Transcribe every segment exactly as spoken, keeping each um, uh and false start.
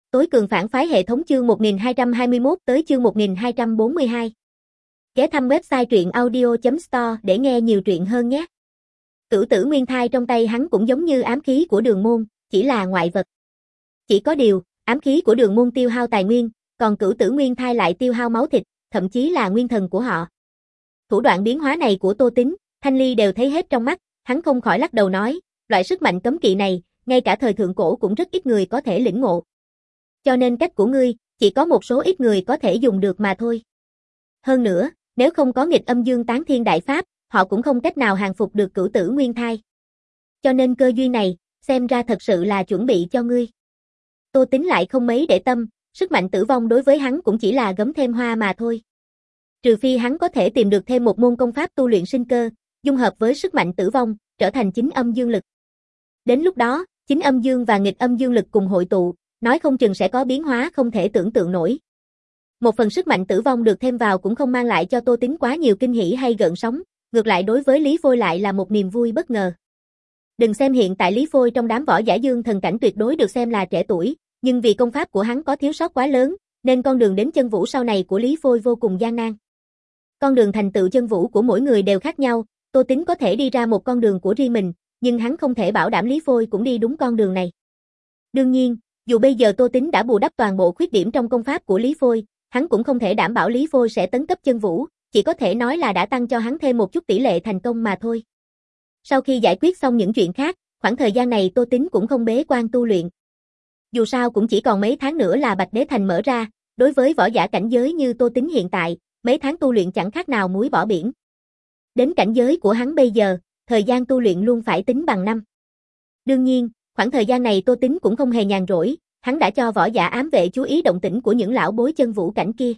Tối cường phản phái hệ thống chương một nghìn hai trăm hai mươi mốt tới chương một nghìn hai trăm bốn mươi hai. Ghé thăm website truyện audio chấm store để nghe nhiều truyện hơn nhé. Cửu tử nguyên thai trong tay hắn cũng giống như ám khí của Đường Môn, chỉ là ngoại vật. Chỉ có điều, ám khí của Đường Môn tiêu hao tài nguyên, còn cửu tử nguyên thai lại tiêu hao máu thịt, thậm chí là nguyên thần của họ. Thủ đoạn biến hóa này của Tô Tính, Thanh Ly đều thấy hết trong mắt, hắn không khỏi lắc đầu nói, loại sức mạnh cấm kỵ này, ngay cả thời thượng cổ cũng rất ít người có thể lĩnh ngộ. Cho nên cách của ngươi, chỉ có một số ít người có thể dùng được mà thôi. Hơn nữa, nếu không có nghịch âm dương tán thiên đại pháp, họ cũng không cách nào hàng phục được cửu tử nguyên thai. Cho nên cơ duyên này, xem ra thật sự là chuẩn bị cho ngươi. Tô Tính lại không mấy để tâm, sức mạnh tử vong đối với hắn cũng chỉ là gấm thêm hoa mà thôi. Trừ phi hắn có thể tìm được thêm một môn công pháp tu luyện sinh cơ, dung hợp với sức mạnh tử vong, trở thành chính âm dương lực. Đến lúc đó, chính âm dương và nghịch âm dương lực cùng hội tụ, nói không chừng sẽ có biến hóa không thể tưởng tượng nổi. Một phần sức mạnh tử vong được thêm vào cũng không mang lại cho Tô Tính quá nhiều kinh hỉ hay gợn sóng, ngược lại đối với Lý Phôi lại là một niềm vui bất ngờ. Đừng xem hiện tại Lý Phôi trong đám võ giả dương thần cảnh tuyệt đối được xem là trẻ tuổi, nhưng vì công pháp của hắn có thiếu sót quá lớn, nên con đường đến chân vũ sau này của Lý Phôi vô cùng gian nan. Con đường thành tựu chân vũ của mỗi người đều khác nhau, Tô Tính có thể đi ra một con đường của riêng mình, nhưng hắn không thể bảo đảm Lý Phôi cũng đi đúng con đường này. Đương nhiên, dù bây giờ Tô Tính đã bù đắp toàn bộ khuyết điểm trong công pháp của Lý Phôi, hắn cũng không thể đảm bảo Lý Phôi sẽ tấn cấp chân vũ, chỉ có thể nói là đã tăng cho hắn thêm một chút tỷ lệ thành công mà thôi. Sau khi giải quyết xong những chuyện khác, khoảng thời gian này Tô Tính cũng không bế quan tu luyện. Dù sao cũng chỉ còn mấy tháng nữa là Bạch Đế Thành mở ra, đối với võ giả cảnh giới như Tô Tính hiện tại, mấy tháng tu luyện chẳng khác nào muối bỏ biển. Đến cảnh giới của hắn bây giờ, thời gian tu luyện luôn phải tính bằng năm. Đương nhiên, khoảng thời gian này Tô Tính cũng không hề nhàn rỗi, hắn đã cho võ giả ám vệ chú ý động tĩnh của những lão bối chân vũ cảnh kia.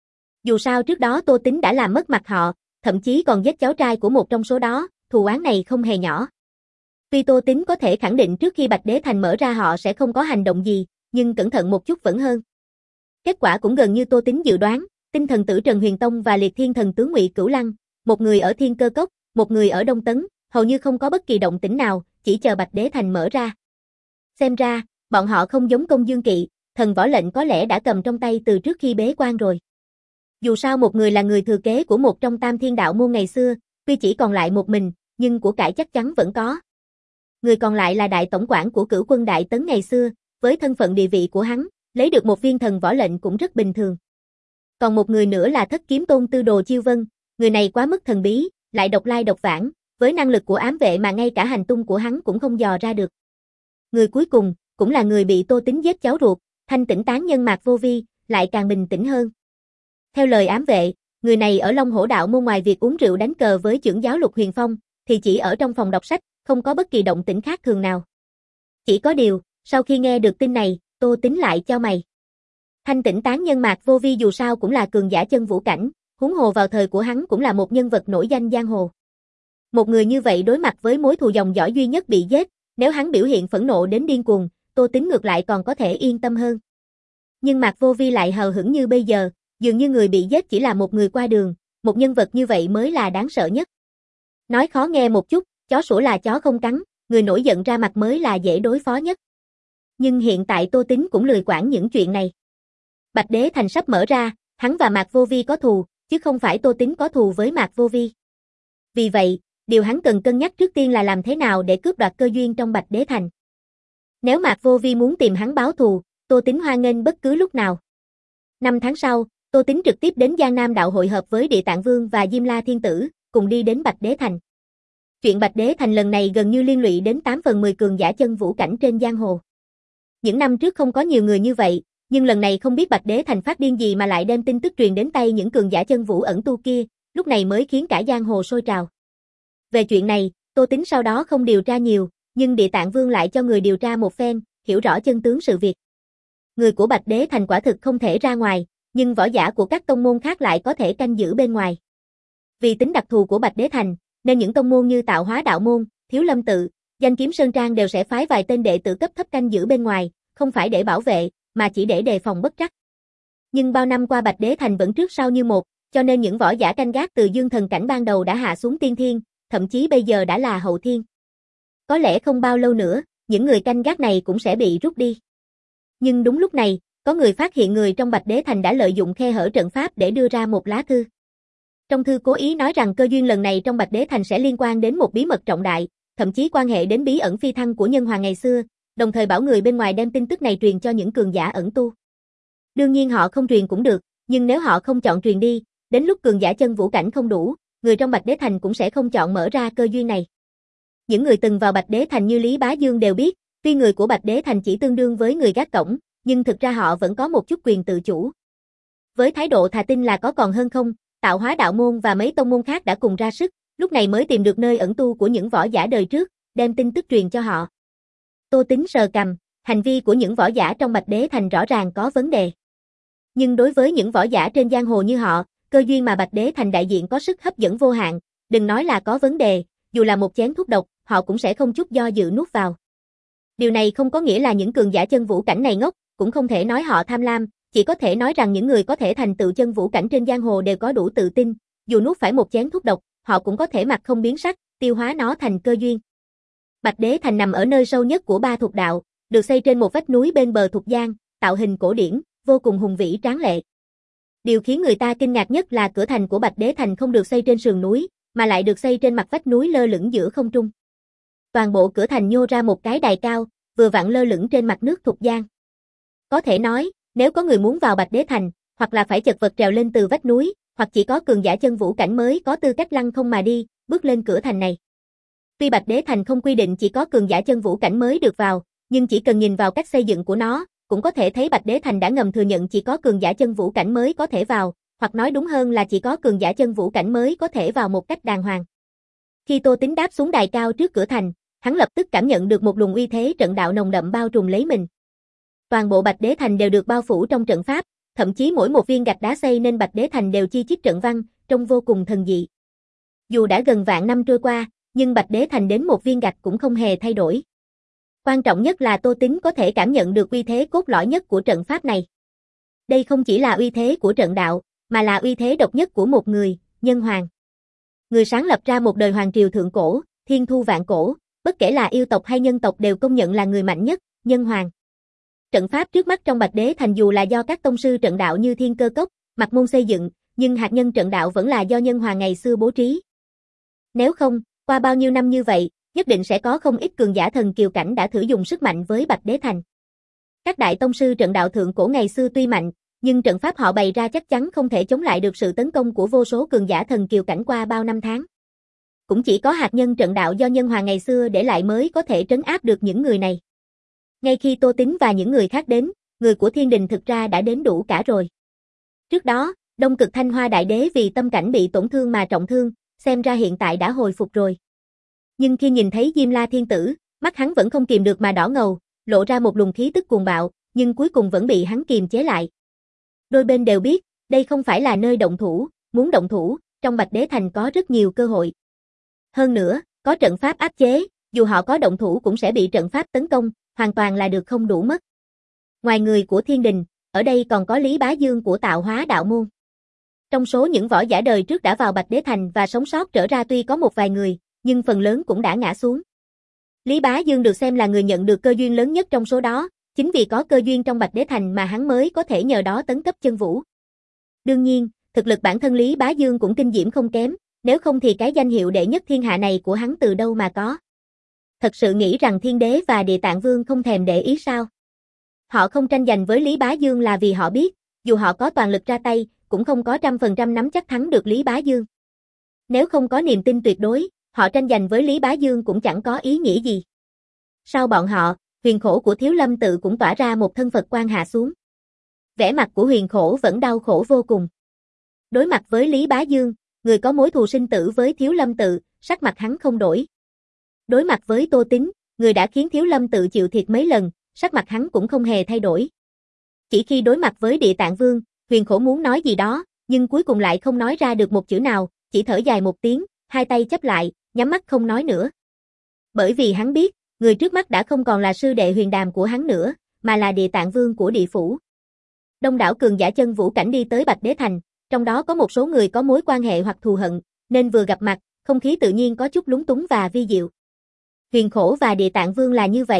Dù sao trước đó Tô Tính đã làm mất mặt họ, thậm chí còn giết cháu trai của một trong số đó, thù oán này không hề nhỏ. Tuy Tô Tính có thể khẳng định trước khi Bạch Đế Thành mở ra họ sẽ không có hành động gì, nhưng cẩn thận một chút vẫn hơn. Kết quả cũng gần như Tô Tính dự đoán, Tinh Thần Tử Trần Huyền Tông và Liệt Thiên Thần Tướng Ngụy Cửu Lăng, một người ở Thiên Cơ Cốc, một người ở Đông Tấn, hầu như không có bất kỳ động tĩnh nào, chỉ chờ Bạch Đế Thành mở ra. Xem ra, bọn họ không giống Công Dương Kỵ, thần võ lệnh có lẽ đã cầm trong tay từ trước khi bế quan rồi. Dù sao một người là người thừa kế của một trong Tam Thiên Đạo môn ngày xưa, tuy chỉ còn lại một mình, nhưng của cải chắc chắn vẫn có. Người còn lại là đại tổng quản của Cửu Quân Đại Tấn ngày xưa, với thân phận địa vị của hắn, lấy được một viên thần võ lệnh cũng rất bình thường. Còn một người nữa là Thất Kiếm Tôn Tư Đồ Chiêu Vân, người này quá mức thần bí, lại độc lai độc vãng, với năng lực của ám vệ mà ngay cả hành tung của hắn cũng không dò ra được. Người cuối cùng, cũng là người bị Tô Tính giết cháu ruột, Thanh Tĩnh Tán Nhân Mạc Vô Vi, lại càng bình tĩnh hơn. Theo lời ám vệ, người này ở Long Hổ Đạo môn ngoài việc uống rượu đánh cờ với trưởng giáo Lục Huyền Phong, thì chỉ ở trong phòng đọc sách, không có bất kỳ động tĩnh khác thường nào. Chỉ có điều, sau khi nghe được tin này, Tô Tính lại chau mày. Thanh Tĩnh Tán Nhân Mạc Vô Vi dù sao cũng là cường giả chân vũ cảnh, huống hồ vào thời của hắn cũng là một nhân vật nổi danh giang hồ. Một người như vậy đối mặt với mối thù dòng dõi duy nhất bị giết, nếu hắn biểu hiện phẫn nộ đến điên cuồng, Tô Tính ngược lại còn có thể yên tâm hơn. Nhưng Mạc Vô Vi lại hờ hững như bây giờ, dường như người bị giết chỉ là một người qua đường, một nhân vật như vậy mới là đáng sợ nhất. Nói khó nghe một chút, chó sủa là chó không cắn, người nổi giận ra mặt mới là dễ đối phó nhất. Nhưng hiện tại Tô Tính cũng lười quản những chuyện này. Bạch Đế Thành sắp mở ra, hắn và Mạc Vô Vi có thù, chứ không phải Tô Tính có thù với Mạc Vô Vi. Vì vậy, điều hắn cần cân nhắc trước tiên là làm thế nào để cướp đoạt cơ duyên trong Bạch Đế Thành. Nếu Mạc Vô Vi muốn tìm hắn báo thù, Tô Tính hoan nghênh bất cứ lúc nào. Năm tháng sau, Tô Tính trực tiếp đến Giang Nam Đạo hội hợp với Địa Tạng Vương và Diêm La Thiên Tử, cùng đi đến Bạch Đế Thành. Chuyện Bạch Đế Thành lần này gần như liên lụy đến tám phần mười cường giả chân vũ cảnh trên giang hồ. Những năm trước không có nhiều người như vậy, nhưng lần này không biết Bạch Đế Thành phát điên gì mà lại đem tin tức truyền đến tay những cường giả chân vũ ẩn tu kia, lúc này mới khiến cả giang hồ sôi trào. Về chuyện này, Tô Tính sau đó không điều tra nhiều, nhưng Địa Tạng Vương lại cho người điều tra một phen, hiểu rõ chân tướng sự việc. Người của Bạch Đế Thành quả thực không thể ra ngoài, nhưng võ giả của các tông môn khác lại có thể canh giữ bên ngoài. Vì tính đặc thù của Bạch Đế Thành, nên những tông môn như Tạo Hóa Đạo môn, Thiếu Lâm tự, Danh Kiếm Sơn Trang đều sẽ phái vài tên đệ tử cấp thấp canh giữ bên ngoài, không phải để bảo vệ, mà chỉ để đề phòng bất trắc. Nhưng bao năm qua Bạch Đế Thành vẫn trước sau như một, cho nên những võ giả canh gác từ dương thần cảnh ban đầu đã hạ xuống tiên thiên, thậm chí bây giờ đã là hậu thiên. Có lẽ không bao lâu nữa, những người canh gác này cũng sẽ bị rút đi. Nhưng đúng lúc này, có người phát hiện người trong Bạch Đế Thành đã lợi dụng khe hở trận pháp để đưa ra một lá thư. Trong thư cố ý nói rằng cơ duyên lần này trong Bạch Đế Thành sẽ liên quan đến một bí mật trọng đại, thậm chí quan hệ đến bí ẩn phi thăng của Nhân Hoàng ngày xưa, đồng thời bảo người bên ngoài đem tin tức này truyền cho những cường giả ẩn tu. Đương nhiên họ không truyền cũng được, nhưng nếu họ không chọn truyền đi, đến lúc cường giả chân vũ cảnh không đủ, người trong Bạch Đế Thành cũng sẽ không chọn mở ra cơ duyên này. Những người từng vào Bạch Đế Thành như Lý Bá Dương đều biết, tuy người của Bạch Đế Thành chỉ tương đương với người gác cổng, nhưng thực ra họ vẫn có một chút quyền tự chủ. Với thái độ thà tin là có còn hơn không, Tạo Hóa Đạo Môn và mấy tông môn khác đã cùng ra sức, lúc này mới tìm được nơi ẩn tu của những võ giả đời trước, đem tin tức truyền cho họ. Tô Tính sờ cằm, hành vi của những võ giả trong Bạch Đế Thành rõ ràng có vấn đề. Nhưng đối với những võ giả trên giang hồ như họ, cơ duyên mà Bạch Đế Thành đại diện có sức hấp dẫn vô hạn, đừng nói là có vấn đề, dù là một chén thuốc độc, họ cũng sẽ không chút do dự nuốt vào. Điều này không có nghĩa là những cường giả chân vũ cảnh này ngốc, cũng không thể nói họ tham lam, chỉ có thể nói rằng những người có thể thành tựu chân vũ cảnh trên giang hồ đều có đủ tự tin, dù nuốt phải một chén thuốc độc, họ cũng có thể mặt không biến sắc, tiêu hóa nó thành cơ duyên. Bạch Đế Thành nằm ở nơi sâu nhất của ba thuộc đạo, được xây trên một vách núi bên bờ Thục Giang, tạo hình cổ điển, vô cùng hùng vĩ tráng lệ. Điều khiến người ta kinh ngạc nhất là cửa thành của Bạch Đế Thành không được xây trên sườn núi, mà lại được xây trên mặt vách núi lơ lửng giữa không trung. Toàn bộ cửa thành nhô ra một cái đài cao, vừa vặn lơ lửng trên mặt nước Thục Giang. Có thể nói, nếu có người muốn vào Bạch Đế Thành, hoặc là phải chật vật trèo lên từ vách núi, hoặc chỉ có cường giả chân vũ cảnh mới có tư cách lăng không mà đi, bước lên cửa thành này. Tuy Bạch Đế Thành không quy định chỉ có cường giả chân vũ cảnh mới được vào, nhưng chỉ cần nhìn vào cách xây dựng của nó, cũng có thể thấy Bạch Đế Thành đã ngầm thừa nhận chỉ có cường giả chân vũ cảnh mới có thể vào, hoặc nói đúng hơn là chỉ có cường giả chân vũ cảnh mới có thể vào một cách đàng hoàng. Khi Tô Tính đáp xuống đài cao trước cửa thành, hắn lập tức cảm nhận được một luồng uy thế trận đạo nồng đậm bao trùm lấy mình. Toàn bộ Bạch Đế Thành đều được bao phủ trong trận pháp, thậm chí mỗi một viên gạch đá xây nên Bạch Đế Thành đều chi chít trận văn, trông vô cùng thần dị. Dù đã gần vạn năm trôi qua, nhưng Bạch Đế Thành đến một viên gạch cũng không hề thay đổi. Quan trọng nhất là Tô Tính có thể cảm nhận được uy thế cốt lõi nhất của trận pháp này. Đây không chỉ là uy thế của trận đạo, mà là uy thế độc nhất của một người, Nhân Hoàng. Người sáng lập ra một đời hoàng triều thượng cổ, thiên thu vạn cổ, bất kể là yêu tộc hay nhân tộc đều công nhận là người mạnh nhất, Nhân Hoàng. Trận pháp trước mắt trong Bạch Đế Thành dù là do các tông sư trận đạo như Thiên Cơ Cốc, Mạc Môn xây dựng, nhưng hạt nhân trận đạo vẫn là do Nhân Hoàng ngày xưa bố trí. Nếu không, qua bao nhiêu năm như vậy, nhất định sẽ có không ít cường giả thần kiều cảnh đã thử dùng sức mạnh với Bạch Đế Thành. Các đại tông sư trận đạo thượng cổ ngày xưa tuy mạnh, nhưng trận pháp họ bày ra chắc chắn không thể chống lại được sự tấn công của vô số cường giả thần kiều cảnh qua bao năm tháng. Cũng chỉ có hạt nhân trận đạo do Nhân Hoàng ngày xưa để lại mới có thể trấn áp được những người này. Ngay khi Tô Tính và những người khác đến, người của Thiên Đình thực ra đã đến đủ cả rồi. Trước đó, Đông Cực Thanh Hoa Đại Đế vì tâm cảnh bị tổn thương mà trọng thương, xem ra hiện tại đã hồi phục rồi. Nhưng khi nhìn thấy Diêm La Thiên Tử, mắt hắn vẫn không kìm được mà đỏ ngầu, lộ ra một luồng khí tức cuồng bạo, nhưng cuối cùng vẫn bị hắn kiềm chế lại. Đôi bên đều biết, đây không phải là nơi động thủ, muốn động thủ, trong Bạch Đế Thành có rất nhiều cơ hội. Hơn nữa, có trận pháp áp chế, dù họ có động thủ cũng sẽ bị trận pháp tấn công, hoàn toàn là được không đủ mất. Ngoài người của Thiên Đình, ở đây còn có Lý Bá Dương của Tạo Hóa Đạo Môn. Trong số những võ giả đời trước đã vào Bạch Đế Thành và sống sót trở ra tuy có một vài người, nhưng phần lớn cũng đã ngã xuống. Lý Bá Dương được xem là người nhận được cơ duyên lớn nhất trong số đó, chính vì có cơ duyên trong Bạch Đế Thành mà hắn mới có thể nhờ đó tấn cấp chân vũ. Đương nhiên, thực lực bản thân Lý Bá Dương cũng kinh diễm không kém, nếu không thì cái danh hiệu đệ nhất thiên hạ này của hắn từ đâu mà có. Thật sự nghĩ rằng Thiên Đế và Địa Tạng Vương không thèm để ý sao? Họ không tranh giành với Lý Bá Dương là vì họ biết, dù họ có toàn lực ra tay, cũng không có trăm phần trăm nắm chắc thắng được Lý Bá Dương. Nếu không có niềm tin tuyệt đối, họ tranh giành với Lý Bá Dương cũng chẳng có ý nghĩa gì. Sau bọn họ, Huyền Khổ của Thiếu Lâm Tự cũng tỏa ra một thân Phật quang hạ xuống. Vẻ mặt của Huyền Khổ vẫn đau khổ vô cùng. Đối mặt với Lý Bá Dương, người có mối thù sinh tử với Thiếu Lâm Tự, sắc mặt hắn không đổi. Đối mặt với Tô Tính, người đã khiến Thiếu Lâm Tự chịu thiệt mấy lần, sắc mặt hắn cũng không hề thay đổi. Chỉ khi đối mặt với Địa Tạng Vương, Huyền Khổ muốn nói gì đó, nhưng cuối cùng lại không nói ra được một chữ nào, chỉ thở dài một tiếng, hai tay chắp lại, nhắm mắt không nói nữa. Bởi vì hắn biết, người trước mắt đã không còn là sư đệ Huyền Đàm của hắn nữa, mà là Địa Tạng Vương của địa phủ. Đông đảo cường giả chân vũ cảnh đi tới Bạch Đế Thành, trong đó có một số người có mối quan hệ hoặc thù hận, nên vừa gặp mặt, không khí tự nhiên có chút lúng túng và vi diệu. Huyền Khổ và Địa Tạng Vương là như vậy,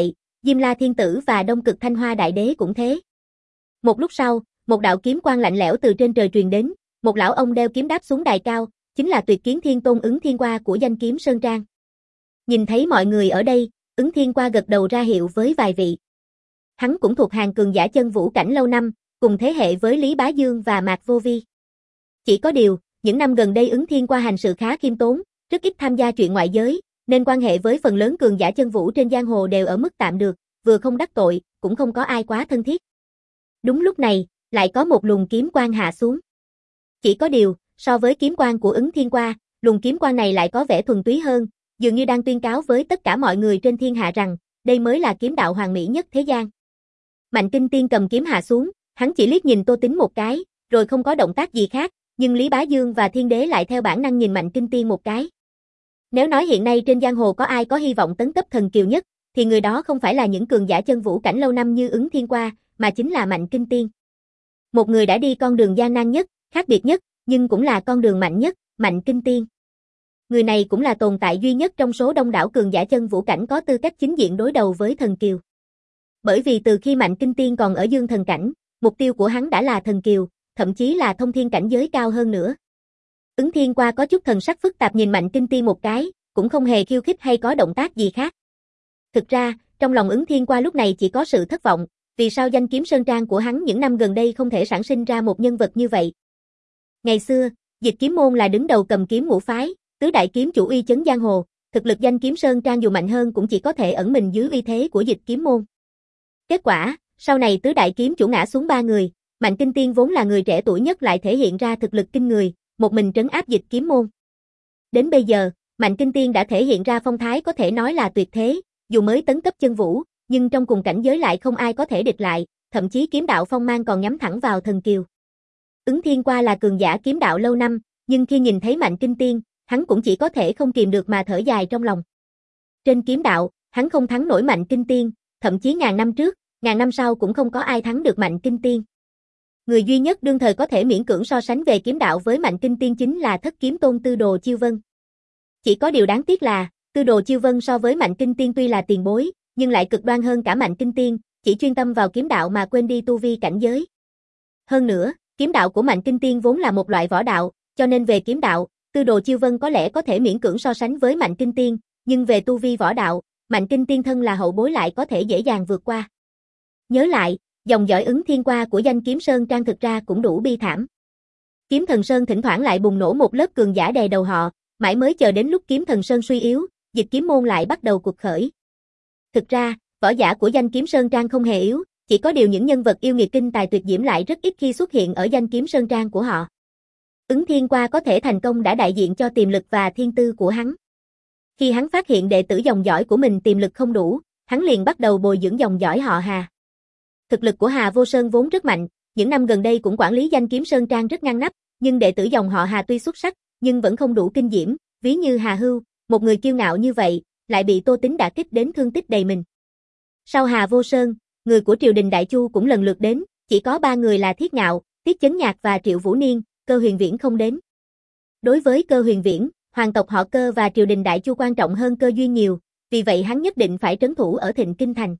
Diêm La Thiên Tử và Đông Cực Thanh Hoa Đại Đế cũng thế. Một lúc sau, một đạo kiếm quang lạnh lẽo từ trên trời truyền đến, một lão ông đeo kiếm đáp xuống đài cao, chính là Tuyệt Kiếm Thiên Tôn Ứng Thiên Qua của Danh Kiếm Sơn Trang. Nhìn thấy mọi người ở đây, Ứng Thiên Qua gật đầu ra hiệu với vài vị. Hắn cũng thuộc hàng cường giả chân vũ cảnh lâu năm, cùng thế hệ với Lý Bá Dương và Mạc Vô Vi. Chỉ có điều, những năm gần đây Ứng Thiên Qua hành sự khá khiêm tốn, rất ít tham gia chuyện ngoại giới, nên quan hệ với phần lớn cường giả chân vũ trên giang hồ đều ở mức tạm được, vừa không đắc tội, cũng không có ai quá thân thiết. Đúng lúc này, lại có một luồng kiếm quang hạ xuống. Chỉ có điều, so với kiếm quang của Ứng Thiên Qua, luồng kiếm quang này lại có vẻ thuần túy hơn, dường như đang tuyên cáo với tất cả mọi người trên thiên hạ rằng, đây mới là kiếm đạo hoàn mỹ nhất thế gian. Mạnh Kinh Tiên cầm kiếm hạ xuống, hắn chỉ liếc nhìn Tô Tính một cái, rồi không có động tác gì khác, nhưng Lý Bá Dương và Thiên Đế lại theo bản năng nhìn Mạnh Kinh Tiên một cái. Nếu nói hiện nay trên giang hồ có ai có hy vọng tấn cấp thần kiều nhất, thì người đó không phải là những cường giả chân vũ cảnh lâu năm như Ứng Thiên Qua, mà chính là Mạnh Kinh Tiên. Một người đã đi con đường gian nan nhất, khác biệt nhất, nhưng cũng là con đường mạnh nhất, Mạnh Kinh Tiên. Người này cũng là tồn tại duy nhất trong số đông đảo cường giả chân vũ cảnh có tư cách chính diện đối đầu với thần kiều. Bởi vì từ khi Mạnh Kinh Tiên còn ở dương thần cảnh, mục tiêu của hắn đã là thần kiều, thậm chí là thông thiên cảnh giới cao hơn nữa. Ứng Thiên Qua có chút thần sắc phức tạp nhìn Mạnh Kinh Tiên một cái, cũng không hề khiêu khích hay có động tác gì khác. Thực ra, trong lòng Ứng Thiên Qua lúc này chỉ có sự thất vọng, vì sao Danh Kiếm Sơn Trang của hắn những năm gần đây không thể sản sinh ra một nhân vật như vậy. Ngày xưa, Dịch Kiếm Môn là đứng đầu cầm kiếm ngũ phái, tứ đại kiếm chủ uy chấn giang hồ, thực lực Danh Kiếm Sơn Trang dù mạnh hơn cũng chỉ có thể ẩn mình dưới uy thế của Dịch Kiếm Môn. Kết quả, sau này tứ đại kiếm chủ ngã xuống ba người, Mạnh Kinh Tiên vốn là người trẻ tuổi nhất lại thể hiện ra thực lực kinh người, một mình trấn áp Dịch Kiếm Môn. Đến bây giờ, Mạnh Kinh Tiên đã thể hiện ra phong thái có thể nói là tuyệt thế, dù mới tấn cấp chân vũ, nhưng trong cùng cảnh giới lại không ai có thể địch lại, thậm chí kiếm đạo phong mang còn nhắm thẳng vào thần kiều. Ứng Thiên Qua là cường giả kiếm đạo lâu năm, nhưng khi nhìn thấy Mạnh Kinh Tiên, hắn cũng chỉ có thể không kìm được mà thở dài trong lòng. Trên kiếm đạo, hắn không thắng nổi Mạnh Kinh Tiên, thậm chí ngàn năm trước, ngàn năm sau cũng không có ai thắng được Mạnh Kinh Tiên. Người duy nhất đương thời có thể miễn cưỡng so sánh về kiếm đạo với Mạnh Kinh Tiên chính là Thất Kiếm Tôn Tư Đồ Chiêu Vân. Chỉ có điều đáng tiếc là, Tư Đồ Chiêu Vân so với Mạnh Kinh Tiên tuy là tiền bối, nhưng lại cực đoan hơn cả Mạnh Kinh Tiên, chỉ chuyên tâm vào kiếm đạo mà quên đi tu vi cảnh giới. Hơn nữa, kiếm đạo của Mạnh Kinh Tiên vốn là một loại võ đạo, cho nên về kiếm đạo, Tư Đồ Chiêu Vân có lẽ có thể miễn cưỡng so sánh với Mạnh Kinh Tiên, nhưng về tu vi võ đạo, Mạnh Kinh Tiên thân là hậu bối lại có thể dễ dàng vượt qua. Nhớ lại, dòng dõi Ứng Thiên Qua của Danh Kiếm Sơn Trang thực ra cũng đủ bi thảm. Kiếm Thần Sơn thỉnh thoảng lại bùng nổ một lớp cường giả đè đầu họ, mãi mới chờ đến lúc Kiếm Thần Sơn suy yếu, Dịch Kiếm Môn lại bắt đầu cuộc khởi. Thực ra, võ giả của Danh Kiếm Sơn Trang không hề yếu, chỉ có điều những nhân vật yêu nghiệt kinh tài tuyệt diễm lại rất ít khi xuất hiện ở Danh Kiếm Sơn Trang của họ. Ứng Thiên Qua có thể thành công đã đại diện cho tiềm lực và thiên tư của hắn. Khi hắn phát hiện đệ tử dòng dõi của mình tiềm lực không đủ, hắn liền bắt đầu bồi dưỡng dòng dõi họ Hà. Thực lực của Hà Vô Sơn vốn rất mạnh, những năm gần đây cũng quản lý Danh Kiếm Sơn Trang rất ngăn nắp, nhưng đệ tử dòng họ Hà tuy xuất sắc, nhưng vẫn không đủ kinh diễm, ví như Hà Hưu, một người kiêu ngạo như vậy, lại bị Tô Tính đả kích đến thương tích đầy mình. Sau Hà Vô Sơn, người của triều đình Đại Chu cũng lần lượt đến, chỉ có ba người là Thiết Ngạo, Tiết Chấn Nhạc và Triệu Vũ Niên, Cơ Huyền Viễn không đến. Đối với Cơ Huyền Viễn, hoàng tộc họ Cơ và triều đình Đại Chu quan trọng hơn Cơ duyên nhiều, vì vậy hắn nhất định phải trấn thủ ở Thịnh Kinh Thành.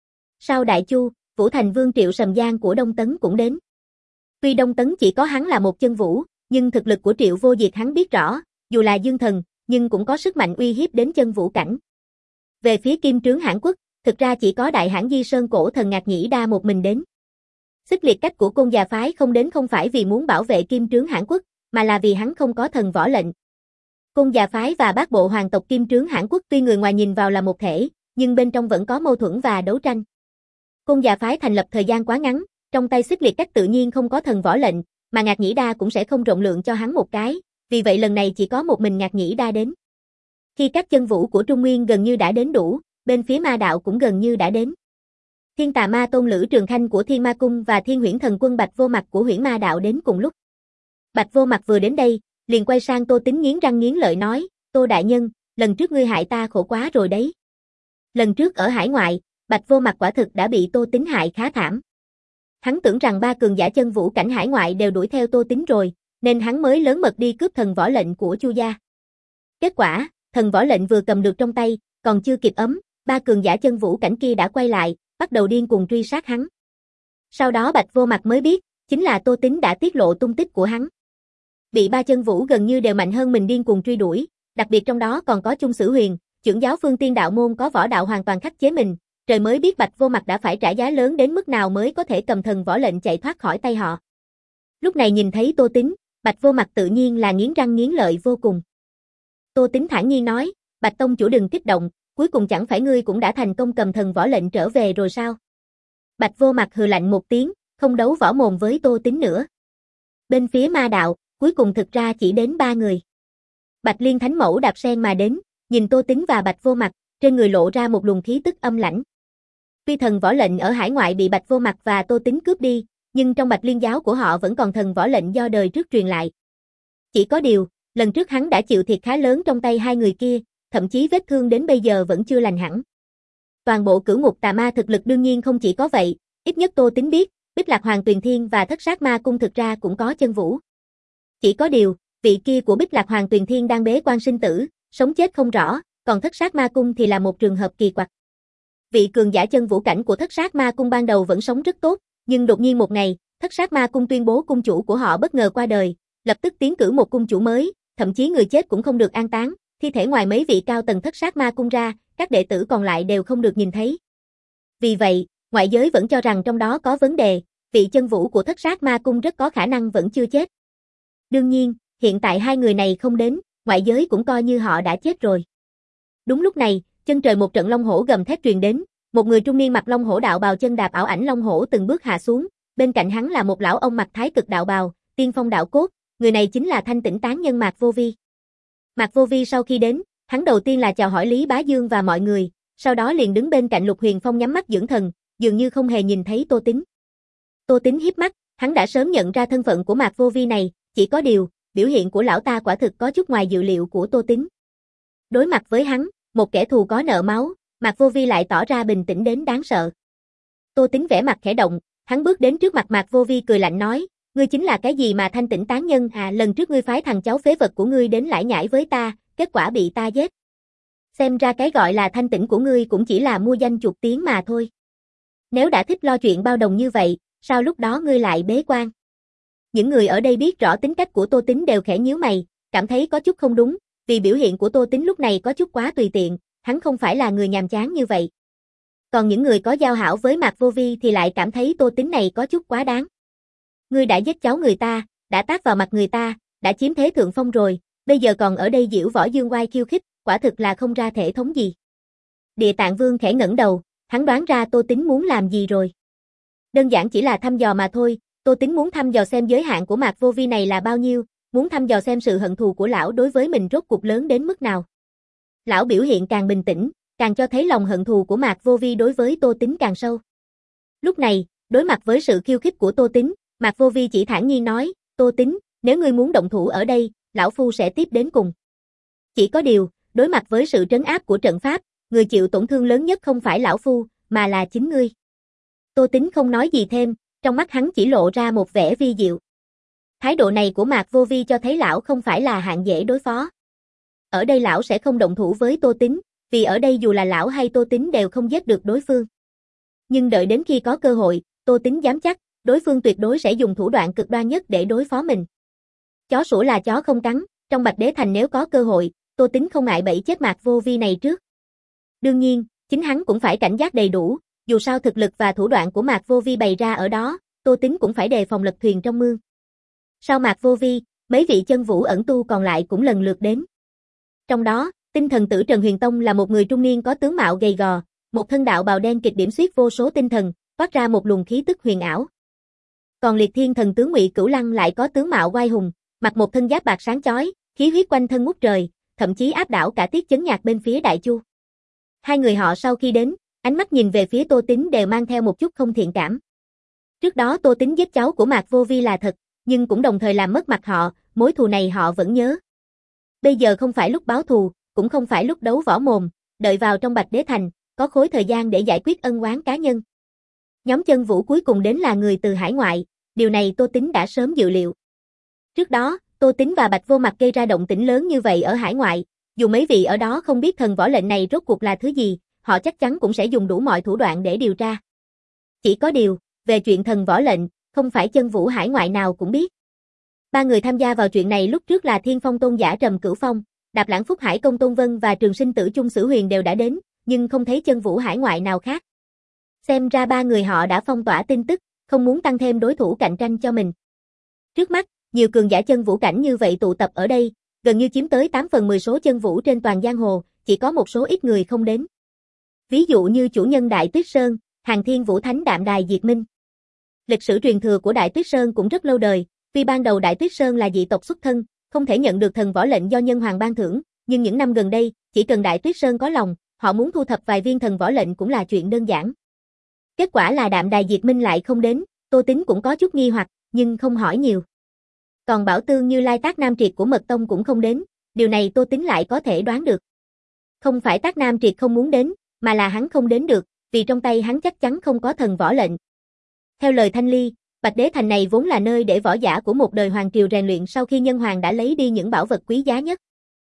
Sau Đại Chu, Vũ Thành Vương Triệu Sầm Giang của Đông Tấn cũng đến. Tuy Đông Tấn chỉ có hắn là một chân vũ, nhưng thực lực của Triệu Vô Diệt hắn biết rõ, dù là dương thần, nhưng cũng có sức mạnh uy hiếp đến chân vũ cảnh. Về phía Kim Trướng Hãn Quốc, thực ra chỉ có đại hãn Di Sơn cổ thần Ngạc Nhĩ Đa một mình đến. Xích liệt cách của Côn Già phái không đến không phải vì muốn bảo vệ Kim Trướng Hãn Quốc, mà là vì hắn không có thần võ lệnh. Côn Già phái và bát bộ hoàng tộc Kim Trướng Hãn Quốc tuy người ngoài nhìn vào là một thể, nhưng bên trong vẫn có mâu thuẫn và đấu tranh. Côn Già phái thành lập thời gian quá ngắn, trong tay xích liệt cách tự nhiên không có thần võ lệnh, mà Ngạc Nhĩ Đa cũng sẽ không rộng lượng cho hắn một cái, vì vậy lần này chỉ có một mình Ngạc Nhĩ Đa đến. Khi các chân vũ của Trung Nguyên gần như đã đến đủ, bên phía ma đạo cũng gần như đã đến. Thiên Tà Ma Tôn Lữ Trường Khanh của Thiên Ma Cung và Thiên Huyễn Thần Quân Bạch Vô Mặt của Huyễn Ma Đạo đến cùng lúc. Bạch Vô Mặt vừa đến đây, liền quay sang Tô Tính nghiến răng nghiến lợi nói, Tô đại nhân, lần trước ngươi hại ta khổ quá rồi đấy. Lần trước ở hải ngoại, Bạch Vô Mặt quả thực đã bị Tô Tính hại khá thảm. Hắn tưởng rằng ba cường giả chân vũ cảnh hải ngoại đều đuổi theo Tô Tính rồi, nên hắn mới lớn mật đi cướp thần võ lệnh của Chu gia. Kết quả, thần võ lệnh vừa cầm được trong tay, còn chưa kịp ấm, ba cường giả chân vũ cảnh kia đã quay lại, bắt đầu điên cuồng truy sát hắn. Sau đó Bạch Vô Mặt mới biết, chính là Tô Tín đã tiết lộ tung tích của hắn. Bị ba chân vũ gần như đều mạnh hơn mình điên cuồng truy đuổi, đặc biệt trong đó còn có Chung Sử Huyền, trưởng giáo Phương Tiên đạo môn có võ đạo hoàn toàn khắc chế mình, trời mới biết Bạch Vô Mặt đã phải trả giá lớn đến mức nào mới có thể cầm thần võ lệnh chạy thoát khỏi tay họ. Lúc này nhìn thấy Tô Tín, Bạch Vô Mặt tự nhiên là nghiến răng nghiến lợi vô cùng. Tô Tín thản nhiên nói, Bạch tông chủ đừng kích động, cuối cùng chẳng phải ngươi cũng đã thành công cầm thần võ lệnh trở về rồi sao? Bạch Vô Mặt hừ lạnh một tiếng, không đấu võ mồm với Tô Tín nữa. Bên phía ma đạo, cuối cùng thực ra chỉ đến ba người. Bạch Liên Thánh Mẫu đạp sen mà đến, nhìn Tô Tín và Bạch Vô Mặt, trên người lộ ra một luồng khí tức âm lãnh. Tuy thần võ lệnh ở hải ngoại bị Bạch Vô Mặt và Tô Tín cướp đi, nhưng trong Bạch Liên giáo của họ vẫn còn thần võ lệnh do đời trước truyền lại. Chỉ có điều, lần trước hắn đã chịu thiệt khá lớn trong tay hai người kia, thậm chí vết thương đến bây giờ vẫn chưa lành hẳn. Toàn bộ cửu ngục tà ma thực lực đương nhiên không chỉ có vậy, ít nhất Tô Tín biết, Bích Lạc Hoàng Tuyền Thiên và Thất Sát Ma Cung thực ra cũng có chân vũ. Chỉ có điều, vị kia của Bích Lạc Hoàng Tuyền Thiên đang bế quan sinh tử, sống chết không rõ, còn Thất Sát Ma Cung thì là một trường hợp kỳ quặc. Vị cường giả chân vũ cảnh của Thất Sát Ma Cung ban đầu vẫn sống rất tốt, nhưng đột nhiên một ngày, Thất Sát Ma Cung tuyên bố cung chủ của họ bất ngờ qua đời, lập tức tiến cử một cung chủ mới, thậm chí người chết cũng không được an táng, thi thể ngoài mấy vị cao tầng Thất Sát Ma Cung ra, các đệ tử còn lại đều không được nhìn thấy. Vì vậy, ngoại giới vẫn cho rằng trong đó có vấn đề, vị chân vũ của Thất Sát Ma Cung rất có khả năng vẫn chưa chết. Đương nhiên, hiện tại hai người này không đến, ngoại giới cũng coi như họ đã chết rồi. Đúng lúc này, chân trời một trận long hổ gầm thét truyền đến, một người trung niên mặc long hổ đạo bào chân đạp ảo ảnh long hổ từng bước hạ xuống, bên cạnh hắn là một lão ông mặc thái cực đạo bào, tiên phong đạo cốt, người này chính là Thanh Tĩnh Tán Nhân Mạc Vô Vi. Mạc Vô Vi sau khi đến, hắn đầu tiên là chào hỏi Lý Bá Dương và mọi người, sau đó liền đứng bên cạnh Lục Huyền Phong nhắm mắt dưỡng thần, dường như không hề nhìn thấy Tô Tín. Tô Tín híp mắt, hắn đã sớm nhận ra thân phận của Mạc Vô Vi này, chỉ có điều, biểu hiện của lão ta quả thực có chút ngoài dự liệu của Tô Tín. Đối mặt với hắn, một kẻ thù có nợ máu, Mạc Vô Vi lại tỏ ra bình tĩnh đến đáng sợ. Tô Tín vẻ mặt khẽ động, hắn bước đến trước mặt Mạc Vô Vi cười lạnh nói, ngươi chính là cái gì mà Thanh Tĩnh Tán Nhân à, lần trước ngươi phái thằng cháu phế vật của ngươi đến lải nhải với ta, kết quả bị ta giết. Xem ra cái gọi là thanh tĩnh của ngươi cũng chỉ là mua danh chuộc tiếng mà thôi. Nếu đã thích lo chuyện bao đồng như vậy, sao lúc đó ngươi lại bế quan? Những người ở đây biết rõ tính cách của Tô Tín đều khẽ nhíu mày, cảm thấy có chút không đúng, vì biểu hiện của Tô Tín lúc này có chút quá tùy tiện, hắn không phải là người nhàm chán như vậy. Còn những người có giao hảo với Mạc Vô Vi thì lại cảm thấy Tô Tín này có chút quá đáng. Ngươi đã giết cháu người ta, đã tát vào mặt người ta, đã chiếm thế thượng phong rồi, bây giờ còn ở đây giễu võ dương oai khiêu khích, quả thực là không ra thể thống gì. Địa Tạng Vương khẽ ngẩng đầu, hắn đoán ra Tô Tín muốn làm gì rồi. Đơn giản chỉ là thăm dò mà thôi, Tô Tín muốn thăm dò xem giới hạn của Mạc Vô Vi này là bao nhiêu, muốn thăm dò xem sự hận thù của lão đối với mình rốt cuộc lớn đến mức nào. Lão biểu hiện càng bình tĩnh, càng cho thấy lòng hận thù của Mạc Vô Vi đối với Tô Tín càng sâu. Lúc này, đối mặt với sự khiêu khích của Tô Tín, Mạc Vô Vi chỉ thản nhiên nói, Tô Tín, nếu ngươi muốn động thủ ở đây, lão phu sẽ tiếp đến cùng. Chỉ có điều, đối mặt với sự trấn áp của trận pháp, người chịu tổn thương lớn nhất không phải lão phu, mà là chính ngươi. Tô Tín không nói gì thêm, trong mắt hắn chỉ lộ ra một vẻ vi diệu. Thái độ này của Mạc Vô Vi cho thấy lão không phải là hạng dễ đối phó. Ở đây lão sẽ không động thủ với Tô Tín, vì ở đây dù là lão hay Tô Tín đều không giết được đối phương. Nhưng đợi đến khi có cơ hội, Tô Tín dám chắc, đối phương tuyệt đối sẽ dùng thủ đoạn cực đoan nhất để đối phó mình. Chó sủa là chó không cắn, trong Bạch Đế Thành nếu có cơ hội, Tô Tín không ngại bẫy chết Mạc Vô Vi này trước. Đương nhiên, chính hắn cũng phải cảnh giác đầy đủ, dù sao thực lực và thủ đoạn của Mạc Vô Vi bày ra ở đó, Tô Tín cũng phải đề phòng lật thuyền trong mương. Sau Mạc Vô Vi, mấy vị chân vũ ẩn tu còn lại cũng lần lượt đến. Trong đó, tinh thần tử Trần Huyền Tông là một người trung niên có tướng mạo gầy gò, một thân đạo bào đen kịch điểm xuyết vô số tinh thần, toát ra một luồng khí tức huyền ảo. Còn Liệt Thiên thần tướng Ngụy Cửu Lăng lại có tướng mạo oai hùng, mặc một thân giáp bạc sáng chói, khí huyết quanh thân ngút trời, thậm chí áp đảo cả Tiết Chấn Nhạc bên phía Đại Chu. Hai người họ sau khi đến, ánh mắt nhìn về phía Tô Tín đều mang theo một chút không thiện cảm. Trước đó Tô Tín giết cháu của Mạc Vô Vi là thật, nhưng cũng đồng thời làm mất mặt họ, mối thù này họ vẫn nhớ. Bây giờ không phải lúc báo thù, cũng không phải lúc đấu võ mồm, đợi vào trong Bạch Đế Thành, có khối thời gian để giải quyết ân oán cá nhân. Nhóm chân vũ cuối cùng đến là người từ hải ngoại, điều này Tô Tín đã sớm dự liệu. Trước đó, Tô Tín và Bạch Vô Mặt gây ra động tĩnh lớn như vậy ở hải ngoại, dù mấy vị ở đó không biết thần võ lệnh này rốt cuộc là thứ gì, họ chắc chắn cũng sẽ dùng đủ mọi thủ đoạn để điều tra. Chỉ có điều, về chuyện thần võ lệnh, không phải chân vũ hải ngoại nào cũng biết. Ba người tham gia vào chuyện này lúc trước là Thiên Phong Tôn giả Trầm Cửu Phong, Đạp Lãng Phúc Hải Công Tôn Vân và Trường Sinh Tử Chung Sử Huyền đều đã đến, nhưng không thấy chân vũ hải ngoại nào khác. Xem ra ba người họ đã phong tỏa tin tức, không muốn tăng thêm đối thủ cạnh tranh cho mình. Trước mắt, nhiều cường giả chân vũ cảnh như vậy tụ tập ở đây, gần như chiếm tới tám phần mười số chân vũ trên toàn giang hồ, chỉ có một số ít người không đến. Ví dụ như chủ nhân Đại Tuyết Sơn, Hàng Thiên Vũ Thánh Đạm Đài Diệt Minh. Lịch sử truyền thừa của Đại Tuyết Sơn cũng rất lâu đời, tuy ban đầu Đại Tuyết Sơn là dị tộc xuất thân, không thể nhận được thần võ lệnh do nhân hoàng ban thưởng, nhưng những năm gần đây, chỉ cần Đại Tuyết Sơn có lòng, họ muốn thu thập vài viên thần võ lệnh cũng là chuyện đơn giản. Kết quả là Đạm Đài Diệt Minh lại không đến, Tô Tín cũng có chút nghi hoặc, nhưng không hỏi nhiều. Còn bảo tương Như Lai Tác Nam Triệt của Mật Tông cũng không đến, điều này Tô Tín lại có thể đoán được. Không phải Tác Nam Triệt không muốn đến, mà là hắn không đến được, vì trong tay hắn chắc chắn không có thần võ lệnh. Theo lời Thanh Ly, Bạch Đế Thành này vốn là nơi để võ giả của một đời hoàng triều rèn luyện sau khi nhân hoàng đã lấy đi những bảo vật quý giá nhất.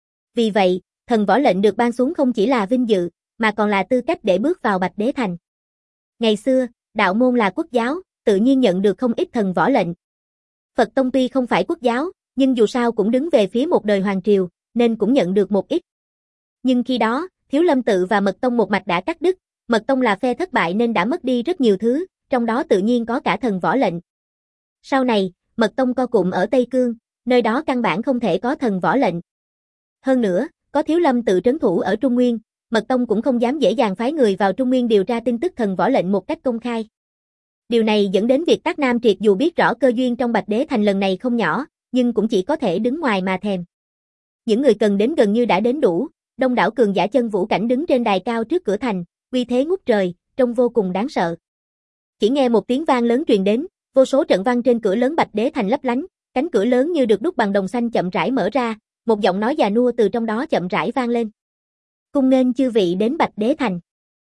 Vì vậy, thần võ lệnh được ban xuống không chỉ là vinh dự, mà còn là tư cách để bước vào Bạch Đế Thành. Ngày xưa, đạo môn là quốc giáo, tự nhiên nhận được không ít thần võ lệnh. Phật Tông tuy không phải quốc giáo, nhưng dù sao cũng đứng về phía một đời hoàng triều, nên cũng nhận được một ít. Nhưng khi đó, Thiếu Lâm Tự và Mật Tông một mạch đã cắt đứt, Mật Tông là phe thất bại nên đã mất đi rất nhiều thứ, trong đó tự nhiên có cả thần võ lệnh. Sau này, Mật Tông co cụm ở Tây Cương, nơi đó căn bản không thể có thần võ lệnh. Hơn nữa, có Thiếu Lâm Tự trấn thủ ở Trung Nguyên, Mật Tông cũng không dám dễ dàng phái người vào Trung Nguyên điều tra tin tức thần võ lệnh một cách công khai. Điều này dẫn đến việc Tác Nam Triệt dù biết rõ cơ duyên trong Bạch Đế Thành lần này không nhỏ, nhưng cũng chỉ có thể đứng ngoài mà thèm. Những người cần đến gần như đã đến đủ, đông đảo cường giả chân vũ cảnh đứng trên đài cao trước cửa thành, uy thế ngút trời, trông vô cùng đáng sợ. Chỉ nghe một tiếng vang lớn truyền đến, vô số trận văn trên cửa lớn Bạch Đế Thành lấp lánh, cánh cửa lớn như được đúc bằng đồng xanh chậm rãi mở ra, một giọng nói già nua từ trong đó chậm rãi vang lên. Cung nghênh chư vị đến Bạch Đế Thành.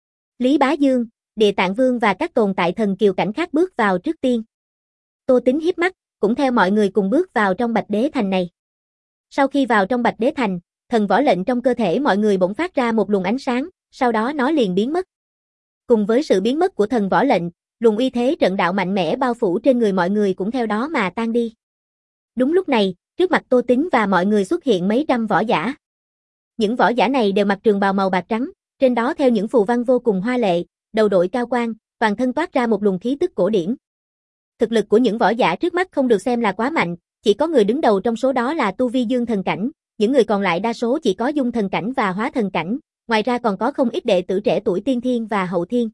Lý Bá Dương, Địa Tạng Vương và các tồn tại thần kiều cảnh khác bước vào trước tiên. Tô Tín híp mắt, cũng theo mọi người cùng bước vào trong Bạch Đế Thành này. Sau khi vào trong Bạch Đế Thành, thần võ lệnh trong cơ thể mọi người bỗng phát ra một luồng ánh sáng, sau đó nó liền biến mất. Cùng với sự biến mất của thần võ lệnh, luồng uy thế trận đạo mạnh mẽ bao phủ trên người mọi người cũng theo đó mà tan đi. Đúng lúc này, trước mặt Tô Tín và mọi người xuất hiện mấy trăm võ giả. Những võ giả này đều mặc trường bào màu bạc trắng, trên đó theo những phù văn vô cùng hoa lệ, đầu đội cao quan, toàn thân toát ra một luồng khí tức cổ điển. Thực lực của những võ giả trước mắt không được xem là quá mạnh, chỉ có người đứng đầu trong số đó là tu vi dương thần cảnh, những người còn lại đa số chỉ có dung thần cảnh và hóa thần cảnh, ngoài ra còn có không ít đệ tử trẻ tuổi tiên thiên và hậu thiên.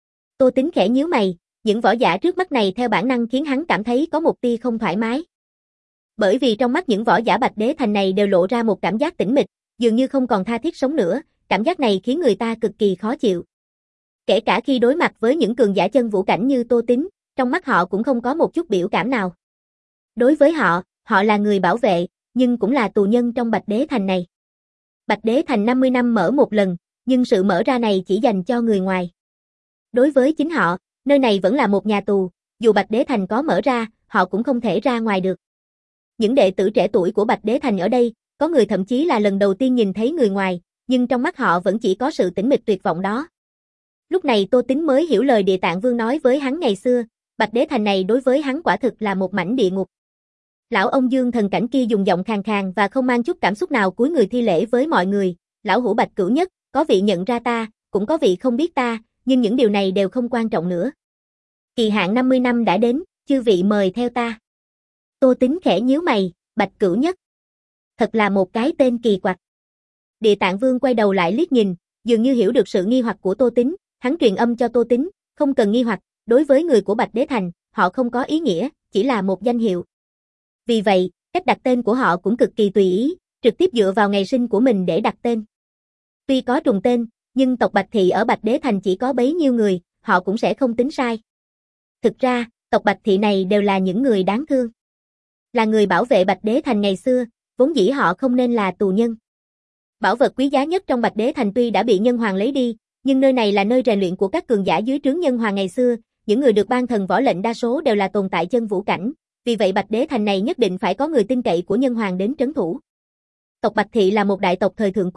Tô Tín khẽ nhíu mày, những võ giả trước mắt này theo bản năng khiến hắn cảm thấy có một tia không thoải mái. Bởi vì trong mắt những võ giả Bạch Đế Thành này đều lộ ra một cảm giác tĩnh mịch, dường như không còn tha thiết sống nữa, cảm giác này khiến người ta cực kỳ khó chịu. Kể cả khi đối mặt với những cường giả chân vũ cảnh như Tô Tín, trong mắt họ cũng không có một chút biểu cảm nào. Đối với họ, họ là người bảo vệ, nhưng cũng là tù nhân trong Bạch Đế Thành này. Bạch Đế Thành năm mươi năm mở một lần, nhưng sự mở ra này chỉ dành cho người ngoài. Đối với chính họ, nơi này vẫn là một nhà tù, dù Bạch Đế Thành có mở ra, họ cũng không thể ra ngoài được. Những đệ tử trẻ tuổi của Bạch Đế Thành ở đây, có người thậm chí là lần đầu tiên nhìn thấy người ngoài, nhưng trong mắt họ vẫn chỉ có sự tĩnh mịch tuyệt vọng đó. Lúc này Tô Tín mới hiểu lời Địa Tạng Vương nói với hắn ngày xưa, Bạch Đế Thành này đối với hắn quả thực là một mảnh địa ngục. Lão ông Dương thần cảnh kia dùng giọng khàn khàn và không mang chút cảm xúc nào cúi người thi lễ với mọi người, lão hủ Bạch Cửu Nhất, có vị nhận ra ta, cũng có vị không biết ta, nhưng những điều này đều không quan trọng nữa. Kỳ hạn năm mươi năm đã đến, chư vị mời theo ta. Tô Tín khẽ nhíu mày, Bạch Cửu Nhất. Thật là một cái tên kỳ quặc. Địa Tạng Vương quay đầu lại liếc nhìn, dường như hiểu được sự nghi hoặc của Tô Tín, hắn truyền âm cho Tô Tín, không cần nghi hoặc, đối với người của Bạch Đế Thành, họ không có ý nghĩa, chỉ là một danh hiệu. Vì vậy, cách đặt tên của họ cũng cực kỳ tùy ý, trực tiếp dựa vào ngày sinh của mình để đặt tên. Tuy có trùng tên, nhưng tộc Bạch Thị ở Bạch Đế Thành chỉ có bấy nhiêu người, họ cũng sẽ không tính sai. Thực ra, tộc Bạch Thị này đều là những người đáng thương. Là người bảo vệ Bạch Đế Thành ngày xưa, vốn dĩ họ không nên là tù nhân. Bảo vật quý giá nhất trong Bạch Đế Thành tuy đã bị Nhân Hoàng lấy đi, nhưng nơi này là nơi rèn luyện của các cường giả dưới trướng Nhân Hoàng ngày xưa, những người được ban thần võ lệnh đa số đều là tồn tại chân vũ cảnh, vì vậy Bạch Đế Thành này nhất định phải có người tin cậy của Nhân Hoàng đến trấn thủ. Tộc Bạch Thị là một đại tộc thời thượng cổ,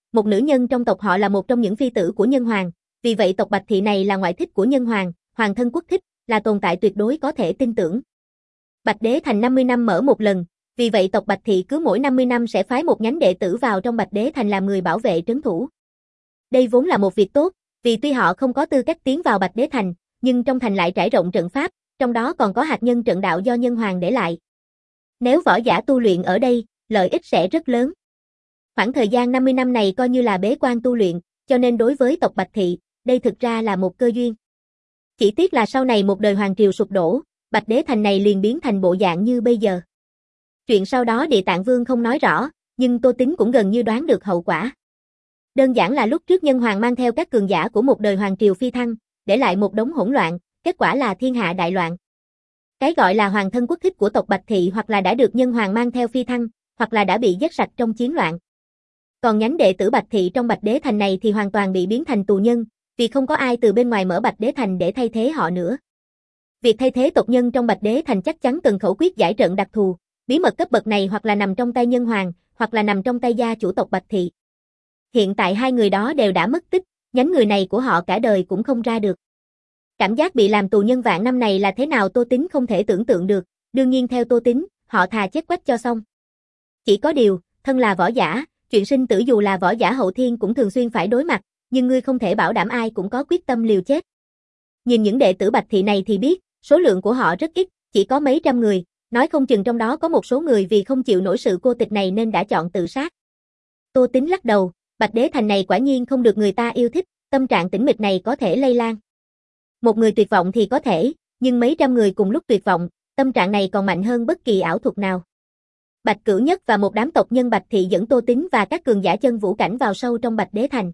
một nữ nhân trong tộc họ là một trong những phi tử của nhân hoàng, vì vậy tộc Bạch Thị này là ngoại thích của nhân hoàng, hoàng thân quốc thích, là tồn tại tuyệt đối có thể tin tưởng. Bạch Đế Thành năm mươi năm mở một lần, vì vậy tộc Bạch Thị cứ mỗi năm mươi năm sẽ phái một nhánh đệ tử vào trong Bạch Đế Thành làm người bảo vệ trấn thủ. Đây vốn là một việc tốt, vì tuy họ không có tư cách tiến vào Bạch Đế Thành, nhưng trong thành lại trải rộng trận pháp, trong đó còn có hạt nhân trận đạo do nhân hoàng để lại. Nếu võ giả tu luyện ở đây, lợi ích sẽ rất lớn. Khoảng thời gian năm mươi năm này coi như là bế quan tu luyện, cho nên đối với tộc Bạch Thị, đây thực ra là một cơ duyên. Chỉ tiếc là sau này một đời hoàng triều sụp đổ, Bạch Đế Thành này liền biến thành bộ dạng như bây giờ. Chuyện sau đó Địa Tạng Vương không nói rõ, nhưng Tô Tín cũng gần như đoán được hậu quả. Đơn giản là lúc trước nhân hoàng mang theo các cường giả của một đời hoàng triều phi thăng, để lại một đống hỗn loạn, kết quả là thiên hạ đại loạn. Cái gọi là hoàng thân quốc thích của tộc Bạch Thị hoặc là đã được nhân hoàng mang theo phi thăng, hoặc là đã bị giết sạch trong chiến loạn. Còn nhánh đệ tử Bạch Thị trong Bạch Đế Thành này thì hoàn toàn bị biến thành tù nhân, vì không có ai từ bên ngoài mở Bạch Đế Thành để thay thế họ nữa. Việc thay thế tộc nhân trong Bạch Đế Thành chắc chắn cần khẩu quyết giải trận đặc thù, bí mật cấp bậc này hoặc là nằm trong tay nhân hoàng, hoặc là nằm trong tay gia chủ tộc Bạch Thị. Hiện tại hai người đó đều đã mất tích, nhánh người này của họ cả đời cũng không ra được. Cảm giác bị làm tù nhân vạn năm này là thế nào Tô Tín không thể tưởng tượng được, đương nhiên theo Tô Tín, họ thà chết quách cho xong. Chỉ có điều, thân là võ giả, chuyện sinh tử dù là võ giả hậu thiên cũng thường xuyên phải đối mặt, nhưng ngươi không thể bảo đảm ai cũng có quyết tâm liều chết. Nhìn những đệ tử Bạch Thị này thì biết, số lượng của họ rất ít, chỉ có mấy trăm người, nói không chừng trong đó có một số người vì không chịu nổi sự cô tịch này nên đã chọn tự sát. Tô Tín lắc đầu, Bạch Đế Thành này quả nhiên không được người ta yêu thích, tâm trạng tĩnh mịch này có thể lây lan. Một người tuyệt vọng thì có thể, nhưng mấy trăm người cùng lúc tuyệt vọng, tâm trạng này còn mạnh hơn bất kỳ ảo thuật nào. Bạch Cửu Nhất và một đám tộc nhân Bạch Thị dẫn Tô Tín và các cường giả chân vũ cảnh vào sâu trong Bạch Đế Thành.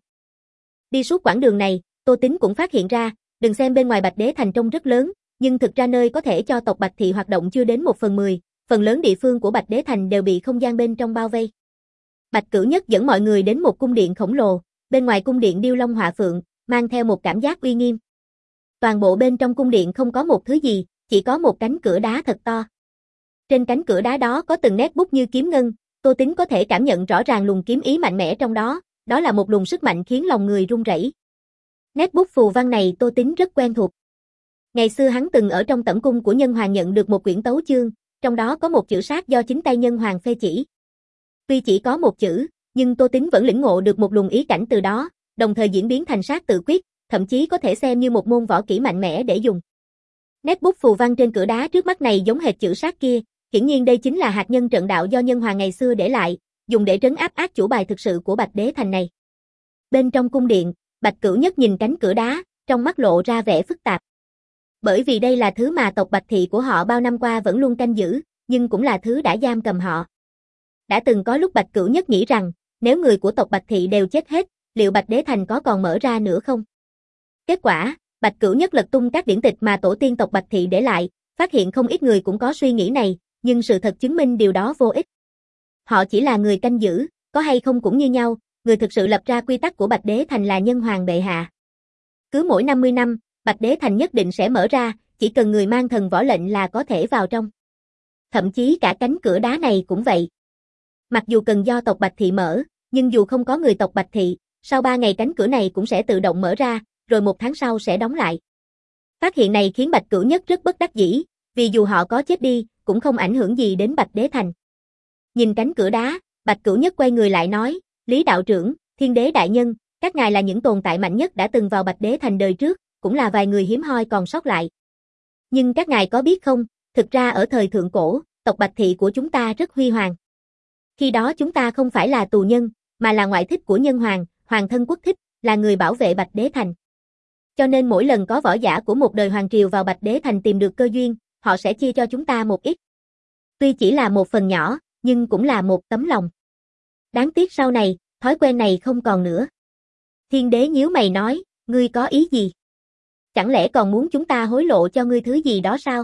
Đi suốt quãng đường này, Tô Tín cũng phát hiện ra, đừng xem bên ngoài Bạch Đế Thành trông rất lớn, nhưng thực ra nơi có thể cho tộc Bạch Thị hoạt động chưa đến một phần mười, phần lớn địa phương của Bạch Đế Thành đều bị không gian bên trong bao vây. Bạch Cửu Nhất dẫn mọi người đến một cung điện khổng lồ, bên ngoài cung điện điêu long họa phượng, mang theo một cảm giác uy nghiêm. Toàn bộ bên trong cung điện không có một thứ gì, chỉ có một cánh cửa đá thật to. Trên cánh cửa đá đó có từng nét bút như kiếm ngân, Tô Tín có thể cảm nhận rõ ràng luồng kiếm ý mạnh mẽ trong đó, đó là một luồng sức mạnh khiến lòng người run rẩy. Nét bút phù văn này Tô Tín rất quen thuộc. Ngày xưa hắn từng ở trong tẩm cung của nhân hoàng nhận được một quyển tấu chương, trong đó có một chữ sát do chính tay nhân hoàng phê chỉ. Tuy chỉ có một chữ, nhưng Tô Tín vẫn lĩnh ngộ được một luồng ý cảnh từ đó, đồng thời diễn biến thành sát tự quyết, thậm chí có thể xem như một môn võ kỹ mạnh mẽ để dùng. Nét bút phù văn trên cửa đá trước mắt này giống hệt chữ sát kia, hiển nhiên đây chính là hạt nhân trận đạo do nhân hoàng ngày xưa để lại, dùng để trấn áp ác chủ bài thực sự của Bạch Đế Thành này. Bên trong cung điện, Bạch Cửu Nhất nhìn cánh cửa đá, trong mắt lộ ra vẻ phức tạp. Bởi vì đây là thứ mà tộc Bạch Thị của họ bao năm qua vẫn luôn canh giữ, nhưng cũng là thứ đã giam cầm họ. Đã từng có lúc Bạch Cửu Nhất nghĩ rằng, nếu người của tộc Bạch Thị đều chết hết, liệu Bạch Đế Thành có còn mở ra nữa không? Kết quả, Bạch Cửu Nhất lật tung các điển tịch mà tổ tiên tộc Bạch Thị để lại, phát hiện không ít người cũng có suy nghĩ này, nhưng sự thật chứng minh điều đó vô ích. Họ chỉ là người canh giữ, có hay không cũng như nhau, người thực sự lập ra quy tắc của Bạch Đế Thành là nhân hoàng bệ hạ. Cứ mỗi năm mươi năm, Bạch Đế Thành nhất định sẽ mở ra, chỉ cần người mang thần võ lệnh là có thể vào trong. Thậm chí cả cánh cửa đá này cũng vậy. Mặc dù cần do tộc Bạch Thị mở, nhưng dù không có người tộc Bạch Thị, sau ba ngày cánh cửa này cũng sẽ tự động mở ra, rồi một tháng sau sẽ đóng lại. Phát hiện này khiến Bạch Cửu Nhất rất bất đắc dĩ, vì dù họ có chết đi, cũng không ảnh hưởng gì đến Bạch Đế Thành. Nhìn cánh cửa đá, Bạch Cửu Nhất quay người lại nói, Lý đạo trưởng, Thiên Đế đại nhân, các ngài là những tồn tại mạnh nhất đã từng vào Bạch Đế Thành đời trước, cũng là vài người hiếm hoi còn sót lại. Nhưng các ngài có biết không, thực ra ở thời thượng cổ, tộc Bạch Thị của chúng ta rất huy hoàng. Khi đó chúng ta không phải là tù nhân, mà là ngoại thích của nhân hoàng, hoàng thân quốc thích, là người bảo vệ Bạch Đế Thành. Cho nên mỗi lần có võ giả của một đời hoàng triều vào Bạch Đế Thành tìm được cơ duyên, họ sẽ chia cho chúng ta một ít. Tuy chỉ là một phần nhỏ, nhưng cũng là một tấm lòng. Đáng tiếc sau này, thói quen này không còn nữa. Thiên Đế nhíu mày nói, ngươi có ý gì? Chẳng lẽ còn muốn chúng ta hối lộ cho ngươi thứ gì đó sao?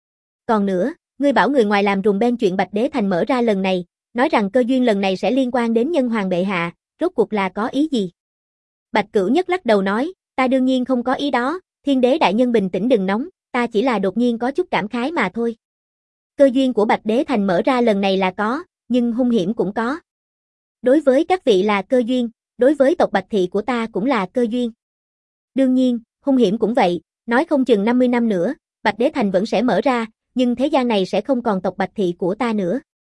Còn nữa, ngươi bảo người ngoài làm rùng bên chuyện Bạch Đế Thành mở ra lần này, nói rằng cơ duyên lần này sẽ liên quan đến nhân hoàng bệ hạ, rốt cuộc là có ý gì? Bạch Cửu Nhất lắc đầu nói, ta đương nhiên không có ý đó, Thiên Đế đại nhân bình tĩnh đừng nóng, ta chỉ là đột nhiên có chút cảm khái mà thôi. Cơ duyên của Bạch Đế Thành mở ra lần này là có, nhưng hung hiểm cũng có. Đối với các vị là cơ duyên, đối đối với tộc Bạch Thị của ta cũng là cơ duyên. Đương nhiên, hung hiểm cũng vậy, nói không chừng năm mươi năm nữa, Bạch Đế Thành vẫn sẽ mở ra, nhưng thế gian này sẽ không còn tộc Bạch Thị của ta nữa.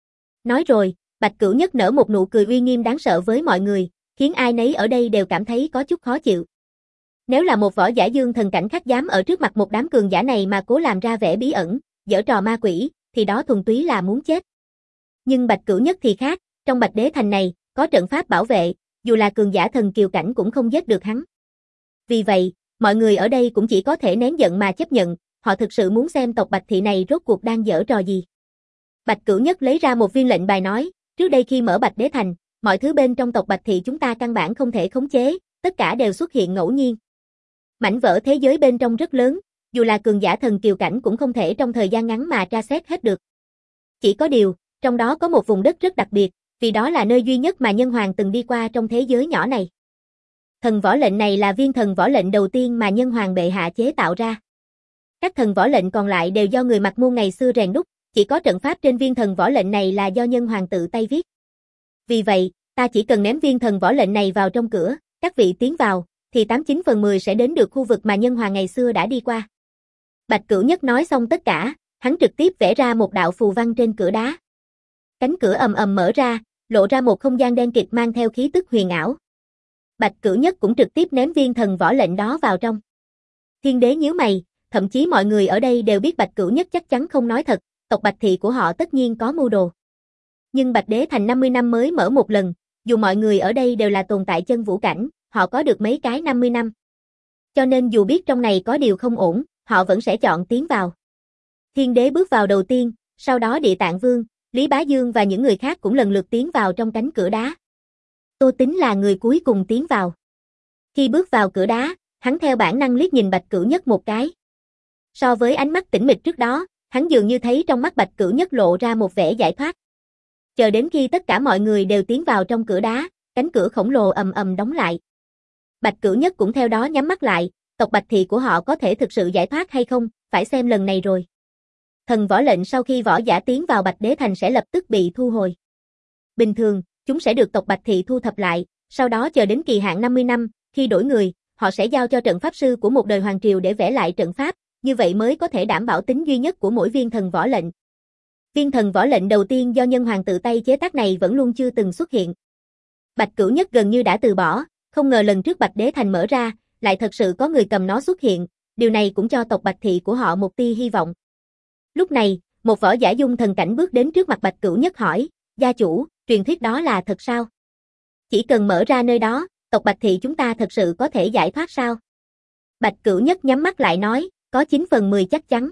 Nói rồi, Bạch Cửu Nhất nở một nụ cười uy nghiêm đáng sợ với mọi người, khiến ai nấy ở đây đều cảm thấy có chút khó chịu. Nếu là một võ giả dương thần cảnh khác dám ở trước mặt một đám cường giả này mà cố làm ra vẻ bí ẩn, giở trò ma quỷ, thì đó thuần túy là muốn chết. Nhưng Bạch Cửu Nhất thì khác, trong Bạch Đế Thành này, có trận pháp bảo vệ, dù là cường giả thần kiều cảnh cũng không giết được hắn. Vì vậy, mọi người ở đây cũng chỉ có thể nén giận mà chấp nhận, họ thực sự muốn xem tộc Bạch Thị này rốt cuộc đang giở trò gì. Bạch Cửu Nhất lấy ra một viên lệnh bài nói, trước đây khi mở Bạch Đế Thành, mọi thứ bên trong tộc Bạch Thị chúng ta căn bản không thể khống chế, tất cả đều xuất hiện ngẫu nhiên. Mảnh vỡ thế giới bên trong rất lớn, dù là cường giả thần kiều cảnh cũng không thể trong thời gian ngắn mà tra xét hết được. Chỉ có điều, trong đó có một vùng đất rất đặc biệt, vì đó là nơi duy nhất mà nhân hoàng từng đi qua trong thế giới nhỏ này. Thần võ lệnh này là viên thần võ lệnh đầu tiên mà nhân hoàng bệ hạ chế tạo ra. Các thần võ lệnh còn lại đều do người Mặc Môn ngày xưa rèn đúc, chỉ có trận pháp trên viên thần võ lệnh này là do nhân hoàng tự tay viết. Vì vậy, ta chỉ cần ném viên thần võ lệnh này vào trong cửa, các vị tiến vào, thì tám chín phần mười sẽ đến được khu vực mà nhân hoàng ngày xưa đã đi qua. Bạch Cửu Nhất nói xong tất cả, hắn trực tiếp vẽ ra một đạo phù văn trên cửa đá. Cánh cửa ầm ầm mở ra, lộ ra một không gian đen kịt mang theo khí tức huyền ảo. Bạch Cửu Nhất cũng trực tiếp ném viên thần võ lệnh đó vào trong. Thiên đế nhíu mày, thậm chí mọi người ở đây đều biết Bạch Cửu Nhất chắc chắn không nói thật, tộc Bạch Thị của họ tất nhiên có mưu đồ. Nhưng Bạch Đế Thành năm mươi năm mới mở một lần, dù mọi người ở đây đều là tồn tại chân vũ cảnh, họ có được mấy cái năm mươi năm. Cho nên dù biết trong này có điều không ổn, họ vẫn sẽ chọn tiến vào. Thiên đế bước vào đầu tiên, sau đó Địa Tạng Vương, Lý Bá Dương và những người khác cũng lần lượt tiến vào trong cánh cửa đá. Tô Tính là người cuối cùng tiến vào. Khi bước vào cửa đá, hắn theo bản năng liếc nhìn Bạch Cửu Nhất một cái. So với ánh mắt tĩnh mịch trước đó, hắn dường như thấy trong mắt Bạch Cửu Nhất lộ ra một vẻ giải thoát. Chờ đến khi tất cả mọi người đều tiến vào trong cửa đá, cánh cửa khổng lồ ầm ầm đóng lại. Bạch Cửu Nhất cũng theo đó nhắm mắt lại, tộc Bạch Thị của họ có thể thực sự giải thoát hay không, phải xem lần này rồi. Thần võ lệnh sau khi võ giả tiến vào Bạch Đế Thành sẽ lập tức bị thu hồi. Bình thường, chúng sẽ được tộc Bạch Thị thu thập lại, sau đó chờ đến kỳ hạn năm mươi năm, khi đổi người, họ sẽ giao cho trận pháp sư của một đời hoàng triều để vẽ lại trận pháp, như vậy mới có thể đảm bảo tính duy nhất của mỗi viên thần võ lệnh. Viên thần võ lệnh đầu tiên do nhân hoàng tự tay chế tác này vẫn luôn chưa từng xuất hiện. Bạch Cửu Nhất gần như đã từ bỏ, không ngờ lần trước Bạch Đế Thành mở ra, lại thật sự có người cầm nó xuất hiện, điều này cũng cho tộc Bạch Thị của họ một tia hy vọng. Lúc này, một võ giả dung thần cảnh bước đến trước mặt Bạch Cửu Nhất hỏi, gia chủ, truyền thuyết đó là thật sao? Chỉ cần mở ra nơi đó, tộc Bạch Thị chúng ta thật sự có thể giải thoát sao? Bạch Cửu Nhất nhắm mắt lại nói, có chín phần mười chắc chắn.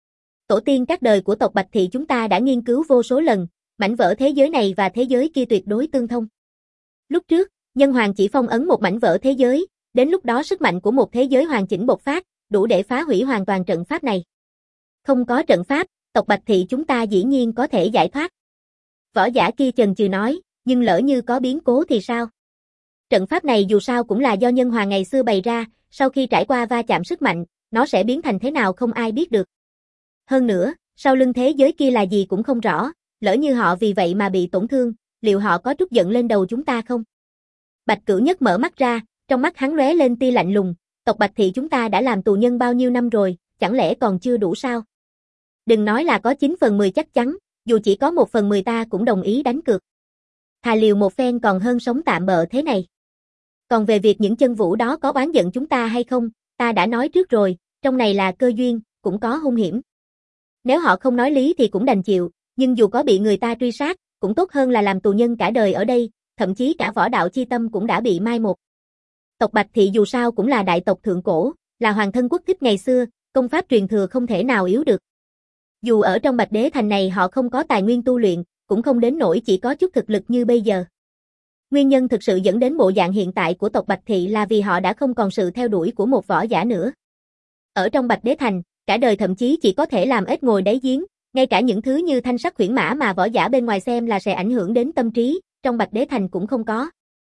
Tổ tiên các đời của tộc Bạch Thị chúng ta đã nghiên cứu vô số lần, mảnh vỡ thế giới này và thế giới kia tuyệt đối tương thông. Lúc trước, nhân hoàng chỉ phong ấn một mảnh vỡ thế giới, đến lúc đó sức mạnh của một thế giới hoàn chỉnh bộc phát, đủ để phá hủy hoàn toàn trận pháp này. Không có trận pháp, tộc Bạch Thị chúng ta dĩ nhiên có thể giải thoát. Võ giả kia chần chừ nói, nhưng lỡ như có biến cố thì sao? Trận pháp này dù sao cũng là do nhân hoàng ngày xưa bày ra, sau khi trải qua va chạm sức mạnh, nó sẽ biến thành thế nào không ai biết được. Hơn nữa, sau lưng thế giới kia là gì cũng không rõ, lỡ như họ vì vậy mà bị tổn thương, liệu họ có trút giận lên đầu chúng ta không? Bạch Cửu Nhất mở mắt ra, trong mắt hắn lóe lên tia lạnh lùng, tộc Bạch Thị chúng ta đã làm tù nhân bao nhiêu năm rồi, chẳng lẽ còn chưa đủ sao? Đừng nói là có chín phần mười chắc chắn, dù chỉ có một phần mười ta cũng đồng ý đánh cược. Thà liều một phen còn hơn sống tạm bợ thế này. Còn về việc những chân vũ đó có oán giận chúng ta hay không, ta đã nói trước rồi, trong này là cơ duyên, cũng có hung hiểm. Nếu họ không nói lý thì cũng đành chịu, nhưng dù có bị người ta truy sát, cũng tốt hơn là làm tù nhân cả đời ở đây, thậm chí cả võ đạo chi tâm cũng đã bị mai một. Tộc Bạch Thị dù sao cũng là đại tộc thượng cổ, là hoàng thân quốc thích ngày xưa, công pháp truyền thừa không thể nào yếu được. Dù ở trong Bạch Đế Thành này họ không có tài nguyên tu luyện, cũng không đến nỗi chỉ có chút thực lực như bây giờ. Nguyên nhân thực sự dẫn đến bộ dạng hiện tại của tộc Bạch Thị là vì họ đã không còn sự theo đuổi của một võ giả nữa. Ở trong Bạch Đế Thành, cả đời thậm chí chỉ có thể làm ếch ngồi đáy giếng, ngay cả những thứ như thanh sắc khuyển mã mà võ giả bên ngoài xem là sẽ ảnh hưởng đến tâm trí, trong Bạch Đế Thành cũng không có.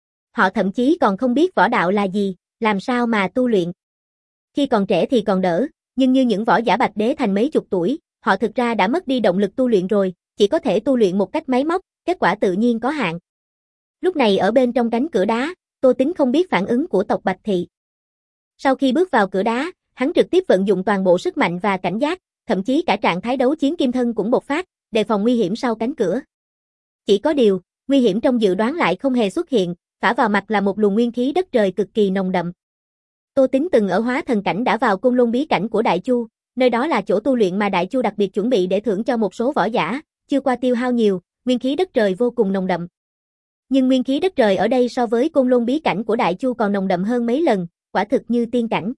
Họ thậm chí còn không biết võ đạo là gì, làm sao mà tu luyện. Khi còn trẻ thì còn đỡ, nhưng như những võ giả Bạch Đế Thành mấy chục tuổi, họ thực ra đã mất đi động lực tu luyện rồi, chỉ có thể tu luyện một cách máy móc, kết quả tự nhiên có hạn. Lúc này ở bên trong cánh cửa đá, Tô Tính không biết phản ứng của tộc Bạch Thị. Sau khi bước vào cửa đá, hắn trực tiếp vận dụng toàn bộ sức mạnh và cảnh giác, thậm chí cả trạng thái đấu chiến kim thân cũng bộc phát, đề phòng nguy hiểm sau cánh cửa. Chỉ có điều, nguy hiểm trong dự đoán lại không hề xuất hiện, phả vào mặt là một luồng nguyên khí đất trời cực kỳ nồng đậm. Tô Tính từng ở Hóa Thần cảnh đã vào Côn Lôn bí cảnh của Đại Chu, nơi đó là chỗ tu luyện mà Đại Chu đặc biệt chuẩn bị để thưởng cho một số võ giả, chưa qua tiêu hao nhiều, nguyên khí đất trời vô cùng nồng đậm. Nhưng nguyên khí đất trời ở đây so với Côn Lôn bí cảnh của Đại Chu còn nồng đậm hơn mấy lần, quả thực như tiên cảnh.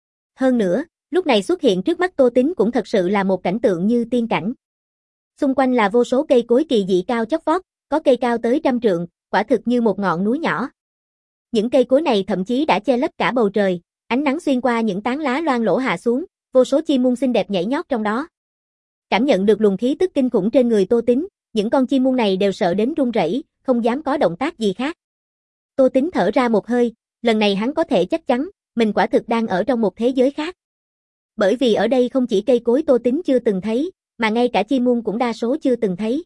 Hơn nữa, lúc này xuất hiện trước mắt Tô Tính cũng thật sự là một cảnh tượng như tiên cảnh. Xung quanh là vô số cây cối kỳ dị cao chót vót, có cây cao tới trăm trượng, quả thực như một ngọn núi nhỏ. Những cây cối này thậm chí đã che lấp cả bầu trời, ánh nắng xuyên qua những tán lá loang lổ hạ xuống, vô số chim muông xinh đẹp nhảy nhót trong đó. Cảm nhận được luồng khí tức kinh khủng trên người Tô Tính, những con chim muông này đều sợ đến run rẩy, không dám có động tác gì khác. Tô Tính thở ra một hơi, lần này hắn có thể chắc chắn, mình quả thực đang ở trong một thế giới khác. Bởi vì ở đây không chỉ cây cối Tô Tính chưa từng thấy, mà ngay cả chim muông cũng đa số chưa từng thấy.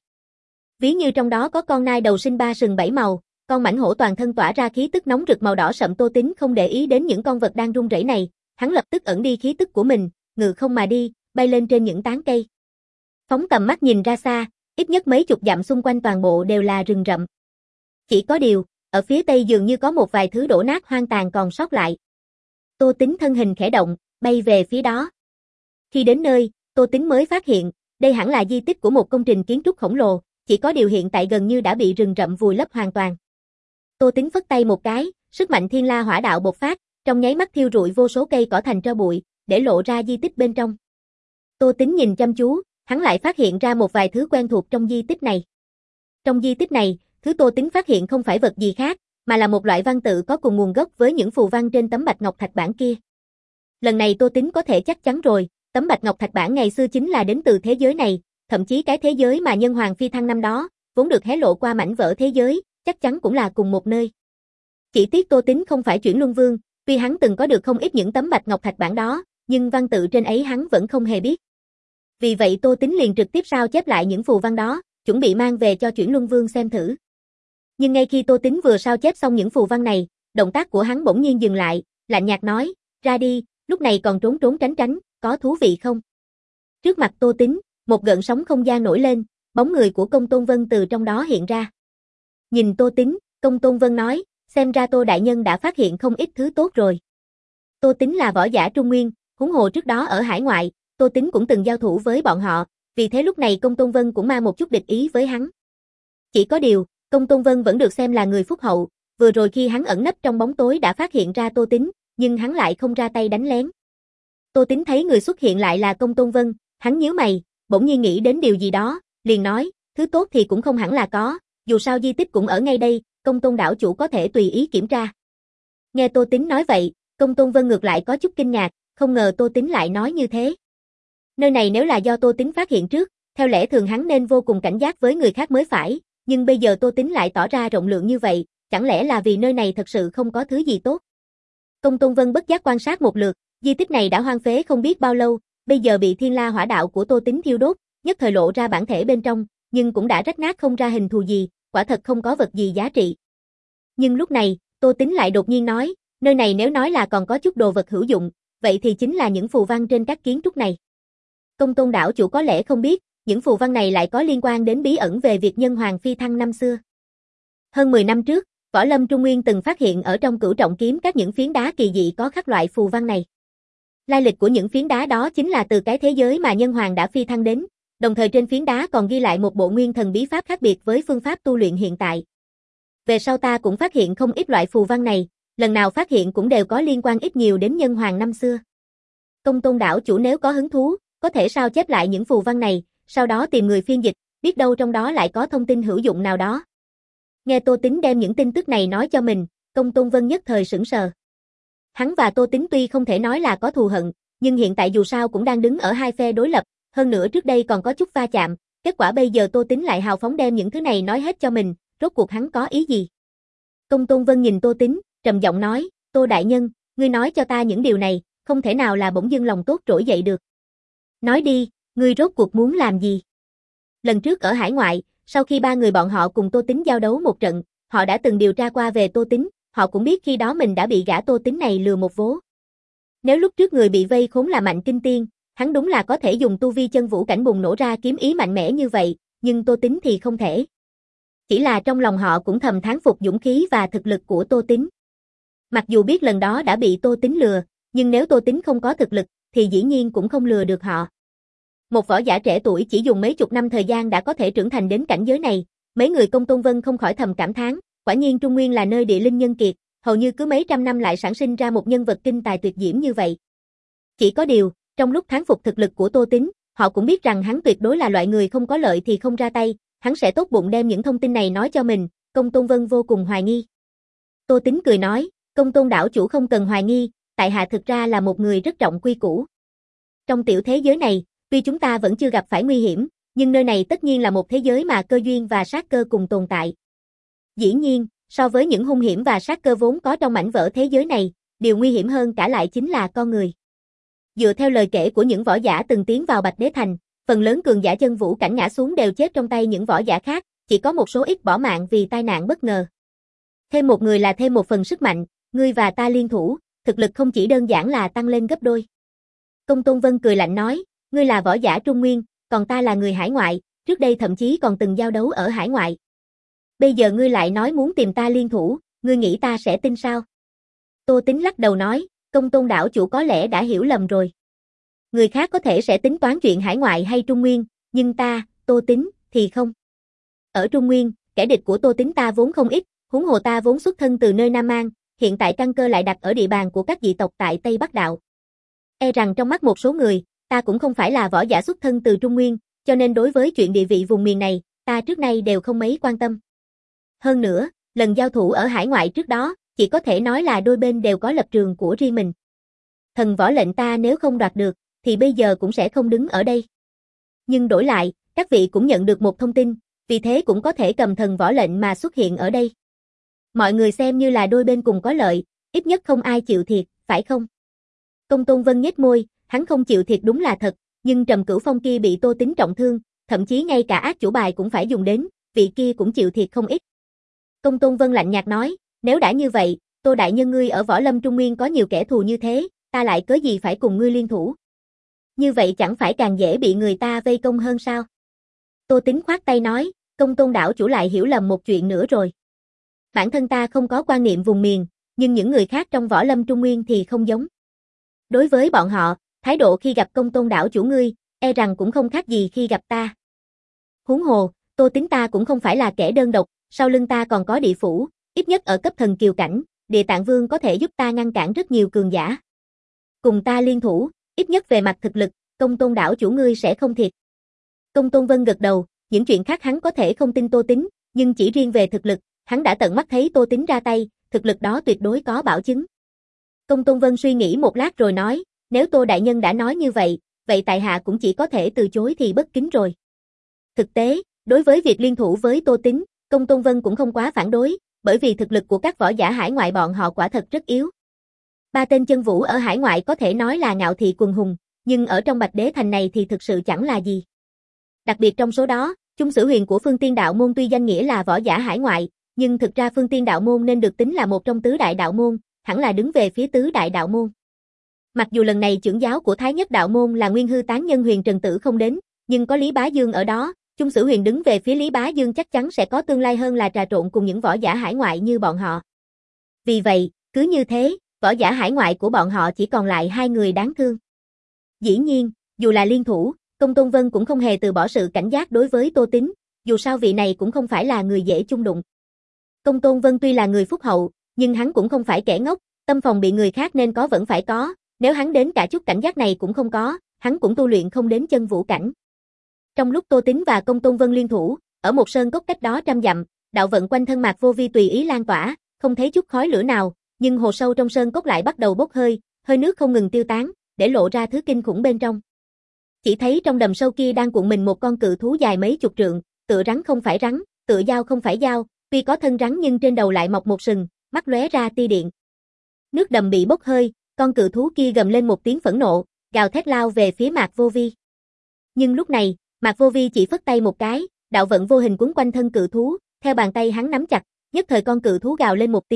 Ví như trong đó có con nai đầu sinh ba sừng bảy màu, con mãnh hổ toàn thân tỏa ra khí tức nóng rực màu đỏ sậm. Tô Tính không để ý đến những con vật đang run rẩy này, hắn lập tức ẩn đi khí tức của mình, ngự không mà đi, bay lên trên những tán cây. Phóng tầm mắt nhìn ra xa, ít nhất mấy chục dặm xung quanh toàn bộ đều là rừng rậm. Chỉ có điều, ở phía tây dường như có một vài thứ đổ nát hoang tàn còn sót lại. Tô Tính thân hình khẽ động, bay về phía đó. Khi đến nơi, Tô Tính mới phát hiện, đây hẳn là di tích của một công trình kiến trúc khổng lồ, chỉ có điều hiện tại gần như đã bị rừng rậm vùi lấp hoàn toàn. Tô Tính phất tay một cái, sức mạnh thiên la hỏa đạo bộc phát, trong nháy mắt thiêu rụi vô số cây cỏ thành tro bụi, để lộ ra di tích bên trong. Tô Tính nhìn chăm chú, hắn lại phát hiện ra một vài thứ quen thuộc trong di tích này. Trong di tích này, thứ Tô Tính phát hiện không phải vật gì khác, mà là một loại văn tự có cùng nguồn gốc với những phù văn trên tấm bạch ngọc thạch bản kia. Lần này Tô Tính có thể chắc chắn rồi, tấm bạch ngọc thạch bản ngày xưa chính là đến từ thế giới này, thậm chí cái thế giới mà Nhân Hoàng phi thăng năm đó, vốn được hé lộ qua mảnh vỡ thế giới, chắc chắn cũng là cùng một nơi. Chỉ tiếc Tô Tính không phải Chuyển Luân Vương, tuy hắn từng có được không ít những tấm bạch ngọc thạch bản đó, nhưng văn tự trên ấy hắn vẫn không hề biết. Vì vậy Tô Tính liền trực tiếp sao chép lại những phù văn đó, chuẩn bị mang về cho Chuyển Luân Vương xem thử. Nhưng ngay khi Tô Tính vừa sao chép xong những phù văn này, động tác của hắn bỗng nhiên dừng lại, lạnh nhạt nói, ra đi, lúc này còn trốn trốn tránh tránh, có thú vị không? Trước mặt Tô Tính, một gợn sóng không gian nổi lên, bóng người của Công Tôn Vân từ trong đó hiện ra. Nhìn Tô Tính, Công Tôn Vân nói, xem ra Tô đại nhân đã phát hiện không ít thứ tốt rồi. Tô Tính là võ giả Trung Nguyên, huống hồ trước đó ở hải ngoại, Tô Tính cũng từng giao thủ với bọn họ, vì thế lúc này Công Tôn Vân cũng mang một chút địch ý với hắn. Chỉ có điều, Công Tôn Vân vẫn được xem là người phúc hậu, vừa rồi khi hắn ẩn nấp trong bóng tối đã phát hiện ra Tô Tính, nhưng hắn lại không ra tay đánh lén. Tô Tính thấy người xuất hiện lại là Công Tôn Vân, hắn nhíu mày, bỗng nhiên nghĩ đến điều gì đó, liền nói, thứ tốt thì cũng không hẳn là có, dù sao di tích cũng ở ngay đây, Công Tôn đảo chủ có thể tùy ý kiểm tra. Nghe Tô Tính nói vậy, Công Tôn Vân ngược lại có chút kinh ngạc, không ngờ Tô Tính lại nói như thế. Nơi này nếu là do Tô Tính phát hiện trước, theo lẽ thường hắn nên vô cùng cảnh giác với người khác mới phải, nhưng bây giờ Tô Tính lại tỏ ra rộng lượng như vậy, chẳng lẽ là vì nơi này thật sự không có thứ gì tốt. Công Tôn Vân bất giác quan sát một lượt, di tích này đã hoang phế không biết bao lâu, bây giờ bị thiên la hỏa đạo của Tô Tính thiêu đốt, nhất thời lộ ra bản thể bên trong, nhưng cũng đã rách nát không ra hình thù gì, quả thật không có vật gì giá trị. Nhưng lúc này, Tô Tính lại đột nhiên nói, nơi này nếu nói là còn có chút đồ vật hữu dụng, vậy thì chính là những phù văn trên các kiến trúc này. Công Tôn đảo chủ có lẽ không biết, những phù văn này lại có liên quan đến bí ẩn về việc Nhân Hoàng phi thăng năm xưa. Hơn mười năm trước, Võ Lâm Trung Nguyên từng phát hiện ở trong Cửu Trọng Kiếm các những phiến đá kỳ dị có khắc loại phù văn này. Lai lịch của những phiến đá đó chính là từ cái thế giới mà Nhân Hoàng đã phi thăng đến, đồng thời trên phiến đá còn ghi lại một bộ nguyên thần bí pháp khác biệt với phương pháp tu luyện hiện tại. Về sau ta cũng phát hiện không ít loại phù văn này, lần nào phát hiện cũng đều có liên quan ít nhiều đến Nhân Hoàng năm xưa. Công Tôn đảo chủ nếu có hứng thú, có thể sao chép lại những phù văn này, sau đó tìm người phiên dịch, biết đâu trong đó lại có thông tin hữu dụng nào đó. Nghe Tô Tính đem những tin tức này nói cho mình, Công Tôn Vân nhất thời sững sờ. Hắn và Tô Tính tuy không thể nói là có thù hận, nhưng hiện tại dù sao cũng đang đứng ở hai phe đối lập, hơn nữa trước đây còn có chút va chạm, kết quả bây giờ Tô Tính lại hào phóng đem những thứ này nói hết cho mình, rốt cuộc hắn có ý gì? Công Tôn Vân nhìn Tô Tính, trầm giọng nói, Tô đại nhân, ngươi nói cho ta những điều này, không thể nào là bỗng dưng lòng tốt trỗi dậy được. Nói đi, ngươi rốt cuộc muốn làm gì? Lần trước ở hải ngoại, sau khi ba người bọn họ cùng Tô Tính giao đấu một trận, họ đã từng điều tra qua về Tô Tính, họ cũng biết khi đó mình đã bị gã Tô Tính này lừa một vố. Nếu lúc trước người bị vây khốn là Mạnh Kinh Tiên, hắn đúng là có thể dùng tu vi chân vũ cảnh bùng nổ ra kiếm ý mạnh mẽ như vậy, nhưng Tô Tính thì không thể. Chỉ là trong lòng họ cũng thầm thán phục dũng khí và thực lực của Tô Tính. Mặc dù biết lần đó đã bị Tô Tính lừa, nhưng nếu Tô Tính không có thực lực, thì dĩ nhiên cũng không lừa được họ. Một võ giả trẻ tuổi chỉ dùng mấy chục năm thời gian đã có thể trưởng thành đến cảnh giới này, mấy người Công Tôn Vân không khỏi thầm cảm thán, quả nhiên Trung Nguyên là nơi địa linh nhân kiệt, hầu như cứ mấy trăm năm lại sản sinh ra một nhân vật kinh tài tuyệt diễm như vậy. Chỉ có điều, trong lúc thán phục thực lực của Tô Tính, họ cũng biết rằng hắn tuyệt đối là loại người không có lợi thì không ra tay, hắn sẽ tốt bụng đem những thông tin này nói cho mình, Công Tôn Vân vô cùng hoài nghi. Tô Tính cười nói, Công Tôn đảo chủ không cần hoài nghi, tại hạ thực ra là một người rất trọng quy củ. Trong tiểu thế giới này, tuy chúng ta vẫn chưa gặp phải nguy hiểm, nhưng nơi này tất nhiên là một thế giới mà cơ duyên và sát cơ cùng tồn tại. Dĩ nhiên, so với những hung hiểm và sát cơ vốn có trong mảnh vỡ thế giới này, điều nguy hiểm hơn cả lại chính là con người. Dựa theo lời kể của những võ giả từng tiến vào Bạch Đế Thành, phần lớn cường giả chân vũ cảnh ngã xuống đều chết trong tay những võ giả khác, chỉ có một số ít bỏ mạng vì tai nạn bất ngờ. Thêm một người là thêm một phần sức mạnh, ngươi và ta liên thủ, thực lực không chỉ đơn giản là tăng lên gấp đôi. Công Tôn Vân cười lạnh nói, ngươi là võ giả Trung Nguyên, còn ta là người hải ngoại, trước đây thậm chí còn từng giao đấu ở hải ngoại. Bây giờ ngươi lại nói muốn tìm ta liên thủ, ngươi nghĩ ta sẽ tin sao? Tô Tính lắc đầu nói, Công Tôn đảo chủ có lẽ đã hiểu lầm rồi. Người khác có thể sẽ tính toán chuyện hải ngoại hay Trung Nguyên, nhưng ta, Tô Tính, thì không. Ở Trung Nguyên, kẻ địch của Tô Tính ta vốn không ít, huống hồ ta vốn xuất thân từ nơi Nam Mang, hiện tại căn cơ lại đặt ở địa bàn của các dị tộc tại Tây Bắc Đạo. E rằng trong mắt một số người, ta cũng không phải là võ giả xuất thân từ Trung Nguyên, cho nên đối với chuyện địa vị vùng miền này, ta trước nay đều không mấy quan tâm. Hơn nữa, lần giao thủ ở hải ngoại trước đó, chỉ có thể nói là đôi bên đều có lập trường của riêng mình. Thần võ lệnh ta nếu không đoạt được, thì bây giờ cũng sẽ không đứng ở đây. Nhưng đổi lại, các vị cũng nhận được một thông tin, vì thế cũng có thể cầm thần võ lệnh mà xuất hiện ở đây. Mọi người xem như là đôi bên cùng có lợi, ít nhất không ai chịu thiệt, phải không? Công Tôn Vân nhếch môi, hắn không chịu thiệt đúng là thật, nhưng Trầm Cửu Phong kia bị Tô Tính trọng thương, thậm chí ngay cả ác chủ bài cũng phải dùng đến, vị kia cũng chịu thiệt không ít. Công Tôn Vân lạnh nhạt nói, nếu đã như vậy, Tô đại nhân ngươi ở Võ Lâm Trung Nguyên có nhiều kẻ thù như thế, ta lại cớ gì phải cùng ngươi liên thủ? Như vậy chẳng phải càng dễ bị người ta vây công hơn sao? Tô Tính khoát tay nói, Công Tôn đảo chủ lại hiểu lầm một chuyện nữa rồi. Bản thân ta không có quan niệm vùng miền, nhưng những người khác trong Võ Lâm Trung Nguyên thì không giống. Đối với bọn họ, thái độ khi gặp Công Tôn đảo chủ ngươi, e rằng cũng không khác gì khi gặp ta. Huống hồ, Tô Tính ta cũng không phải là kẻ đơn độc, sau lưng ta còn có địa phủ, ít nhất ở cấp thần kiều cảnh, Địa Tạng Vương có thể giúp ta ngăn cản rất nhiều cường giả. Cùng ta liên thủ, ít nhất về mặt thực lực, Công Tôn đảo chủ ngươi sẽ không thiệt. Công Tôn Vân gật đầu, những chuyện khác hắn có thể không tin Tô Tính, nhưng chỉ riêng về thực lực, hắn đã tận mắt thấy Tô Tính ra tay, thực lực đó tuyệt đối có bảo chứng. Công Tôn Vân suy nghĩ một lát rồi nói, nếu Tô đại nhân đã nói như vậy, vậy tại hạ cũng chỉ có thể từ chối thì bất kính rồi. Thực tế, đối với việc liên thủ với Tô Tính, Công Tôn Vân cũng không quá phản đối, bởi vì thực lực của các võ giả hải ngoại bọn họ quả thật rất yếu. Ba tên chân vũ ở hải ngoại có thể nói là ngạo thị quần hùng, nhưng ở trong Bạch Đế Thành này thì thực sự chẳng là gì. Đặc biệt trong số đó, Chung Sử Huyền của Phương Tiên Đạo Môn tuy danh nghĩa là võ giả hải ngoại, nhưng thực ra Phương Tiên Đạo Môn nên được tính là một trong tứ đại đạo môn, hẳn là đứng về phía tứ đại đạo môn. Mặc dù lần này trưởng giáo của Thái Nhất Đạo Môn là Nguyên Hư Tán Nhân Huyền Trần Tử không đến, nhưng có Lý Bá Dương ở đó, Chung Sử Huyền đứng về phía Lý Bá Dương chắc chắn sẽ có tương lai hơn là trà trộn cùng những võ giả hải ngoại như bọn họ. Vì vậy, cứ như thế, võ giả hải ngoại của bọn họ chỉ còn lại hai người đáng thương. Dĩ nhiên, dù là liên thủ, Công Tôn Vân cũng không hề từ bỏ sự cảnh giác đối với Tô Tính, dù sao vị này cũng không phải là người dễ chung đụng. Công Tôn Vân tuy là người phúc hậu, nhưng hắn cũng không phải kẻ ngốc, tâm phòng bị người khác nên có vẫn phải có, nếu hắn đến cả chút cảnh giác này cũng không có, hắn cũng tu luyện không đến chân vũ cảnh. Trong lúc Tô Tính và Công Tôn Vân liên thủ, ở một sơn cốc cách đó trăm dặm, đạo vận quanh thân Mạc Vô Vi tùy ý lan tỏa, không thấy chút khói lửa nào, nhưng hồ sâu trong sơn cốc lại bắt đầu bốc hơi, hơi nước không ngừng tiêu tán, để lộ ra thứ kinh khủng bên trong. Chỉ thấy trong đầm sâu kia đang cuộn mình một con cự thú dài mấy chục trượng, tựa rắn không phải rắn, tựa dao không phải dao, tuy có thân rắn nhưng trên đầu lại mọc một sừng, mắt lóe ra tia điện. Nước đầm bị bốc hơi, con cự thú kia gầm lên một tiếng phẫn nộ, gào thét lao về phía Mạc Vô Vi. Nhưng lúc này, Mạc Vô Vi chỉ phất tay một cái, đạo vận vô hình quấn quanh thân cự thú, theo bàn tay hắn nắm chặt, nhất thời con cự thú gào lên một tiếng,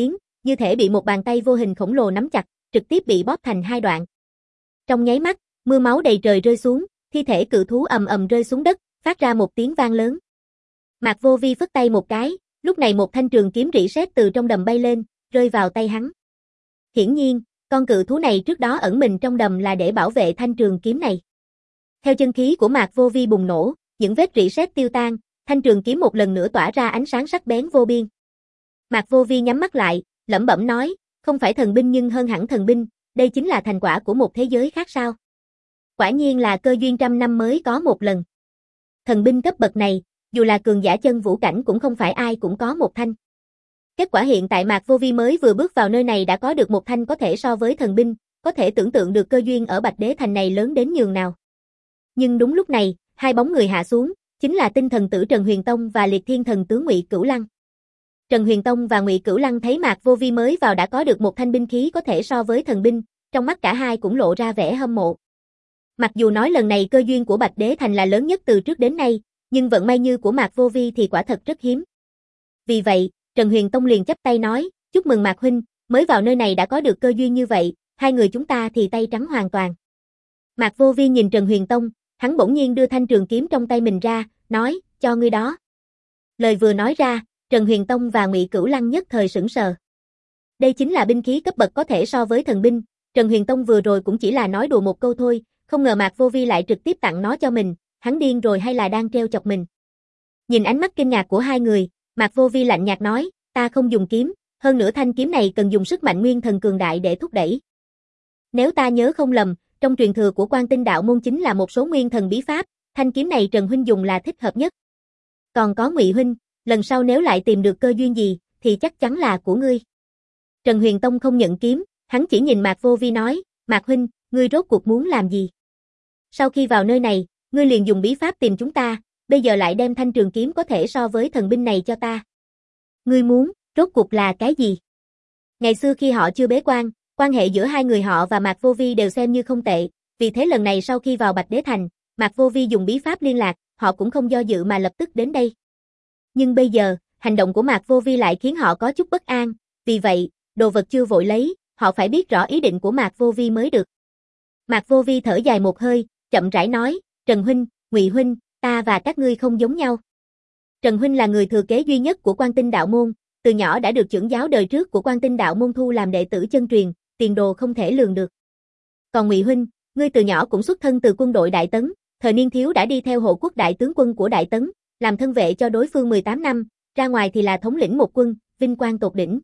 như thể bị một bàn tay vô hình khổng lồ nắm chặt, trực tiếp bị bóp thành hai đoạn. Trong nháy mắt, mưa máu đầy trời rơi xuống, thi thể cự thú ầm ầm rơi xuống đất, phát ra một tiếng vang lớn. Mạc Vô Vi phất tay một cái, lúc này một thanh trường kiếm rỉ sét từ trong đầm bay lên, rơi vào tay hắn. Hiển nhiên, con cự thú này trước đó ẩn mình trong đầm là để bảo vệ thanh trường kiếm này. Theo chân khí của Mạc Vô Vi bùng nổ, những vết rỉ sét tiêu tan, thanh trường kiếm một lần nữa tỏa ra ánh sáng sắc bén vô biên. Mạc Vô Vi nhắm mắt lại, lẩm bẩm nói, không phải thần binh nhưng hơn hẳn thần binh, đây chính là thành quả của một thế giới khác sao? Quả nhiên là cơ duyên trăm năm mới có một lần. Thần binh cấp bậc này, dù là cường giả chân vũ cảnh cũng không phải ai cũng có một thanh. Kết quả hiện tại Mạc Vô Vi mới vừa bước vào nơi này đã có được một thanh có thể so với thần binh, có thể tưởng tượng được cơ duyên ở Bạch Đế Thành này lớn đến nhường nào. Nhưng đúng lúc này, hai bóng người hạ xuống, chính là Tinh Thần Tử Trần Huyền Tông và Liệt Thiên Thần Tướng Ngụy Cửu Lăng. Trần Huyền Tông và Ngụy Cửu Lăng thấy Mạc Vô Vi mới vào đã có được một thanh binh khí có thể so với thần binh, trong mắt cả hai cũng lộ ra vẻ hâm mộ. Mặc dù nói lần này cơ duyên của Bạch Đế Thành là lớn nhất từ trước đến nay, nhưng vận may như của Mạc Vô Vi thì quả thật rất hiếm. Vì vậy, Trần Huyền Tông liền chắp tay nói, chúc mừng Mạc huynh, mới vào nơi này đã có được cơ duyên như vậy, hai người chúng ta thì tay trắng hoàn toàn. Mạc Vô Vi nhìn Trần Huyền Tông, hắn bỗng nhiên đưa thanh trường kiếm trong tay mình ra, nói, cho ngươi đó. Lời vừa nói ra, Trần Huyền Tông và Ngụy Cửu Lăng nhất thời sửng sờ. Đây chính là binh khí cấp bậc có thể so với thần binh, Trần Huyền Tông vừa rồi cũng chỉ là nói đùa một câu thôi, không ngờ Mạc Vô Vi lại trực tiếp tặng nó cho mình, hắn điên rồi hay là đang trêu chọc mình. Nhìn ánh mắt kinh ngạc của hai người, Mạc Vô Vi lạnh nhạt nói, ta không dùng kiếm, hơn nữa thanh kiếm này cần dùng sức mạnh nguyên thần cường đại để thúc đẩy. Nếu ta nhớ không lầm, trong truyền thừa của Quan Tinh Đạo môn chính là một số nguyên thần bí pháp, thanh kiếm này Trần huynh dùng là thích hợp nhất. Còn có Ngụy huynh, lần sau nếu lại tìm được cơ duyên gì, thì chắc chắn là của ngươi. Trần Huyền Tông không nhận kiếm, hắn chỉ nhìn Mạc Vô Vi nói, Mạc huynh, ngươi rốt cuộc muốn làm gì? Sau khi vào nơi này, ngươi liền dùng bí pháp tìm chúng ta, bây giờ lại đem thanh trường kiếm có thể so với thần binh này cho ta. Ngươi muốn, rốt cuộc là cái gì? Ngày xưa khi họ chưa bế quan, quan hệ giữa hai người họ và Mạc Vô Vi đều xem như không tệ, vì thế lần này sau khi vào Bạch Đế Thành, Mạc Vô Vi dùng bí pháp liên lạc, họ cũng không do dự mà lập tức đến đây. Nhưng bây giờ, hành động của Mạc Vô Vi lại khiến họ có chút bất an, vì vậy, đồ vật chưa vội lấy, họ phải biết rõ ý định của Mạc Vô Vi mới được. Mạc Vô Vi thở dài một hơi, chậm rãi nói, Trần huynh, Ngụy huynh, ta và các ngươi không giống nhau. Trần huynh là người thừa kế duy nhất của Quan Tinh Đạo môn, từ nhỏ đã được trưởng giáo đời trước của Quan Tinh Đạo môn thu làm đệ tử chân truyền, tiền đồ không thể lường được. Còn Ngụy huynh, ngươi từ nhỏ cũng xuất thân từ quân đội Đại Tấn, thời niên thiếu đã đi theo hộ quốc đại tướng quân của Đại Tấn, làm thân vệ cho đối phương mười tám năm, ra ngoài thì là thống lĩnh một quân, vinh quang tột đỉnh.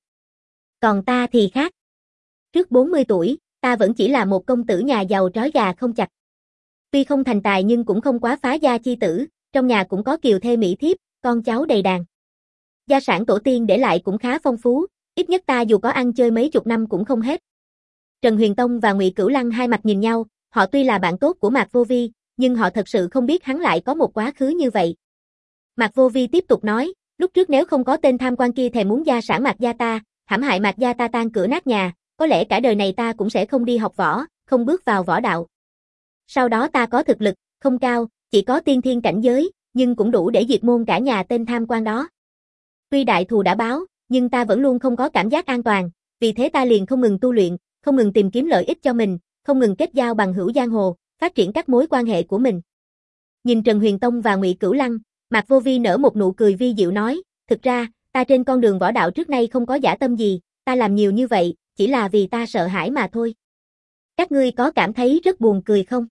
Còn ta thì khác. Trước bốn mươi tuổi, ta vẫn chỉ là một công tử nhà giàu trói gà không chặt. Tuy không thành tài nhưng cũng không quá phá gia chi tử, trong nhà cũng có kiều thê mỹ thiếp, con cháu đầy đàn. Gia sản tổ tiên để lại cũng khá phong phú, ít nhất ta dù có ăn chơi mấy chục năm cũng không hết. Trần Huyền Tông và Ngụy Cửu Lăng hai mặt nhìn nhau, họ tuy là bạn tốt của Mạc Vô Vi, nhưng họ thật sự không biết hắn lại có một quá khứ như vậy. Mạc Vô Vi tiếp tục nói, lúc trước nếu không có tên tham quan kia thèm muốn gia sản Mạc gia ta, hãm hại Mạc gia ta tan cửa nát nhà, có lẽ cả đời này ta cũng sẽ không đi học võ, không bước vào võ đạo. Sau đó ta có thực lực, không cao, chỉ có tiên thiên cảnh giới, nhưng cũng đủ để diệt môn cả nhà tên tham quan đó. Tuy đại thù đã báo, nhưng ta vẫn luôn không có cảm giác an toàn, vì thế ta liền không ngừng tu luyện, không ngừng tìm kiếm lợi ích cho mình, không ngừng kết giao bằng hữu giang hồ, phát triển các mối quan hệ của mình. Nhìn Trần Huyền Tông và Ngụy Cửu Lăng, Mạc Vô Vi nở một nụ cười vi diệu nói, thực ra, ta trên con đường võ đạo trước nay không có dã tâm gì, ta làm nhiều như vậy, chỉ là vì ta sợ hãi mà thôi. Các ngươi có cảm thấy rất buồn cười không?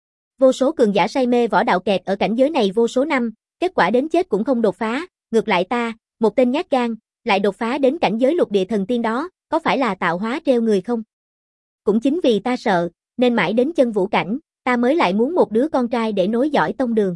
Vô số cường giả say mê võ đạo kẹt ở cảnh giới này vô số năm, kết quả đến chết cũng không đột phá, ngược lại ta, một tên nhát gan, lại đột phá đến cảnh giới lục địa thần tiên đó, có phải là tạo hóa treo người không? Cũng chính vì ta sợ, nên mãi đến chân vũ cảnh, ta mới lại muốn một đứa con trai để nối dõi tông đường.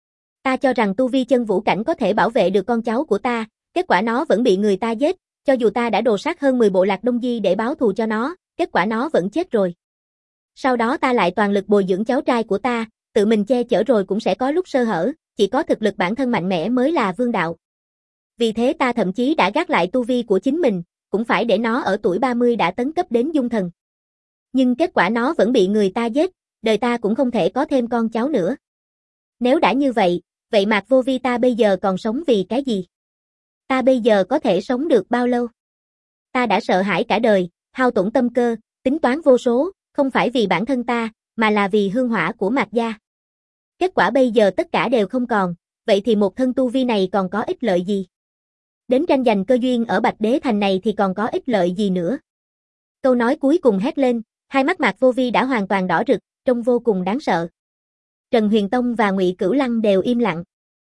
Ta cho rằng tu vi chân vũ cảnh có thể bảo vệ được con cháu của ta, kết quả nó vẫn bị người ta giết, cho dù ta đã đồ sát hơn mười bộ lạc Đông Di để báo thù cho nó, kết quả nó vẫn chết rồi. Sau đó ta lại toàn lực bồi dưỡng cháu trai của ta, tự mình che chở rồi cũng sẽ có lúc sơ hở, chỉ có thực lực bản thân mạnh mẽ mới là vương đạo. Vì thế ta thậm chí đã gác lại tu vi của chính mình, cũng phải để nó ở tuổi ba mươi đã tấn cấp đến dung thần. Nhưng kết quả nó vẫn bị người ta giết, đời ta cũng không thể có thêm con cháu nữa. Nếu đã như vậy, vậy Mạc Vô Vi ta bây giờ còn sống vì cái gì? Ta bây giờ có thể sống được bao lâu? Ta đã sợ hãi cả đời, hao tổn tâm cơ, tính toán vô số, không phải vì bản thân ta, mà là vì hương hỏa của Mạc gia. Kết quả bây giờ tất cả đều không còn, vậy thì một thân tu vi này còn có ích lợi gì? Đến tranh giành cơ duyên ở Bạch Đế Thành này thì còn có ích lợi gì nữa? Câu nói cuối cùng hét lên, hai mắt Mạc Vô Vi đã hoàn toàn đỏ rực, trông vô cùng đáng sợ. Trần Huyền Tông và Ngụy Cửu Lăng đều im lặng.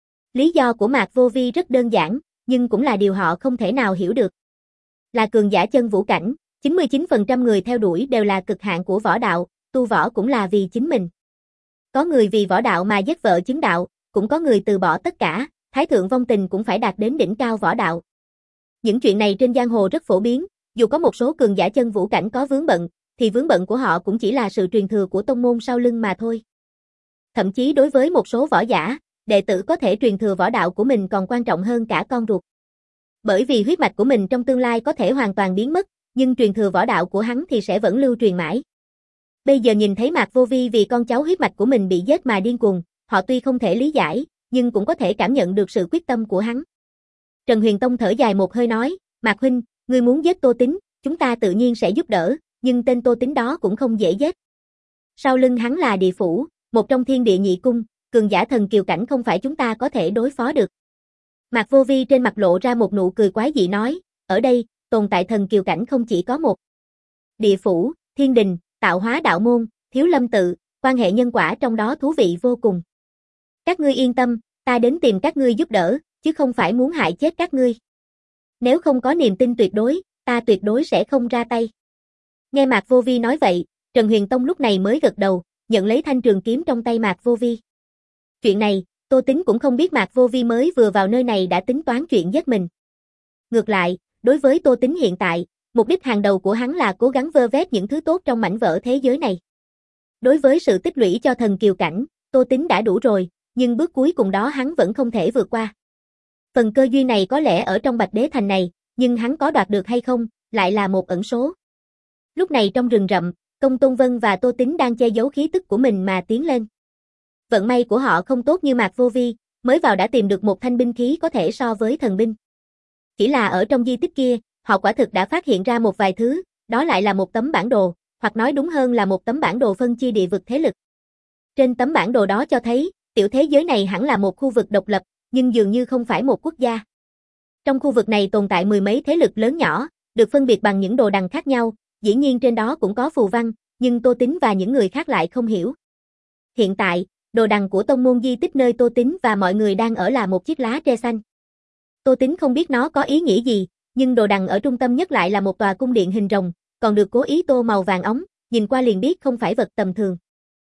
Lý do của Mạc Vô Vi rất đơn giản, nhưng cũng là điều họ không thể nào hiểu được. Là cường giả chân vũ cảnh, chín mươi chín phần trăm người theo đuổi đều là cực hạn của võ đạo, tu võ cũng là vì chính mình. Có người vì võ đạo mà giết vợ chứng đạo, cũng có người từ bỏ tất cả, thái thượng vong tình cũng phải đạt đến đỉnh cao võ đạo. Những chuyện này trên giang hồ rất phổ biến, dù có một số cường giả chân vũ cảnh có vướng bận, thì vướng bận của họ cũng chỉ là sự truyền thừa của tông môn sau lưng mà thôi. Thậm chí đối với một số võ giả, đệ tử có thể truyền thừa võ đạo của mình còn quan trọng hơn cả con ruột. Bởi vì huyết mạch của mình trong tương lai có thể hoàn toàn biến mất, nhưng truyền thừa võ đạo của hắn thì sẽ vẫn lưu truyền mãi. Bây giờ nhìn thấy Mạc Vô Vi vì con cháu huyết mạch của mình bị giết mà điên cuồng, họ tuy không thể lý giải, nhưng cũng có thể cảm nhận được sự quyết tâm của hắn. Trần Huyền Tông thở dài một hơi nói, Mạc huynh, ngươi muốn giết Tô Tính, chúng ta tự nhiên sẽ giúp đỡ, nhưng tên Tô Tính đó cũng không dễ giết. Sau lưng hắn là địa phủ, một trong thiên địa nhị cung, cường giả thần kiều cảnh không phải chúng ta có thể đối phó được. Mạc Vô Vi trên mặt lộ ra một nụ cười quái dị nói, ở đây, tồn tại thần kiều cảnh không chỉ có một. Địa phủ, thiên đình, tạo hóa đạo môn, thiếu lâm tự, quan hệ nhân quả trong đó thú vị vô cùng. Các ngươi yên tâm, ta đến tìm các ngươi giúp đỡ, chứ không phải muốn hại chết các ngươi. Nếu không có niềm tin tuyệt đối, ta tuyệt đối sẽ không ra tay. Nghe Mạc Vô Vi nói vậy, Trần Huyền Tông lúc này mới gật đầu, nhận lấy thanh trường kiếm trong tay Mạc Vô Vi. Chuyện này, Tô Tính cũng không biết Mạc Vô Vi mới vừa vào nơi này đã tính toán chuyện giết mình. Ngược lại, đối với Tô Tính hiện tại, mục đích hàng đầu của hắn là cố gắng vơ vét những thứ tốt trong mảnh vỡ thế giới này. Đối với sự tích lũy cho thần kiều cảnh, Tô Tính đã đủ rồi, nhưng bước cuối cùng đó hắn vẫn không thể vượt qua. Phần cơ duyên này có lẽ ở trong Bạch Đế Thành này, nhưng hắn có đoạt được hay không, lại là một ẩn số. Lúc này trong rừng rậm, Công Tôn Vân và Tô Tính đang che giấu khí tức của mình mà tiến lên. Vận may của họ không tốt như Mạc Vô Vi, mới vào đã tìm được một thanh binh khí có thể so với thần binh. Chỉ là ở trong di tích kia, họ quả thực đã phát hiện ra một vài thứ, đó lại là một tấm bản đồ, hoặc nói đúng hơn là một tấm bản đồ phân chia địa vực thế lực. Trên tấm bản đồ đó cho thấy, tiểu thế giới này hẳn là một khu vực độc lập, nhưng dường như không phải một quốc gia. Trong khu vực này tồn tại mười mấy thế lực lớn nhỏ, được phân biệt bằng những đồ đằng khác nhau, dĩ nhiên trên đó cũng có phù văn, nhưng Tô Tính và những người khác lại không hiểu. Hiện tại, đồ đằng của tông môn di tích nơi Tô Tính và mọi người đang ở là một chiếc lá tre xanh. Tô Tính không biết nó có ý nghĩa gì, nhưng đồ đằng ở trung tâm nhất lại là một tòa cung điện hình rồng, còn được cố ý tô màu vàng óng, nhìn qua liền biết không phải vật tầm thường.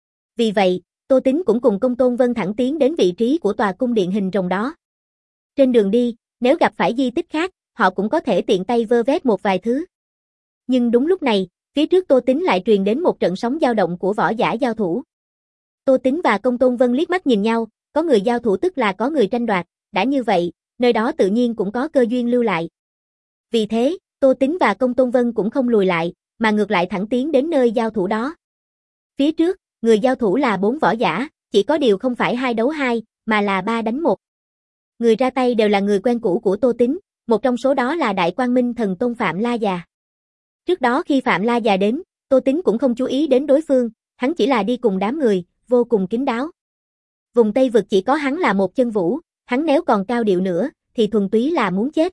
Vì vậy, Tô Tính cũng cùng Công Tôn Vân thẳng tiến đến vị trí của tòa cung điện hình rồng đó. Trên đường đi, nếu gặp phải di tích khác, họ cũng có thể tiện tay vơ vét một vài thứ. Nhưng đúng lúc này, phía trước Tô Tính lại truyền đến một trận sóng dao động của võ giả giao thủ. Tô Tính và Công Tôn Vân liếc mắt nhìn nhau, có người giao thủ tức là có người tranh đoạt, đã như vậy, nơi đó tự nhiên cũng có cơ duyên lưu lại. Vì thế, Tô Tính và Công Tôn Vân cũng không lùi lại, mà ngược lại thẳng tiến đến nơi giao thủ đó. Phía trước, người giao thủ là bốn võ giả, chỉ có điều không phải hai đấu hai, mà là ba đánh một. Người ra tay đều là người quen cũ của Tô Tính, một trong số đó là Đại Quang Minh Thần Tôn Phạm La Già. Trước đó khi Phạm La Già đến, Tô Tính cũng không chú ý đến đối phương, hắn chỉ là đi cùng đám người, vô cùng kín đáo. Vùng Tây Vực chỉ có hắn là một chân vũ, hắn nếu còn cao điệu nữa, thì thuần túy là muốn chết.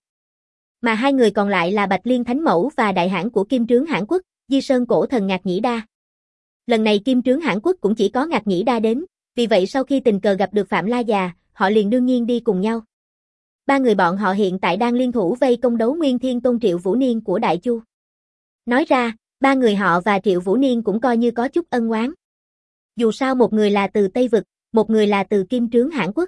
Mà hai người còn lại là Bạch Liên Thánh Mẫu và đại hãn của Kim Trướng Hãn Quốc, Di Sơn Cổ Thần Ngạc Nhĩ Đa. Lần này Kim Trướng Hãn Quốc cũng chỉ có Ngạc Nhĩ Đa đến, vì vậy sau khi tình cờ gặp được Phạm La Già, họ liền đương nhiên đi cùng nhau. Ba người bọn họ hiện tại đang liên thủ vây công đấu Nguyên Thiên Tôn Triệu Vũ Niên của Đại Chu. Nói ra, ba người họ và Triệu Vũ Niên cũng coi như có chút ân oán. Dù sao một người là từ Tây Vực, một người là từ Kim Trướng Hãn Quốc.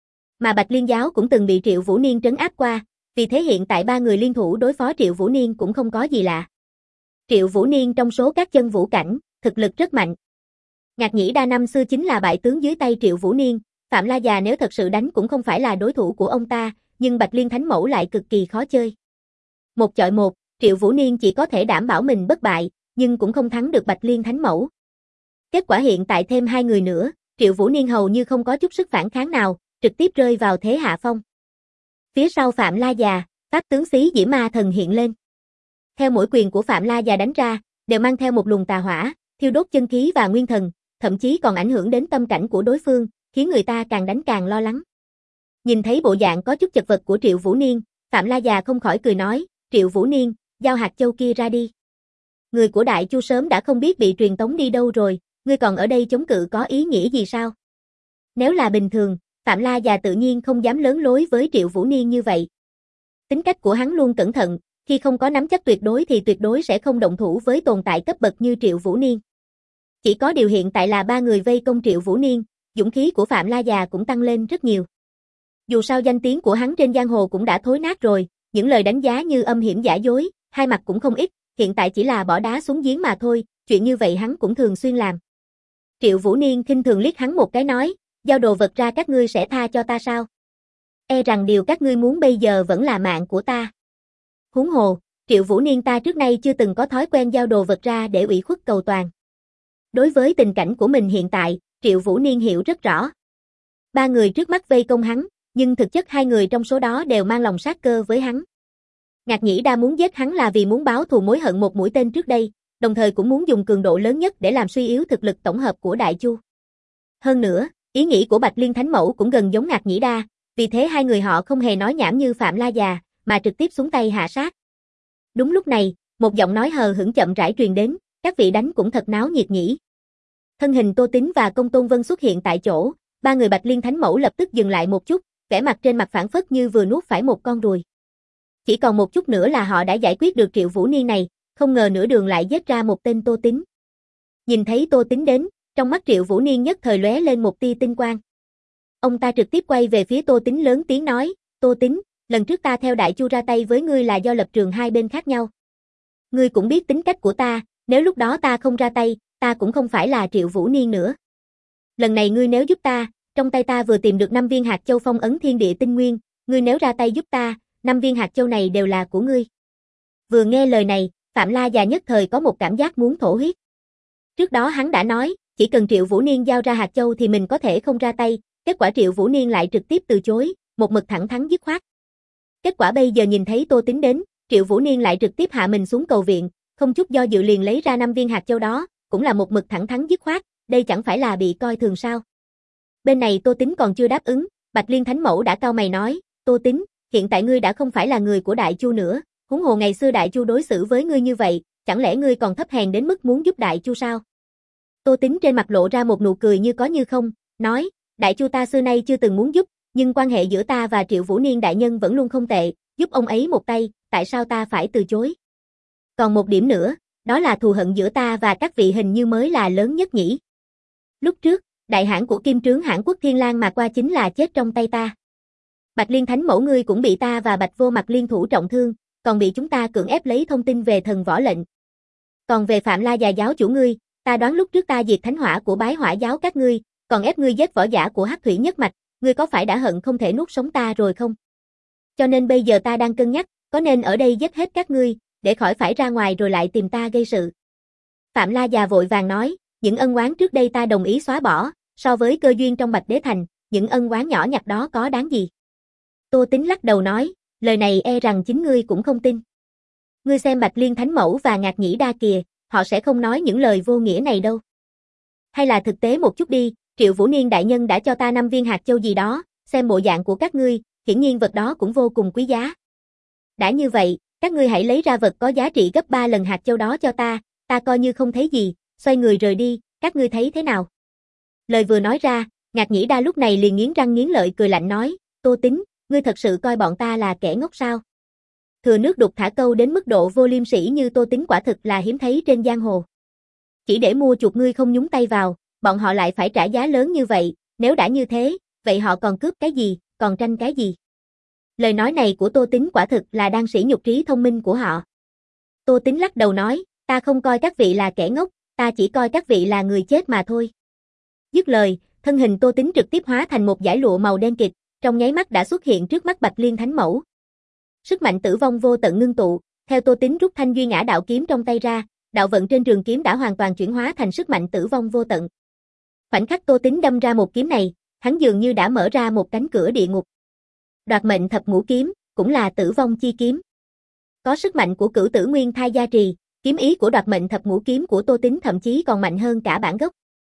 Mà Bạch Liên Giáo cũng từng bị Triệu Vũ Niên trấn áp qua, vì thế hiện tại ba người liên thủ đối phó Triệu Vũ Niên cũng không có gì lạ. Triệu Vũ Niên trong số các chân vũ cảnh, thực lực rất mạnh. Ngạc Nhĩ Đa năm xưa chính là bại tướng dưới tay Triệu Vũ Niên, Phạm La Già nếu thật sự đánh cũng không phải là đối thủ của ông ta, nhưng Bạch Liên Thánh Mẫu lại cực kỳ khó chơi. Một chọi một, Triệu Vũ Niên chỉ có thể đảm bảo mình bất bại, nhưng cũng không thắng được Bạch Liên Thánh Mẫu. Kết quả hiện tại thêm hai người nữa, Triệu Vũ Niên hầu như không có chút sức phản kháng nào, trực tiếp rơi vào thế hạ phong. Phía sau Phạm La Già, pháp tướng Xí Diễm Ma Thần hiện lên. Theo mỗi quyền của Phạm La Già đánh ra, đều mang theo một luồng tà hỏa, thiêu đốt chân khí và nguyên thần, thậm chí còn ảnh hưởng đến tâm cảnh của đối phương, khiến người ta càng đánh càng lo lắng. Nhìn thấy bộ dạng có chút chật vật của Triệu Vũ Niên, Phạm La Già không khỏi cười nói, Triệu Vũ Niên, giao hạt châu kia ra đi. Người của Đại Chu sớm đã không biết bị truyền tống đi đâu rồi, ngươi còn ở đây chống cự có ý nghĩa gì sao? Nếu là bình thường, Phạm La Già tự nhiên không dám lớn lối với Triệu Vũ Niên như vậy. Tính cách của hắn luôn cẩn thận, khi không có nắm chắc tuyệt đối thì tuyệt đối sẽ không động thủ với tồn tại cấp bậc như Triệu Vũ Niên. Chỉ có điều hiện tại là ba người vây công Triệu Vũ Niên, dũng khí của Phạm La Già cũng tăng lên rất nhiều. Dù sao danh tiếng của hắn trên giang hồ cũng đã thối nát rồi, những lời đánh giá như âm hiểm giả dối, hai mặt cũng không ít, hiện tại chỉ là bỏ đá xuống giếng mà thôi, chuyện như vậy hắn cũng thường xuyên làm. Triệu Vũ Niên khinh thường liếc hắn một cái nói, giao đồ vật ra các ngươi sẽ tha cho ta sao? E rằng điều các ngươi muốn bây giờ vẫn là mạng của ta. Huống hồ, Triệu Vũ Niên ta trước nay chưa từng có thói quen giao đồ vật ra để ủy khuất cầu toàn. Đối với tình cảnh của mình hiện tại, Triệu Vũ Niên hiểu rất rõ. Ba người trước mắt vây công hắn, nhưng thực chất hai người trong số đó đều mang lòng sát cơ với hắn. Ngạc Nhĩ Đa muốn giết hắn là vì muốn báo thù mối hận một mũi tên trước đây, đồng thời cũng muốn dùng cường độ lớn nhất để làm suy yếu thực lực tổng hợp của Đại Chu. Hơn nữa, ý nghĩ của Bạch Liên Thánh Mẫu cũng gần giống Ngạc Nhĩ Đa, vì thế hai người họ không hề nói nhảm như Phạm La Già, mà trực tiếp xuống tay hạ sát. Đúng lúc này, một giọng nói hờ hững chậm rãi truyền đến, các vị đánh cũng thật náo nhiệt nhỉ. Thân hình Tô Tín và Công Tôn Vân xuất hiện tại chỗ, ba người Bạch Liên Thánh Mẫu lập tức dừng lại một chút, vẻ mặt trên mặt phảng phất như vừa nuốt phải một con ruồi. Chỉ còn một chút nữa là họ đã giải quyết được Triệu Vũ Niên này, không ngờ nửa đường lại giết ra một tên Tô Tín. Nhìn thấy Tô Tín đến, trong mắt Triệu Vũ Niên nhất thời lóe lên một tia tinh quang. Ông ta trực tiếp quay về phía Tô Tín lớn tiếng nói, Tô Tín, lần trước ta theo Đại Chu ra tay với ngươi là do lập trường hai bên khác nhau. Ngươi cũng biết tính cách của ta, nếu lúc đó ta không ra tay, ta cũng không phải là Triệu Vũ Niên nữa. Lần này ngươi nếu giúp ta, trong tay ta vừa tìm được năm viên hạt châu phong ấn thiên địa tinh nguyên, ngươi nếu ra tay giúp ta, năm viên hạt châu này đều là của ngươi. Vừa nghe lời này, Phạm La Già nhất thời có một cảm giác muốn thổ huyết. Trước đó hắn đã nói, chỉ cần Triệu Vũ Niên giao ra hạt châu thì mình có thể không ra tay, kết quả Triệu Vũ Niên lại trực tiếp từ chối, một mực thẳng thắn dứt khoát. Kết quả bây giờ nhìn thấy Tô Tín đến, Triệu Vũ Niên lại trực tiếp hạ mình xuống cầu viện, không chút do dự liền lấy ra năm viên hạt châu đó, cũng là một mực thẳng thắn dứt khoát, đây chẳng phải là bị coi thường sao? Bên này Tô Tín còn chưa đáp ứng, Bạch Liên Thánh Mẫu đã cau mày nói, Tô Tín, hiện tại ngươi đã không phải là người của Đại Chu nữa, huống hồ ngày xưa Đại Chu đối xử với ngươi như vậy, chẳng lẽ ngươi còn thấp hèn đến mức muốn giúp Đại Chu sao? Tô Tín trên mặt lộ ra một nụ cười như có như không, nói, Đại Chu ta xưa nay chưa từng muốn giúp, nhưng quan hệ giữa ta và Triệu Vũ Niên đại nhân vẫn luôn không tệ, giúp ông ấy một tay, tại sao ta phải từ chối? Còn một điểm nữa, đó là thù hận giữa ta và các vị hình như mới là lớn nhất nhỉ. Lúc trước, đại hãn của Kim Trướng Hãn Quốc Thiên Lang mà qua chính là chết trong tay ta. Bạch Liên Thánh Mẫu ngươi cũng bị ta và Bạch Vô Mặt liên thủ trọng thương, còn bị chúng ta cưỡng ép lấy thông tin về thần võ lệnh. Còn về Phạm La Già giáo chủ ngươi, ta đoán lúc trước ta diệt thánh hỏa của Bái Hỏa giáo các ngươi, còn ép ngươi giết võ giả của Hắc Thủy Nhất Mạch, ngươi có phải đã hận không thể nuốt sống ta rồi không? Cho nên bây giờ ta đang cân nhắc, có nên ở đây giết hết các ngươi, để khỏi phải ra ngoài rồi lại tìm ta gây sự. Phạm La Già vội vàng nói, những ân oán trước đây ta đồng ý xóa bỏ, so với cơ duyên trong Bạch Đế Thành, những ân oán nhỏ nhặt đó có đáng gì? Tô Tín lắc đầu nói, lời này e rằng chính ngươi cũng không tin. Ngươi xem Bạch Liên Thánh Mẫu và Ngạc Nhĩ Đa kìa, họ sẽ không nói những lời vô nghĩa này đâu. Hay là thực tế một chút đi, Triệu Vũ Niên đại nhân đã cho ta năm viên hạt châu gì đó, xem bộ dạng của các ngươi, hiển nhiên vật đó cũng vô cùng quý giá. Đã như vậy, các ngươi hãy lấy ra vật có giá trị gấp ba lần hạt châu đó cho ta, ta coi như không thấy gì, xoay người rời đi, các ngươi thấy thế nào? Lời vừa nói ra, Ngạc Nhĩ Đa lúc này liền nghiến răng nghiến lợi cười lạnh nói, Tô Tín, ngươi thật sự coi bọn ta là kẻ ngốc sao? Thừa nước đục thả câu đến mức độ vô liêm sỉ như Tô Tín quả thực là hiếm thấy trên giang hồ. Chỉ để mua chuộc ngươi không nhúng tay vào, bọn họ lại phải trả giá lớn như vậy, nếu đã như thế, vậy họ còn cướp cái gì, còn tranh cái gì? Lời nói này của Tô Tín quả thực là đang sỉ nhục trí thông minh của họ. Tô Tín lắc đầu nói, ta không coi các vị là kẻ ngốc, ta chỉ coi các vị là người chết mà thôi. Dứt lời, thân hình Tô Tín trực tiếp hóa thành một dải lụa màu đen kịt, trong nháy mắt đã xuất hiện trước mắt Bạch Liên Thánh Mẫu. Sức mạnh tử vong vô tận ngưng tụ, theo Tô Tín rút thanh duy ngã đạo kiếm trong tay ra, đạo vận trên trường kiếm đã hoàn toàn chuyển hóa thành sức mạnh tử vong vô tận. Khoảnh khắc Tô Tín đâm ra một kiếm này, hắn dường như đã mở ra một cánh cửa địa ngục. Đoạt mệnh thập ngũ kiếm, cũng là tử vong chi kiếm. Có sức mạnh của Cửu Tử Nguyên Thai gia trì, kiếm ý của Đoạt Mệnh Thập Ngũ Kiếm của Tô Tín thậm chí còn mạnh hơn cả bản gốc.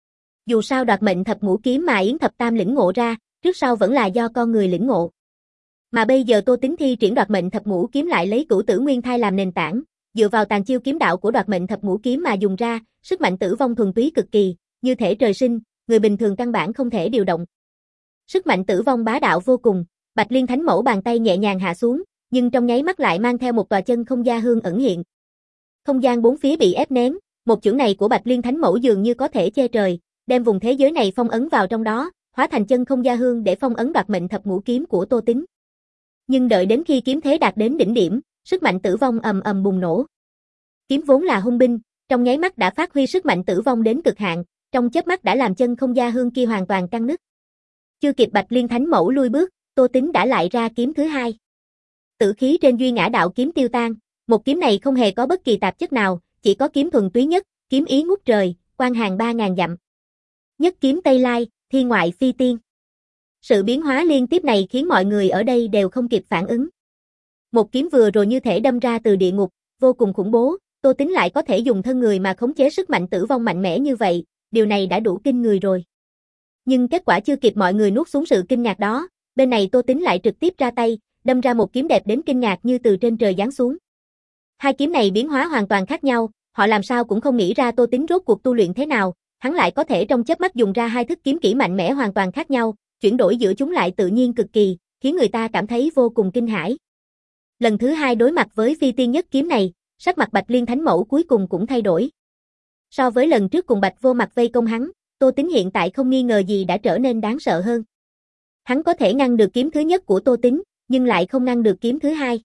Dù sao Đoạt Mệnh Thập Ngũ Kiếm mà Yến Thập Tam lĩnh ngộ ra, trước sau vẫn là do con người lĩnh ngộ. Mà bây giờ Tô Tín thi triển Đoạt Mệnh Thập Ngũ Kiếm lại lấy Cửu Tử Nguyên Thai làm nền tảng, dựa vào tàn chiêu kiếm đạo của Đoạt Mệnh Thập Ngũ Kiếm mà dùng ra, sức mạnh tử vong thuần túy cực kỳ, như thể trời sinh, người bình thường căn bản không thể điều động. Sức mạnh tử vong bá đạo vô cùng, Bạch Liên Thánh Mẫu bàn tay nhẹ nhàng hạ xuống, nhưng trong nháy mắt lại mang theo một tòa chân không gia hương ẩn hiện. Không gian bốn phía bị ép nén, một chưởng này của Bạch Liên Thánh Mẫu dường như có thể che trời, đem vùng thế giới này phong ấn vào trong đó, hóa thành chân không gia hương để phong ấn Đoạt Mệnh Thập Ngũ Kiếm của Tô Tín. Nhưng đợi đến khi kiếm thế đạt đến đỉnh điểm, sức mạnh tử vong ầm ầm bùng nổ. Kiếm vốn là hung binh, trong nháy mắt đã phát huy sức mạnh tử vong đến cực hạn, trong chớp mắt đã làm chân không gia hương kia hoàn toàn căng nứt. Chưa kịp Bạch Liên Thánh Mẫu lui bước, Tô Tín đã lại ra kiếm thứ hai. Tử khí trên Duy Ngã Đạo Kiếm tiêu tan, một kiếm này không hề có bất kỳ tạp chất nào, chỉ có kiếm thuần túy nhất, kiếm ý ngút trời, quang hàng ba ngàn dặm. Nhất kiếm Tây Lai, thiên ngoại phi tiên. Sự biến hóa liên tiếp này khiến mọi người ở đây đều không kịp phản ứng. Một kiếm vừa rồi như thể đâm ra từ địa ngục, vô cùng khủng bố, Tô Tín lại có thể dùng thân người mà khống chế sức mạnh tử vong mạnh mẽ như vậy, điều này đã đủ kinh người rồi. Nhưng kết quả chưa kịp mọi người nuốt xuống sự kinh ngạc đó, bên này Tô Tín lại trực tiếp ra tay, đâm ra một kiếm đẹp đến kinh ngạc như từ trên trời giáng xuống. Hai kiếm này biến hóa hoàn toàn khác nhau, họ làm sao cũng không nghĩ ra Tô Tín rốt cuộc tu luyện thế nào, hắn lại có thể trong chớp mắt dùng ra hai thức kiếm kỹ mạnh mẽ hoàn toàn khác nhau, chuyển đổi giữa chúng lại tự nhiên cực kỳ, khiến người ta cảm thấy vô cùng kinh hãi. Lần thứ hai đối mặt với phi tiên nhất kiếm này, sắc mặt Bạch Liên Thánh Mẫu cuối cùng cũng thay đổi. So với lần trước cùng Bạch Vô Mặt vây công hắn, Tô Tín hiện tại không nghi ngờ gì đã trở nên đáng sợ hơn. Hắn có thể ngăn được kiếm thứ nhất của Tô Tín, nhưng lại không ngăn được kiếm thứ hai.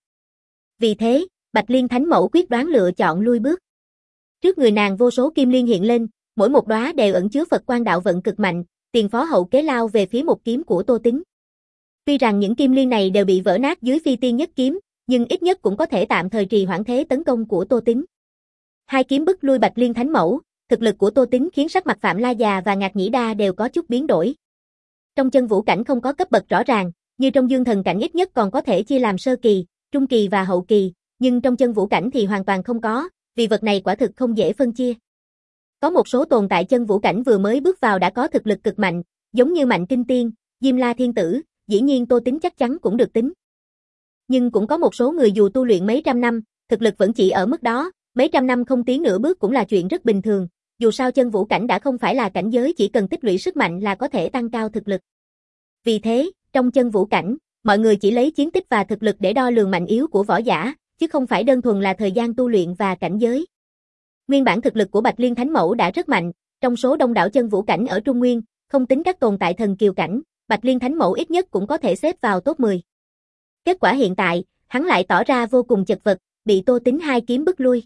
Vì thế, Bạch Liên Thánh Mẫu quyết đoán lựa chọn lui bước. Trước người nàng vô số kim liên hiện lên, mỗi một đóa đều ẩn chứa Phật quang đạo vận cực mạnh, tiền phó hậu kế lao về phía một kiếm của Tô Tín. Tuy rằng những kim liên này đều bị vỡ nát dưới phi tiên nhất kiếm, nhưng ít nhất cũng có thể tạm thời trì hoãn thế tấn công của Tô Tín. Hai kiếm bức lui Bạch Liên Thánh Mẫu, thực lực của Tô Tín khiến sắc mặt Phạm La Già và Ngạc Nhĩ Đa đều có chút biến đổi. Trong chân vũ cảnh không có cấp bậc rõ ràng, như trong dương thần cảnh ít nhất còn có thể chia làm sơ kỳ, trung kỳ và hậu kỳ, nhưng trong chân vũ cảnh thì hoàn toàn không có, vì vật này quả thực không dễ phân chia. Có một số tồn tại chân vũ cảnh vừa mới bước vào đã có thực lực cực mạnh, giống như Mạnh Kinh Tiên, Diêm La Thiên Tử, dĩ nhiên Tô Tín chắc chắn cũng được tính. Nhưng cũng có một số người dù tu luyện mấy trăm năm, thực lực vẫn chỉ ở mức đó, mấy trăm năm không tiến nửa bước cũng là chuyện rất bình thường, dù sao chân vũ cảnh đã không phải là cảnh giới chỉ cần tích lũy sức mạnh là có thể tăng cao thực lực. Vì thế, trong chân vũ cảnh, mọi người chỉ lấy chiến tích và thực lực để đo lường mạnh yếu của võ giả, chứ không phải đơn thuần là thời gian tu luyện và cảnh giới. Nguyên bản thực lực của Bạch Liên Thánh Mẫu đã rất mạnh, trong số đông đảo chân vũ cảnh ở Trung Nguyên, không tính các tồn tại thần kiều cảnh, Bạch Liên Thánh Mẫu ít nhất cũng có thể xếp vào top mười. Kết quả hiện tại, hắn lại tỏ ra vô cùng chật vật, bị Tô Tín hai kiếm bức lui.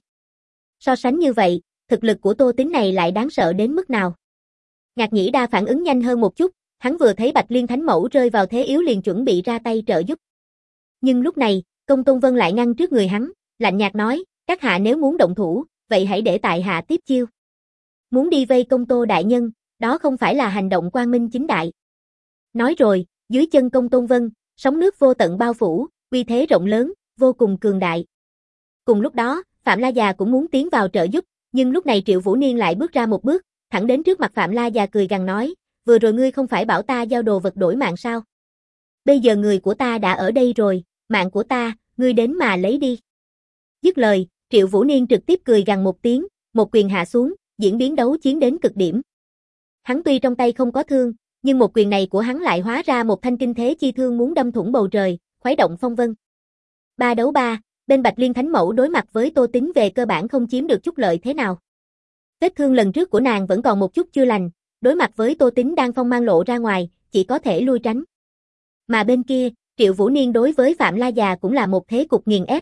So sánh như vậy, thực lực của Tô Tín này lại đáng sợ đến mức nào? Ngạc Nhĩ Đa phản ứng nhanh hơn một chút, hắn vừa thấy Bạch Liên Thánh Mẫu rơi vào thế yếu liền chuẩn bị ra tay trợ giúp. Nhưng lúc này, Công Tôn Vân lại ngăn trước người hắn, lạnh nhạt nói, các hạ nếu muốn động thủ, vậy hãy để tại hạ tiếp chiêu. Muốn đi vây công Tô đại nhân, đó không phải là hành động quang minh chính đại. Nói rồi, dưới chân Công Tôn Vân, sóng nước vô tận bao phủ, uy thế rộng lớn, vô cùng cường đại. Cùng lúc đó, Phạm La Già cũng muốn tiến vào trợ giúp, nhưng lúc này Triệu Vũ Niên lại bước ra một bước, thẳng đến trước mặt Phạm La Già cười gằn nói, vừa rồi ngươi không phải bảo ta giao đồ vật đổi mạng sao? Bây giờ người của ta đã ở đây rồi, mạng của ta, ngươi đến mà lấy đi. Dứt lời, Triệu Vũ Niên trực tiếp cười gằn một tiếng, một quyền hạ xuống, diễn biến đấu chiến đến cực điểm. Hắn tuy trong tay không có thương, nhưng một quyền này của hắn lại hóa ra một thanh kinh thế chi thương muốn đâm thủng bầu trời, khuấy động phong vân. Ba đấu ba, bên Bạch Liên Thánh Mẫu đối mặt với Tô Tín về cơ bản không chiếm được chút lợi thế nào. Vết thương lần trước của nàng vẫn còn một chút chưa lành, đối mặt với Tô Tín đang phong mang lộ ra ngoài, chỉ có thể lui tránh. Mà bên kia, Triệu Vũ Niên đối với Phạm La Già cũng là một thế cục nghiền ép.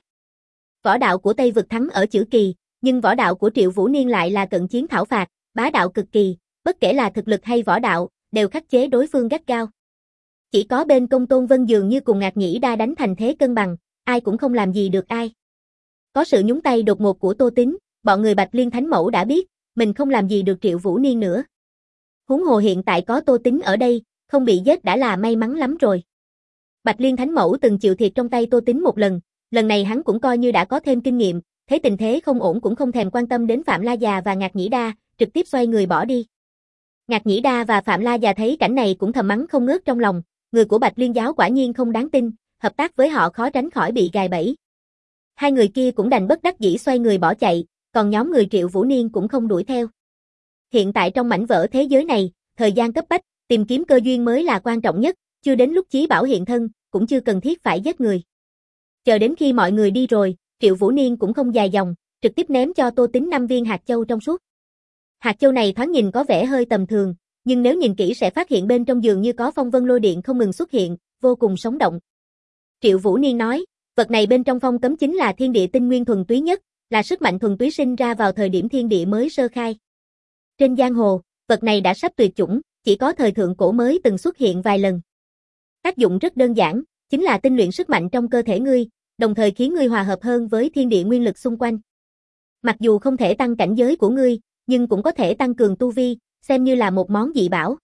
Võ đạo của Tây Vực thắng ở chữ kỳ, nhưng võ đạo của Triệu Vũ Niên lại là cận chiến thảo phạt, bá đạo cực kỳ, bất kể là thực lực hay võ đạo, đều khắc chế đối phương gắt gao. Chỉ có bên Công Tôn Vân dường như cùng Ngạc Nhĩ Đa đánh thành thế cân bằng, ai cũng không làm gì được ai. Có sự nhúng tay đột ngột của Tô Tín, bọn người Bạch Liên Thánh Mẫu đã biết, mình không làm gì được Triệu Vũ Niên nữa. Huống hồ hiện tại có Tô Tín ở đây, không bị giết đã là may mắn lắm rồi. Bạch Liên Thánh Mẫu từng chịu thiệt trong tay Tô Tín một lần, Lần này hắn cũng coi như đã có thêm kinh nghiệm, thấy tình thế không ổn cũng không thèm quan tâm đến Phạm La Già và Ngạc Nhĩ Đa, trực tiếp xoay người bỏ đi. Ngạc Nhĩ Đa và Phạm La Già thấy cảnh này cũng thầm mắng không ngớt trong lòng, người của Bạch Liên giáo quả nhiên không đáng tin, hợp tác với họ khó tránh khỏi bị gài bẫy. Hai người kia cũng đành bất đắc dĩ xoay người bỏ chạy, còn nhóm người Triệu Vũ Niên cũng không đuổi theo. Hiện tại trong mảnh vỡ thế giới này, thời gian cấp bách, tìm kiếm cơ duyên mới là quan trọng nhất, chưa đến lúc Chí Bảo hiện thân, cũng chưa cần thiết phải giết người. Chờ đến khi mọi người đi rồi, Triệu Vũ Niên cũng không dài dòng, trực tiếp ném cho Tô Tính năm viên hạt châu trong suốt. Hạt châu này thoáng nhìn có vẻ hơi tầm thường, nhưng nếu nhìn kỹ sẽ phát hiện bên trong dường như có phong vân lôi điện không ngừng xuất hiện, vô cùng sống động. Triệu Vũ Niên nói, vật này bên trong phong cấm chính là thiên địa tinh nguyên thuần túy nhất, là sức mạnh thuần túy sinh ra vào thời điểm thiên địa mới sơ khai. Trên giang hồ, vật này đã sắp tuyệt chủng, chỉ có thời thượng cổ mới từng xuất hiện vài lần. Tác dụng rất đơn giản, chính là tinh luyện sức mạnh trong cơ thể ngươi, đồng thời khiến ngươi hòa hợp hơn với thiên địa nguyên lực xung quanh. Mặc dù không thể tăng cảnh giới của ngươi, nhưng cũng có thể tăng cường tu vi, xem như là một món dị bảo.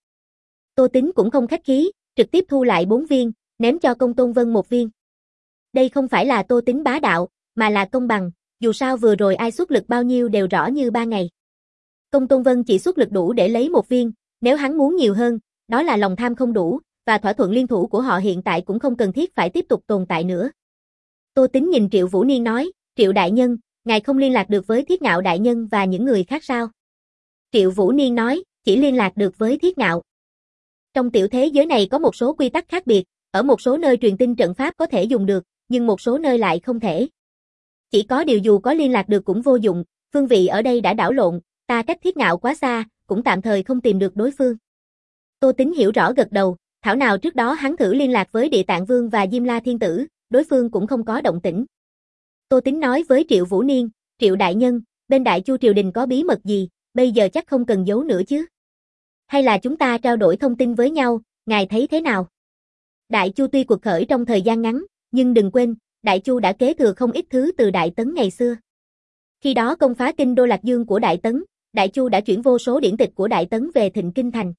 Tô Tính cũng không khách khí, trực tiếp thu lại bốn viên, ném cho Công Tôn Vân một viên. Đây không phải là Tô Tính bá đạo, mà là công bằng, dù sao vừa rồi ai xuất lực bao nhiêu đều rõ như ba ngày. Công Tôn Vân chỉ xuất lực đủ để lấy một viên, nếu hắn muốn nhiều hơn, đó là lòng tham không đủ, và thỏa thuận liên thủ của họ hiện tại cũng không cần thiết phải tiếp tục tồn tại nữa. Tô Tính nhìn Triệu Vũ Niên nói, Triệu đại nhân, ngài không liên lạc được với Thiết Ngạo đại nhân và những người khác sao? Triệu Vũ Niên nói, chỉ liên lạc được với Thiết Ngạo. Trong tiểu thế giới này có một số quy tắc khác biệt, ở một số nơi truyền tin trận pháp có thể dùng được, nhưng một số nơi lại không thể. Chỉ có điều dù có liên lạc được cũng vô dụng, phương vị ở đây đã đảo lộn, ta cách Thiết Ngạo quá xa, cũng tạm thời không tìm được đối phương. Tô Tính hiểu rõ gật đầu, thảo nào trước đó hắn thử liên lạc với Địa Tạng Vương và Diêm La Thiên Tử, đối phương cũng không có động tĩnh. Tô Tính nói với Triệu Vũ Niên, Triệu đại nhân, bên Đại Chu triều đình có bí mật gì, bây giờ chắc không cần giấu nữa chứ. Hay là chúng ta trao đổi thông tin với nhau, ngài thấy thế nào? Đại Chu tuy cuộc khởi trong thời gian ngắn, nhưng đừng quên, Đại Chu đã kế thừa không ít thứ từ Đại Tấn ngày xưa. Khi đó công phá kinh đô Lạc Dương của Đại Tấn, Đại Chu đã chuyển vô số điển tịch của Đại Tấn về Thịnh Kinh Thành.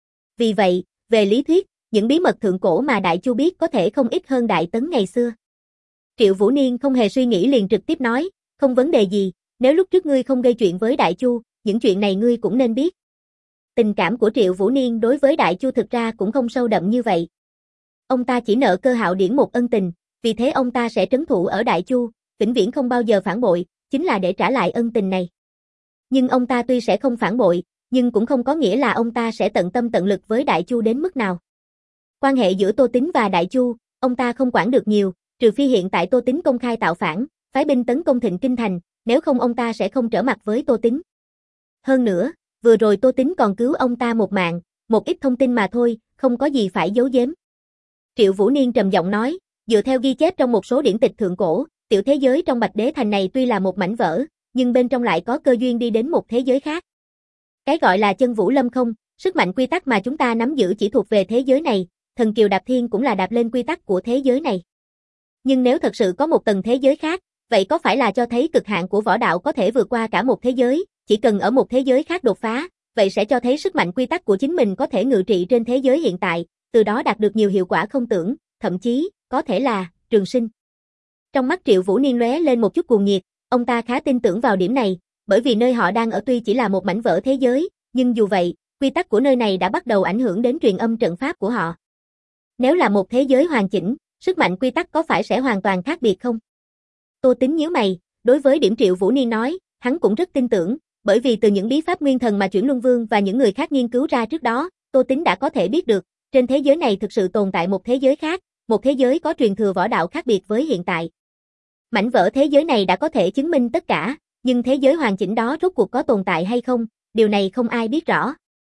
Vì vậy, về lý thuyết, những bí mật thượng cổ mà Đại Chu biết có thể không ít hơn Đại Tấn ngày xưa. Triệu Vũ Niên không hề suy nghĩ liền trực tiếp nói, không vấn đề gì, nếu lúc trước ngươi không gây chuyện với Đại Chu, những chuyện này ngươi cũng nên biết. Tình cảm của Triệu Vũ Niên đối với Đại Chu thực ra cũng không sâu đậm như vậy. Ông ta chỉ nợ Cơ Hạo Điển một ân tình, vì thế ông ta sẽ trấn thủ ở Đại Chu, vĩnh viễn không bao giờ phản bội, chính là để trả lại ân tình này. Nhưng ông ta tuy sẽ không phản bội, nhưng cũng không có nghĩa là ông ta sẽ tận tâm tận lực với Đại Chu đến mức nào. Quan hệ giữa Tô Tính và Đại Chu, ông ta không quản được nhiều, trừ phi hiện tại Tô Tính công khai tạo phản, phái binh tấn công Thịnh Kinh Thành, nếu không ông ta sẽ không trở mặt với Tô Tính. Hơn nữa, vừa rồi Tô Tính còn cứu ông ta một mạng, một ít thông tin mà thôi, không có gì phải giấu giếm. Triệu Vũ Niên trầm giọng nói, dựa theo ghi chép trong một số điển tịch thượng cổ, tiểu thế giới trong Bạch Đế Thành này tuy là một mảnh vỡ, nhưng bên trong lại có cơ duyên đi đến một thế giới khác. Cái gọi là chân vũ lâm không, sức mạnh quy tắc mà chúng ta nắm giữ chỉ thuộc về thế giới này, thần kiều đạp thiên cũng là đạp lên quy tắc của thế giới này. Nhưng nếu thật sự có một tầng thế giới khác, vậy có phải là cho thấy cực hạn của võ đạo có thể vượt qua cả một thế giới, chỉ cần ở một thế giới khác đột phá, vậy sẽ cho thấy sức mạnh quy tắc của chính mình có thể ngự trị trên thế giới hiện tại, từ đó đạt được nhiều hiệu quả không tưởng, thậm chí, có thể là, trường sinh. Trong mắt Triệu Vũ Niên lóe lên một chút cuồng nhiệt, ông ta khá tin tưởng vào điểm này, bởi vì nơi họ đang ở tuy chỉ là một mảnh vỡ thế giới, nhưng dù vậy, quy tắc của nơi này đã bắt đầu ảnh hưởng đến truyền âm trận pháp của họ. Nếu là một thế giới hoàn chỉnh, sức mạnh quy tắc có phải sẽ hoàn toàn khác biệt không? Tô Tính nhíu mày, đối với điểm Triệu Vũ Niên nói, hắn cũng rất tin tưởng, bởi vì từ những bí pháp nguyên thần mà Chuyển Luân Vương và những người khác nghiên cứu ra trước đó, Tô Tính đã có thể biết được, trên thế giới này thực sự tồn tại một thế giới khác, một thế giới có truyền thừa võ đạo khác biệt với hiện tại. Mảnh vỡ thế giới này đã có thể chứng minh tất cả, nhưng thế giới hoàn chỉnh đó rốt cuộc có tồn tại hay không, điều này không ai biết rõ.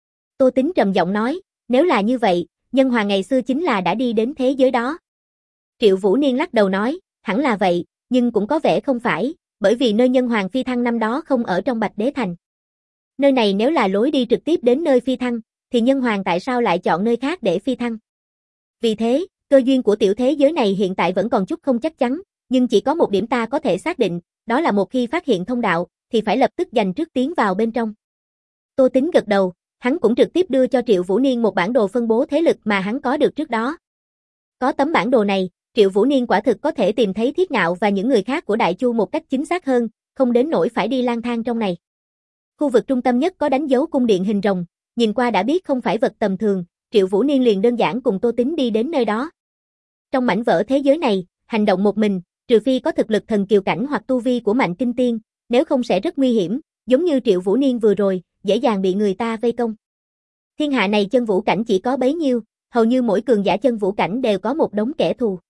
Tô Tính trầm giọng nói, nếu là như vậy, Nhân Hoàng ngày xưa chính là đã đi đến thế giới đó. Triệu Vũ Niên lắc đầu nói, hẳn là vậy, nhưng cũng có vẻ không phải, bởi vì nơi Nhân Hoàng phi thăng năm đó không ở trong Bạch Đế Thành. Nơi này nếu là lối đi trực tiếp đến nơi phi thăng, thì Nhân Hoàng tại sao lại chọn nơi khác để phi thăng? Vì thế, cơ duyên của tiểu thế giới này hiện tại vẫn còn chút không chắc chắn, nhưng chỉ có một điểm ta có thể xác định, đó là một khi phát hiện thông đạo, thì phải lập tức giành trước tiến vào bên trong. Tô Tính gật đầu, hắn cũng trực tiếp đưa cho Triệu Vũ Niên một bản đồ phân bố thế lực mà hắn có được trước đó. Có tấm bản đồ này, Triệu Vũ Niên quả thực có thể tìm thấy Thiết Ngạo và những người khác của Đại Chu một cách chính xác hơn, không đến nỗi phải đi lang thang trong này. Khu vực trung tâm nhất có đánh dấu cung điện hình rồng, nhìn qua đã biết không phải vật tầm thường, Triệu Vũ Niên liền đơn giản cùng Tô Tín đi đến nơi đó. Trong mảnh vỡ thế giới này, hành động một mình, trừ phi có thực lực thần kiều cảnh hoặc tu vi của Mạnh Kinh Tiên, nếu không sẽ rất nguy hiểm, giống như Triệu Vũ Niên vừa rồi, dễ dàng bị người ta vây công. Thiên hạ này chân vũ cảnh chỉ có bấy nhiêu, hầu như mỗi cường giả chân vũ cảnh đều có một đống kẻ thù.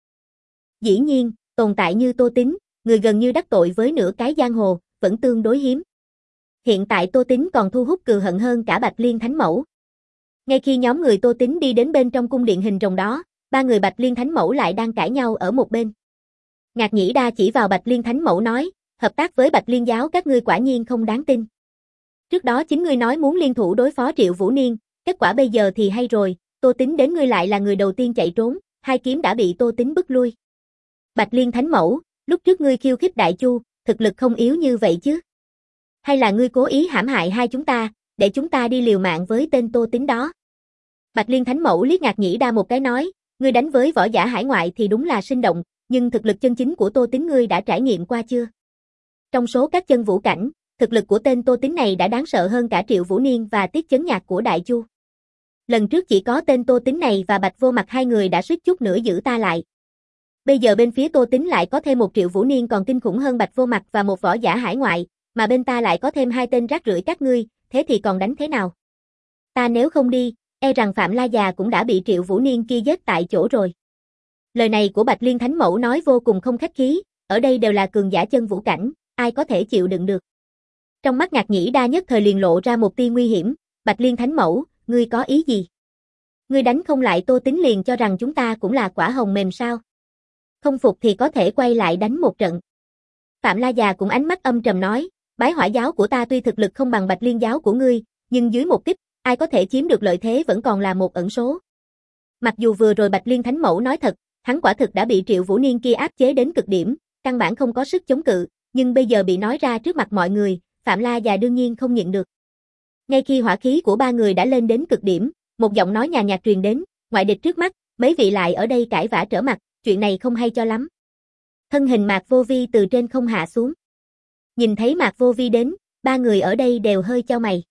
Dĩ nhiên, tồn tại như Tô Tín, người gần như đắc tội với nửa cái giang hồ, vẫn tương đối hiếm. Hiện tại Tô Tín còn thu hút cừu hận hơn cả Bạch Liên Thánh Mẫu. Ngay khi nhóm người Tô Tín đi đến bên trong cung điện hình rồng đó, ba người Bạch Liên Thánh Mẫu lại đang cãi nhau ở một bên. Ngạc Nhĩ Đa chỉ vào Bạch Liên Thánh Mẫu nói, hợp tác với Bạch Liên giáo các ngươi quả nhiên không đáng tin. Trước đó chính ngươi nói muốn liên thủ đối phó Triệu Vũ Niên, kết quả bây giờ thì hay rồi, Tô Tín đến ngươi lại là người đầu tiên chạy trốn, hai kiếm đã bị Tô Tín bức lui. Bạch Liên Thánh Mẫu, lúc trước ngươi khiêu khích Đại Chu, thực lực không yếu như vậy chứ? Hay là ngươi cố ý hãm hại hai chúng ta, để chúng ta đi liều mạng với tên Tô Tín đó? Bạch Liên Thánh Mẫu liếc Ngạc Nhĩ Đa một cái nói, ngươi đánh với võ giả hải ngoại thì đúng là sinh động, nhưng thực lực chân chính của Tô Tín ngươi đã trải nghiệm qua chưa? Trong số các chân vũ cảnh, thực lực của tên Tô Tín này đã đáng sợ hơn cả Triệu Vũ Niên và Tiết Chấn Nhạc của Đại Chu. Lần trước chỉ có tên Tô Tín này và Bạch Vô Mặt hai người đã suýt chút nữa giữ ta lại. Bây giờ bên phía Tô Tín lại có thêm một Triệu Vũ Niên còn kinh khủng hơn Bạch Vô Mặt và một võ giả hải ngoại, mà bên ta lại có thêm hai tên rác rưởi các ngươi, thế thì còn đánh thế nào? Ta nếu không đi, e rằng Phạm La già cũng đã bị Triệu Vũ Niên kia giết tại chỗ rồi. Lời này của Bạch Liên Thánh Mẫu nói vô cùng không khách khí, ở đây đều là cường giả chân vũ cảnh, ai có thể chịu đựng được. Trong mắt Ngạc Nhĩ Đa nhất thời liền lộ ra một tia nguy hiểm, Bạch Liên Thánh Mẫu, ngươi có ý gì? Ngươi đánh không lại Tô Tín liền cho rằng chúng ta cũng là quả hồng mềm sao? Không phục thì có thể quay lại đánh một trận. Phạm La già cũng ánh mắt âm trầm nói, Bái Hỏa giáo của ta tuy thực lực không bằng Bạch Liên giáo của ngươi, nhưng dưới một kích, ai có thể chiếm được lợi thế vẫn còn là một ẩn số. Mặc dù vừa rồi Bạch Liên Thánh Mẫu nói thật, hắn quả thực đã bị Triệu Vũ Niên kia áp chế đến cực điểm, căn bản không có sức chống cự, nhưng bây giờ bị nói ra trước mặt mọi người, Phạm La già đương nhiên không nhịn được. Ngay khi hỏa khí của ba người đã lên đến cực điểm, một giọng nói nhàn nhạt truyền đến, ngoại địch trước mắt, mấy vị lại ở đây cãi vã trở mặt, chuyện này không hay cho lắm. Thân hình Mạc Vô Vi từ trên không hạ xuống. Nhìn thấy Mạc Vô Vi đến, ba người ở đây đều hơi chau mày.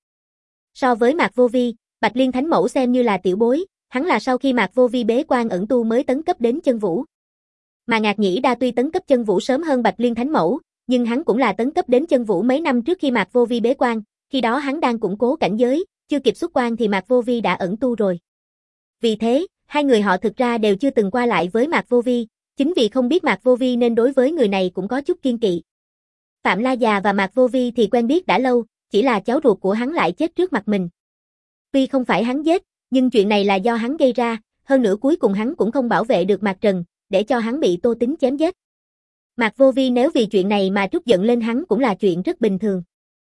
So với Mạc Vô Vi, Bạch Liên Thánh Mẫu xem như là tiểu bối, hắn là sau khi Mạc Vô Vi bế quan ẩn tu mới tấn cấp đến chân vũ. Mà Ngạc Nhĩ Đa tuy tấn cấp chân vũ sớm hơn Bạch Liên Thánh Mẫu, nhưng hắn cũng là tấn cấp đến chân vũ mấy năm trước khi Mạc Vô Vi bế quan, khi đó hắn đang củng cố cảnh giới, chưa kịp xuất quan thì Mạc Vô Vi đã ẩn tu rồi. Vì thế, hai người họ thực ra đều chưa từng qua lại với Mạc Vô Vi, chính vì không biết Mạc Vô Vi nên đối với người này cũng có chút kiêng kỵ. Phạm La già và Mạc Vô Vi thì quen biết đã lâu, chỉ là cháu ruột của hắn lại chết trước mặt mình. Tuy không phải hắn giết, nhưng chuyện này là do hắn gây ra, hơn nữa cuối cùng hắn cũng không bảo vệ được Mạc Trần, để cho hắn bị Tô Tín chém giết. Mạc Vô Vi nếu vì chuyện này mà trút giận lên hắn cũng là chuyện rất bình thường.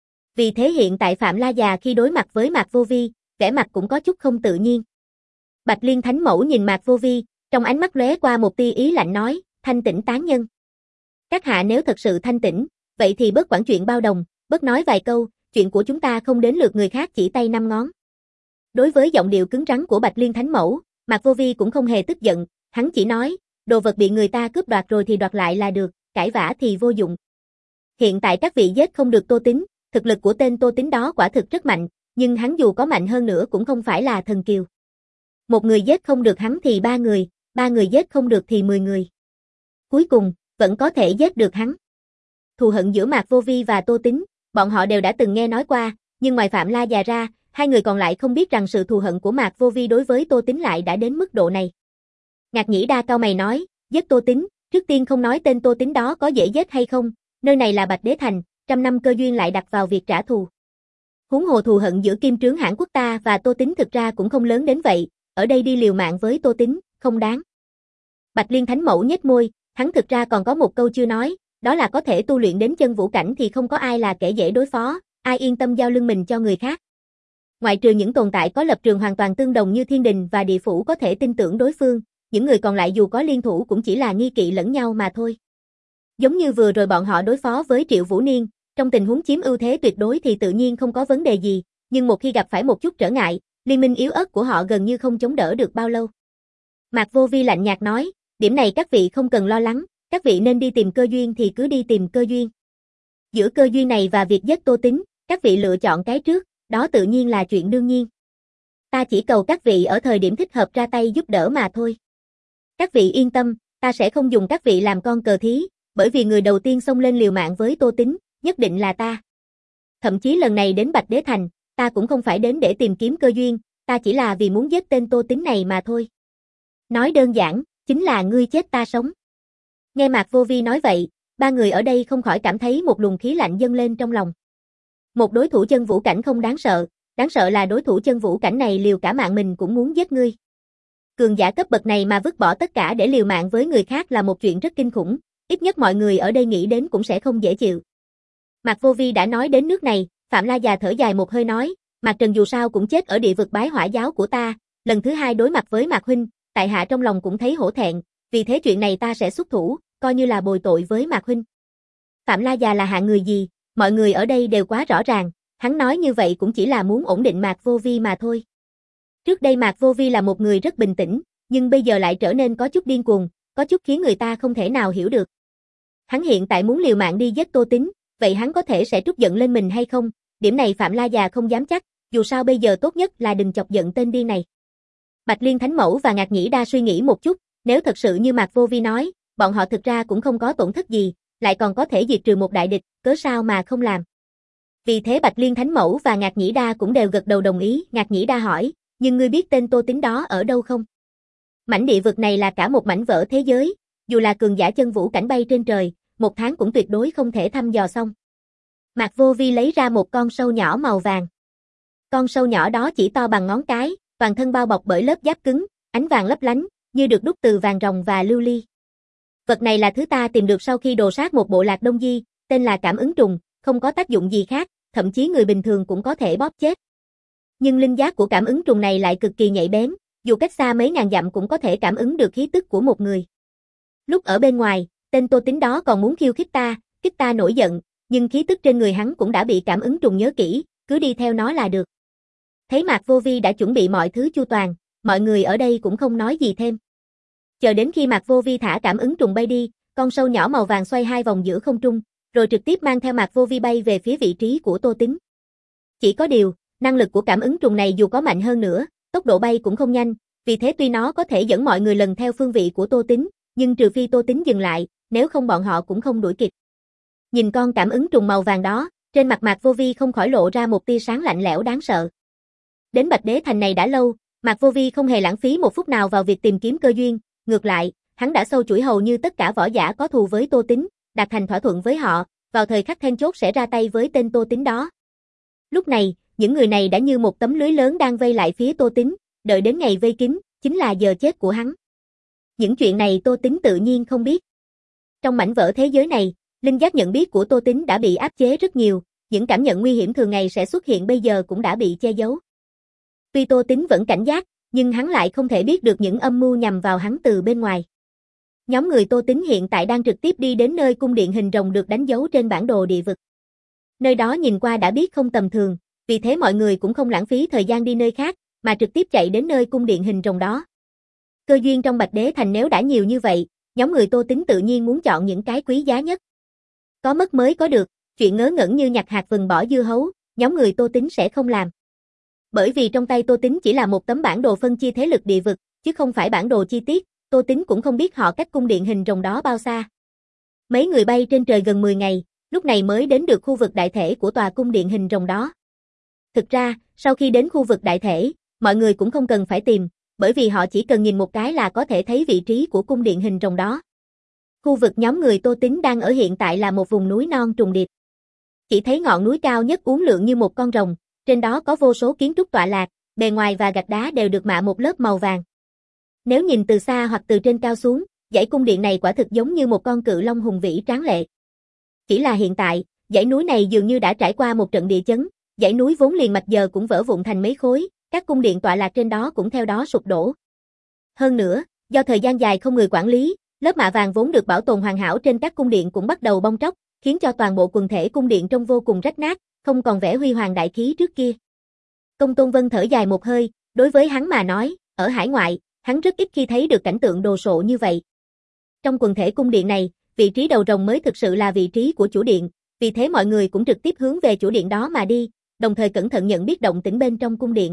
Vì thế hiện tại Phạm La già khi đối mặt với Mạc Vô Vi, vẻ mặt cũng có chút không tự nhiên. Bạch Liên Thánh Mẫu nhìn Mạc Vô Vi, trong ánh mắt lóe qua một tia ý lạnh nói, thanh tĩnh tán nhân. Các hạ nếu thật sự thanh tĩnh, vậy thì bớt quản chuyện bao đồng, bớt nói vài câu, chuyện của chúng ta không đến lượt người khác chỉ tay năm ngón. Đối với giọng điệu cứng rắn của Bạch Liên Thánh Mẫu, Mạc Vô Vi cũng không hề tức giận, hắn chỉ nói, đồ vật bị người ta cướp đoạt rồi thì đoạt lại là được, cãi vã thì vô dụng. Hiện tại các vị giết không được Tô Tín, thực lực của tên Tô Tín đó quả thực rất mạnh, nhưng hắn dù có mạnh hơn nữa cũng không phải là thần kiều. Một người giết không được hắn thì ba người, ba người giết không được thì mười người. Cuối cùng, vẫn có thể giết được hắn. Thù hận giữa Mạc Vô Vi và Tô Tín, bọn họ đều đã từng nghe nói qua, nhưng ngoài Phạm La già ra, hai người còn lại không biết rằng sự thù hận của Mạc Vô Vi đối với Tô Tín lại đã đến mức độ này. Ngạc Nhĩ Đa cau mày nói, giết Tô Tín, trước tiên không nói tên Tô Tín đó có dễ giết hay không, nơi này là Bạch Đế Thành, trăm năm cơ duyên lại đặt vào việc trả thù. Huống hồ thù hận giữa Kim Trướng Hãn Quốc ta và Tô Tín thực ra cũng không lớn đến vậy, ở đây đi liều mạng với Tô Tín, không đáng. Bạch Liên Thánh Mẫu nhếch môi, hắn thực ra còn có một câu chưa nói, đó là có thể tu luyện đến chân vũ cảnh thì không có ai là kẻ dễ đối phó, ai yên tâm giao lưng mình cho người khác. Ngoại trừ những tồn tại có lập trường hoàn toàn tương đồng như Thiên Đình và Địa Phủ có thể tin tưởng đối phương, những người còn lại dù có liên thủ cũng chỉ là nghi kỵ lẫn nhau mà thôi. Giống như vừa rồi bọn họ đối phó với Triệu Vũ Niên, trong tình huống chiếm ưu thế tuyệt đối thì tự nhiên không có vấn đề gì, nhưng một khi gặp phải một chút trở ngại, liên minh yếu ớt của họ gần như không chống đỡ được bao lâu. Mạc Vô Vi lạnh nhạt nói, Điểm này các vị không cần lo lắng, các vị nên đi tìm cơ duyên thì cứ đi tìm cơ duyên. Giữa cơ duyên này và việc giết Tô Tín, các vị lựa chọn cái trước, đó tự nhiên là chuyện đương nhiên. Ta chỉ cầu các vị ở thời điểm thích hợp ra tay giúp đỡ mà thôi. Các vị yên tâm, ta sẽ không dùng các vị làm con cờ thí, bởi vì người đầu tiên xông lên liều mạng với Tô Tín, nhất định là ta. Thậm chí lần này đến Bạch Đế Thành, ta cũng không phải đến để tìm kiếm cơ duyên, ta chỉ là vì muốn giết tên Tô Tín này mà thôi. Nói đơn giản, chính là ngươi chết ta sống. Nghe Mạc Vô Vi nói vậy, ba người ở đây không khỏi cảm thấy một luồng khí lạnh dâng lên trong lòng. Một đối thủ chân vũ cảnh không đáng sợ, đáng sợ là đối thủ chân vũ cảnh này liều cả mạng mình cũng muốn giết ngươi. Cường giả cấp bậc này mà vứt bỏ tất cả để liều mạng với người khác là một chuyện rất kinh khủng, ít nhất mọi người ở đây nghĩ đến cũng sẽ không dễ chịu. Mạc Vô Vi đã nói đến nước này, Phạm La già thở dài một hơi nói, Mạc Trần dù sao cũng chết ở địa vực bái hỏa giáo của ta, lần thứ hai đối mặt với Mạc Huynh, tại hạ trong lòng cũng thấy hổ thẹn, vì thế chuyện này ta sẽ xuất thủ, coi như là bồi tội với Mạc Huynh. Phạm La già là hạng người gì, mọi người ở đây đều quá rõ ràng, hắn nói như vậy cũng chỉ là muốn ổn định Mạc Vô Vi mà thôi. Trước đây Mạc Vô Vi là một người rất bình tĩnh, nhưng bây giờ lại trở nên có chút điên cuồng, có chút khiến người ta không thể nào hiểu được. Hắn hiện tại muốn liều mạng đi giết Tô Tín, vậy hắn có thể sẽ trút giận lên mình hay không? Điểm này Phạm La già không dám chắc, dù sao bây giờ tốt nhất là đừng chọc giận tên điên này. Bạch Liên Thánh Mẫu và Ngạc Nhĩ Đa suy nghĩ một chút, nếu thật sự như Mạc Vô Vi nói, bọn họ thực ra cũng không có tổn thất gì, lại còn có thể diệt trừ một đại địch, cớ sao mà không làm. Vì thế Bạch Liên Thánh Mẫu và Ngạc Nhĩ Đa cũng đều gật đầu đồng ý. Ngạc Nhĩ Đa hỏi, nhưng ngươi biết tên Tô Tín đó ở đâu không? Mảnh địa vực này là cả một mảnh vỡ thế giới, dù là cường giả chân vũ cảnh bay trên trời, một tháng cũng tuyệt đối không thể thăm dò xong. Mạc Vô Vi lấy ra một con sâu nhỏ màu vàng. Con sâu nhỏ đó chỉ to bằng ngón cái, toàn thân bao bọc bởi lớp giáp cứng, ánh vàng lấp lánh, như được đúc từ vàng ròng và lưu ly. Vật này là thứ ta tìm được sau khi đồ sát một bộ lạc Đông Di, tên là cảm ứng trùng, không có tác dụng gì khác, thậm chí người bình thường cũng có thể bóp chết. Nhưng linh giác của cảm ứng trùng này lại cực kỳ nhạy bén, dù cách xa mấy ngàn dặm cũng có thể cảm ứng được khí tức của một người. Lúc ở bên ngoài, tên Tô Tín đó còn muốn khiêu khích ta, kích ta nổi giận, nhưng khí tức trên người hắn cũng đã bị cảm ứng trùng nhớ kỹ, cứ đi theo nó là được. Thấy Mạc Vô Vi đã chuẩn bị mọi thứ chu toàn, mọi người ở đây cũng không nói gì thêm. Chờ đến khi Mạc Vô Vi thả cảm ứng trùng bay đi, con sâu nhỏ màu vàng xoay hai vòng giữa không trung, rồi trực tiếp mang theo Mạc Vô Vi bay về phía vị trí của Tô Tín. Chỉ có điều, năng lực của cảm ứng trùng này dù có mạnh hơn nữa, tốc độ bay cũng không nhanh, vì thế tuy nó có thể dẫn mọi người lần theo phương vị của Tô Tín, nhưng trừ phi Tô Tín dừng lại, nếu không bọn họ cũng không đuổi kịp. Nhìn con cảm ứng trùng màu vàng đó, trên mặt Mạc Vô Vi không khỏi lộ ra một tia sáng lạnh lẽo đáng sợ. Đến Bạch Đế Thành này đã lâu, Mạc Vô Vi không hề lãng phí một phút nào vào việc tìm kiếm cơ duyên, ngược lại, hắn đã sâu chuỗi hầu như tất cả võ giả có thù với Tô Tín, đạt thành thỏa thuận với họ, vào thời khắc then chốt sẽ ra tay với tên Tô Tín đó. Lúc này, những người này đã như một tấm lưới lớn đang vây lại phía Tô Tín, đợi đến ngày vây kín, chính là giờ chết của hắn. Những chuyện này Tô Tín tự nhiên không biết. Trong mảnh vỡ thế giới này, linh giác nhận biết của Tô Tín đã bị áp chế rất nhiều, những cảm nhận nguy hiểm thường ngày sẽ xuất hiện bây giờ cũng đã bị che giấu. Tuy Tô Tín vẫn cảnh giác, nhưng hắn lại không thể biết được những âm mưu nhằm vào hắn từ bên ngoài. Nhóm người Tô Tín hiện tại đang trực tiếp đi đến nơi cung điện hình rồng được đánh dấu trên bản đồ địa vực. Nơi đó nhìn qua đã biết không tầm thường, vì thế mọi người cũng không lãng phí thời gian đi nơi khác, mà trực tiếp chạy đến nơi cung điện hình rồng đó. Cơ duyên trong Bạch Đế Thành nếu đã nhiều như vậy, nhóm người Tô Tín tự nhiên muốn chọn những cái quý giá nhất. Có mất mới có được, chuyện ngớ ngẩn như nhặt hạt vừng bỏ dưa hấu, nhóm người Tô Tín sẽ không làm. Bởi vì trong tay Tô Tín chỉ là một tấm bản đồ phân chia thế lực địa vực, chứ không phải bản đồ chi tiết, Tô Tín cũng không biết họ cách cung điện hình rồng đó bao xa. Mấy người bay trên trời gần mười ngày, lúc này mới đến được khu vực đại thể của tòa cung điện hình rồng đó. Thực ra, sau khi đến khu vực đại thể, mọi người cũng không cần phải tìm, bởi vì họ chỉ cần nhìn một cái là có thể thấy vị trí của cung điện hình rồng đó. Khu vực nhóm người Tô Tín đang ở hiện tại là một vùng núi non trùng điệp. Chỉ thấy ngọn núi cao nhất uốn lượn như một con rồng, trên đó có vô số kiến trúc tọa lạc, bề ngoài và gạch đá đều được mạ một lớp màu vàng. Nếu nhìn từ xa hoặc từ trên cao xuống, dãy cung điện này quả thực giống như một con cự long hùng vĩ tráng lệ. Chỉ là hiện tại, dãy núi này dường như đã trải qua một trận địa chấn, dãy núi vốn liền mạch giờ cũng vỡ vụn thành mấy khối, các cung điện tọa lạc trên đó cũng theo đó sụp đổ. Hơn nữa, do thời gian dài không người quản lý, lớp mạ vàng vốn được bảo tồn hoàn hảo trên các cung điện cũng bắt đầu bong tróc, khiến cho toàn bộ quần thể cung điện trông vô cùng rách nát, không còn vẻ huy hoàng đại khí trước kia. Công Tôn Vân thở dài một hơi, đối với hắn mà nói, ở hải ngoại, hắn rất ít khi thấy được cảnh tượng đồ sộ như vậy. Trong quần thể cung điện này, vị trí đầu rồng mới thực sự là vị trí của chủ điện, vì thế mọi người cũng trực tiếp hướng về chủ điện đó mà đi, đồng thời cẩn thận nhận biết động tĩnh bên trong cung điện.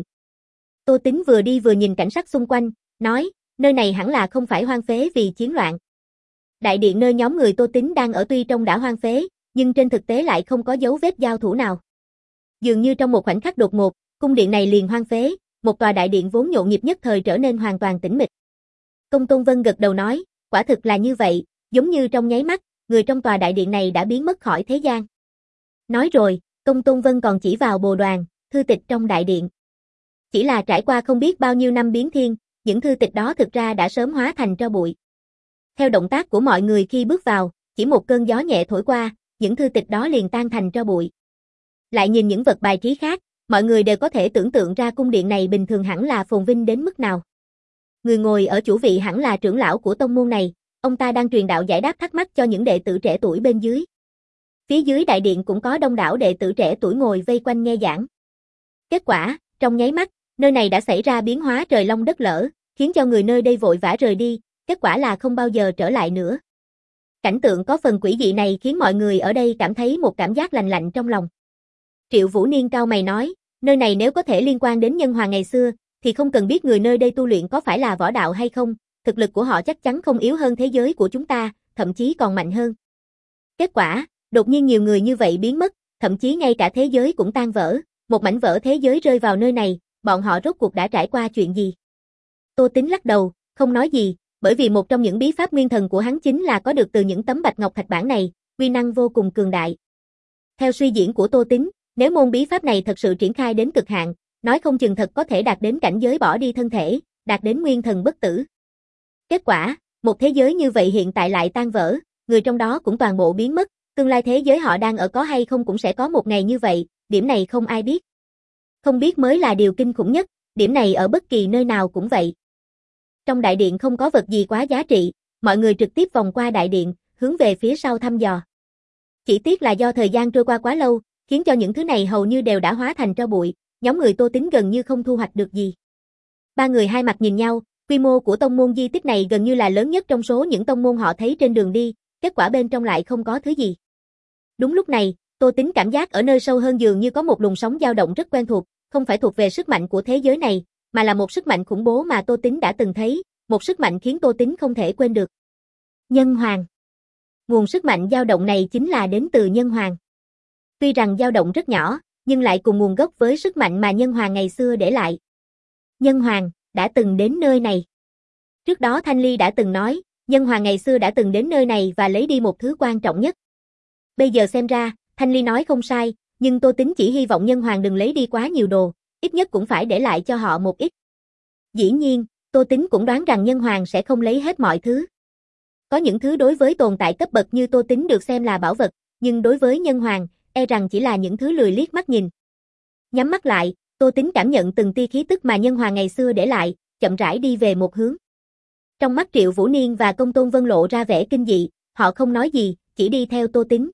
Tô Tính vừa đi vừa nhìn cảnh sắc xung quanh, nói, nơi này hẳn là không phải hoang phế vì chiến loạn. Đại điện nơi nhóm người Tô Tính đang ở tuy trông đã hoang phế, nhưng trên thực tế lại không có dấu vết giao thủ nào. Dường như trong một khoảnh khắc đột ngột, cung điện này liền hoang phế, một tòa đại điện vốn nhộn nhịp nhất thời trở nên hoàn toàn tĩnh mịch. Công Tôn Vân gật đầu nói, quả thực là như vậy, giống như trong nháy mắt, người trong tòa đại điện này đã biến mất khỏi thế gian. Nói rồi, Công Tôn Vân còn chỉ vào bồ đoàn, thư tịch trong đại điện. Chỉ là trải qua không biết bao nhiêu năm biến thiên, những thư tịch đó thực ra đã sớm hóa thành tro bụi. Theo động tác của mọi người khi bước vào, chỉ một cơn gió nhẹ thổi qua, những thư tịch đó liền tan thành tro bụi. Lại nhìn những vật bài trí khác, mọi người đều có thể tưởng tượng ra cung điện này bình thường hẳn là phồn vinh đến mức nào. Người ngồi ở chủ vị hẳn là trưởng lão của tông môn này, ông ta đang truyền đạo giải đáp thắc mắc cho những đệ tử trẻ tuổi bên dưới. Phía dưới đại điện cũng có đông đảo đệ tử trẻ tuổi ngồi vây quanh nghe giảng. Kết quả, trong nháy mắt, nơi này đã xảy ra biến hóa trời long đất lở, khiến cho người nơi đây vội vã rời đi, kết quả là không bao giờ trở lại nữa. Cảnh tượng có phần quỷ dị này khiến mọi người ở đây cảm thấy một cảm giác lạnh lạnh trong lòng. Triệu Vũ Niên cau mày nói, nơi này nếu có thể liên quan đến nhân hoàng ngày xưa, thì không cần biết người nơi đây tu luyện có phải là võ đạo hay không, thực lực của họ chắc chắn không yếu hơn thế giới của chúng ta, thậm chí còn mạnh hơn. Kết quả, đột nhiên nhiều người như vậy biến mất, thậm chí ngay cả thế giới cũng tan vỡ, một mảnh vỡ thế giới rơi vào nơi này, bọn họ rốt cuộc đã trải qua chuyện gì? Tô Tính lắc đầu, không nói gì, bởi vì một trong những bí pháp nguyên thần của hắn chính là có được từ những tấm bạch ngọc thạch bản này, uy năng vô cùng cường đại. Theo suy diễn của Tô Tính, nếu môn bí pháp này thật sự triển khai đến cực hạn, nói không chừng thật có thể đạt đến cảnh giới bỏ đi thân thể, đạt đến nguyên thần bất tử. Kết quả, một thế giới như vậy hiện tại lại tan vỡ, người trong đó cũng toàn bộ biến mất, tương lai thế giới họ đang ở có hay không cũng sẽ có một ngày như vậy, điểm này không ai biết. Không biết mới là điều kinh khủng nhất, điểm này ở bất kỳ nơi nào cũng vậy. Trong đại điện không có vật gì quá giá trị, mọi người trực tiếp vòng qua đại điện, hướng về phía sau thăm dò. Chỉ tiếc là do thời gian trôi qua quá lâu, khiến cho những thứ này hầu như đều đã hóa thành tro bụi, nhóm người Tô Tính gần như không thu hoạch được gì. Ba người hai mặt nhìn nhau, quy mô của tông môn di tích này gần như là lớn nhất trong số những tông môn họ thấy trên đường đi, kết quả bên trong lại không có thứ gì. Đúng lúc này, Tô Tính cảm giác ở nơi sâu hơn dường như có một luồng sóng dao động rất quen thuộc, không phải thuộc về sức mạnh của thế giới này, mà là một sức mạnh khủng bố mà Tô Tính đã từng thấy, một sức mạnh khiến Tô Tính không thể quên được. Nhân hoàng. Nguồn sức mạnh dao động này chính là đến từ nhân hoàng. Tuy rằng dao động rất nhỏ, nhưng lại cùng nguồn gốc với sức mạnh mà nhân hoàng ngày xưa để lại. Nhân hoàng đã từng đến nơi này. Trước đó Thanh Ly đã từng nói, nhân hoàng ngày xưa đã từng đến nơi này và lấy đi một thứ quan trọng nhất. Bây giờ xem ra, Thanh Ly nói không sai, nhưng Tô Tính chỉ hy vọng nhân hoàng đừng lấy đi quá nhiều đồ, ít nhất cũng phải để lại cho họ một ít. Dĩ nhiên, Tô Tính cũng đoán rằng nhân hoàng sẽ không lấy hết mọi thứ. Có những thứ đối với tồn tại cấp bậc như Tô Tính được xem là bảo vật, nhưng đối với nhân hoàng, e rằng chỉ là những thứ lười liếc mắt nhìn. Nhắm mắt lại, Tô Tính cảm nhận từng tia khí tức mà nhân hoàng ngày xưa để lại, chậm rãi đi về một hướng. Trong mắt Triệu Vũ Niên và Công Tôn Vân lộ ra vẻ kinh dị, họ không nói gì, chỉ đi theo Tô Tính.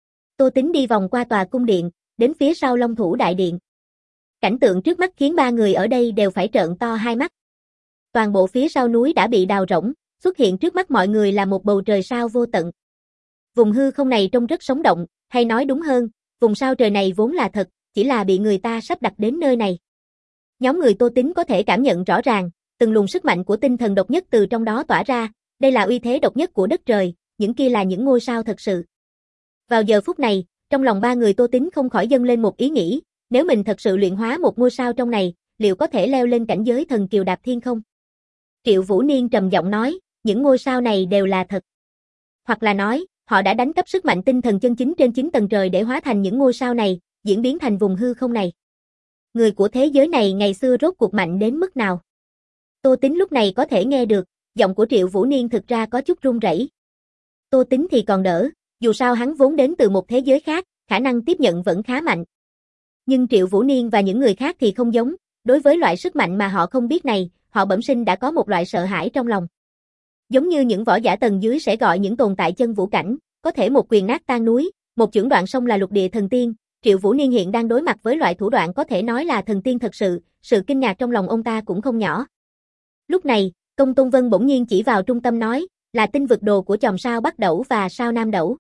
Tô Tính đi vòng qua tòa cung điện, đến phía sau Long Thủ Đại Điện. Cảnh tượng trước mắt khiến ba người ở đây đều phải trợn to hai mắt. Toàn bộ phía sau núi đã bị đào rỗng, xuất hiện trước mắt mọi người là một bầu trời sao vô tận. Vùng hư không này trông rất sống động, hay nói đúng hơn, vùng sao trời này vốn là thật, chỉ là bị người ta sắp đặt đến nơi này. Nhóm người Tô Tính có thể cảm nhận rõ ràng, từng luồng sức mạnh của tinh thần độc nhất từ trong đó tỏa ra, đây là uy thế độc nhất của đất trời, những kia là những ngôi sao thật sự. Vào giờ phút này, trong lòng ba người Tô Tính không khỏi dâng lên một ý nghĩ, nếu mình thật sự luyện hóa một ngôi sao trong này, liệu có thể leo lên cảnh giới thần kiều đạp thiên không? Triệu Vũ Niên trầm giọng nói, những ngôi sao này đều là thật. Hoặc là nói, họ đã đánh cắp sức mạnh tinh thần chân chính trên chín tầng trời để hóa thành những ngôi sao này, diễn biến thành vùng hư không này. Người của thế giới này ngày xưa rốt cuộc mạnh đến mức nào? Tô Tính lúc này có thể nghe được, giọng của Triệu Vũ Niên thực ra có chút run rẩy. Tô Tính thì còn đỡ, dù sao hắn vốn đến từ một thế giới khác, khả năng tiếp nhận vẫn khá mạnh. Nhưng Triệu Vũ Niên và những người khác thì không giống, đối với loại sức mạnh mà họ không biết này, họ bẩm sinh đã có một loại sợ hãi trong lòng. Giống như những võ giả tầng dưới sẽ gọi những tồn tại chân vũ cảnh, có thể một quyền nát tan núi, một chưởng đoạn sông là lục địa thần tiên, Triệu Vũ Niên hiện đang đối mặt với loại thủ đoạn có thể nói là thần tiên thật sự, sự kinh ngạc trong lòng ông ta cũng không nhỏ. Lúc này, Công Tôn Vân bỗng nhiên chỉ vào trung tâm nói, là tinh vực đồ của chòm sao Bắc Đẩu và sao Nam Đẩu.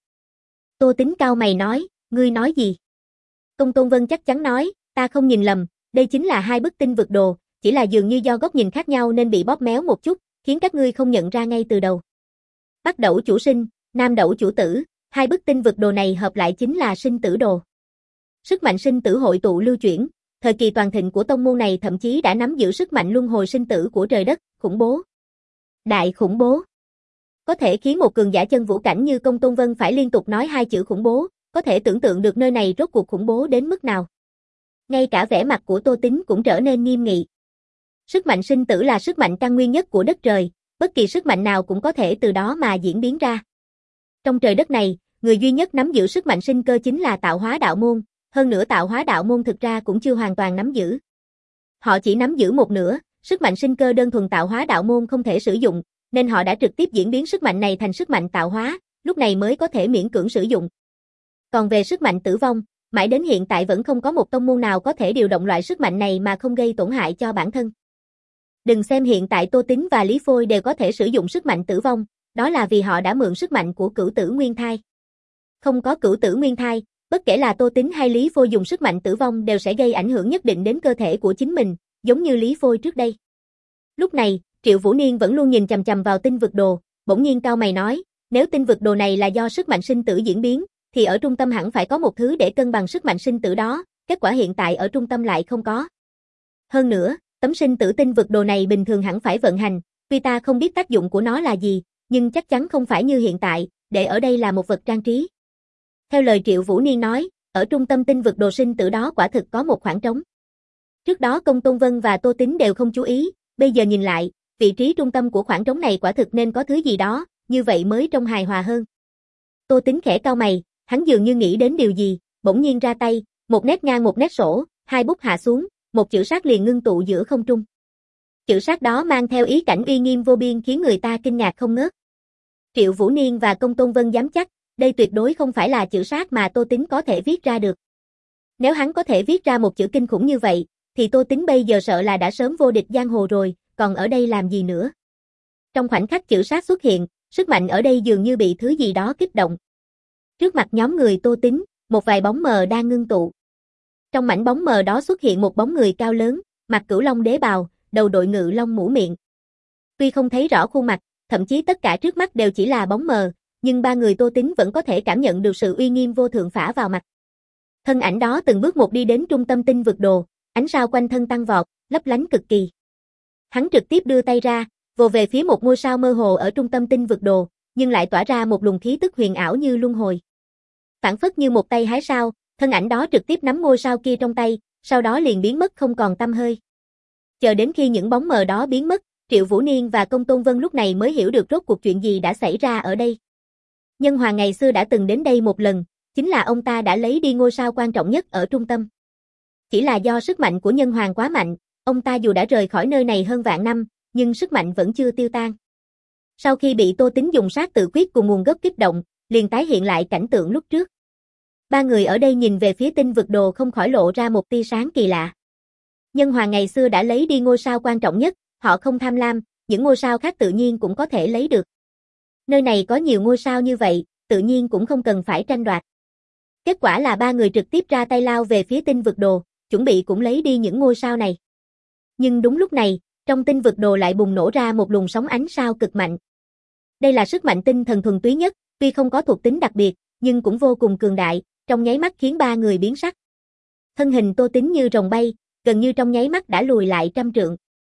Tô Tính cau mày nói, ngươi nói gì? Công Tôn Vân chắc chắn nói, ta không nhìn lầm, đây chính là hai bức tinh vực đồ, chỉ là dường như do góc nhìn khác nhau nên bị bóp méo một chút, khiến các ngươi không nhận ra ngay từ đầu. Bắc Đẩu chủ sinh, Nam Đẩu chủ tử, hai bức tinh vực đồ này hợp lại chính là sinh tử đồ. Sức mạnh sinh tử hội tụ lưu chuyển, thời kỳ toàn thịnh của tông môn này thậm chí đã nắm giữ sức mạnh luân hồi sinh tử của trời đất, khủng bố. Đại khủng bố. Có thể khiến một cường giả chân vũ cảnh như Công Tôn Vân phải liên tục nói hai chữ khủng bố, có thể tưởng tượng được nơi này rốt cuộc khủng bố đến mức nào. Ngay cả vẻ mặt của Tô Tính cũng trở nên nghiêm nghị. Sức mạnh sinh tử là sức mạnh căn nguyên nhất của đất trời, bất kỳ sức mạnh nào cũng có thể từ đó mà diễn biến ra. Trong trời đất này, người duy nhất nắm giữ sức mạnh sinh cơ chính là Tạo Hóa Đạo Môn, hơn nữa Tạo Hóa Đạo Môn thực ra cũng chưa hoàn toàn nắm giữ. Họ chỉ nắm giữ một nửa, sức mạnh sinh cơ đơn thuần Tạo Hóa Đạo Môn không thể sử dụng, nên họ đã trực tiếp diễn biến sức mạnh này thành sức mạnh tạo hóa, lúc này mới có thể miễn cưỡng sử dụng. Còn về sức mạnh tử vong, mãi đến hiện tại vẫn không có một tông môn nào có thể điều động loại sức mạnh này mà không gây tổn hại cho bản thân. Đừng xem hiện tại Tô Tính và Lý Phôi đều có thể sử dụng sức mạnh tử vong, đó là vì họ đã mượn sức mạnh của Cửu Tử Nguyên Thai. Không có Cửu Tử Nguyên Thai, bất kể là Tô Tính hay Lý Phôi dùng sức mạnh tử vong đều sẽ gây ảnh hưởng nhất định đến cơ thể của chính mình, giống như Lý Phôi trước đây. Lúc này, Triệu Vũ Niên vẫn luôn nhìn chằm chằm vào tinh vực đồ, bỗng nhiên cau mày nói, nếu tinh vực đồ này là do sức mạnh sinh tử diễn biến, thì ở trung tâm hẳn phải có một thứ để cân bằng sức mạnh sinh tử đó, kết quả hiện tại ở trung tâm lại không có. Hơn nữa, tấm sinh tử tinh vực đồ này bình thường hẳn phải vận hành, tuy ta không biết tác dụng của nó là gì, nhưng chắc chắn không phải như hiện tại, để ở đây là một vật trang trí. Theo lời Triệu Vũ Niên nói, ở trung tâm tinh vực đồ sinh tử đó quả thực có một khoảng trống. Trước đó Công Tôn Vân và Tô Tính đều không chú ý, bây giờ nhìn lại, vị trí trung tâm của khoảng trống này quả thực nên có thứ gì đó, như vậy mới trông hài hòa hơn. Tô Tính khẽ cau mày, hắn dường như nghĩ đến điều gì, bỗng nhiên ra tay, một nét ngang một nét sổ, hai bút hạ xuống, một chữ sát liền ngưng tụ giữa không trung. Chữ sát đó mang theo ý cảnh uy nghiêm vô biên khiến người ta kinh ngạc không ngớt. Triệu Vũ Niên và Công Tôn Vân dám chắc, đây tuyệt đối không phải là chữ sát mà Tô Tính có thể viết ra được. Nếu hắn có thể viết ra một chữ kinh khủng như vậy, thì Tô Tính bây giờ sợ là đã sớm vô địch giang hồ rồi, còn ở đây làm gì nữa. Trong khoảnh khắc chữ sát xuất hiện, sức mạnh ở đây dường như bị thứ gì đó kích động. Trước mặt nhóm người Tô Tính, một vài bóng mờ đang ngưng tụ. Trong mảnh bóng mờ đó xuất hiện một bóng người cao lớn, mặc cửu long đế bào, đầu đội ngự long mũ miệng. Tuy không thấy rõ khuôn mặt, thậm chí tất cả trước mắt đều chỉ là bóng mờ, nhưng ba người Tô Tính vẫn có thể cảm nhận được sự uy nghiêm vô thượng phả vào mặt. Thân ảnh đó từng bước một đi đến trung tâm tinh vực đồ, ánh sao quanh thân tăng vọt, lấp lánh cực kỳ. Hắn trực tiếp đưa tay ra, vồ về phía một ngôi sao mơ hồ ở trung tâm tinh vực đồ, nhưng lại tỏa ra một luồng khí tức huyền ảo như luân hồi. Phản phất như một tay hái sao, thân ảnh đó trực tiếp nắm ngôi sao kia trong tay, sau đó liền biến mất không còn tăm hơi. Chờ đến khi những bóng mờ đó biến mất, Triệu Vũ Niên và Công Tôn Vân lúc này mới hiểu được rốt cuộc chuyện gì đã xảy ra ở đây. Nhân Hoàng ngày xưa đã từng đến đây một lần, chính là ông ta đã lấy đi ngôi sao quan trọng nhất ở trung tâm. Chỉ là do sức mạnh của Nhân Hoàng quá mạnh, ông ta dù đã rời khỏi nơi này hơn vạn năm, nhưng sức mạnh vẫn chưa tiêu tan. Sau khi bị Tô Tính dùng sát tự quyết cùng nguồn gốc kích động, liền tái hiện lại cảnh tượng lúc trước. Ba người ở đây nhìn về phía tinh vực đồ không khỏi lộ ra một tia sáng kỳ lạ. Nhân Hoàng ngày xưa đã lấy đi ngôi sao quan trọng nhất, họ không tham lam, những ngôi sao khác tự nhiên cũng có thể lấy được. Nơi này có nhiều ngôi sao như vậy, tự nhiên cũng không cần phải tranh đoạt. Kết quả là ba người trực tiếp ra tay lao về phía tinh vực đồ, chuẩn bị cũng lấy đi những ngôi sao này. Nhưng đúng lúc này, trong tinh vực đồ lại bùng nổ ra một luồng sóng ánh sao cực mạnh. Đây là sức mạnh tinh thần thuần túy nhất, tuy không có thuộc tính đặc biệt, nhưng cũng vô cùng cường đại, trong nháy mắt khiến ba người biến sắc. Thân hình Tô Tính như rồng bay, gần như trong nháy mắt đã lùi lại trăm trượng.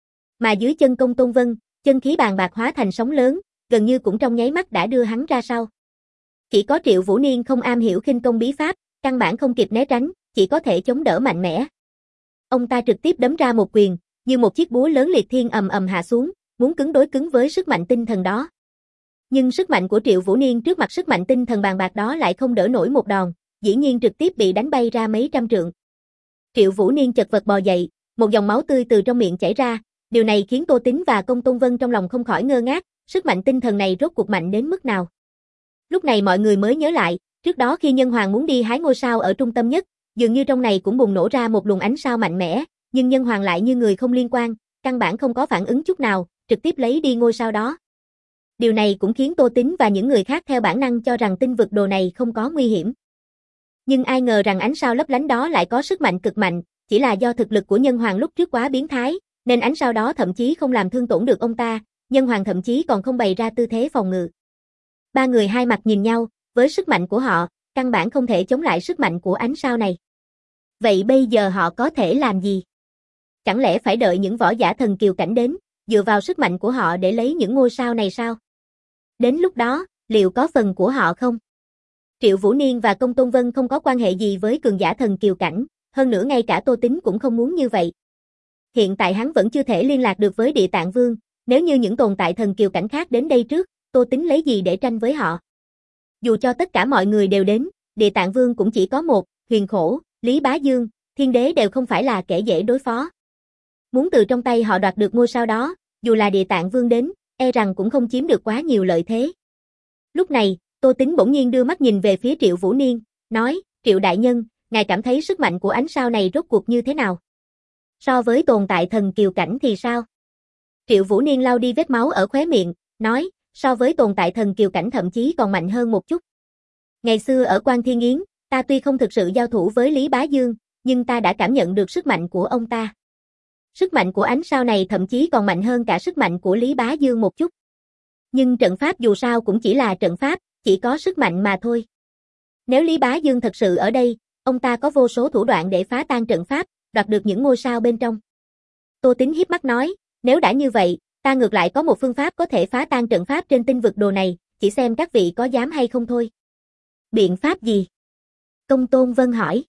Mà dưới chân Công Tôn Vân, chân khí bàn bạc hóa thành sóng lớn, gần như cũng trong nháy mắt đã đưa hắn ra sau. Chỉ có Triệu Vũ Niên không am hiểu khinh công bí pháp, căn bản không kịp né tránh, chỉ có thể chống đỡ mạnh mẽ. Ông ta trực tiếp đấm ra một quyền, như một chiếc búa lớn liệt thiên ầm ầm hạ xuống, muốn cứng đối cứng với sức mạnh tinh thần đó. Nhưng sức mạnh của Triệu Vũ Niên trước mặt sức mạnh tinh thần bàn bạc đó lại không đỡ nổi một đòn, dĩ nhiên trực tiếp bị đánh bay ra mấy trăm trượng. Triệu Vũ Niên chật vật bò dậy, một dòng máu tươi từ trong miệng chảy ra, điều này khiến Tô Tính và Công Tôn Vân trong lòng không khỏi ngơ ngác, sức mạnh tinh thần này rốt cuộc mạnh đến mức nào. Lúc này mọi người mới nhớ lại, trước đó khi Nhân Hoàng muốn đi hái ngôi sao ở trung tâm nhất, dường như trong này cũng bùng nổ ra một luồng ánh sao mạnh mẽ, nhưng Nhân Hoàng lại như người không liên quan, căn bản không có phản ứng chút nào, trực tiếp lấy đi ngôi sao đó. Điều này cũng khiến Tô Tính và những người khác theo bản năng cho rằng tinh vực đồ này không có nguy hiểm. Nhưng ai ngờ rằng ánh sao lấp lánh đó lại có sức mạnh cực mạnh, chỉ là do thực lực của Nhân Hoàng lúc trước quá biến thái, nên ánh sao đó thậm chí không làm thương tổn được ông ta, Nhân Hoàng thậm chí còn không bày ra tư thế phòng ngự. Ba người hai mặt nhìn nhau, với sức mạnh của họ, căn bản không thể chống lại sức mạnh của ánh sao này. Vậy bây giờ họ có thể làm gì? Chẳng lẽ phải đợi những võ giả thần kiều cảnh đến, dựa vào sức mạnh của họ để lấy những ngôi sao này sao? Đến lúc đó, liệu có phần của họ không? Triệu Vũ Niên và Công Tôn Vân không có quan hệ gì với cường giả thần kiều cảnh, hơn nữa ngay cả Tô Tính cũng không muốn như vậy. Hiện tại hắn vẫn chưa thể liên lạc được với Địa Tạng Vương, nếu như những tồn tại thần kiều cảnh khác đến đây trước, Tô Tính lấy gì để tranh với họ? Dù cho tất cả mọi người đều đến, Địa Tạng Vương cũng chỉ có một, Huyền Khổ, Lý Bá Dương, Thiên Đế đều không phải là kẻ dễ đối phó. Muốn từ trong tay họ đoạt được ngôi sao đó, dù là Địa Tạng Vương đến, e rằng cũng không chiếm được quá nhiều lợi thế. Lúc này, Tô Tính bỗng nhiên đưa mắt nhìn về phía Triệu Vũ Niên, nói, Triệu Đại Nhân, ngài cảm thấy sức mạnh của ánh sao này rốt cuộc như thế nào? So với tồn tại thần kiều cảnh thì sao? Triệu Vũ Niên lau đi vết máu ở khóe miệng, nói, so với tồn tại thần kiều cảnh thậm chí còn mạnh hơn một chút. Ngày xưa ở Quan Thiên Yến, ta tuy không thực sự giao thủ với Lý Bá Dương, nhưng ta đã cảm nhận được sức mạnh của ông ta. Sức mạnh của ánh sao này thậm chí còn mạnh hơn cả sức mạnh của Lý Bá Dương một chút. Nhưng trận pháp dù sao cũng chỉ là trận pháp, chỉ có sức mạnh mà thôi. Nếu Lý Bá Dương thật sự ở đây, ông ta có vô số thủ đoạn để phá tan trận pháp, đoạt được những ngôi sao bên trong. Tô Tính hiếp mắt nói, nếu đã như vậy, ta ngược lại có một phương pháp có thể phá tan trận pháp trên tinh vực đồ này, chỉ xem các vị có dám hay không thôi. Biện pháp gì? Công Tôn Vân hỏi.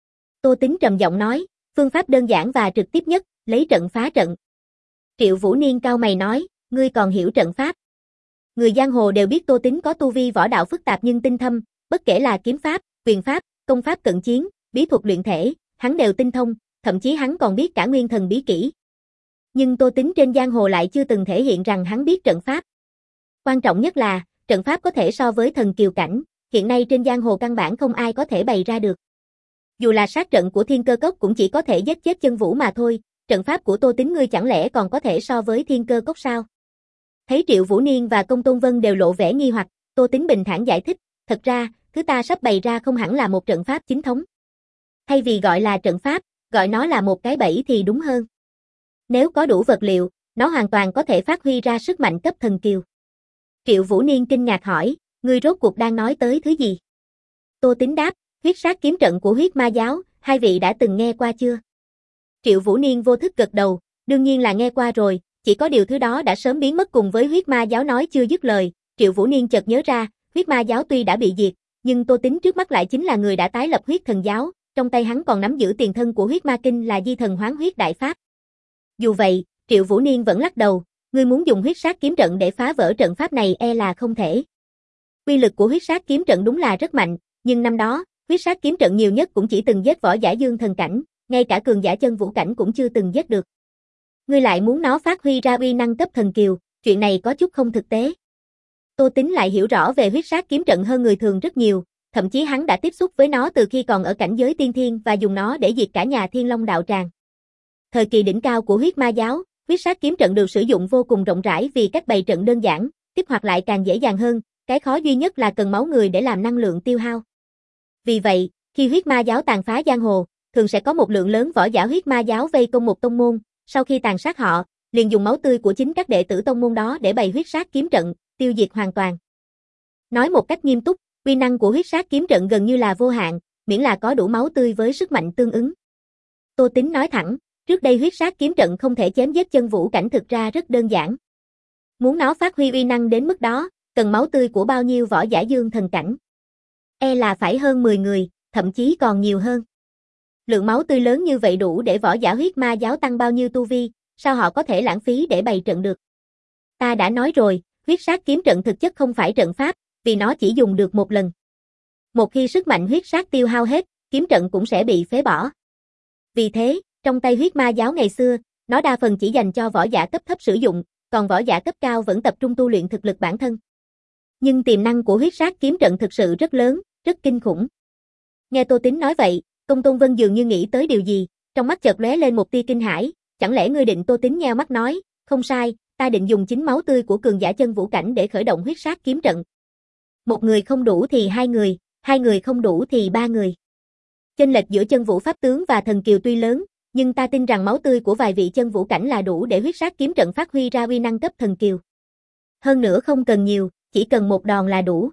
Tô Tính trầm giọng nói, phương pháp đơn giản và trực tiếp nhất, lấy trận phá trận. Triệu Vũ Niên cau mày nói, ngươi còn hiểu trận pháp. Người giang hồ đều biết Tô Tính có tu vi võ đạo phức tạp nhưng tinh thâm, bất kể là kiếm pháp, quyền pháp, công pháp cận chiến, bí thuật luyện thể, hắn đều tinh thông, thậm chí hắn còn biết cả nguyên thần bí kỹ. Nhưng Tô Tính trên giang hồ lại chưa từng thể hiện rằng hắn biết trận pháp. Quan trọng nhất là, trận pháp có thể so với thần kiều cảnh, hiện nay trên giang hồ căn bản không ai có thể bày ra được. Dù là sát trận của Thiên Cơ Cốc cũng chỉ có thể giết chết Chân Vũ mà thôi, trận pháp của Tô Tính ngươi chẳng lẽ còn có thể so với Thiên Cơ Cốc sao? Thấy Triệu Vũ Niên và Công Tôn Vân đều lộ vẻ nghi hoặc, Tô Tính bình thản giải thích, thật ra, thứ ta sắp bày ra không hẳn là một trận pháp chính thống. Thay vì gọi là trận pháp, gọi nó là một cái bẫy thì đúng hơn. Nếu có đủ vật liệu, nó hoàn toàn có thể phát huy ra sức mạnh cấp thần kiều. Triệu Vũ Niên kinh ngạc hỏi, ngươi rốt cuộc đang nói tới thứ gì? Tô Tính đáp, huyết sát kiếm trận của huyết ma giáo, hai vị đã từng nghe qua chưa? Triệu Vũ Niên vô thức gật đầu, đương nhiên là nghe qua rồi, chỉ có điều thứ đó đã sớm biến mất cùng với huyết ma giáo. Nói chưa dứt lời, Triệu Vũ Niên chợt nhớ ra, huyết ma giáo tuy đã bị diệt, nhưng Tô Tính trước mắt lại chính là người đã tái lập huyết thần giáo, trong tay hắn còn nắm giữ tiền thân của huyết ma kinh là di thần hoán huyết đại pháp. Dù vậy, Triệu Vũ Niên vẫn lắc đầu, ngươi muốn dùng huyết sát kiếm trận để phá vỡ trận pháp này e là không thể. Uy lực của huyết sát kiếm trận đúng là rất mạnh, nhưng năm đó, huyết sát kiếm trận nhiều nhất cũng chỉ từng giết võ giả dương thần cảnh, ngay cả cường giả chân vũ cảnh cũng chưa từng giết được. Ngươi lại muốn nó phát huy ra uy năng cấp thần kiều, chuyện này có chút không thực tế. Tô Tính lại hiểu rõ về huyết sát kiếm trận hơn người thường rất nhiều, thậm chí hắn đã tiếp xúc với nó từ khi còn ở cảnh giới tiên thiên và dùng nó để diệt cả nhà Thiên Long đạo tràng. Thời kỳ đỉnh cao của huyết ma giáo, huyết sát kiếm trận được sử dụng vô cùng rộng rãi vì cách bày trận đơn giản, kích hoạt lại càng dễ dàng hơn, cái khó duy nhất là cần máu người để làm năng lượng tiêu hao. Vì vậy, khi huyết ma giáo tàn phá giang hồ, thường sẽ có một lượng lớn võ giả huyết ma giáo vây công một tông môn, sau khi tàn sát họ, liền dùng máu tươi của chính các đệ tử tông môn đó để bày huyết sát kiếm trận, tiêu diệt hoàn toàn. Nói một cách nghiêm túc, uy năng của huyết sát kiếm trận gần như là vô hạn, miễn là có đủ máu tươi với sức mạnh tương ứng. Tô Tính nói thẳng, trước đây huyết sát kiếm trận không thể chém giết chân vũ cảnh, thực ra rất đơn giản. Muốn nó phát huy uy năng đến mức đó, cần máu tươi của bao nhiêu võ giả dương thần cảnh? E là phải hơn mười người, thậm chí còn nhiều hơn. Lượng máu tươi lớn như vậy đủ để võ giả huyết ma giáo tăng bao nhiêu tu vi, sao họ có thể lãng phí để bày trận được? Ta đã nói rồi, huyết sát kiếm trận thực chất không phải trận pháp, vì nó chỉ dùng được một lần. Một khi sức mạnh huyết sát tiêu hao hết, kiếm trận cũng sẽ bị phế bỏ. Vì thế, trong tay huyết ma giáo ngày xưa, nó đa phần chỉ dành cho võ giả cấp thấp sử dụng, còn võ giả cấp cao vẫn tập trung tu luyện thực lực bản thân. Nhưng tiềm năng của huyết sát kiếm trận thực sự rất lớn, rất kinh khủng. Nghe Tô Tính nói vậy, Công Tôn Vân dường như nghĩ tới điều gì, trong mắt chợt lóe lên một tia kinh hãi, chẳng lẽ ngươi định? Tô Tính nheo mắt nói, không sai, ta định dùng chính máu tươi của cường giả chân vũ cảnh để khởi động huyết sát kiếm trận. Một người không đủ thì hai người, hai người không đủ thì ba người. Chênh lệch giữa chân vũ pháp tướng và thần kiều tuy lớn, nhưng ta tin rằng máu tươi của vài vị chân vũ cảnh là đủ để huyết sát kiếm trận phát huy ra uy năng cấp thần kiều. Hơn nữa không cần nhiều, chỉ cần một đòn là đủ.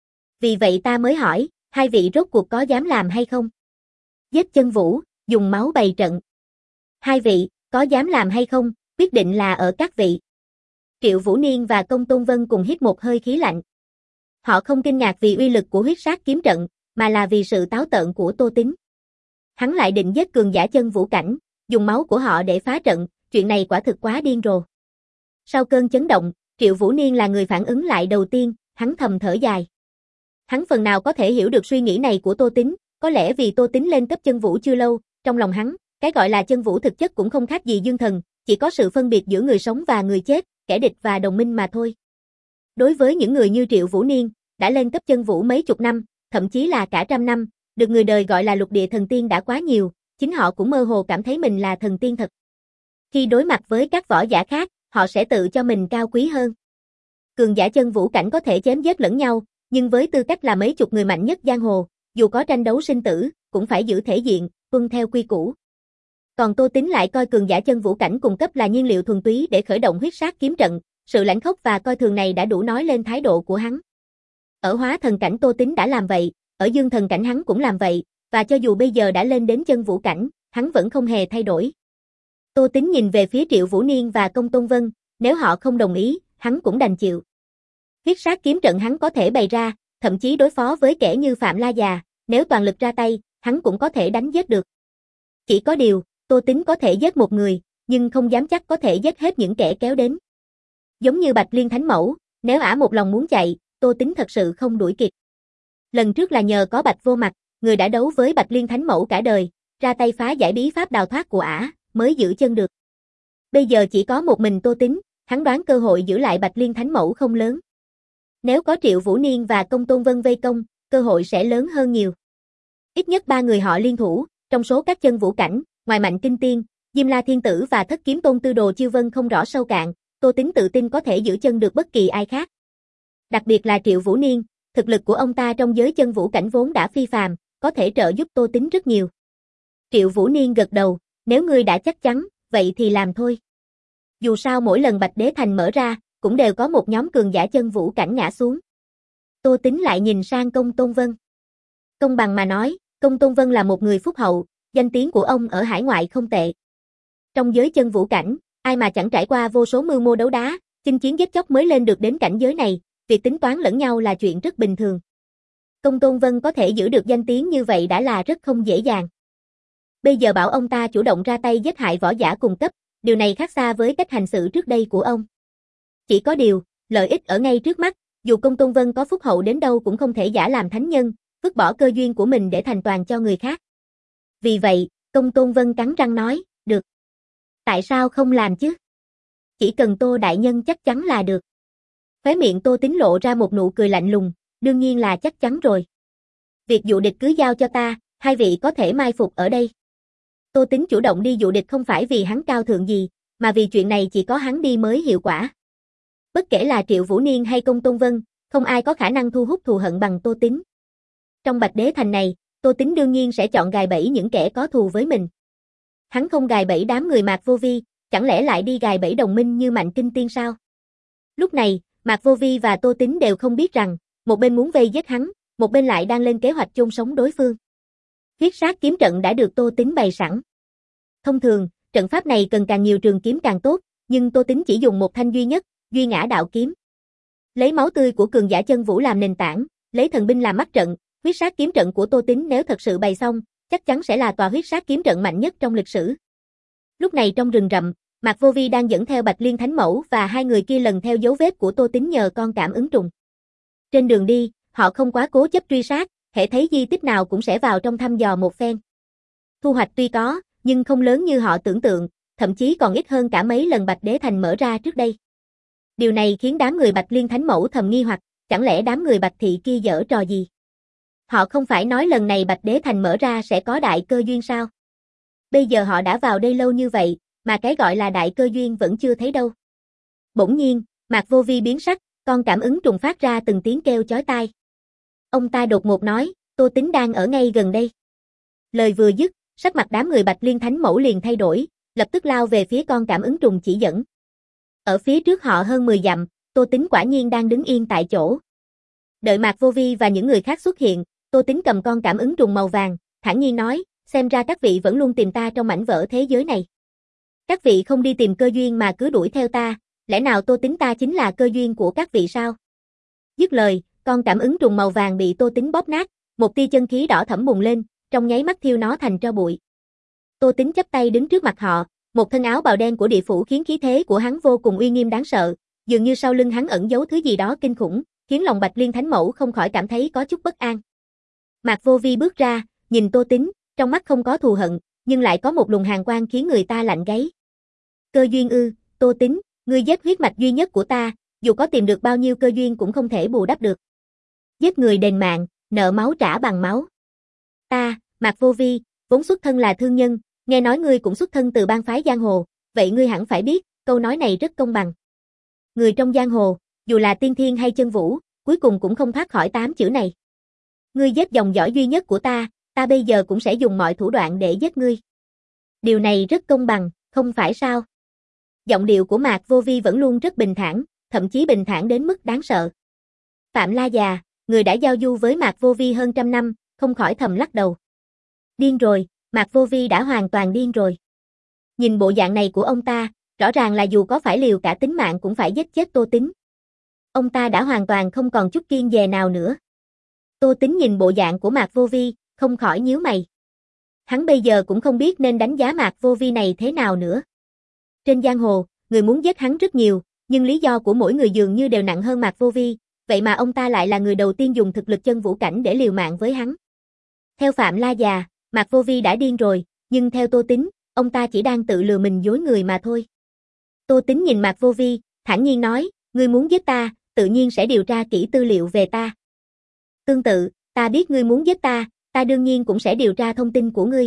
Vì vậy ta mới hỏi, hai vị rốt cuộc có dám làm hay không? Giết chân vũ, dùng máu bày trận. Hai vị, có dám làm hay không, quyết định là ở các vị. Triệu Vũ Niên và Công Tôn Vân cùng hít một hơi khí lạnh. Họ không kinh ngạc vì uy lực của huyết sát kiếm trận, mà là vì sự táo tợn của Tô Tín. Hắn lại định giết cường giả chân vũ cảnh, dùng máu của họ để phá trận, chuyện này quả thực quá điên rồ. Sau cơn chấn động, Triệu Vũ Niên là người phản ứng lại đầu tiên, hắn thầm thở dài. Hắn phần nào có thể hiểu được suy nghĩ này của Tô Tín, có lẽ vì Tô Tín lên cấp chân vũ chưa lâu, trong lòng hắn, cái gọi là chân vũ thực chất cũng không khác gì dương thần, chỉ có sự phân biệt giữa người sống và người chết, kẻ địch và đồng minh mà thôi. Đối với những người như Triệu Vũ Niên, đã lên cấp chân vũ mấy chục năm, thậm chí là cả trăm năm, được người đời gọi là lục địa thần tiên đã quá nhiều, chính họ cũng mơ hồ cảm thấy mình là thần tiên thật. Khi đối mặt với các võ giả khác, họ sẽ tự cho mình cao quý hơn. Cường giả chân vũ cảnh có thể chém giết lẫn nhau, nhưng với tư cách là mấy chục người mạnh nhất giang hồ, dù có tranh đấu sinh tử, cũng phải giữ thể diện, tuân theo quy củ. Còn Tô Tín lại coi cường giả chân vũ cảnh cùng cấp là nhiên liệu thuần túy để khởi động huyết sát kiếm trận, sự lãnh khốc và coi thường này đã đủ nói lên thái độ của hắn. Ở hóa thần cảnh Tô Tín đã làm vậy, ở dương thần cảnh hắn cũng làm vậy, và cho dù bây giờ đã lên đến chân vũ cảnh, hắn vẫn không hề thay đổi. Tô Tín nhìn về phía Triệu Vũ Niên và Công Tôn Vân, nếu họ không đồng ý, hắn cũng đành chịu. Huyết sát kiếm trận hắn có thể bày ra, thậm chí đối phó với kẻ như Phạm La Già, nếu toàn lực ra tay, hắn cũng có thể đánh giết được. Chỉ có điều, Tô Tín có thể giết một người, nhưng không dám chắc có thể giết hết những kẻ kéo đến. Giống như Bạch Liên Thánh Mẫu, nếu ả một lòng muốn chạy, Tô Tín thật sự không đuổi kịp. Lần trước là nhờ có Bạch Vô Mặt, người đã đấu với Bạch Liên Thánh Mẫu cả đời, ra tay phá giải bí pháp đào thoát của ả, mới giữ chân được. Bây giờ chỉ có một mình Tô Tín, hắn đoán cơ hội giữ lại Bạch Liên Thánh Mẫu không lớn. Nếu có Triệu Vũ Niên và Công Tôn Vân vây công, cơ hội sẽ lớn hơn nhiều. Ít nhất ba người họ liên thủ, trong số các chân vũ cảnh, ngoài Mạnh Kinh Tiên, Diêm La Thiên Tử và Thất Kiếm Tôn Tư Đồ Chiêu Vân không rõ sâu cạn, Tô Tín tự tin có thể giữ chân được bất kỳ ai khác. Đặc biệt là Triệu Vũ Niên, thực lực của ông ta trong giới chân vũ cảnh vốn đã phi phàm, có thể trợ giúp Tô Tín rất nhiều. Triệu Vũ Niên gật đầu, nếu ngươi đã chắc chắn, vậy thì làm thôi. Dù sao mỗi lần Bạch Đế Thành mở ra, cũng đều có một nhóm cường giả chân vũ cảnh ngã xuống. Tô Tín lại nhìn sang Công Tôn Vân. Công bằng mà nói, Công Tôn Vân là một người phúc hậu, danh tiếng của ông ở hải ngoại không tệ. Trong giới chân vũ cảnh, ai mà chẳng trải qua vô số mưu mô đấu đá, chinh chiến giết chóc mới lên được đến cảnh giới này, việc tính toán lẫn nhau là chuyện rất bình thường. Công Tôn Vân có thể giữ được danh tiếng như vậy đã là rất không dễ dàng. Bây giờ bảo ông ta chủ động ra tay giết hại võ giả cùng cấp, điều này khác xa với cách hành xử trước đây của ông. Chỉ có điều, lợi ích ở ngay trước mắt, dù Công Tôn Vân có phúc hậu đến đâu cũng không thể giả làm thánh nhân, vứt bỏ cơ duyên của mình để thành toàn cho người khác. Vì vậy, Công Tôn Vân cắn răng nói, được. Tại sao không làm chứ? Chỉ cần Tô đại nhân chắc chắn là được. Khóe miệng Tô Tín lộ ra một nụ cười lạnh lùng, đương nhiên là chắc chắn rồi. Việc dụ địch cứ giao cho ta, hai vị có thể mai phục ở đây. Tô Tín chủ động đi dụ địch không phải vì hắn cao thượng gì, mà vì chuyện này chỉ có hắn đi mới hiệu quả. Bất kể là Triệu Vũ Niên hay Công Tôn Vân, không ai có khả năng thu hút thù hận bằng Tô Tín. Trong Bạch Đế Thành này, Tô Tín đương nhiên sẽ chọn gài bẫy những kẻ có thù với mình. Hắn không gài bẫy đám người Mạc Vô Vi, chẳng lẽ lại đi gài bẫy đồng minh như Mạnh Kinh Tiên sao? Lúc này, Mạc Vô Vi và Tô Tín đều không biết rằng, một bên muốn vây giết hắn, một bên lại đang lên kế hoạch chôn sống đối phương. Huyết sát kiếm trận đã được Tô Tín bày sẵn. Thông thường, trận pháp này cần càng nhiều trường kiếm càng tốt, nhưng Tô Tín chỉ dùng một thanh duy nhất, Duy Ngã Đạo Kiếm. Lấy máu tươi của cường giả chân vũ làm nền tảng, lấy thần binh làm mắt trận, huyết sát kiếm trận của Tô Tín nếu thật sự bày xong, chắc chắn sẽ là tòa huyết sát kiếm trận mạnh nhất trong lịch sử. Lúc này trong rừng rậm, Mạc Vô Vi đang dẫn theo Bạch Liên Thánh Mẫu và hai người kia lần theo dấu vết của Tô Tín nhờ con cảm ứng trùng. Trên đường đi, họ không quá cố chấp truy sát, hễ thấy di tích nào cũng sẽ vào trong thăm dò một phen. Thu hoạch tuy có, nhưng không lớn như họ tưởng tượng, thậm chí còn ít hơn cả mấy lần Bạch Đế Thành mở ra trước đây. Điều này khiến đám người Bạch Liên Thánh Mẫu thầm nghi hoặc, chẳng lẽ đám người Bạch Thị kia giở trò gì? Họ không phải nói lần này Bạch Đế Thành mở ra sẽ có đại cơ duyên sao? Bây giờ họ đã vào đây lâu như vậy, mà cái gọi là đại cơ duyên vẫn chưa thấy đâu. Bỗng nhiên, Mạc Vô Vi biến sắc, con cảm ứng trùng phát ra từng tiếng kêu chói tai. Ông ta đột ngột nói, Tô Tính đang ở ngay gần đây. Lời vừa dứt, sắc mặt đám người Bạch Liên Thánh Mẫu liền thay đổi, lập tức lao về phía con cảm ứng trùng chỉ dẫn. Ở phía trước họ hơn mười dặm, Tô Tính quả nhiên đang đứng yên tại chỗ. Đợi Mạc Vô Vi và những người khác xuất hiện, Tô Tính cầm con cảm ứng trùng màu vàng, thản nhiên nói, xem ra các vị vẫn luôn tìm ta trong mảnh vỡ thế giới này. Các vị không đi tìm cơ duyên mà cứ đuổi theo ta, lẽ nào Tô Tính ta chính là cơ duyên của các vị sao? Dứt lời, con cảm ứng trùng màu vàng bị Tô Tính bóp nát, một tia chân khí đỏ thẫm bùng lên, trong nháy mắt thiêu nó thành tro bụi. Tô Tính chắp tay đứng trước mặt họ, một thân áo bào đen của địa phủ khiến khí thế của hắn vô cùng uy nghiêm đáng sợ, dường như sau lưng hắn ẩn giấu thứ gì đó kinh khủng, khiến lòng Bạch Liên Thánh Mẫu không khỏi cảm thấy có chút bất an. Mạc Vô Vi bước ra, nhìn Tô Tính, trong mắt không có thù hận, nhưng lại có một luồng hàn quang khiến người ta lạnh gáy. Cơ duyên ư? Tô Tính, ngươi giết huyết mạch duy nhất của ta, dù có tìm được bao nhiêu cơ duyên cũng không thể bù đắp được. Giết người đền mạng, nợ máu trả bằng máu. Ta, Mạc Vô Vi, vốn xuất thân là thương nhân, nghe nói ngươi cũng xuất thân từ bang phái giang hồ, vậy ngươi hẳn phải biết, câu nói này rất công bằng. Người trong giang hồ, dù là tiên thiên hay chân vũ, cuối cùng cũng không thoát khỏi tám chữ này. Ngươi giết dòng dõi duy nhất của ta, ta bây giờ cũng sẽ dùng mọi thủ đoạn để giết ngươi. Điều này rất công bằng, không phải sao? Giọng điệu của Mạc Vô Vi vẫn luôn rất bình thản, thậm chí bình thản đến mức đáng sợ. Phạm La Già, người đã giao du với Mạc Vô Vi hơn trăm năm, không khỏi thầm lắc đầu. Điên rồi, Mạc Vô Vi đã hoàn toàn điên rồi. Nhìn bộ dạng này của ông ta, rõ ràng là dù có phải liều cả tính mạng cũng phải giết chết Tô Tính. Ông ta đã hoàn toàn không còn chút kiêng dè nào nữa. Tô Tính nhìn bộ dạng của Mạc Vô Vi, không khỏi nhíu mày. Hắn bây giờ cũng không biết nên đánh giá Mạc Vô Vi này thế nào nữa. Trên giang hồ, người muốn giết hắn rất nhiều, nhưng lý do của mỗi người dường như đều nặng hơn Mạc Vô Vi, vậy mà ông ta lại là người đầu tiên dùng thực lực chân vũ cảnh để liều mạng với hắn. Theo Phạm La Già, Mạc Vô Vi đã điên rồi, nhưng theo Tô Tính, ông ta chỉ đang tự lừa mình dối người mà thôi. Tô Tính nhìn Mạc Vô Vi, thản nhiên nói, ngươi muốn giết ta, tự nhiên sẽ điều tra kỹ tư liệu về ta. Tương tự, ta biết ngươi muốn giết ta, ta đương nhiên cũng sẽ điều tra thông tin của ngươi.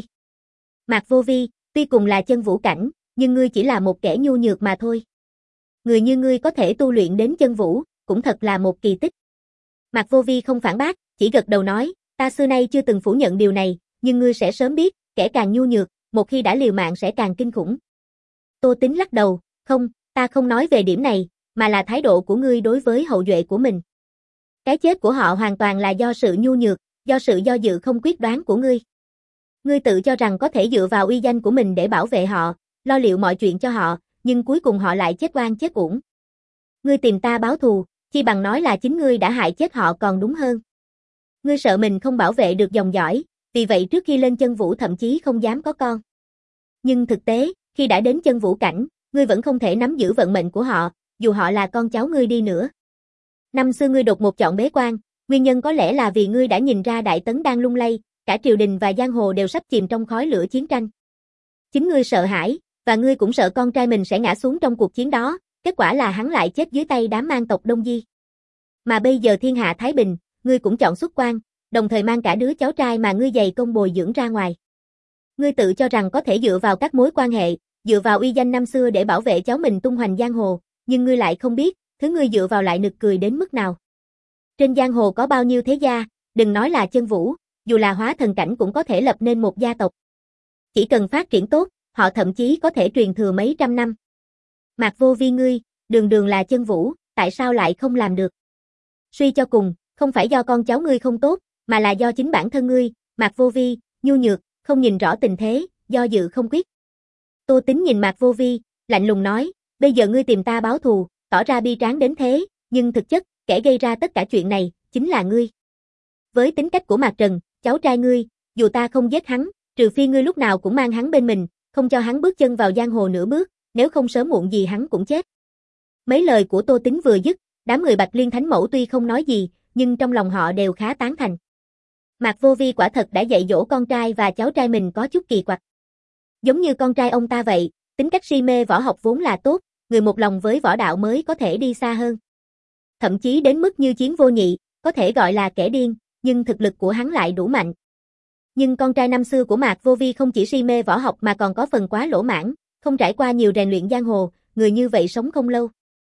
Mạc Vô Vi, tuy cùng là chân vũ cảnh, nhưng ngươi chỉ là một kẻ nhu nhược mà thôi. Người như ngươi có thể tu luyện đến chân vũ, cũng thật là một kỳ tích. Mạc Vô Vi không phản bác, chỉ gật đầu nói, ta xưa nay chưa từng phủ nhận điều này, nhưng ngươi sẽ sớm biết, kẻ càng nhu nhược, một khi đã liều mạng sẽ càng kinh khủng. Tô Tính lắc đầu, không, ta không nói về điểm này, mà là thái độ của ngươi đối với hậu duệ của mình. Cái chết của họ hoàn toàn là do sự nhu nhược, do sự do dự không quyết đoán của ngươi. Ngươi tự cho rằng có thể dựa vào uy danh của mình để bảo vệ họ, lo liệu mọi chuyện cho họ, nhưng cuối cùng họ lại chết oan chết uổng. Ngươi tìm ta báo thù, chi bằng nói là chính ngươi đã hại chết họ còn đúng hơn. Ngươi sợ mình không bảo vệ được dòng dõi, vì vậy trước khi lên chân vũ thậm chí không dám có con. Nhưng thực tế, khi đã đến chân vũ cảnh, ngươi vẫn không thể nắm giữ vận mệnh của họ, dù họ là con cháu ngươi đi nữa. Năm xưa ngươi đột ngột chọn bế quan, nguyên nhân có lẽ là vì ngươi đã nhìn ra Đại Tấn đang lung lay, cả triều đình và giang hồ đều sắp chìm trong khói lửa chiến tranh. Chính ngươi sợ hãi, và ngươi cũng sợ con trai mình sẽ ngã xuống trong cuộc chiến đó, kết quả là hắn lại chết dưới tay đám mang tộc Đông Di. Mà bây giờ thiên hạ thái bình, ngươi cũng chọn xuất quan, đồng thời mang cả đứa cháu trai mà ngươi dày công bồi dưỡng ra ngoài. Ngươi tự cho rằng có thể dựa vào các mối quan hệ, dựa vào uy danh năm xưa để bảo vệ cháu mình tung hoành giang hồ, nhưng ngươi lại không biết, thứ ngươi dựa vào lại nực cười đến mức nào. Trên giang hồ có bao nhiêu thế gia, đừng nói là chân vũ, dù là hóa thần cảnh cũng có thể lập nên một gia tộc. Chỉ cần phát triển tốt, họ thậm chí có thể truyền thừa mấy trăm năm. Mạc Vô Vi ngươi, đường đường là chân vũ, tại sao lại không làm được? Suy cho cùng, không phải do con cháu ngươi không tốt, mà là do chính bản thân ngươi, Mạc Vô Vi, nhu nhược, không nhìn rõ tình thế, do dự không quyết. Tô Tính nhìn Mạc Vô Vi, lạnh lùng nói, bây giờ ngươi tìm ta báo thù, tỏ ra bi tráng đến thế, nhưng thực chất, kẻ gây ra tất cả chuyện này, chính là ngươi. Với tính cách của Mạc Trần, cháu trai ngươi, dù ta không giết hắn, trừ phi ngươi lúc nào cũng mang hắn bên mình, không cho hắn bước chân vào giang hồ nửa bước, nếu không sớm muộn gì hắn cũng chết. Mấy lời của Tô Tính vừa dứt, đám người Bạch Liên Thánh Mẫu tuy không nói gì, nhưng trong lòng họ đều khá tán thành. Mạc Vô Vi quả thật đã dạy dỗ con trai và cháu trai mình có chút kỳ quặc. Giống như con trai ông ta vậy, tính cách si mê võ học vốn là tốt, người một lòng với võ đạo mới có thể đi xa hơn. Thậm chí đến mức như Chiến Vô Nhị, có thể gọi là kẻ điên, nhưng thực lực của hắn lại đủ mạnh. Nhưng con trai năm xưa của Mạc Vô Vi không chỉ si mê võ học mà còn có phần quá lỗ mãng, không trải qua nhiều rèn luyện giang hồ, người như vậy sống không lâu.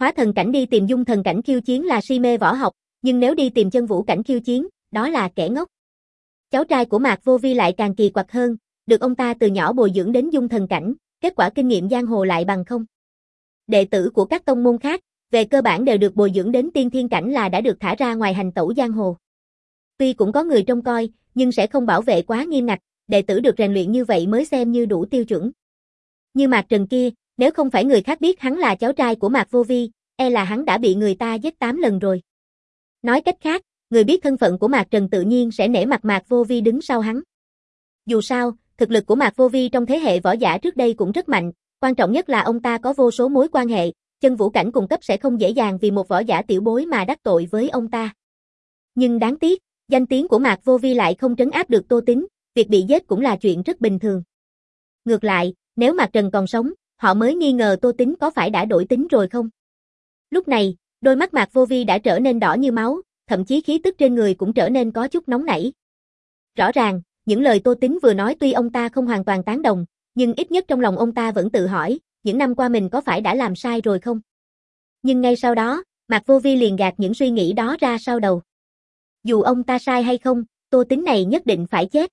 Hóa thần cảnh đi tìm dung thần cảnh khiêu chiến là si mê võ học, nhưng nếu đi tìm chân vũ cảnh khiêu chiến, đó là kẻ ngốc. Cháu trai của Mạc Vô Vi lại càng kỳ quặc hơn, được ông ta từ nhỏ bồi dưỡng đến dung thần cảnh, kết quả kinh nghiệm giang hồ lại bằng không. Đệ tử của các tông môn khác, về cơ bản đều được bồi dưỡng đến tiên thiên cảnh là đã được thả ra ngoài hành tẩu giang hồ. Tuy cũng có người trông coi, nhưng sẽ không bảo vệ quá nghiêm ngặt, đệ tử được rèn luyện như vậy mới xem như đủ tiêu chuẩn. Như Mạc Trần kia, nếu không phải người khác biết hắn là cháu trai của Mạc Vô Vi, e là hắn đã bị người ta giết tám lần rồi. Nói cách khác, người biết thân phận của Mạc Trần tự nhiên sẽ nể mặt Mạc Vô Vi đứng sau hắn. Dù sao, thực lực của Mạc Vô Vi trong thế hệ võ giả trước đây cũng rất mạnh, quan trọng nhất là ông ta có vô số mối quan hệ, chân vũ cảnh cung cấp sẽ không dễ dàng vì một võ giả tiểu bối mà đắc tội với ông ta. Nhưng đáng tiếc, danh tiếng của Mạc Vô Vi lại không trấn áp được Tô Tín, việc bị giết cũng là chuyện rất bình thường. Ngược lại, nếu Mạc Trần còn sống, họ mới nghi ngờ Tô Tín có phải đã đổi tính rồi không. Lúc này, đôi mắt Mạc Vô Vi đã trở nên đỏ như máu, thậm chí khí tức trên người cũng trở nên có chút nóng nảy. Rõ ràng, những lời Tô Tín vừa nói tuy ông ta không hoàn toàn tán đồng, nhưng ít nhất trong lòng ông ta vẫn tự hỏi, những năm qua mình có phải đã làm sai rồi không? Nhưng ngay sau đó, Mạc Vô Vi liền gạt những suy nghĩ đó ra sau đầu. Dù ông ta sai hay không, Tô Tín này nhất định phải chết.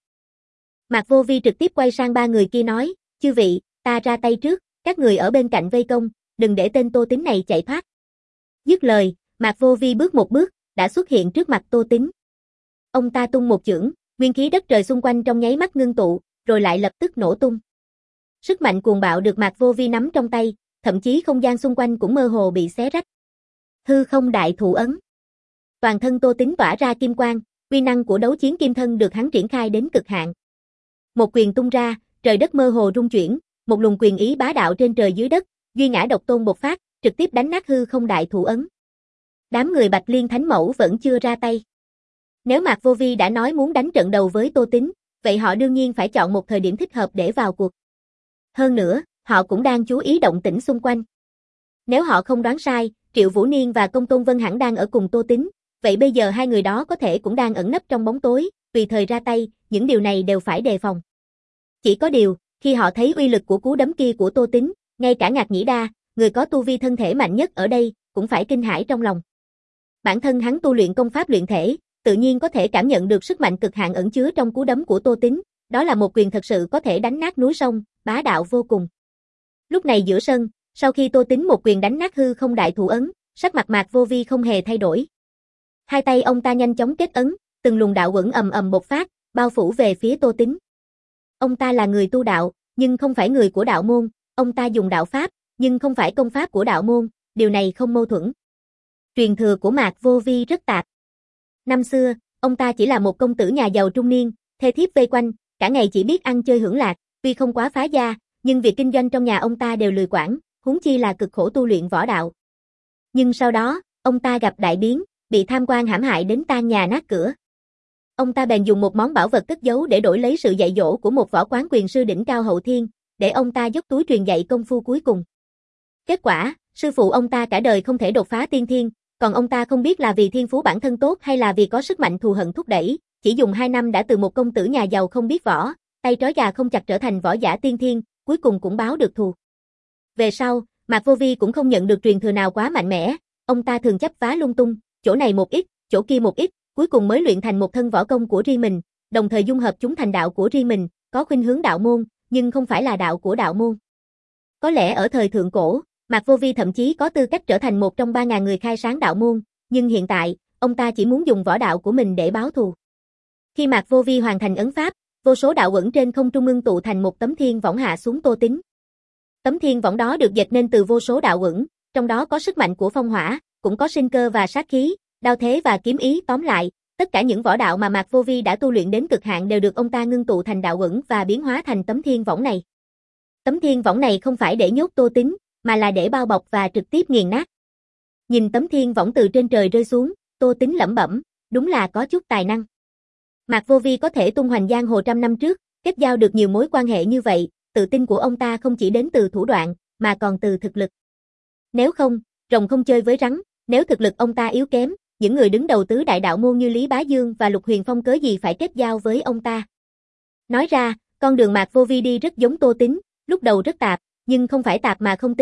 Mạc Vô Vi trực tiếp quay sang ba người kia nói, chư vị, ta ra tay trước, các người ở bên cạnh vây công, đừng để tên Tô Tín này chạy thoát. Dứt lời, Mạc Vô Vi bước một bước, đã xuất hiện trước mặt Tô Tín. Ông ta tung một chưởng, nguyên khí đất trời xung quanh trong nháy mắt ngưng tụ, rồi lại lập tức nổ tung. Sức mạnh cuồng bạo được Mạc Vô Vi nắm trong tay, thậm chí không gian xung quanh cũng mơ hồ bị xé rách. Hư không đại thủ ấn. Toàn thân Tô Tín tỏa ra kim quang, uy năng của đấu chiến kim thân được hắn triển khai đến cực hạn. Một quyền tung ra, trời đất mơ hồ rung chuyển, một luồng quyền ý bá đạo trên trời dưới đất, duy ngã độc tôn bộc phát, trực tiếp đánh nát hư không đại thủ ấn. Đám người Bạch Liên Thánh Mẫu vẫn chưa ra tay. Nếu Mạc Vô Vi đã nói muốn đánh trận đầu với Tô Tín, vậy họ đương nhiên phải chọn một thời điểm thích hợp để vào cuộc. Hơn nữa, họ cũng đang chú ý động tĩnh xung quanh. Nếu họ không đoán sai, Triệu Vũ Niên và Công Tôn Vân hẳn đang ở cùng Tô Tín, vậy bây giờ hai người đó có thể cũng đang ẩn nấp trong bóng tối, tùy thời ra tay, những điều này đều phải đề phòng. Chỉ có điều, khi họ thấy uy lực của cú đấm kia của Tô Tín, ngay cả Ngạc Nhĩ Đa, người có tu vi thân thể mạnh nhất ở đây, cũng phải kinh hãi trong lòng. Bản thân hắn tu luyện công pháp luyện thể, tự nhiên có thể cảm nhận được sức mạnh cực hạn ẩn chứa trong cú đấm của Tô Tín, đó là một quyền thật sự có thể đánh nát núi sông, bá đạo vô cùng. Lúc này giữa sân, sau khi Tô Tín một quyền đánh nát hư không đại thủ ấn, sắc mặt Mạc Vô Vi không hề thay đổi. Hai tay ông ta nhanh chóng kết ấn, từng luồng đạo uẩn ầm ầm bộc phát, bao phủ về phía Tô Tín. Ông ta là người tu đạo, nhưng không phải người của đạo môn, ông ta dùng đạo pháp, nhưng không phải công pháp của đạo môn, điều này không mâu thuẫn. Truyền thừa của Mạc Vô Vi rất tạp. Năm xưa, ông ta chỉ là một công tử nhà giàu trung niên, thê thiếp vây quanh, cả ngày chỉ biết ăn chơi hưởng lạc, tuy không quá phá gia, nhưng việc kinh doanh trong nhà ông ta đều lười quản, huống chi là cực khổ tu luyện võ đạo. Nhưng sau đó, ông ta gặp đại biến, bị tham quan hãm hại đến tan nhà nát cửa. Ông ta bèn dùng một món bảo vật cất giấu để đổi lấy sự dạy dỗ của một võ quán quyền sư đỉnh cao hậu thiên, để ông ta dốc túi truyền dạy công phu cuối cùng. Kết quả, sư phụ ông ta cả đời không thể đột phá tiên thiên, còn ông ta không biết là vì thiên phú bản thân tốt hay là vì có sức mạnh thù hận thúc đẩy, chỉ dùng hai năm đã từ một công tử nhà giàu không biết võ, tay trói gà không chặt trở thành võ giả tiên thiên, cuối cùng cũng báo được thù. Về sau, Mạc Vô Vi cũng không nhận được truyền thừa nào quá mạnh mẽ, ông ta thường chấp vá lung tung, chỗ này một ít, chỗ kia một ít, cuối cùng mới luyện thành một thân võ công của riêng mình, đồng thời dung hợp chúng thành đạo của riêng mình, có khuynh hướng đạo môn, nhưng không phải là đạo của đạo môn. Có lẽ ở thời thượng cổ, Mạc Vô Vi thậm chí có tư cách trở thành một trong ba ngàn người khai sáng đạo môn, nhưng hiện tại, ông ta chỉ muốn dùng võ đạo của mình để báo thù. Khi Mạc Vô Vi hoàn thành ấn pháp, vô số đạo uẩn trên không trung ngưng tụ thành một tấm thiên võng hạ xuống Tô Tín. Tấm thiên võng đó được dệt nên từ vô số đạo uẩn, trong đó có sức mạnh của phong hỏa, cũng có sinh cơ và sát khí, đao thế và kiếm ý, tóm lại, tất cả những võ đạo mà Mạc Vô Vi đã tu luyện đến cực hạn đều được ông ta ngưng tụ thành đạo uẩn và biến hóa thành tấm thiên võng này. Tấm thiên võng này không phải để nhốt Tô Tín, mà là để bao bọc và trực tiếp nghiền nát. Nhìn tấm thiên võng từ trên trời rơi xuống, Tô Tín lẩm bẩm, đúng là có chút tài năng. Mạc Vô Vi có thể tung hoành giang hồ trăm năm trước, kết giao được nhiều mối quan hệ như vậy, tự tin của ông ta không chỉ đến từ thủ đoạn, mà còn từ thực lực. Nếu không, rồng không chơi với rắn, nếu thực lực ông ta yếu kém, những người đứng đầu tứ đại đạo môn như Lý Bá Dương và Lục Huyền Phong cớ gì phải kết giao với ông ta. Nói ra, con đường Mạc Vô Vi đi rất giống Tô Tín, lúc đầu rất tạp, nhưng không phải tạp mà không tin,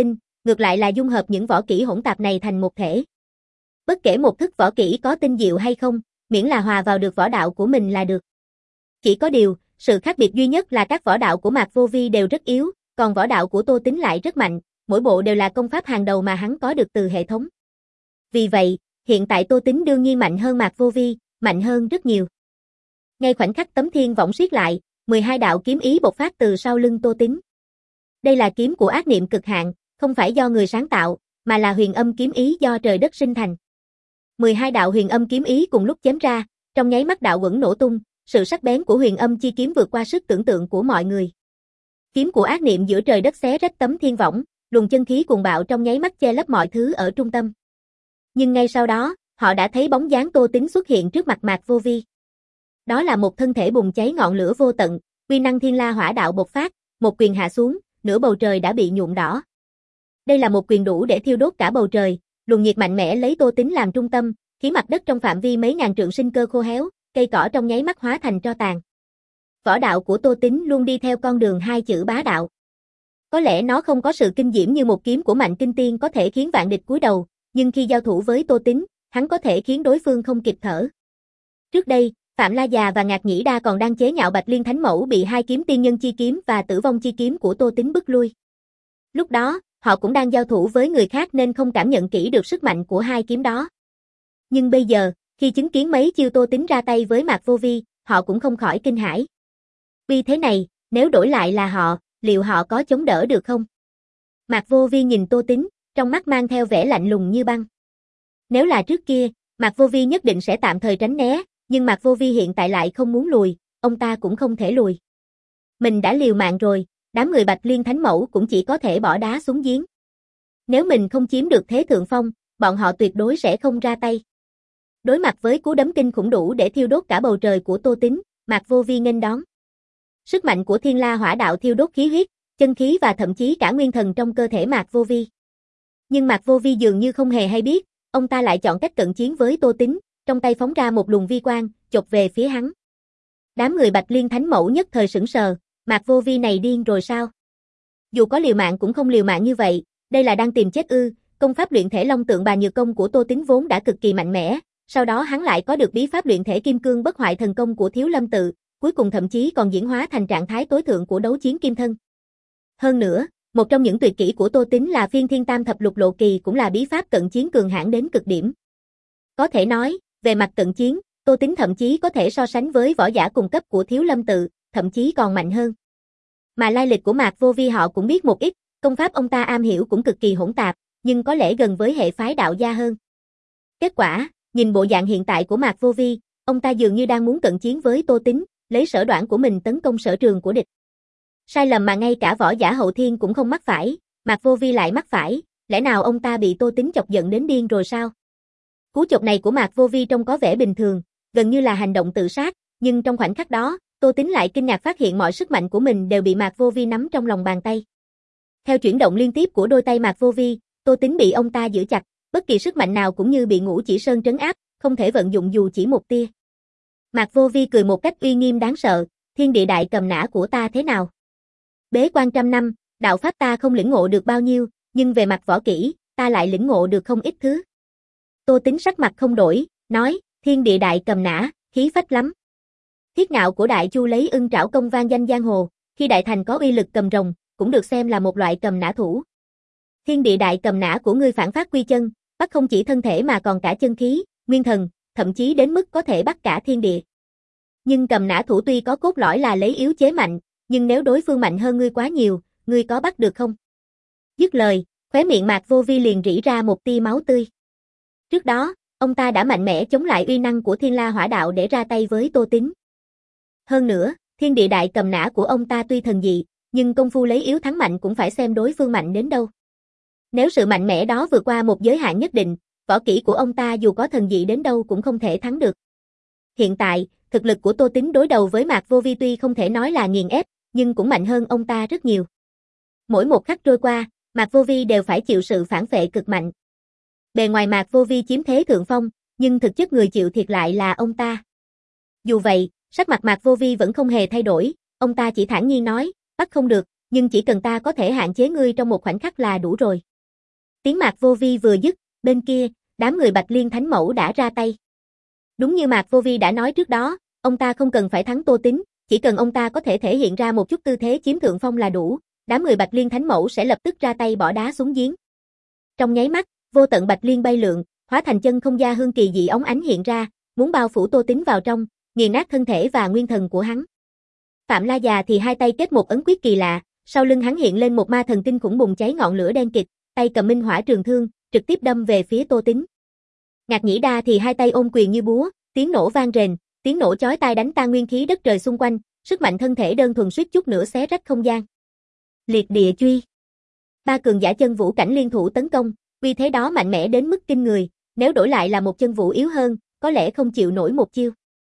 ngược lại là dung hợp những võ kỹ hỗn tạp này thành một thể. Bất kể một thức võ kỹ có tinh diệu hay không, miễn là hòa vào được võ đạo của mình là được. Chỉ có điều, sự khác biệt duy nhất là các võ đạo của Mạc Vô Vi đều rất yếu, còn võ đạo của Tô Tính lại rất mạnh, mỗi bộ đều là công pháp hàng đầu mà hắn có được từ hệ thống. Vì vậy, hiện tại Tô Tính đương nhiên mạnh hơn Mạc Vô Vi, mạnh hơn rất nhiều. Ngay khoảnh khắc tấm thiên võng siết lại, mười hai đạo kiếm ý bộc phát từ sau lưng Tô Tính. Đây là kiếm của ác niệm cực hạn, không phải do người sáng tạo, mà là huyền âm kiếm ý do trời đất sinh thành. mười hai đạo huyền âm kiếm ý cùng lúc chém ra, trong nháy mắt đạo quẫn nổ tung, sự sắc bén của huyền âm chi kiếm vượt qua sức tưởng tượng của mọi người. Kiếm của ác niệm giữa trời đất xé rách tấm thiên võng, luồng chân khí cuồng bạo trong nháy mắt che lấp mọi thứ ở trung tâm. Nhưng ngay sau đó, họ đã thấy bóng dáng Tô Tính xuất hiện trước mặt Mạc Vô Vi. Đó là một thân thể bùng cháy ngọn lửa vô tận, uy năng thiên la hỏa đạo bộc phát, một quyền hạ xuống, nửa bầu trời đã bị nhuộm đỏ. Đây là một quyền đủ để thiêu đốt cả bầu trời, luồng nhiệt mạnh mẽ lấy Tô Tính làm trung tâm, khiến mặt đất trong phạm vi mấy ngàn trượng sinh cơ khô héo, cây cỏ trong nháy mắt hóa thành tro tàn. Võ đạo của Tô Tính luôn đi theo con đường hai chữ bá đạo. Có lẽ nó không có sự kinh diễm như một kiếm của Mạnh Kinh Tiên có thể khiến vạn địch cúi đầu, nhưng khi giao thủ với Tô Tính, hắn có thể khiến đối phương không kịp thở. Trước đây, Phạm La Già và Ngạc Nhĩ Đa còn đang chế nhạo Bạch Liên Thánh Mẫu bị hai kiếm tiên nhân chi kiếm và tử vong chi kiếm của Tô Tính bức lui. Lúc đó, họ cũng đang giao thủ với người khác nên không cảm nhận kỹ được sức mạnh của hai kiếm đó. Nhưng bây giờ, khi chứng kiến mấy chiêu Tô Tính ra tay với Mạc Vô Vi, họ cũng không khỏi kinh hãi. Vì thế này, nếu đổi lại là họ, liệu họ có chống đỡ được không? Mạc Vô Vi nhìn Tô Tính, trong mắt mang theo vẻ lạnh lùng như băng. Nếu là trước kia, Mạc Vô Vi nhất định sẽ tạm thời tránh né, nhưng Mạc Vô Vi hiện tại lại không muốn lùi, ông ta cũng không thể lùi. Mình đã liều mạng rồi, đám người Bạch Liên Thánh Mẫu cũng chỉ có thể bỏ đá xuống giếng. Nếu mình không chiếm được thế thượng phong, bọn họ tuyệt đối sẽ không ra tay. Đối mặt với cú đấm kinh khủng đủ để thiêu đốt cả bầu trời của Tô Tính, Mạc Vô Vi nghênh đón. Sức mạnh của Thiên La Hỏa Đạo thiêu đốt khí huyết, chân khí và thậm chí cả nguyên thần trong cơ thể Mạc Vô Vi. Nhưng Mạc Vô Vi dường như không hề hay biết, ông ta lại chọn cách cận chiến với Tô Tính, trong tay phóng ra một luồng vi quang, chộp về phía hắn. Đám người Bạch Liên Thánh Mẫu nhất thời sững sờ, Mạc Vô Vi này điên rồi sao? Dù có liều mạng cũng không liều mạng như vậy, đây là đang tìm chết ư? Công pháp luyện thể Long Tượng Bà Nhược Công của Tô Tính vốn đã cực kỳ mạnh mẽ, sau đó hắn lại có được bí pháp luyện thể Kim Cương Bất Hoại Thần Công của Thiếu Lâm Tự, cuối cùng thậm chí còn diễn hóa thành trạng thái tối thượng của đấu chiến kim thân. Hơn nữa, một trong những tuyệt kỹ của Tô Tính là Phiên Thiên Tam Thập Lục Lộ Kỳ cũng là bí pháp cận chiến cường hãn đến cực điểm. Có thể nói, về mặt cận chiến, Tô Tính thậm chí có thể so sánh với võ giả cùng cấp của Thiếu Lâm Tự, thậm chí còn mạnh hơn. Mà lai lịch của Mạc Vô Vi họ cũng biết một ít, công pháp ông ta am hiểu cũng cực kỳ hỗn tạp, nhưng có lẽ gần với hệ phái đạo gia hơn. Kết quả, nhìn bộ dạng hiện tại của Mạc Vô Vi, ông ta dường như đang muốn cận chiến với Tô Tính, lấy sở đoản của mình tấn công sở trường của địch. Sai lầm mà ngay cả võ giả hậu thiên cũng không mắc phải, Mạc Vô Vi lại mắc phải, lẽ nào ông ta bị Tô Tính chọc giận đến điên rồi sao? Cú chọc này của Mạc Vô Vi trông có vẻ bình thường, gần như là hành động tự sát, nhưng trong khoảnh khắc đó, Tô Tính lại kinh ngạc phát hiện mọi sức mạnh của mình đều bị Mạc Vô Vi nắm trong lòng bàn tay. Theo chuyển động liên tiếp của đôi tay Mạc Vô Vi, Tô Tính bị ông ta giữ chặt, bất kỳ sức mạnh nào cũng như bị Ngũ Chỉ Sơn trấn áp, không thể vận dụng dù chỉ một tia. Mạc Vô Vi cười một cách uy nghiêm đáng sợ, thiên địa đại cầm nã của ta thế nào? Bế quan trăm năm, đạo pháp ta không lĩnh ngộ được bao nhiêu, nhưng về mặt võ kỹ, ta lại lĩnh ngộ được không ít thứ. Tô Tính sắc mặt không đổi, nói, thiên địa đại cầm nã, khí phách lắm. Thiết ngạo của Đại Chu lấy ưng trảo công vang danh giang hồ, khi đại thành có uy lực cầm rồng, cũng được xem là một loại cầm nã thủ. Thiên địa đại cầm nã của ngươi phản phát quy chân, bắt không chỉ thân thể mà còn cả chân khí, nguyên thần, thậm chí đến mức có thể bắt cả thiên địa. Nhưng cầm nã thủ tuy có cốt lõi là lấy yếu chế mạnh, nhưng nếu đối phương mạnh hơn ngươi quá nhiều, ngươi có bắt được không? Dứt lời, khóe miệng Mạc Vô Vi liền rỉ ra một tia máu tươi. Trước đó, ông ta đã mạnh mẽ chống lại uy năng của Thiên La Hỏa Đạo để ra tay với Tô Tính. Hơn nữa, thiên địa đại cầm nã của ông ta tuy thần dị, nhưng công phu lấy yếu thắng mạnh cũng phải xem đối phương mạnh đến đâu. Nếu sự mạnh mẽ đó vượt qua một giới hạn nhất định, võ kỹ của ông ta dù có thần dị đến đâu cũng không thể thắng được. Hiện tại, thực lực của Tô Tính đối đầu với Mạc Vô Vi tuy không thể nói là nghiền ép, nhưng cũng mạnh hơn ông ta rất nhiều. Mỗi một khắc trôi qua, Mạc Vô Vi đều phải chịu sự phản phệ cực mạnh. Bề ngoài Mạc Vô Vi chiếm thế thượng phong, nhưng thực chất người chịu thiệt lại là ông ta. Dù vậy, sắc mặt Mạc Vô Vi vẫn không hề thay đổi, ông ta chỉ thản nhiên nói, bắt không được, nhưng chỉ cần ta có thể hạn chế ngươi trong một khoảnh khắc là đủ rồi. Tiếng Mạc Vô Vi vừa dứt, bên kia, đám người Bạch Liên Thánh Mẫu đã ra tay. Đúng như Mạc Vô Vi đã nói trước đó, ông ta không cần phải thắng Tô Tín, chỉ cần ông ta có thể thể hiện ra một chút tư thế chiếm thượng phong là đủ, đám người Bạch Liên Thánh Mẫu sẽ lập tức ra tay bỏ đá xuống giếng. Trong nháy mắt, vô tận Bạch Liên bay lượn, hóa thành chân không gia hương kỳ dị óng ánh hiện ra, muốn bao phủ Tô Tín vào trong, nghiền nát thân thể và nguyên thần của hắn. Phạm La già thì hai tay kết một ấn quyết kỳ lạ, sau lưng hắn hiện lên một ma thần kinh khủng bùng cháy ngọn lửa đen kịt, tay cầm minh hỏa trường thương, trực tiếp đâm về phía Tô Tín. Ngạc Nhĩ Đa thì hai tay ôm quyền như búa, tiếng nổ vang rền, tiếng nổ chói tai đánh tan nguyên khí đất trời xung quanh, sức mạnh thân thể đơn thuần suýt chút nữa xé rách không gian. Liệt địa truy. Ba cường giả chân vũ cảnh liên thủ tấn công, uy thế đó mạnh mẽ đến mức kinh người, nếu đổi lại là một chân vũ yếu hơn, có lẽ không chịu nổi một chiêu.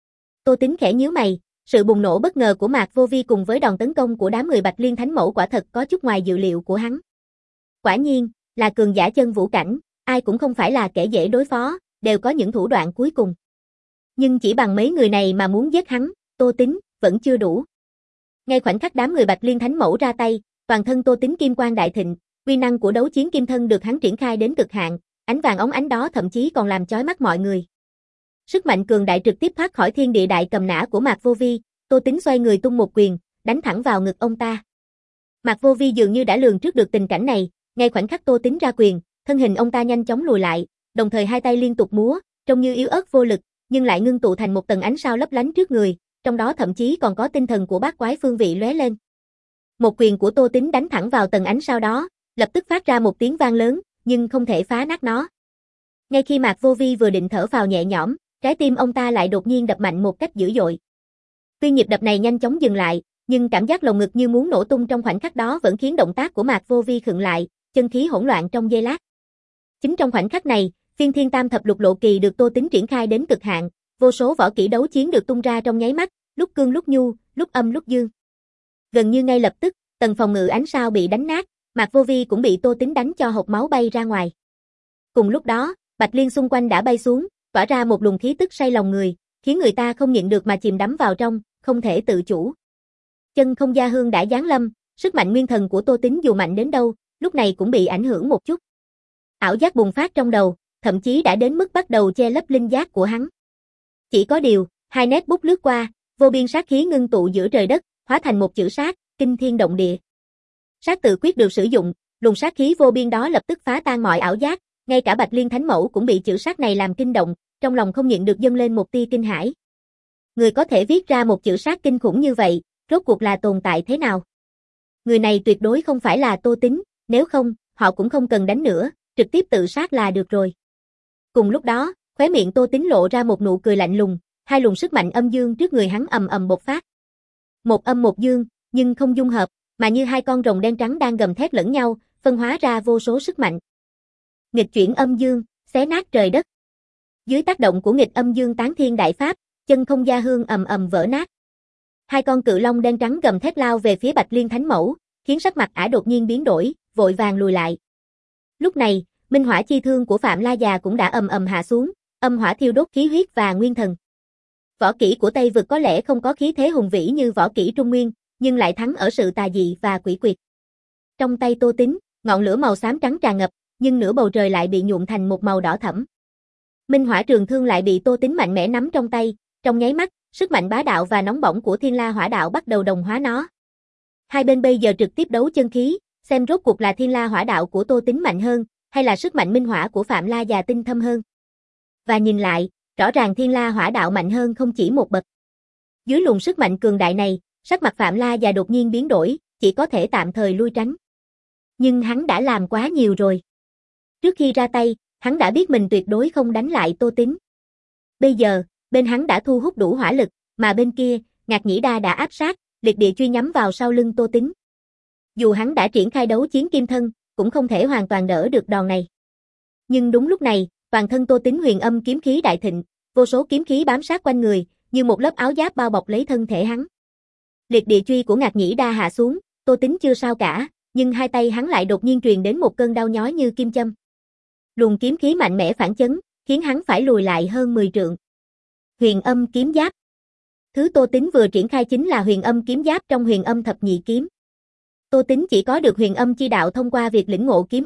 Tô Tín khẽ nhíu mày, sự bùng nổ bất ngờ của Mạc Vô Vi cùng với đòn tấn công của đám người Bạch Liên Thánh Mẫu quả thật có chút ngoài dự liệu của hắn. Quả nhiên, là cường giả chân vũ cảnh, ai cũng không phải là kẻ dễ đối phó, đều có những thủ đoạn cuối cùng. Nhưng chỉ bằng mấy người này mà muốn giết hắn, Tô Tín, vẫn chưa đủ. Ngay khoảnh khắc đám người Bạch Liên Thánh Mẫu ra tay, toàn thân Tô Tín kim quang đại thịnh, uy năng của đấu chiến kim thân được hắn triển khai đến cực hạn, ánh vàng óng ánh đó thậm chí còn làm chói mắt mọi người. Sức mạnh cường đại trực tiếp thoát khỏi thiên địa đại cầm nã của Mạc Vô Vi, Tô Tín xoay người tung một quyền, đánh thẳng vào ngực ông ta. Mạc Vô Vi dường như đã lường trước được tình cảnh này, ngay khoảnh khắc Tô Tín ra quyền, thân hình ông ta nhanh chóng lùi lại, đồng thời hai tay liên tục múa, trông như yếu ớt vô lực, nhưng lại ngưng tụ thành một tầng ánh sao lấp lánh trước người, trong đó thậm chí còn có tinh thần của bát quái phương vị lóe lên. Một quyền của Tô Tín đánh thẳng vào tầng ánh sao đó, lập tức phát ra một tiếng vang lớn, nhưng không thể phá nát nó. Ngay khi Mạc Vô Vi vừa định thở phào nhẹ nhõm, trái tim ông ta lại đột nhiên đập mạnh một cách dữ dội. Tuy nhịp đập này nhanh chóng dừng lại, nhưng cảm giác lồng ngực như muốn nổ tung trong khoảnh khắc đó vẫn khiến động tác của Mạc Vô Vi khựng lại, chân khí hỗn loạn trong giây lát. Chính trong khoảnh khắc này, Phiên Thiên Tam Thập Lục Lộ Kỳ được Tô Tín triển khai đến cực hạn, vô số võ kỹ đấu chiến được tung ra trong nháy mắt, lúc cương lúc nhu, lúc âm lúc dương. Gần như ngay lập tức, tầng phòng ngự ánh sao bị đánh nát, Mạc Vô Vi cũng bị Tô Tín đánh cho hộc máu bay ra ngoài. Cùng lúc đó, Bạch Liên xung quanh đã bay xuống, tỏa ra một luồng khí tức say lòng người, khiến người ta không nhịn được mà chìm đắm vào trong, không thể tự chủ. Chân không gia hương đã giáng lâm, sức mạnh nguyên thần của Tô Tín dù mạnh đến đâu, lúc này cũng bị ảnh hưởng một chút. Ảo giác bùng phát trong đầu, thậm chí đã đến mức bắt đầu che lấp linh giác của hắn. Chỉ có điều, hai nét bút lướt qua, vô biên sát khí ngưng tụ giữa trời đất, hóa thành một chữ sát, kinh thiên động địa. Sát tự quyết được sử dụng, luồng sát khí vô biên đó lập tức phá tan mọi ảo giác, ngay cả Bạch Liên Thánh Mẫu cũng bị chữ sát này làm kinh động, trong lòng không nhịn được dâng lên một tia kinh hãi. Người có thể viết ra một chữ sát kinh khủng như vậy, rốt cuộc là tồn tại thế nào? Người này tuyệt đối không phải là Tô Tín, nếu không, họ cũng không cần đánh nữa, trực tiếp tự sát là được rồi. Cùng lúc đó, khóe miệng Tô Tín lộ ra một nụ cười lạnh lùng, hai luồng sức mạnh âm dương trước người hắn ầm ầm bộc phát. Một âm một dương, nhưng không dung hợp, mà như hai con rồng đen trắng đang gầm thét lẫn nhau, phân hóa ra vô số sức mạnh. Nghịch chuyển âm dương, xé nát trời đất. Dưới tác động của nghịch âm dương tán thiên đại pháp, chân không gia hương ầm ầm vỡ nát. Hai con cự long đen trắng gầm thét lao về phía Bạch Liên Thánh Mẫu, khiến sắc mặt ả đột nhiên biến đổi, vội vàng lùi lại. Lúc này, minh hỏa chi thương của Phạm La già cũng đã ầm ầm hạ xuống, âm hỏa thiêu đốt khí huyết và nguyên thần. Võ kỹ của Tây vực có lẽ không có khí thế hùng vĩ như võ kỹ Trung Nguyên, nhưng lại thắng ở sự tà dị và quỷ quyệt. Trong tay Tô Tín, ngọn lửa màu xám trắng tràn ngập, nhưng nửa bầu trời lại bị nhuộm thành một màu đỏ thẫm. Minh hỏa trường thương lại bị Tô Tín mạnh mẽ nắm trong tay, trong nháy mắt, sức mạnh bá đạo và nóng bỏng của Thiên La Hỏa Đạo bắt đầu đồng hóa nó. Hai bên bây giờ trực tiếp đấu chân khí, xem rốt cuộc là Thiên La Hỏa Đạo của Tô Tín mạnh hơn, hay là sức mạnh minh hỏa của Phạm La già tinh thâm hơn. Và nhìn lại, rõ ràng Thiên La Hỏa Đạo mạnh hơn không chỉ một bậc. Dưới luồng sức mạnh cường đại này, sắc mặt Phạm La già đột nhiên biến đổi, chỉ có thể tạm thời lui tránh. Nhưng hắn đã làm quá nhiều rồi. Trước khi ra tay, hắn đã biết mình tuyệt đối không đánh lại Tô Tín. Bây giờ, bên hắn đã thu hút đủ hỏa lực, mà bên kia, Ngạc Nhĩ Đa đã áp sát, liệt địa truy nhắm vào sau lưng Tô Tín. Dù hắn đã triển khai đấu chiến kim thân, cũng không thể hoàn toàn đỡ được đòn này. Nhưng đúng lúc này, toàn thân Tô Tín huyền âm kiếm khí đại thịnh, vô số kiếm khí bám sát quanh người, như một lớp áo giáp bao bọc lấy thân thể hắn. Liệt địa truy của Ngạc Nhĩ Đa hạ xuống, Tô Tín chưa sao cả, nhưng hai tay hắn lại đột nhiên truyền đến một cơn đau nhói như kim châm. Luồng kiếm khí mạnh mẽ phản chấn, khiến hắn phải lùi lại hơn mười trượng. Huyền âm kiếm giáp. Thứ Tô Tín vừa triển khai chính là huyền âm kiếm giáp trong huyền âm thập nhị kiếm. Tô Tín chỉ có được huyền âm chi đạo thông qua việc lĩnh ngộ kiếm ý,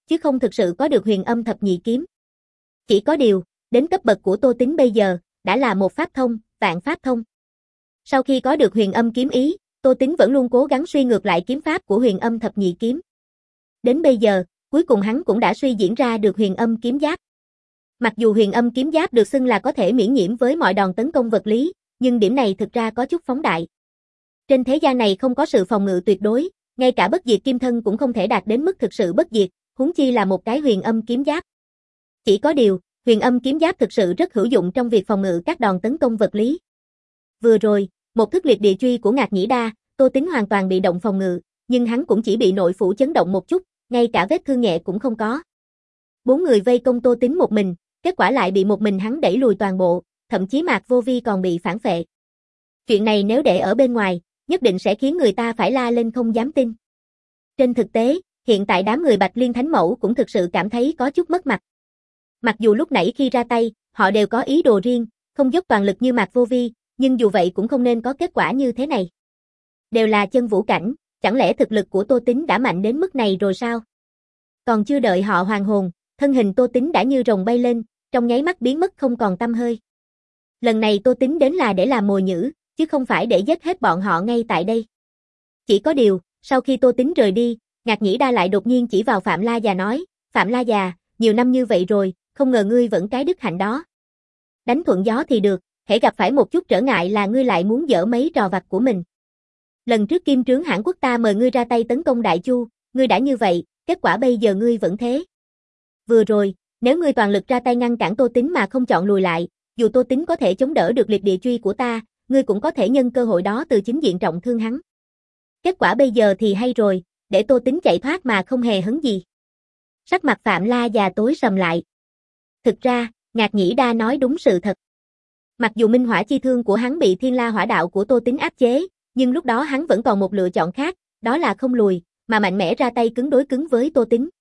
chứ không thực sự có được huyền âm thập nhị kiếm. Chỉ có điều, đến cấp bậc của Tô Tín bây giờ, đã là một pháp thông, vạn pháp thông. Sau khi có được huyền âm kiếm ý, Tô Tín vẫn luôn cố gắng suy ngược lại kiếm pháp của huyền âm thập nhị kiếm. Đến bây giờ, cuối cùng hắn cũng đã suy diễn ra được huyền âm kiếm giáp. Mặc dù huyền âm kiếm giáp được xưng là có thể miễn nhiễm với mọi đòn tấn công vật lý, nhưng điểm này thực ra có chút phóng đại. Trên thế gian này không có sự phòng ngự tuyệt đối, ngay cả bất diệt kim thân cũng không thể đạt đến mức thực sự bất diệt, huống chi là một cái huyền âm kiếm giáp. Chỉ có điều, huyền âm kiếm giáp thực sự rất hữu dụng trong việc phòng ngự các đòn tấn công vật lý. Vừa rồi, một thức liệt địa truy của Ngạc Nhĩ Đa, Tô Tín hoàn toàn bị động phòng ngự, nhưng hắn cũng chỉ bị nội phủ chấn động một chút, ngay cả vết thương nhẹ cũng không có. Bốn người vây công Tô Tín một mình, kết quả lại bị một mình hắn đẩy lùi toàn bộ, thậm chí Mạc Vô Vi còn bị phản phệ. Chuyện này nếu để ở bên ngoài, nhất định sẽ khiến người ta phải la lên không dám tin. Trên thực tế, hiện tại đám người Bạch Liên Thánh Mẫu cũng thực sự cảm thấy có chút mất mặt. Mặc dù lúc nãy khi ra tay, họ đều có ý đồ riêng, không dốc toàn lực như Mạc Vô Vi, nhưng dù vậy cũng không nên có kết quả như thế này. Đều là chân vũ cảnh, chẳng lẽ thực lực của Tô Tín đã mạnh đến mức này rồi sao? Còn chưa đợi họ hoàn hồn, thân hình Tô Tín đã như rồng bay lên, trong nháy mắt biến mất không còn tăm hơi. Lần này Tô Tín đến là để làm mồi nhử, chứ không phải để giết hết bọn họ ngay tại đây. Chỉ có điều, sau khi Tô Tín rời đi, Ngạc Nhĩ Đa lại đột nhiên chỉ vào Phạm La Già nói, Phạm La Già, nhiều năm như vậy rồi, không ngờ ngươi vẫn cái đức hạnh đó. Đánh thuận gió thì được, hễ gặp phải một chút trở ngại là ngươi lại muốn dở mấy trò vặt của mình. Lần trước Kim Trướng Hãn Quốc ta mời ngươi ra tay tấn công Đại Chu, ngươi đã như vậy, kết quả bây giờ ngươi vẫn thế. Vừa rồi, nếu ngươi toàn lực ra tay ngăn cản Tô Tín mà không chọn lùi lại, dù Tô Tín có thể chống đỡ được liệt địa truy của ta, ngươi cũng có thể nhân cơ hội đó từ chính diện trọng thương hắn. Kết quả bây giờ thì hay rồi, để Tô Tín chạy thoát mà không hề hấn gì. Sắc mặt Phạm La Già tối sầm lại. Thực ra, Ngạc Nhĩ Đa nói đúng sự thật. Mặc dù minh hỏa chi thương của hắn bị thiên la hỏa đạo của Tô Tín áp chế, nhưng lúc đó hắn vẫn còn một lựa chọn khác, đó là không lùi, mà mạnh mẽ ra tay cứng đối cứng với Tô Tín.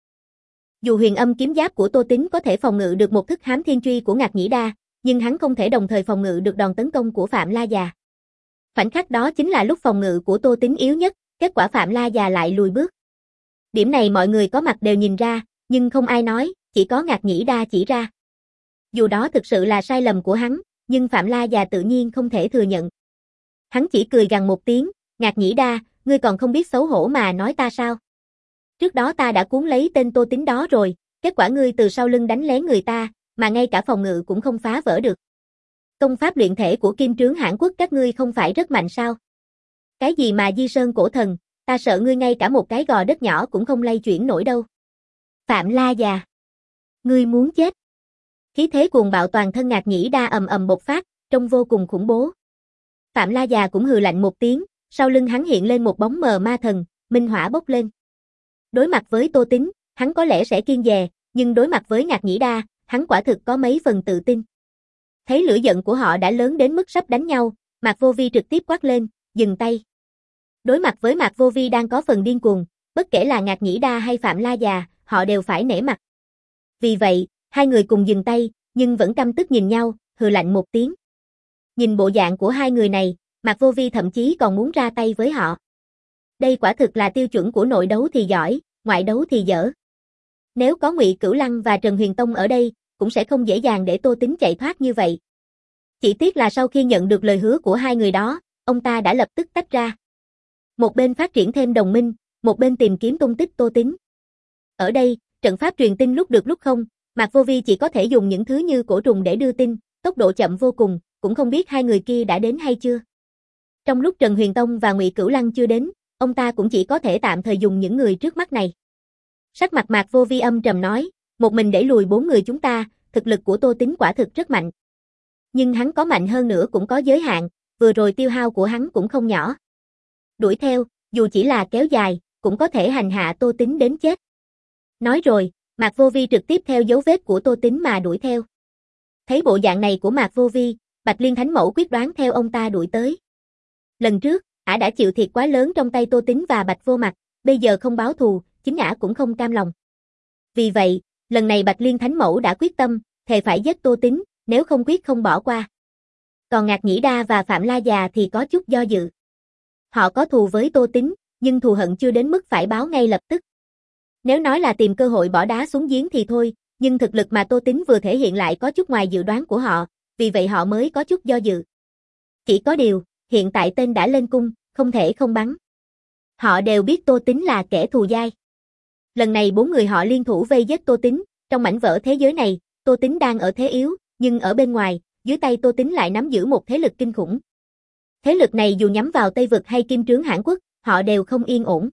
Dù huyền âm kiếm giáp của Tô Tín có thể phòng ngự được một thức hám thiên truy của Ngạc Nhĩ Đa, nhưng hắn không thể đồng thời phòng ngự được đòn tấn công của Phạm La Già. Khoảnh khắc đó chính là lúc phòng ngự của Tô Tín yếu nhất, kết quả Phạm La Già lại lùi bước. Điểm này mọi người có mặt đều nhìn ra, nhưng không ai nói, chỉ có Ngạc Nhĩ Đa chỉ ra. Dù đó thực sự là sai lầm của hắn, nhưng Phạm La Già tự nhiên không thể thừa nhận. Hắn chỉ cười gằn một tiếng, Ngạc Nhĩ Đa, ngươi còn không biết xấu hổ mà nói ta sao? Trước đó ta đã cuốn lấy tên Tô Tín đó rồi, kết quả ngươi từ sau lưng đánh lén người ta, mà ngay cả phòng ngự cũng không phá vỡ được. Công pháp luyện thể của Kim Trướng Hãn Quốc các ngươi không phải rất mạnh sao? Cái gì mà Di Sơn cổ thần, ta sợ ngươi ngay cả một cái gò đất nhỏ cũng không lay chuyển nổi đâu. Phạm La Già, ngươi muốn chết. Khí thế cuồng bạo toàn thân Ngạc Nhĩ Đa ầm ầm bộc phát, trông vô cùng khủng bố. Phạm La Già cũng hừ lạnh một tiếng, sau lưng hắn hiện lên một bóng mờ ma thần, minh hỏa bốc lên. Đối mặt với Tô Tín, hắn có lẽ sẽ kiêng dè, nhưng đối mặt với Ngạc Nhĩ Đa, hắn quả thực có mấy phần tự tin. Thấy lửa giận của họ đã lớn đến mức sắp đánh nhau, Mạc Vô Vi trực tiếp quát lên, dừng tay. Đối mặt với Mạc Vô Vi đang có phần điên cuồng, bất kể là Ngạc Nhĩ Đa hay Phạm La Già, họ đều phải nể mặt. Vì vậy, hai người cùng dừng tay, nhưng vẫn căm tức nhìn nhau, hừ lạnh một tiếng. Nhìn bộ dạng của hai người này, Mạc Vô Vi thậm chí còn muốn ra tay với họ. Đây quả thực là tiêu chuẩn của nội đấu thì giỏi, ngoại đấu thì dở. Nếu có Ngụy Cửu Lăng và Trần Huyền Tông ở đây, cũng sẽ không dễ dàng để Tô Tín chạy thoát như vậy. Chỉ tiếc là sau khi nhận được lời hứa của hai người đó, ông ta đã lập tức tách ra. Một bên phát triển thêm đồng minh, một bên tìm kiếm tung tích Tô Tín. Ở đây, trận pháp truyền tin lúc được lúc không, Mạc Vô Vi chỉ có thể dùng những thứ như cổ trùng để đưa tin, tốc độ chậm vô cùng, cũng không biết hai người kia đã đến hay chưa. Trong lúc Trần Huyền Tông và Ngụy Cửu Lăng chưa đến, ông ta cũng chỉ có thể tạm thời dùng những người trước mắt này. Sắc mặt Mạc Vô Vi âm trầm nói, một mình đẩy lùi bốn người chúng ta, thực lực của Tô Tín quả thực rất mạnh. Nhưng hắn có mạnh hơn nữa cũng có giới hạn, vừa rồi tiêu hao của hắn cũng không nhỏ. Đuổi theo, dù chỉ là kéo dài, cũng có thể hành hạ Tô Tín đến chết. Nói rồi, Mạc Vô Vi trực tiếp theo dấu vết của Tô Tín mà đuổi theo. Thấy bộ dạng này của Mạc Vô Vi, Bạch Liên Thánh Mẫu quyết đoán theo ông ta đuổi tới. Lần trước, ả đã chịu thiệt quá lớn trong tay Tô Tín và Bạch Vô Mặt, bây giờ không báo thù, chính ả cũng không cam lòng. Vì vậy, lần này Bạch Liên Thánh Mẫu đã quyết tâm, thề phải giết Tô Tín, nếu không quyết không bỏ qua. Còn Ngạc Nhĩ Đa và Phạm La Già thì có chút do dự. Họ có thù với Tô Tín, nhưng thù hận chưa đến mức phải báo ngay lập tức. Nếu nói là tìm cơ hội bỏ đá xuống giếng thì thôi, nhưng thực lực mà Tô Tín vừa thể hiện lại có chút ngoài dự đoán của họ, vì vậy họ mới có chút do dự. Chỉ có điều, hiện tại tên đã lên cung, không thể không bắn. Họ đều biết Tô Tín là kẻ thù dai. Lần này bốn người họ liên thủ vây giết Tô Tín, trong mảnh vỡ thế giới này, Tô Tín đang ở thế yếu, nhưng ở bên ngoài, dưới tay Tô Tín lại nắm giữ một thế lực kinh khủng. Thế lực này dù nhắm vào Tây Vực hay Kim Trướng Hãn Quốc, họ đều không yên ổn.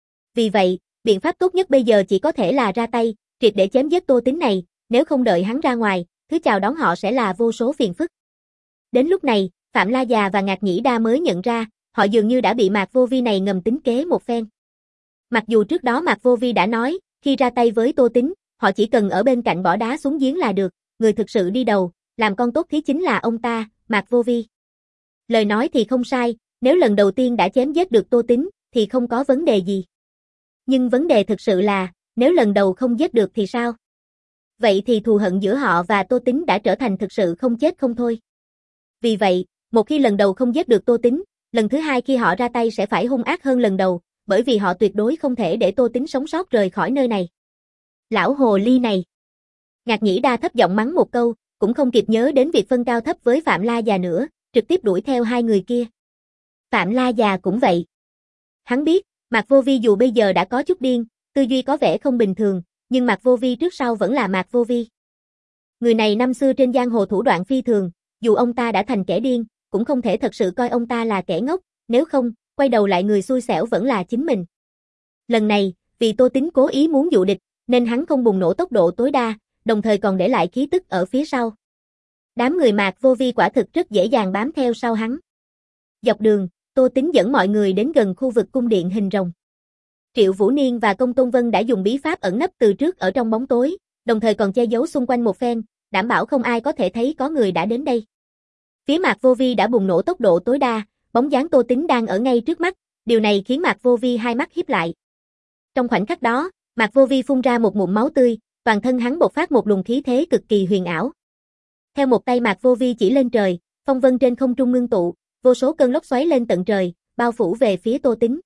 Vì vậy, biện pháp tốt nhất bây giờ chỉ có thể là ra tay, triệt để chém giết Tô Tín này, nếu không đợi hắn ra ngoài, thứ chào đón họ sẽ là vô số phiền phức. Đến lúc này, Phạm La Già và Ngạc Nhĩ Đa mới nhận ra, họ dường như đã bị Mạc Vô Vi này ngầm tính kế một phen. Mặc dù trước đó Mạc Vô Vi đã nói, khi ra tay với Tô Tín, họ chỉ cần ở bên cạnh bỏ đá xuống giếng là được, người thực sự đi đầu, làm con tốt thí chính là ông ta, Mạc Vô Vi. Lời nói thì không sai, nếu lần đầu tiên đã chém giết được Tô Tín, thì không có vấn đề gì. Nhưng vấn đề thực sự là, nếu lần đầu không giết được thì sao? Vậy thì thù hận giữa họ và Tô Tín đã trở thành thực sự không chết không thôi. Vì vậy, một khi lần đầu không giết được Tô Tín, lần thứ hai khi họ ra tay sẽ phải hung ác hơn lần đầu, bởi vì họ tuyệt đối không thể để Tô Tín sống sót rời khỏi nơi này. Lão hồ ly này. Ngạc Nhĩ Đa thấp giọng mắng một câu, cũng không kịp nhớ đến việc phân cao thấp với Phạm La Già nữa, trực tiếp đuổi theo hai người kia. Phạm La Già cũng vậy. Hắn biết, Mạc Vô Vi dù bây giờ đã có chút điên, tư duy có vẻ không bình thường, nhưng Mạc Vô Vi trước sau vẫn là Mạc Vô Vi. Người này năm xưa trên giang hồ thủ đoạn phi thường, dù ông ta đã thành kẻ điên, cũng không thể thật sự coi ông ta là kẻ ngốc, nếu không, quay đầu lại người xui xẻo vẫn là chính mình. Lần này, vì Tô Tín cố ý muốn dụ địch, nên hắn không bùng nổ tốc độ tối đa, đồng thời còn để lại khí tức ở phía sau. Đám người Mạc Vô Vi quả thực rất dễ dàng bám theo sau hắn. Dọc đường, Tô Tín dẫn mọi người đến gần khu vực cung điện hình rồng. Triệu Vũ Niên và Công Tôn Vân đã dùng bí pháp ẩn nấp từ trước ở trong bóng tối, đồng thời còn che giấu xung quanh một phen, đảm bảo không ai có thể thấy có người đã đến đây. Phía Mạc Vô Vi đã bùng nổ tốc độ tối đa, bóng dáng Tô Tín đang ở ngay trước mắt, điều này khiến Mạc Vô Vi hai mắt híp lại. Trong khoảnh khắc đó, Mạc Vô Vi phun ra một ngụm máu tươi, toàn thân hắn bộc phát một luồng khí thế cực kỳ huyền ảo. Theo một tay Mạc Vô Vi chỉ lên trời, phong vân trên không trung ngưng tụ, vô số cơn lốc xoáy lên tận trời, bao phủ về phía Tô Tín.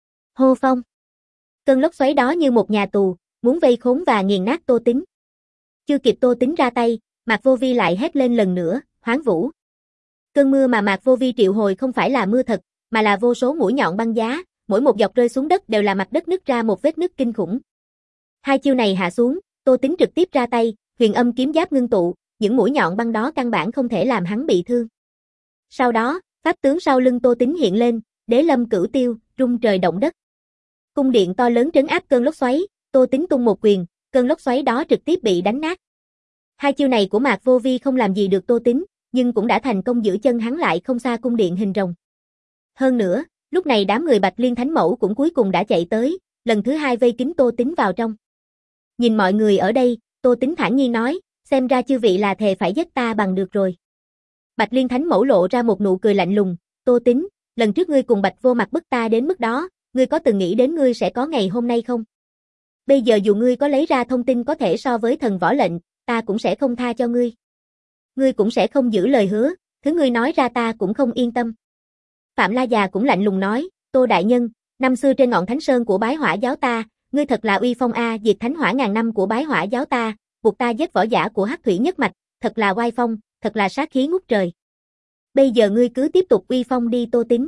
Hô phong. Cơn lốc xoáy đó như một nhà tù, muốn vây khốn và nghiền nát Tô Tín. Chưa kịp Tô Tín ra tay, Mạc Vô Vi lại hét lên lần nữa, hoán vũ. Cơn mưa mà Mạc Vô Vi triệu hồi không phải là mưa thật, mà là vô số mũi nhọn băng giá, mỗi một giọt rơi xuống đất đều là mặt đất nứt ra một vết nứt kinh khủng. Hai chiêu này hạ xuống, Tô Tín trực tiếp ra tay, huyền âm kiếm giáp ngưng tụ, những mũi nhọn băng đó căn bản không thể làm hắn bị thương. Sau đó, pháp tướng sau lưng Tô Tín hiện lên, Đế Lâm Cửu Tiêu, rung trời động đất. Cung điện to lớn trấn áp cơn lốc xoáy, Tô Tín tung một quyền, cơn lốc xoáy đó trực tiếp bị đánh nát. Hai chiêu này của Mạc Vô Vi không làm gì được Tô Tín, nhưng cũng đã thành công giữ chân hắn lại không xa cung điện hình rồng. Hơn nữa, lúc này đám người Bạch Liên Thánh Mẫu cũng cuối cùng đã chạy tới, lần thứ hai vây kín Tô Tín vào trong. Nhìn mọi người ở đây, Tô Tín thản nhiên nói, xem ra chư vị là thề phải giết ta bằng được rồi. Bạch Liên Thánh Mẫu lộ ra một nụ cười lạnh lùng, Tô Tín, lần trước ngươi cùng Bạch Vô Mặt bức ta đến mức đó, ngươi có từng nghĩ đến ngươi sẽ có ngày hôm nay không? Bây giờ dù ngươi có lấy ra thông tin có thể so với thần võ lệnh, ta cũng sẽ không tha cho ngươi. Ngươi cũng sẽ không giữ lời hứa, thứ ngươi nói ra ta cũng không yên tâm. Phạm La Già cũng lạnh lùng nói, Tô Đại Nhân, năm xưa trên ngọn Thánh Sơn của Bái Hỏa Giáo ta, ngươi thật là uy phong a, diệt thánh hỏa ngàn năm của Bái Hỏa Giáo ta, buộc ta giết võ giả của Hắc Thủy Nhất Mạch, thật là oai phong, thật là sát khí ngút trời. Bây giờ ngươi cứ tiếp tục uy phong đi Tô Tín.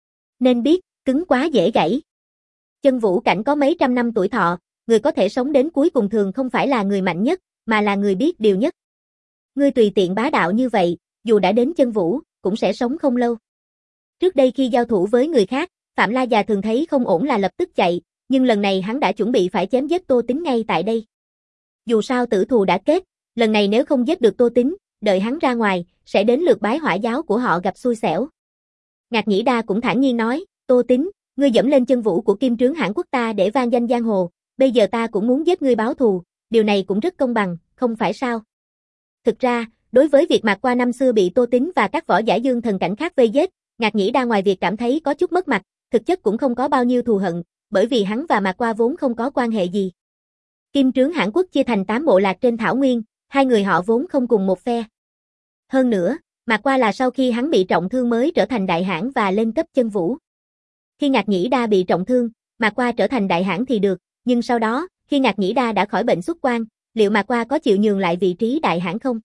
Nên biết, cứng quá dễ gãy. Chân vũ cảnh có mấy trăm năm tuổi thọ, người có thể sống đến cuối cùng thường không phải là người mạnh nhất, mà là người biết điều nhất. Ngươi tùy tiện bá đạo như vậy, dù đã đến chân vũ, cũng sẽ sống không lâu. Trước đây khi giao thủ với người khác, Phạm La Già thường thấy không ổn là lập tức chạy, nhưng lần này hắn đã chuẩn bị phải chém giết Tô Tín ngay tại đây. Dù sao tử thù đã kết, lần này nếu không giết được Tô Tín, đợi hắn ra ngoài, sẽ đến lượt Bái Hỏa Giáo của họ gặp xui xẻo. Ngạc Nhĩ Đa cũng thản nhiên nói, Tô Tín, ngươi dẫm lên chân vũ của Kim Trướng Hãn Quốc ta để vang danh giang hồ, bây giờ ta cũng muốn giết ngươi báo thù, điều này cũng rất công bằng, không phải sao? Thực ra, đối với việc Mạc Qua năm xưa bị Tô Tín và các võ giả dương thần cảnh khác vây giết, Ngạc Nhĩ Đa ngoài việc cảm thấy có chút mất mặt, thực chất cũng không có bao nhiêu thù hận, bởi vì hắn và Mạc Qua vốn không có quan hệ gì. Kim Trướng Hãn Quốc chia thành tám bộ lạc trên thảo nguyên, hai người họ vốn không cùng một phe. Hơn nữa, Mạc Qua là sau khi hắn bị trọng thương mới trở thành đại hãn và lên cấp chân vũ. Khi Ngạc Nhĩ Đa bị trọng thương, Mạc Qua trở thành đại hãn thì được, nhưng sau đó, khi Ngạc Nhĩ Đa đã khỏi bệnh xuất quan, liệu Mạc Qua có chịu nhường lại vị trí đại hãn không?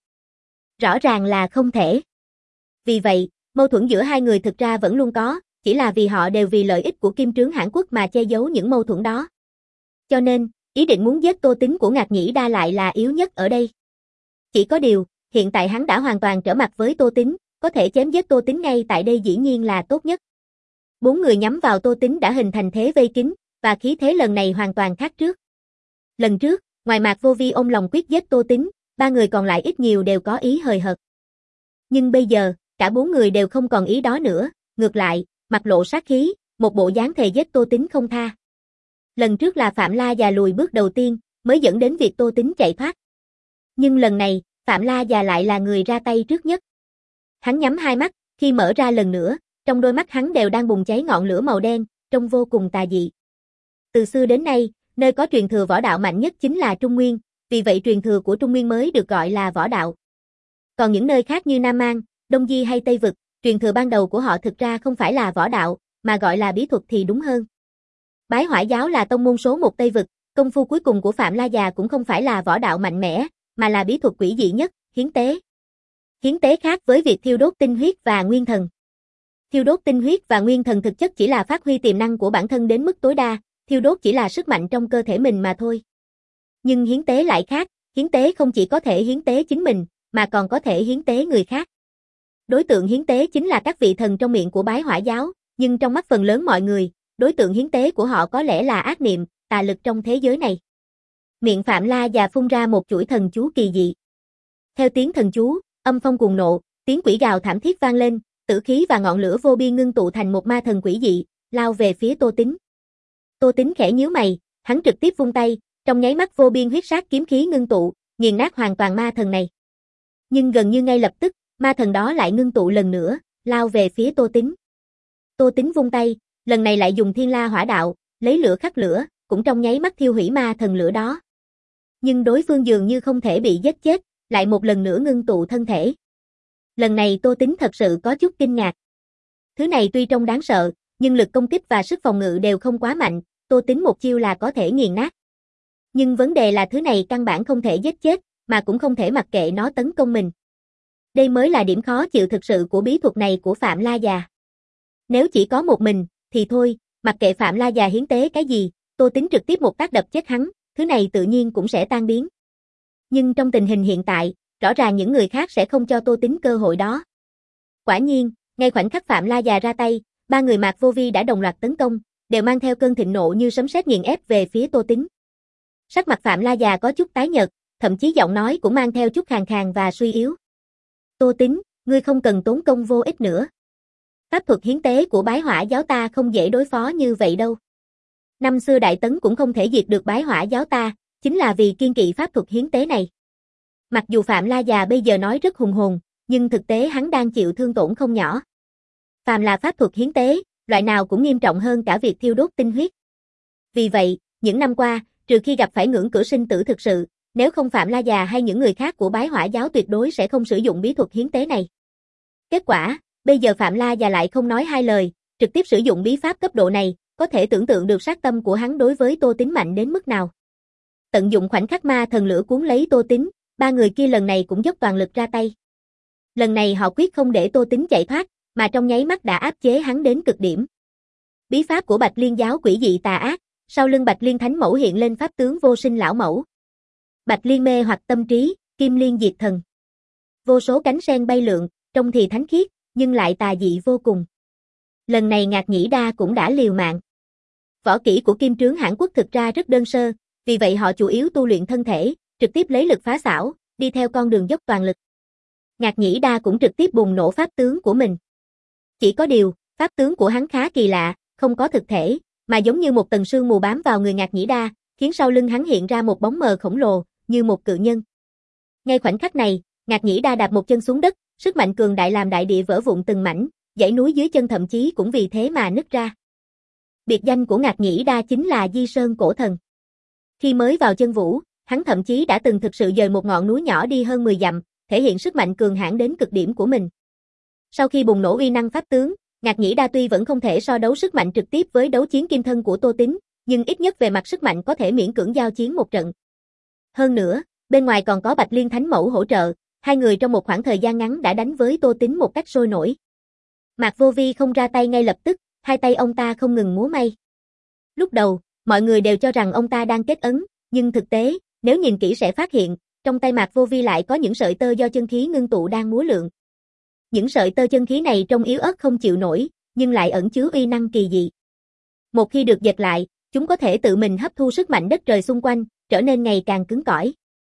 Rõ ràng là không thể. Vì vậy, mâu thuẫn giữa hai người thực ra vẫn luôn có, chỉ là vì họ đều vì lợi ích của Kim Trướng Hãn Quốc mà che giấu những mâu thuẫn đó. Cho nên, ý định muốn giết Tô Tín của Ngạc Nhĩ Đa lại là yếu nhất ở đây. Chỉ có điều, hiện tại hắn đã hoàn toàn trở mặt với Tô Tín, có thể chém giết Tô Tín ngay tại đây dĩ nhiên là tốt nhất. Bốn người nhắm vào Tô Tín đã hình thành thế vây kín, và khí thế lần này hoàn toàn khác trước. Lần trước, ngoài Mạc Vô Vi ôm lòng quyết giết Tô Tín, ba người còn lại ít nhiều đều có ý hời hợt. Nhưng bây giờ, cả bốn người đều không còn ý đó nữa, ngược lại, mặt lộ sát khí, một bộ dáng thề giết Tô Tín không tha. Lần trước là Phạm La già lùi bước đầu tiên, mới dẫn đến việc Tô Tín chạy thoát. Nhưng lần này, Phạm La già lại là người ra tay trước nhất. Hắn nhắm hai mắt, khi mở ra lần nữa, trong đôi mắt hắn đều đang bùng cháy ngọn lửa màu đen, trông vô cùng tà dị. Từ xưa đến nay, nơi có truyền thừa võ đạo mạnh nhất chính là Trung Nguyên, vì vậy truyền thừa của Trung Nguyên mới được gọi là võ đạo. Còn những nơi khác như Nam Mang, Đông Di hay Tây Vực, truyền thừa ban đầu của họ thực ra không phải là võ đạo, mà gọi là bí thuật thì đúng hơn. Bái Hỏa giáo là tông môn số một Tây Vực, công phu cuối cùng của Phạm La già cũng không phải là võ đạo mạnh mẽ, mà là bí thuật quỷ dị nhất, hiến tế. Hiến tế khác với việc thiêu đốt tinh huyết và nguyên thần. Thiêu đốt tinh huyết và nguyên thần thực chất chỉ là phát huy tiềm năng của bản thân đến mức tối đa, thiêu đốt chỉ là sức mạnh trong cơ thể mình mà thôi. Nhưng hiến tế lại khác, hiến tế không chỉ có thể hiến tế chính mình, mà còn có thể hiến tế người khác. Đối tượng hiến tế chính là các vị thần trong miệng của Bái Hỏa giáo, nhưng trong mắt phần lớn mọi người, đối tượng hiến tế của họ có lẽ là ác niệm, tà lực trong thế giới này. Miệng Phạm La già phun ra một chuỗi thần chú kỳ dị. Theo tiếng thần chú, âm phong cuồng nộ, tiếng quỷ gào thảm thiết vang lên, tử khí và ngọn lửa vô biên ngưng tụ thành một ma thần quỷ dị, lao về phía Tô Tín. Tô Tín khẽ nhíu mày, hắn trực tiếp vung tay, trong nháy mắt vô biên huyết sát kiếm khí ngưng tụ, nghiền nát hoàn toàn ma thần này. Nhưng gần như ngay lập tức, ma thần đó lại ngưng tụ lần nữa, lao về phía Tô Tín. Tô Tín vung tay, lần này lại dùng Thiên La Hỏa đạo, lấy lửa khắc lửa, cũng trong nháy mắt thiêu hủy ma thần lửa đó. Nhưng đối phương dường như không thể bị giết chết, lại một lần nữa ngưng tụ thân thể. Lần này Tô Tín thật sự có chút kinh ngạc. Thứ này tuy trông đáng sợ, nhưng lực công kích và sức phòng ngự đều không quá mạnh, Tô Tín một chiêu là có thể nghiền nát. Nhưng vấn đề là thứ này căn bản không thể giết chết, mà cũng không thể mặc kệ nó tấn công mình. Đây mới là điểm khó chịu thực sự của bí thuật này của Phạm La già. Nếu chỉ có một mình, thì thôi, mặc kệ Phạm La già hiến tế cái gì, Tô Tín trực tiếp một tác đập chết hắn, thứ này tự nhiên cũng sẽ tan biến. Nhưng trong tình hình hiện tại, rõ ràng những người khác sẽ không cho Tô Tín cơ hội đó. Quả nhiên, ngay khoảnh khắc Phạm La già ra tay, ba người Mạc Vô Vi đã đồng loạt tấn công, đều mang theo cơn thịnh nộ như sấm sét nghiền ép về phía Tô Tín. Sắc mặt Phạm La già có chút tái nhợt, thậm chí giọng nói cũng mang theo chút khàn khàn và suy yếu. Tô Tín, ngươi không cần tốn công vô ích nữa. Pháp thuật hiến tế của Bái Hỏa giáo ta không dễ đối phó như vậy đâu. Năm xưa Đại Tấn cũng không thể diệt được Bái Hỏa giáo ta, chính là vì kiên kỵ pháp thuật hiến tế này. Mặc dù Phạm La già bây giờ nói rất hùng hồn, nhưng thực tế hắn đang chịu thương tổn không nhỏ. Phàm là pháp thuật hiến tế, loại nào cũng nghiêm trọng hơn cả việc thiêu đốt tinh huyết. Vì vậy, những năm qua, trừ khi gặp phải ngưỡng cửa sinh tử thực sự, nếu không Phạm La già hay những người khác của Bái Hỏa giáo tuyệt đối sẽ không sử dụng bí thuật hiến tế này. Kết quả, bây giờ Phạm La già lại không nói hai lời, trực tiếp sử dụng bí pháp cấp độ này, có thể tưởng tượng được sát tâm của hắn đối với Tô Tín mạnh đến mức nào. Tận dụng khoảnh khắc ma thần lửa cuốn lấy Tô Tín, ba người kia lần này cũng dốc toàn lực ra tay. Lần này họ quyết không để Tô Tín chạy thoát, mà trong nháy mắt đã áp chế hắn đến cực điểm. Bí pháp của Bạch Liên giáo quỷ dị tà ác, sau lưng Bạch Liên Thánh Mẫu hiện lên pháp tướng vô sinh lão mẫu. Bạch Liên mê hoặc tâm trí, Kim Liên diệt thần. Vô số cánh sen bay lượn, trông thì thánh khiết, nhưng lại tà dị vô cùng. Lần này Ngạc Nhĩ Đa cũng đã liều mạng. Võ kỹ của Kim Trướng Hãn Quốc thực ra rất đơn sơ, vì vậy họ chủ yếu tu luyện thân thể, trực tiếp lấy lực phá xảo, đi theo con đường dốc toàn lực. Ngạc Nhĩ Đa cũng trực tiếp bùng nổ pháp tướng của mình. Chỉ có điều, pháp tướng của hắn khá kỳ lạ, không có thực thể, mà giống như một tầng sương mù bám vào người Ngạc Nhĩ Đa, khiến sau lưng hắn hiện ra một bóng mờ khổng lồ, như một cự nhân. Ngay khoảnh khắc này, Ngạc Nhĩ Đa đạp một chân xuống đất, sức mạnh cường đại làm đại địa vỡ vụn từng mảnh, dãy núi dưới chân thậm chí cũng vì thế mà nứt ra. Biệt danh của Ngạc Nhĩ Đa chính là Di Sơn Cổ Thần. Khi mới vào chân vũ, hắn thậm chí đã từng thực sự dời một ngọn núi nhỏ đi hơn mười dặm, thể hiện sức mạnh cường hãn đến cực điểm của mình. Sau khi bùng nổ uy năng pháp tướng, Ngạc Nhĩ Đa tuy vẫn không thể so đấu sức mạnh trực tiếp với đấu chiến kim thân của Tô Tín, nhưng ít nhất về mặt sức mạnh có thể miễn cưỡng giao chiến một trận. Hơn nữa, bên ngoài còn có Bạch Liên Thánh Mẫu hỗ trợ, hai người trong một khoảng thời gian ngắn đã đánh với Tô Tín một cách sôi nổi. Mạc Vô Vi không ra tay ngay lập tức, hai tay ông ta không ngừng múa may. Lúc đầu, mọi người đều cho rằng ông ta đang kết ấn, nhưng thực tế, nếu nhìn kỹ sẽ phát hiện, trong tay Mạc Vô Vi lại có những sợi tơ do chân khí ngưng tụ đang múa lượn. Những sợi tơ chân khí này trông yếu ớt không chịu nổi, nhưng lại ẩn chứa uy năng kỳ dị. Một khi được giật lại, chúng có thể tự mình hấp thu sức mạnh đất trời xung quanh, trở nên ngày càng cứng cỏi.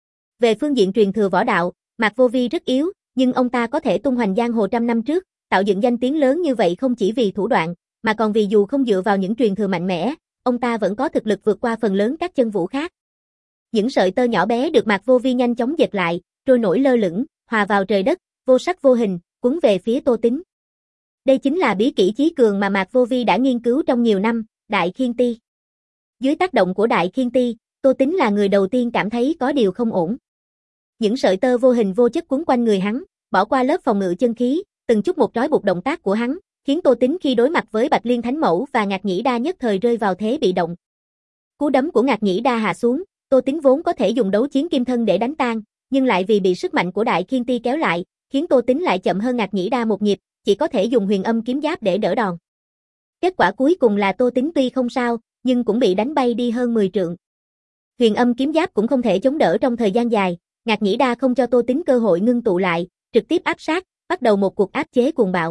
Về phương diện truyền thừa võ đạo, Mạc Vô Vi rất yếu, nhưng ông ta có thể tung hoành giang hồ trăm năm trước, tạo dựng danh tiếng lớn như vậy không chỉ vì thủ đoạn, mà còn vì dù không dựa vào những truyền thừa mạnh mẽ, ông ta vẫn có thực lực vượt qua phần lớn các chân vũ khác. Những sợi tơ nhỏ bé được Mạc Vô Vi nhanh chóng giật lại, trôi nổi lơ lửng, hòa vào trời đất, vô sắc vô hình, cuốn về phía Tô Tín. Đây chính là bí kỹ chí cường mà Mạc Vô Vi đã nghiên cứu trong nhiều năm, Đại Khiên Ti. Dưới tác động của Đại Khiên Ti, Tô Tín là người đầu tiên cảm thấy có điều không ổn. Những sợi tơ vô hình vô chất quấn quanh người hắn, bỏ qua lớp phòng ngự chân khí, từng chút một trói buộc động tác của hắn, khiến Tô Tín khi đối mặt với Bạch Liên Thánh Mẫu và Ngạc Nhĩ Đa nhất thời rơi vào thế bị động. Cú đấm của Ngạc Nhĩ Đa hạ xuống, Tô Tín vốn có thể dùng đấu chiến kim thân để đánh tan, nhưng lại vì bị sức mạnh của Đại Khiên Ti kéo lại, khiến Tô Tín lại chậm hơn Ngạc Nhĩ Đa một nhịp, chỉ có thể dùng Huyền Âm kiếm giáp để đỡ đòn. Kết quả cuối cùng là Tô Tín tuy không sao, nhưng cũng bị đánh bay đi hơn mười trượng. Huyền Âm kiếm giáp cũng không thể chống đỡ trong thời gian dài, Ngạc Nhĩ Đa không cho Tô Tín cơ hội ngưng tụ lại, trực tiếp áp sát, bắt đầu một cuộc áp chế cuồng bạo.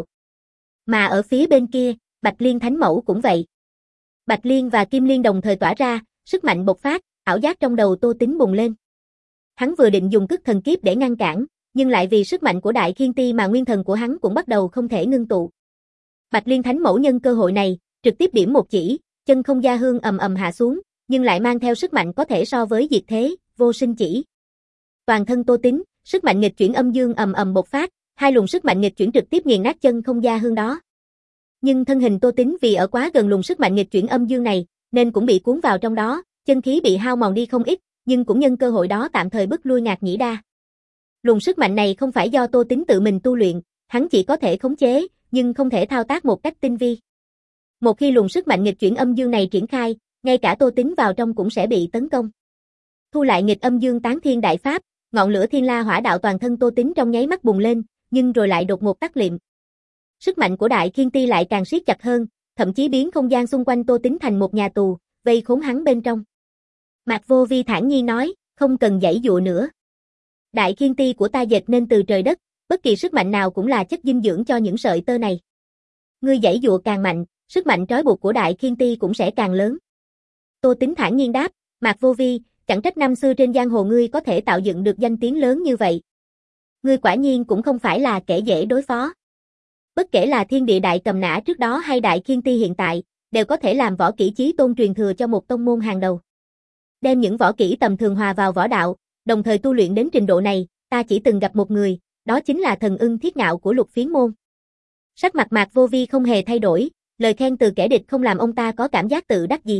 Mà ở phía bên kia, Bạch Liên Thánh Mẫu cũng vậy. Bạch Liên và Kim Liên đồng thời tỏa ra, sức mạnh bộc phát, ảo giác trong đầu Tô Tín bùng lên. Hắn vừa định dùng Cức Thần Kiếp để ngăn cản, nhưng lại vì sức mạnh của Đại Khiên Ti mà nguyên thần của hắn cũng bắt đầu không thể ngưng tụ. Bạch Liên Thánh Mẫu nhân cơ hội này, trực tiếp điểm một chỉ, chân không gia hương ầm ầm hạ xuống, nhưng lại mang theo sức mạnh có thể so với diệt thế, vô sinh chỉ. Toàn thân Tô Tín, sức mạnh nghịch chuyển âm dương ầm ầm bộc phát, hai luồng sức mạnh nghịch chuyển trực tiếp nghiền nát chân không gia hương đó. Nhưng thân hình Tô Tín vì ở quá gần luồng sức mạnh nghịch chuyển âm dương này, nên cũng bị cuốn vào trong đó, chân khí bị hao mòn đi không ít, nhưng cũng nhân cơ hội đó tạm thời bức lui Ngạc Nhĩ Đa. Luồng sức mạnh này không phải do Tô Tín tự mình tu luyện, hắn chỉ có thể khống chế, nhưng không thể thao tác một cách tinh vi. Một khi luồng sức mạnh nghịch chuyển âm dương này triển khai, ngay cả Tô Tín vào trong cũng sẽ bị tấn công. Thu lại nghịch âm dương tán thiên đại pháp, ngọn lửa thiên la hỏa đạo toàn thân Tô Tín trong nháy mắt bùng lên, nhưng rồi lại đột ngột tắt liệm. Sức mạnh của Đại Khiên Ti lại càng siết chặt hơn, thậm chí biến không gian xung quanh Tô Tín thành một nhà tù, vây khốn hắn bên trong. Mạc Vô Vi thản nhiên nói, không cần giãy dụa nữa. Đại Khiên Ti của ta dệt nên từ trời đất, bất kỳ sức mạnh nào cũng là chất dinh dưỡng cho những sợi tơ này. Ngươi giãy dụa càng mạnh, sức mạnh trói buộc của Đại Khiên Ti cũng sẽ càng lớn. Tô Tín thản nhiên đáp, Mạc Vô Vi, chẳng trách năm xưa trên giang hồ ngươi có thể tạo dựng được danh tiếng lớn như vậy. Ngươi quả nhiên cũng không phải là kẻ dễ đối phó. Bất kể là Thiên Địa Đại Cầm Nã trước đó hay Đại Khiên Ti hiện tại, đều có thể làm võ kỹ chí tôn truyền thừa cho một tông môn hàng đầu. Đem những võ kỹ tầm thường hòa vào võ đạo, đồng thời tu luyện đến trình độ này, ta chỉ từng gặp một người, đó chính là Thần Ưng Thiết Ngạo của Lục Phiến môn. Sắc mặt Mạc Vô Vi không hề thay đổi, lời khen từ kẻ địch không làm ông ta có cảm giác tự đắc gì.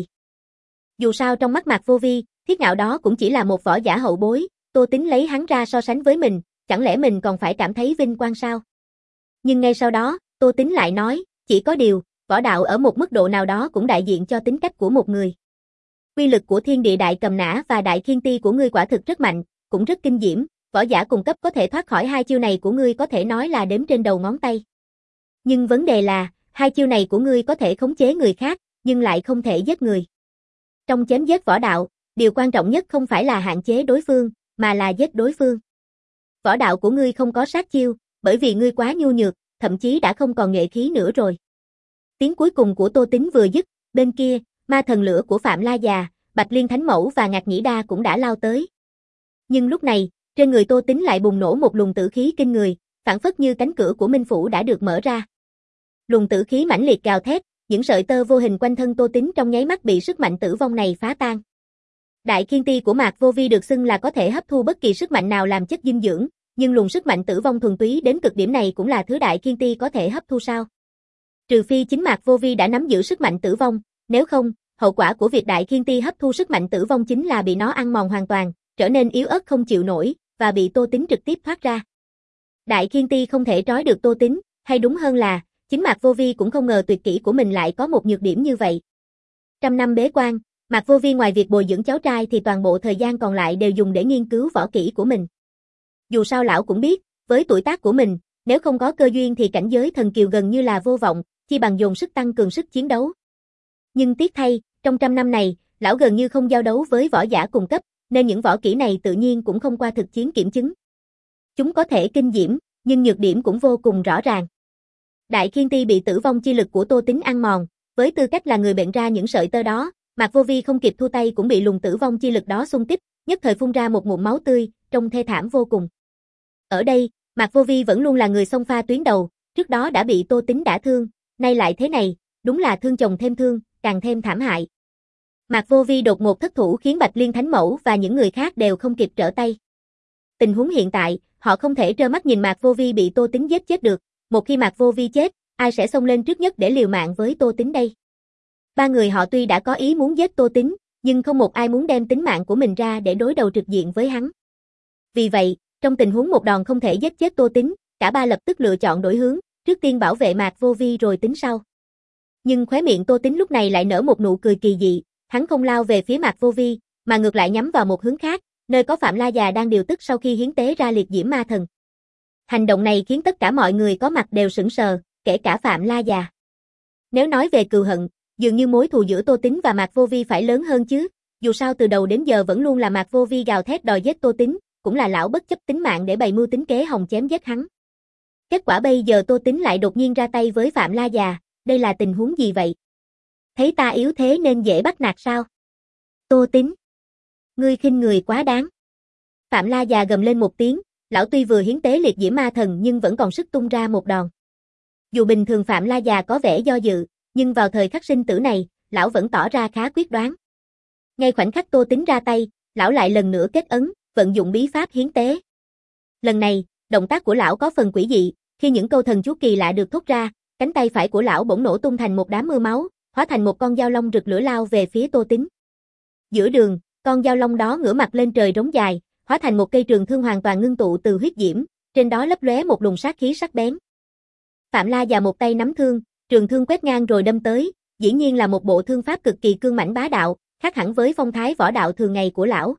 Dù sao trong mắt Mạc Vô Vi, Thiết Ngạo đó cũng chỉ là một võ giả hậu bối, Tô Tín lấy hắn ra so sánh với mình, chẳng lẽ mình còn phải cảm thấy vinh quang sao? Nhưng ngay sau đó, Tô Tín lại nói, chỉ có điều, võ đạo ở một mức độ nào đó cũng đại diện cho tính cách của một người. Quy lực của Thiên Địa Đại Cầm Nã và Đại Khiên Ti của ngươi quả thực rất mạnh, cũng rất kinh diễm, võ giả cùng cấp có thể thoát khỏi hai chiêu này của ngươi có thể nói là đếm trên đầu ngón tay. Nhưng vấn đề là, hai chiêu này của ngươi có thể khống chế người khác, nhưng lại không thể giết người. Trong chém giết võ đạo, điều quan trọng nhất không phải là hạn chế đối phương, mà là giết đối phương. Võ đạo của ngươi không có sát chiêu, bởi vì ngươi quá nhu nhược, thậm chí đã không còn nhuệ khí nữa rồi. Tiếng cuối cùng của Tô Tín vừa dứt, bên kia, ma thần lửa của Phạm La Già, Bạch Liên Thánh Mẫu và Ngạc Nhĩ Đa cũng đã lao tới. Nhưng lúc này, trên người Tô Tín lại bùng nổ một luồng tử khí kinh người, phảng phất như cánh cửa của Minh Phủ đã được mở ra. Luồng tử khí mãnh liệt gào thét, những sợi tơ vô hình quanh thân Tô Tín trong nháy mắt bị sức mạnh tử vong này phá tan. Đại Khiên Ti của Mạc Vô Vi được xưng là có thể hấp thu bất kỳ sức mạnh nào làm chất dinh dưỡng, nhưng luồng sức mạnh tử vong thuần túy đến cực điểm này cũng là thứ Đại Khiên Ti có thể hấp thu sao? Trừ phi chính Mạc Vô Vi đã nắm giữ sức mạnh tử vong, nếu không, hậu quả của việc Đại Khiên Ti hấp thu sức mạnh tử vong chính là bị nó ăn mòn hoàn toàn, trở nên yếu ớt không chịu nổi, và bị Tô Tín trực tiếp thoát ra. Đại Khiên Ti không thể trói được Tô Tín, hay đúng hơn là, chính Mạc Vô Vi cũng không ngờ tuyệt kỹ của mình lại có một nhược điểm như vậy. Trăm năm bế quan, Mạc Vô Vi ngoài việc bồi dưỡng cháu trai thì toàn bộ thời gian còn lại đều dùng để nghiên cứu võ kỹ của mình. Dù sao lão cũng biết, với tuổi tác của mình, nếu không có cơ duyên thì cảnh giới thần kiều gần như là vô vọng, chi bằng dồn sức tăng cường sức chiến đấu. Nhưng tiếc thay, trong trăm năm này, lão gần như không giao đấu với võ giả cùng cấp, nên những võ kỹ này tự nhiên cũng không qua thực chiến kiểm chứng. Chúng có thể kinh diễm, nhưng nhược điểm cũng vô cùng rõ ràng. Đại Khiên Ti bị tử vong chi lực của Tô Tín ăn mòn, với tư cách là người bệnh ra những sợi tơ đó, Mạc Vô Vi không kịp thu tay cũng bị luồng tử vong chi lực đó xung kích, nhất thời phun ra một ngụm máu tươi, trông thê thảm vô cùng. Ở đây, Mạc Vô Vi vẫn luôn là người xông pha tuyến đầu, trước đó đã bị Tô Tín đả thương, nay lại thế này, đúng là thương chồng thêm thương, càng thêm thảm hại. Mạc Vô Vi đột ngột thất thủ khiến Bạch Liên Thánh Mẫu và những người khác đều không kịp trở tay. Tình huống hiện tại, họ không thể trơ mắt nhìn Mạc Vô Vi bị Tô Tín giết chết được, một khi Mạc Vô Vi chết, ai sẽ xông lên trước nhất để liều mạng với Tô Tín đây? Ba người họ tuy đã có ý muốn giết Tô Tín, nhưng không một ai muốn đem tính mạng của mình ra để đối đầu trực diện với hắn. Vì vậy, trong tình huống một đòn không thể giết chết Tô Tín, cả ba lập tức lựa chọn đổi hướng, trước tiên bảo vệ Mạc Vô Vi rồi tính sau. Nhưng khóe miệng Tô Tín lúc này lại nở một nụ cười kỳ dị, hắn không lao về phía Mạc Vô Vi, mà ngược lại nhắm vào một hướng khác, nơi có Phạm La Già đang điều tức sau khi hiến tế ra liệt diễm ma thần. Hành động này khiến tất cả mọi người có mặt đều sững sờ, kể cả Phạm La Già. Nếu nói về cừu hận, dường như mối thù giữa Tô Tín và Mạc Vô Vi phải lớn hơn chứ, dù sao từ đầu đến giờ vẫn luôn là Mạc Vô Vi gào thét đòi giết Tô Tín, cũng là lão bất chấp tính mạng để bày mưu tính kế hòng chém giết hắn. Kết quả bây giờ Tô Tín lại đột nhiên ra tay với Phạm La Già, đây là tình huống gì vậy? Thấy ta yếu thế nên dễ bắt nạt sao? Tô Tín, ngươi khinh người quá đáng. Phạm La Già gầm lên một tiếng, lão tuy vừa hiến tế liệt diễm ma thần nhưng vẫn còn sức tung ra một đòn. Dù bình thường Phạm La Già có vẻ do dự, nhưng vào thời khắc sinh tử này, lão vẫn tỏ ra khá quyết đoán. Ngay khoảnh khắc Tô Tín ra tay, lão lại lần nữa kết ấn, vận dụng bí pháp hiến tế. Lần này, động tác của lão có phần quỷ dị, khi những câu thần chú kỳ lạ được thốt ra, cánh tay phải của lão bỗng nổ tung thành một đám mưa máu, hóa thành một con dao long rực lửa lao về phía Tô Tín. Giữa đường, con dao long đó ngửa mặt lên trời rống dài, hóa thành một cây trường thương hoàn toàn ngưng tụ từ huyết diễm, trên đó lấp lóe một luồng sát khí sắc bén. Phạm La Già một tay nắm thương, trường thương quét ngang rồi đâm tới, dĩ nhiên là một bộ thương pháp cực kỳ cương mãnh bá đạo, khác hẳn với phong thái võ đạo thường ngày của lão.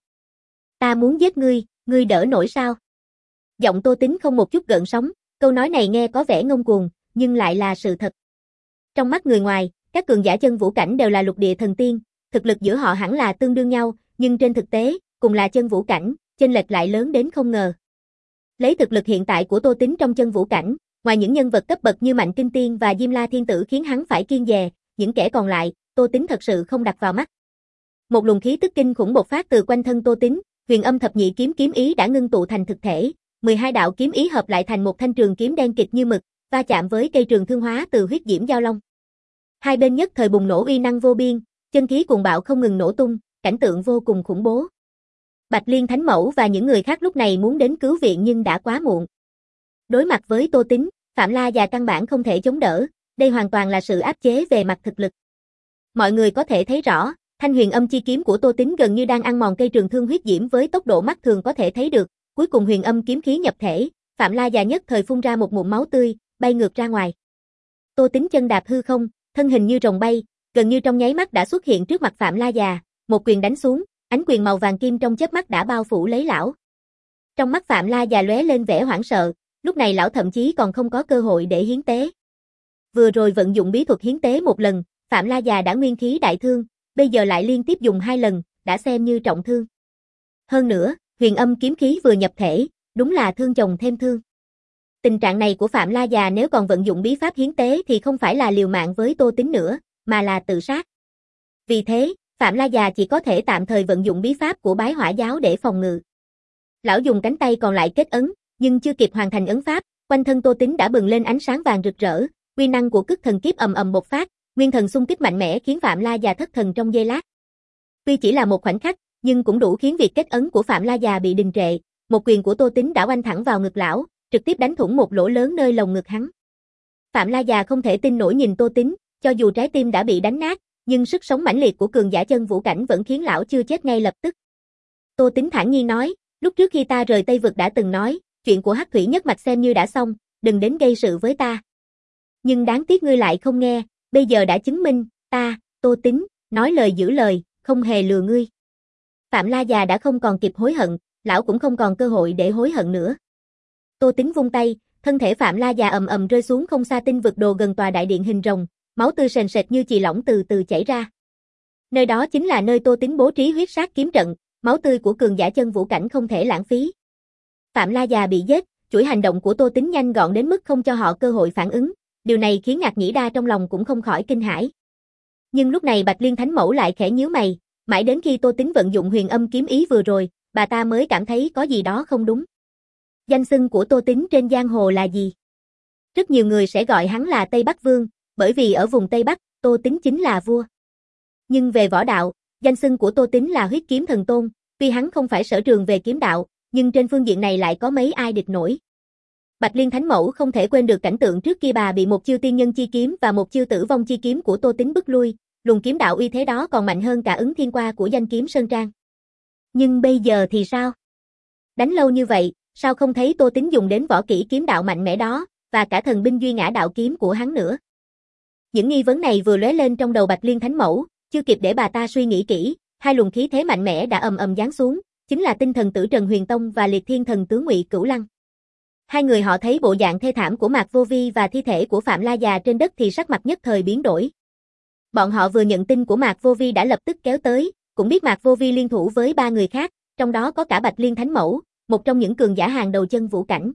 Ta muốn giết ngươi, ngươi đỡ nổi sao? Giọng Tô Tín không một chút gợn sóng, câu nói này nghe có vẻ ngông cuồng, nhưng lại là sự thật. Trong mắt người ngoài, các cường giả chân vũ cảnh đều là lục địa thần tiên, thực lực giữa họ hẳn là tương đương nhau, nhưng trên thực tế, cùng là chân vũ cảnh, chênh lệch lại lớn đến không ngờ. Lấy thực lực hiện tại của Tô Tín trong chân vũ cảnh, ngoài những nhân vật cấp bậc như Mạnh Kinh Tiên và Diêm La Thiên Tử khiến hắn phải kiêng dè, những kẻ còn lại, Tô Tín thật sự không đặt vào mắt. Một luồng khí tức kinh khủng bộc phát từ quanh thân Tô Tín, Huyền Âm Thập Nhị Kiếm kiếm ý đã ngưng tụ thành thực thể, mười hai đạo kiếm ý hợp lại thành một thanh trường kiếm đen kịt như mực, va chạm với cây trường thương hóa từ huyết diễm giao long. Hai bên nhất thời bùng nổ uy năng vô biên, chân khí cuồng bạo không ngừng nổ tung, cảnh tượng vô cùng khủng bố. Bạch Liên Thánh Mẫu và những người khác lúc này muốn đến cứu viện nhưng đã quá muộn. Đối mặt với Tô Tín, Phạm La Già căn bản không thể chống đỡ, đây hoàn toàn là sự áp chế về mặt thực lực. Mọi người có thể thấy rõ, thanh huyền âm chi kiếm của Tô Tín gần như đang ăn mòn cây trường thương huyết diễm với tốc độ mắt thường có thể thấy được, cuối cùng huyền âm kiếm khí nhập thể, Phạm La Già nhất thời phun ra một ngụm máu tươi, bay ngược ra ngoài. Tô Tín chân đạp hư không, thân hình như rồng bay, gần như trong nháy mắt đã xuất hiện trước mặt Phạm La Già, một quyền đánh xuống, ánh quyền màu vàng kim trong chớp mắt đã bao phủ lấy lão. Trong mắt Phạm La Già lóe lên vẻ hoảng sợ, lúc này lão thậm chí còn không có cơ hội để hiến tế. Vừa rồi vận dụng bí thuật hiến tế một lần, Phạm La Già đã nguyên khí đại thương, bây giờ lại liên tiếp dùng hai lần, đã xem như trọng thương. Hơn nữa, huyền âm kiếm khí vừa nhập thể, đúng là thương chồng thêm thương. Tình trạng này của Phạm La Già nếu còn vận dụng bí pháp hiến tế thì không phải là liều mạng với Tô Tín nữa, mà là tự sát. Vì thế, Phạm La Già chỉ có thể tạm thời vận dụng bí pháp của Bái Hỏa giáo để phòng ngự. Lão dùng cánh tay còn lại kết ấn, nhưng chưa kịp hoàn thành ấn pháp, quanh thân Tô Tín đã bừng lên ánh sáng vàng rực rỡ, uy năng của Cức Thần Kiếp ầm ầm bộc phát, nguyên thần xung kích mạnh mẽ khiến Phạm La Già thất thần trong giây lát. Tuy chỉ là một khoảnh khắc, nhưng cũng đủ khiến việc kết ấn của Phạm La Già bị đình trệ, một quyền của Tô Tín đã oanh thẳng vào ngực lão, trực tiếp đánh thủng một lỗ lớn nơi lồng ngực hắn. Phạm La Già không thể tin nổi nhìn Tô Tín, cho dù trái tim đã bị đánh nát, nhưng sức sống mãnh liệt của cường giả chân vũ cảnh vẫn khiến lão chưa chết ngay lập tức. Tô Tín thản nhiên nói, lúc trước khi ta rời Tây Vực đã từng nói, chuyện của Hắc Thủy Nhất Mạch xem như đã xong, đừng đến gây sự với ta. Nhưng đáng tiếc ngươi lại không nghe, bây giờ đã chứng minh, ta, Tô Tín, nói lời giữ lời, không hề lừa ngươi. Phạm La già đã không còn kịp hối hận, lão cũng không còn cơ hội để hối hận nữa. Tô Tính vung tay, thân thể Phạm La già ầm ầm rơi xuống không xa tinh vực đồ gần tòa đại điện hình rồng, máu tươi sền sệt như chì lỏng từ từ chảy ra. Nơi đó chính là nơi Tô Tính bố trí huyết sát kiếm trận, máu tươi của cường giả chân vũ cảnh không thể lãng phí. Phạm La già bị giết, chuỗi hành động của Tô Tính nhanh gọn đến mức không cho họ cơ hội phản ứng, điều này khiến Ngạc Nhĩ Đa trong lòng cũng không khỏi kinh hãi. Nhưng lúc này Bạch Liên Thánh Mẫu lại khẽ nhíu mày, mãi đến khi Tô Tính vận dụng Huyền Âm kiếm ý vừa rồi, bà ta mới cảm thấy có gì đó không đúng. Danh xưng của Tô Tính trên giang hồ là gì? Rất nhiều người sẽ gọi hắn là Tây Bắc Vương, bởi vì ở vùng Tây Bắc, Tô Tính chính là vua. Nhưng về võ đạo, danh xưng của Tô Tính là Huyết Kiếm Thần Tôn, tuy hắn không phải sở trường về kiếm đạo, nhưng trên phương diện này lại có mấy ai địch nổi. Bạch Liên Thánh Mẫu không thể quên được cảnh tượng trước kia bà bị một chiêu tiên nhân chi kiếm và một chiêu tử vong chi kiếm của Tô Tính bức lui, luồng kiếm đạo uy thế đó còn mạnh hơn cả ứng thiên qua của danh kiếm Sơn Trang. Nhưng bây giờ thì sao? Đánh lâu như vậy, sao không thấy Tô Tính dùng đến võ kỹ kiếm đạo mạnh mẽ đó, và cả thần binh duy ngã đạo kiếm của hắn nữa? Những nghi vấn này vừa lóe lên trong đầu Bạch Liên Thánh Mẫu, chưa kịp để bà ta suy nghĩ kỹ, hai luồng khí thế mạnh mẽ đã ầm ầm giáng xuống, chính là Tinh Thần Tử Trần Huyền Tông và Liệt Thiên Thần Tướng Ngụy Cửu Lăng. Hai người họ thấy bộ dạng thê thảm của Mạc Vô Vi và thi thể của Phạm La già trên đất thì sắc mặt nhất thời biến đổi. Bọn họ vừa nhận tin của Mạc Vô Vi đã lập tức kéo tới, cũng biết Mạc Vô Vi liên thủ với ba người khác, trong đó có cả Bạch Liên Thánh Mẫu, một trong những cường giả hàng đầu chân vũ cảnh.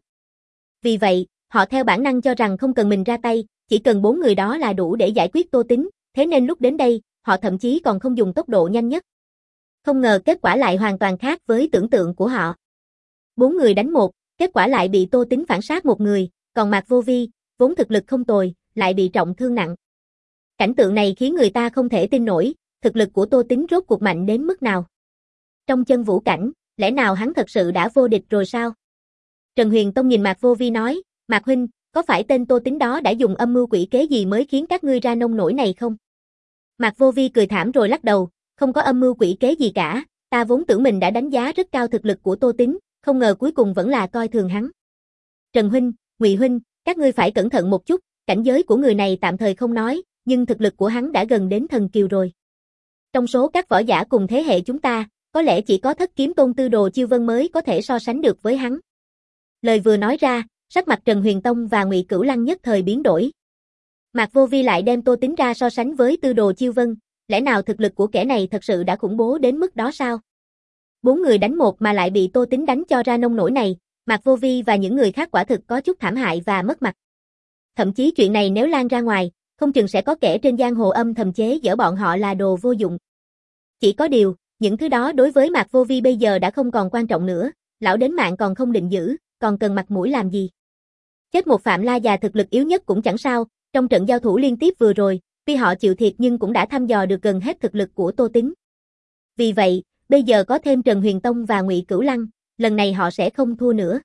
Vì vậy, họ theo bản năng cho rằng không cần mình ra tay, chỉ cần bốn người đó là đủ để giải quyết Tô Tính, thế nên lúc đến đây, họ thậm chí còn không dùng tốc độ nhanh nhất. Không ngờ kết quả lại hoàn toàn khác với tưởng tượng của họ. Bốn người đánh một, kết quả lại bị Tô Tính phản sát một người, còn Mạc Vô Vi, vốn thực lực không tồi, lại bị trọng thương nặng. Cảnh tượng này khiến người ta không thể tin nổi, thực lực của Tô Tính rốt cuộc mạnh đến mức nào. Trong chân vũ cảnh, lẽ nào hắn thật sự đã vô địch rồi sao? Trần Huyền Tông nhìn Mạc Vô Vi nói, Mạc huynh, có phải tên Tô Tính đó đã dùng âm mưu quỷ kế gì mới khiến các ngươi ra nông nổi này không? Mạc Vô Vi cười thảm rồi lắc đầu, không có âm mưu quỷ kế gì cả, ta vốn tưởng mình đã đánh giá rất cao thực lực của Tô Tính, không ngờ cuối cùng vẫn là coi thường hắn. Trần huynh, Ngụy huynh, các ngươi phải cẩn thận một chút, cảnh giới của người này tạm thời không nói, nhưng thực lực của hắn đã gần đến thần kiều rồi. Trong số các võ giả cùng thế hệ chúng ta, có lẽ chỉ có Thất Kiếm Tôn Tư Đồ Chiêu Vân mới có thể so sánh được với hắn. Lời vừa nói ra, sắc mặt Trần Huyền Tông và Ngụy Cửu Lăng nhất thời biến đổi. Mạc Vô Vi lại đem Tô Tính ra so sánh với Tư Đồ Chiêu Vân, lẽ nào thực lực của kẻ này thật sự đã khủng bố đến mức đó sao? Bốn người đánh một mà lại bị Tô Tính đánh cho ra nông nổi này, Mạc Vô Vi và những người khác quả thực có chút thảm hại và mất mặt. Thậm chí chuyện này nếu lan ra ngoài, không chừng sẽ có kẻ trên giang hồ âm thầm chế giở bọn họ là đồ vô dụng. Chỉ có điều, những thứ đó đối với Mạc Vô Vi bây giờ đã không còn quan trọng nữa, lão đến mạng còn không định giữ, còn cần mặt mũi làm gì? Chết một Phạm La già thực lực yếu nhất cũng chẳng sao, trong trận giao thủ liên tiếp vừa rồi, tuy họ chịu thiệt nhưng cũng đã thăm dò được gần hết thực lực của Tô Tính. Vì vậy, bây giờ có thêm Trần Huyền Tông và Ngụy Cửu Lăng, lần này họ sẽ không thua nữa.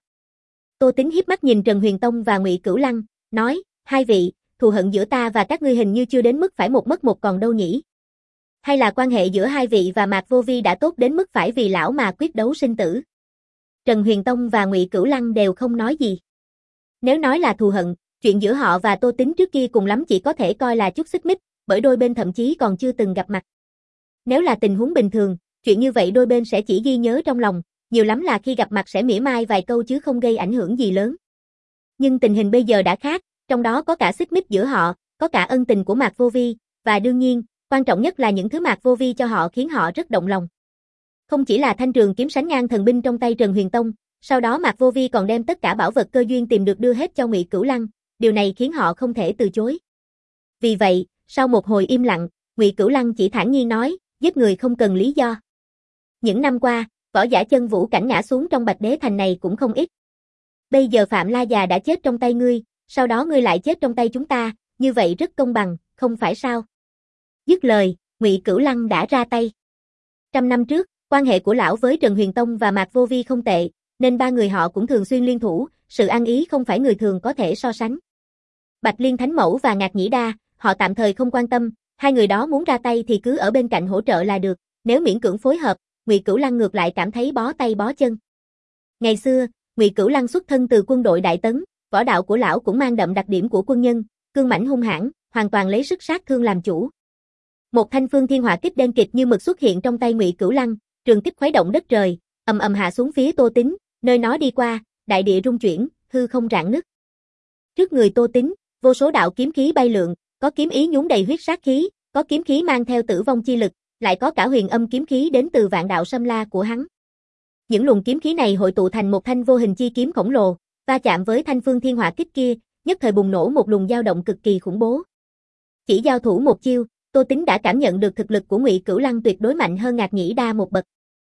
Tô Tính hiếp mắt nhìn Trần Huyền Tông và Ngụy Cửu Lăng, nói, hai vị, thù hận giữa ta và các ngươi hình như chưa đến mức phải một mất một còn đâu nhỉ? Hay là quan hệ giữa hai vị và Mạc Vô Vi đã tốt đến mức phải vì lão mà quyết đấu sinh tử? Trần Huyền Tông và Ngụy Cửu Lăng đều không nói gì. Nếu nói là thù hận, chuyện giữa họ và Tô Tính trước kia cùng lắm chỉ có thể coi là chút xích mích, bởi đôi bên thậm chí còn chưa từng gặp mặt. Nếu là tình huống bình thường, chuyện như vậy đôi bên sẽ chỉ ghi nhớ trong lòng, nhiều lắm là khi gặp mặt sẽ mỉa mai vài câu chứ không gây ảnh hưởng gì lớn. Nhưng tình hình bây giờ đã khác, trong đó có cả xích mích giữa họ, có cả ân tình của Mạc Vô Vi, và đương nhiên, quan trọng nhất là những thứ Mạc Vô Vi cho họ khiến họ rất động lòng. Không chỉ là thanh trường kiếm sánh ngang thần binh trong tay Trần Huyền Tông, sau đó Mạc Vô Vi còn đem tất cả bảo vật cơ duyên tìm được đưa hết cho Ngụy Cửu Lăng, điều này khiến họ không thể từ chối. Vì vậy, sau một hồi im lặng, Ngụy Cửu Lăng chỉ thản nhiên nói, giết người không cần lý do. Những năm qua, võ giả chân vũ cảnh ngã xuống trong Bạch Đế Thành này cũng không ít. Bây giờ Phạm La già đã chết trong tay ngươi, sau đó ngươi lại chết trong tay chúng ta, như vậy rất công bằng, không phải sao? Dứt lời, Ngụy Cửu Lăng đã ra tay. Trăm năm trước, quan hệ của lão với Trần Huyền Tông và Mạc Vô Vi không tệ, nên ba người họ cũng thường xuyên liên thủ, sự ăn ý không phải người thường có thể so sánh. Bạch Liên Thánh Mẫu và Ngạc Nhĩ Đa, họ tạm thời không quan tâm, hai người đó muốn ra tay thì cứ ở bên cạnh hỗ trợ là được, nếu miễn cưỡng phối hợp, Ngụy Cửu Lăng ngược lại cảm thấy bó tay bó chân. Ngày xưa, Ngụy Cửu Lăng xuất thân từ quân đội Đại Tấn, võ đạo của lão cũng mang đậm đặc điểm của quân nhân, cương mãnh hung hãn, hoàn toàn lấy sức sát thương làm chủ. Một thanh phương thiên hỏa kích đen kịt như mực xuất hiện trong tay Ngụy Cửu Lăng, trường kích khuấy động đất trời, ầm ầm hạ xuống phía Tô Tín, nơi nó đi qua, đại địa rung chuyển, hư không rạn nứt. Trước người Tô Tín, vô số đạo kiếm khí bay lượn, có kiếm ý nhúng đầy huyết sát khí, có kiếm khí mang theo tử vong chi lực, lại có cả huyền âm kiếm khí đến từ vạn đạo xâm la của hắn. Những luồng kiếm khí này hội tụ thành một thanh vô hình chi kiếm khổng lồ, va chạm với thanh phương thiên hỏa kích kia, nhất thời bùng nổ một luồng dao động cực kỳ khủng bố. Chỉ giao thủ một chiêu, Tô Tín đã cảm nhận được thực lực của Ngụy Cửu Lăng tuyệt đối mạnh hơn Ngạc Nhĩ Đa một bậc.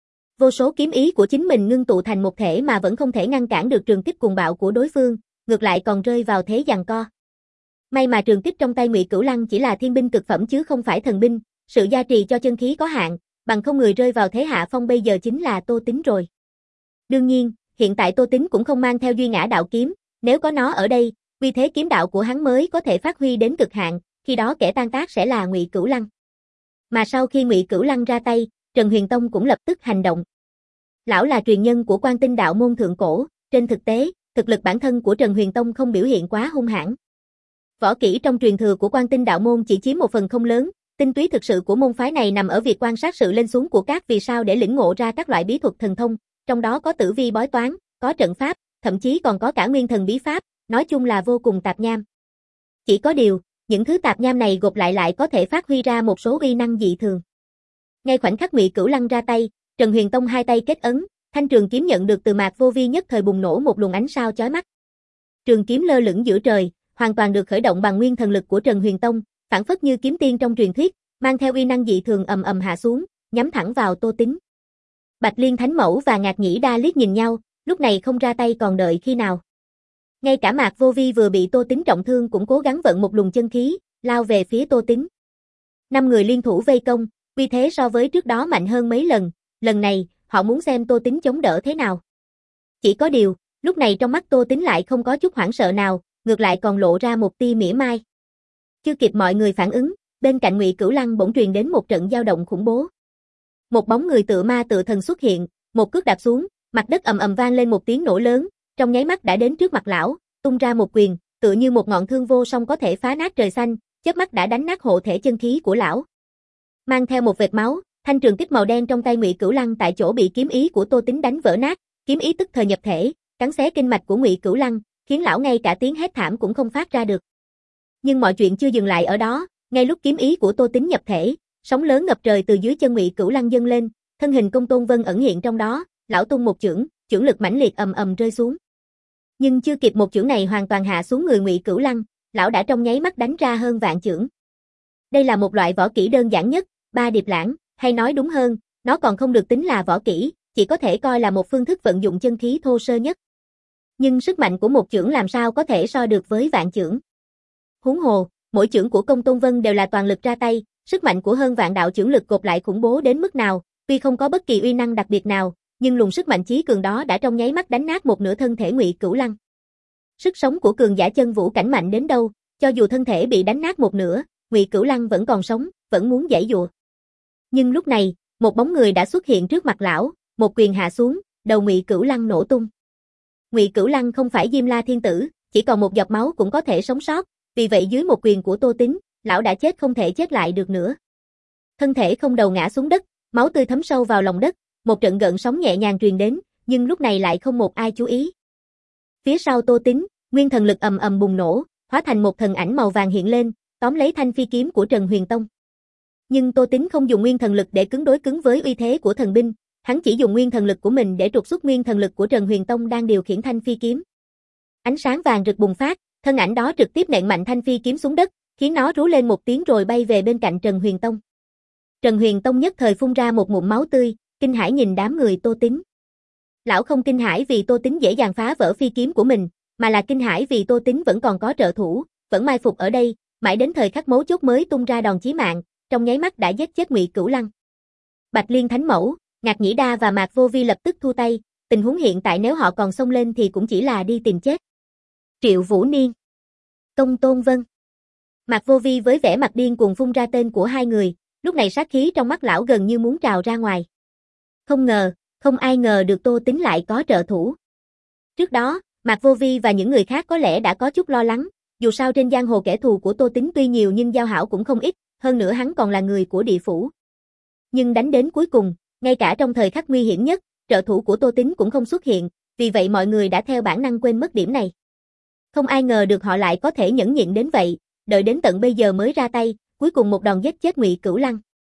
Vô số kiếm ý của chính mình ngưng tụ thành một thể mà vẫn không thể ngăn cản được trường kích cuồng bạo của đối phương, ngược lại còn rơi vào thế giằng co. May mà trường kích trong tay Ngụy Cửu Lăng chỉ là thiên binh cực phẩm chứ không phải thần binh, sự gia trì cho chân khí có hạn, bằng không người rơi vào thế hạ phong bây giờ chính là Tô Tín rồi. Đương nhiên, hiện tại Tô Tín cũng không mang theo Duy Ngã đạo kiếm, nếu có nó ở đây, uy thế kiếm đạo của hắn mới có thể phát huy đến cực hạn, khi đó kẻ tan tác sẽ là Ngụy Cửu Lăng. Mà sau khi Ngụy Cửu Lăng ra tay, Trần Huyền Tông cũng lập tức hành động. Lão là truyền nhân của Quan Tinh đạo môn thượng cổ, trên thực tế, thực lực bản thân của Trần Huyền Tông không biểu hiện quá hung hãn. Võ kỹ trong truyền thừa của Quan Tinh đạo môn chỉ chiếm một phần không lớn, tinh túy thực sự của môn phái này nằm ở việc quan sát sự lên xuống của các vì sao để lĩnh ngộ ra các loại bí thuật thần thông, trong đó có tử vi bói toán, có trận pháp, thậm chí còn có cả nguyên thần bí pháp, nói chung là vô cùng tạp nham. Chỉ có điều, những thứ tạp nham này gộp lại lại có thể phát huy ra một số uy năng dị thường. Ngay khoảnh khắc Ngụy Cửu Lăng ra tay, Trần Huyền Tông hai tay kết ấn, thanh trường kiếm nhận được từ Mạc Vô Vi nhất thời bùng nổ một luồng ánh sao chói mắt. Trường kiếm lơ lửng giữa trời, hoàn toàn được khởi động bằng nguyên thần lực của Trần Huyền Tông, phảng phất như kiếm tiên trong truyền thuyết, mang theo uy năng dị thường ầm ầm hạ xuống, nhắm thẳng vào Tô Tín. Bạch Liên Thánh Mẫu và Ngạc Nhĩ Đa liếc nhìn nhau, lúc này không ra tay còn đợi khi nào. Ngay cả Mạc Vô Vi vừa bị Tô Tín trọng thương cũng cố gắng vận một luồng chân khí, lao về phía Tô Tín. Năm người liên thủ vây công, uy thế so với trước đó mạnh hơn mấy lần, lần này, họ muốn xem Tô Tín chống đỡ thế nào. Chỉ có điều, lúc này trong mắt Tô Tín lại không có chút hoảng sợ nào, ngược lại còn lộ ra một tia mỉa mai. Chưa kịp mọi người phản ứng, bên cạnh Ngụy Cửu Lăng bỗng truyền đến một trận dao động khủng bố. Một bóng người tựa ma tựa thần xuất hiện, một cước đạp xuống, mặt đất ầm ầm vang lên một tiếng nổ lớn, trong nháy mắt đã đến trước mặt lão, tung ra một quyền, tựa như một ngọn thương vô song có thể phá nát trời xanh, chớp mắt đã đánh nát hộ thể chân khí của lão. Mang theo một vệt máu, thanh trường kích màu đen trong tay Ngụy Cửu Lăng tại chỗ bị kiếm ý của Tô Tín đánh vỡ nát, kiếm ý tức thời nhập thể, cắn xé kinh mạch của Ngụy Cửu Lăng, khiến lão ngay cả tiếng hét thảm cũng không phát ra được. Nhưng mọi chuyện chưa dừng lại ở đó, ngay lúc kiếm ý của Tô Tín nhập thể, sóng lớn ngập trời từ dưới chân Ngụy Cửu Lăng dâng lên, thân hình Công Tôn Vân ẩn hiện trong đó, lão tung một chưởng, chưởng lực mãnh liệt ầm ầm rơi xuống. Nhưng chưa kịp một chưởng này hoàn toàn hạ xuống người Ngụy Cửu Lăng, lão đã trong nháy mắt đánh ra hơn vạn chưởng. Đây là một loại võ kỹ đơn giản nhất, ba điệp lãng, hay nói đúng hơn, nó còn không được tính là võ kỹ, chỉ có thể coi là một phương thức vận dụng chân khí thô sơ nhất. Nhưng sức mạnh của một chưởng làm sao có thể so được với vạn chưởng. Huống hồ, mỗi chưởng của Công Tôn Vân đều là toàn lực ra tay, sức mạnh của hơn vạn đạo chưởng lực gộp lại khủng bố đến mức nào, tuy không có bất kỳ uy năng đặc biệt nào, nhưng luồng sức mạnh chí cường đó đã trong nháy mắt đánh nát một nửa thân thể Ngụy Cửu Lăng. Sức sống của cường giả chân vũ cảnh mạnh đến đâu, cho dù thân thể bị đánh nát một nửa, Ngụy Cửu Lăng vẫn còn sống, vẫn muốn giãy giụa. Nhưng lúc này, một bóng người đã xuất hiện trước mặt lão, một quyền hạ xuống, đầu Ngụy Cửu Lăng nổ tung. Ngụy Cửu Lăng không phải Diêm La Thiên Tử, chỉ còn một giọt máu cũng có thể sống sót, vì vậy dưới một quyền của Tô Tín, lão đã chết không thể chết lại được nữa. Thân thể không đầu ngã xuống đất, máu tươi thấm sâu vào lòng đất, một trận gợn sóng nhẹ nhàng truyền đến, nhưng lúc này lại không một ai chú ý. Phía sau Tô Tín, nguyên thần lực ầm ầm bùng nổ, hóa thành một thần ảnh màu vàng hiện lên, tóm lấy thanh phi kiếm của Trần Huyền Tông. Nhưng Tô Tín không dùng nguyên thần lực để cứng đối cứng với uy thế của thần binh, hắn chỉ dùng nguyên thần lực của mình để trục xuất nguyên thần lực của Trần Huyền Tông đang điều khiển thanh phi kiếm. Ánh sáng vàng rực bùng phát, thân ảnh đó trực tiếp nện mạnh thanh phi kiếm xuống đất, khiến nó rú lên một tiếng rồi bay về bên cạnh Trần Huyền Tông. Trần Huyền Tông nhất thời phun ra một ngụm máu tươi, kinh hãi nhìn đám người Tô Tín. Lão không kinh hãi vì Tô Tín dễ dàng phá vỡ phi kiếm của mình, mà là kinh hãi vì Tô Tín vẫn còn có trợ thủ, vẫn mai phục ở đây, mãi đến thời khắc mấu chốt mới tung ra đòn chí mạng, trong nháy mắt đã giết chết Ngụy Cửu Lăng. Bạch Liên Thánh Mẫu, Ngạc Nhĩ Đa và Mạc Vô Vi lập tức thu tay, tình huống hiện tại nếu họ còn xông lên thì cũng chỉ là đi tìm chết. Triệu Vũ Niên, Công Tôn Vân. Mạc Vô Vi với vẻ mặt điên cuồng phun ra tên của hai người, lúc này sát khí trong mắt lão gần như muốn trào ra ngoài. Không ngờ, không ai ngờ được Tô Tín lại có trợ thủ. Trước đó, Mạc Vô Vi và những người khác có lẽ đã có chút lo lắng, dù sao trên giang hồ kẻ thù của Tô Tín tuy nhiều nhưng giao hảo cũng không ít, hơn nữa hắn còn là người của địa phủ. Nhưng đánh đến cuối cùng, ngay cả trong thời khắc nguy hiểm nhất, trợ thủ của Tô Tín cũng không xuất hiện, vì vậy mọi người đã theo bản năng quên mất điểm này. Không ai ngờ được họ lại có thể nhẫn nhịn đến vậy, đợi đến tận bây giờ mới ra tay, cuối cùng một đòn giết chết Ngụy Cửu Lăng.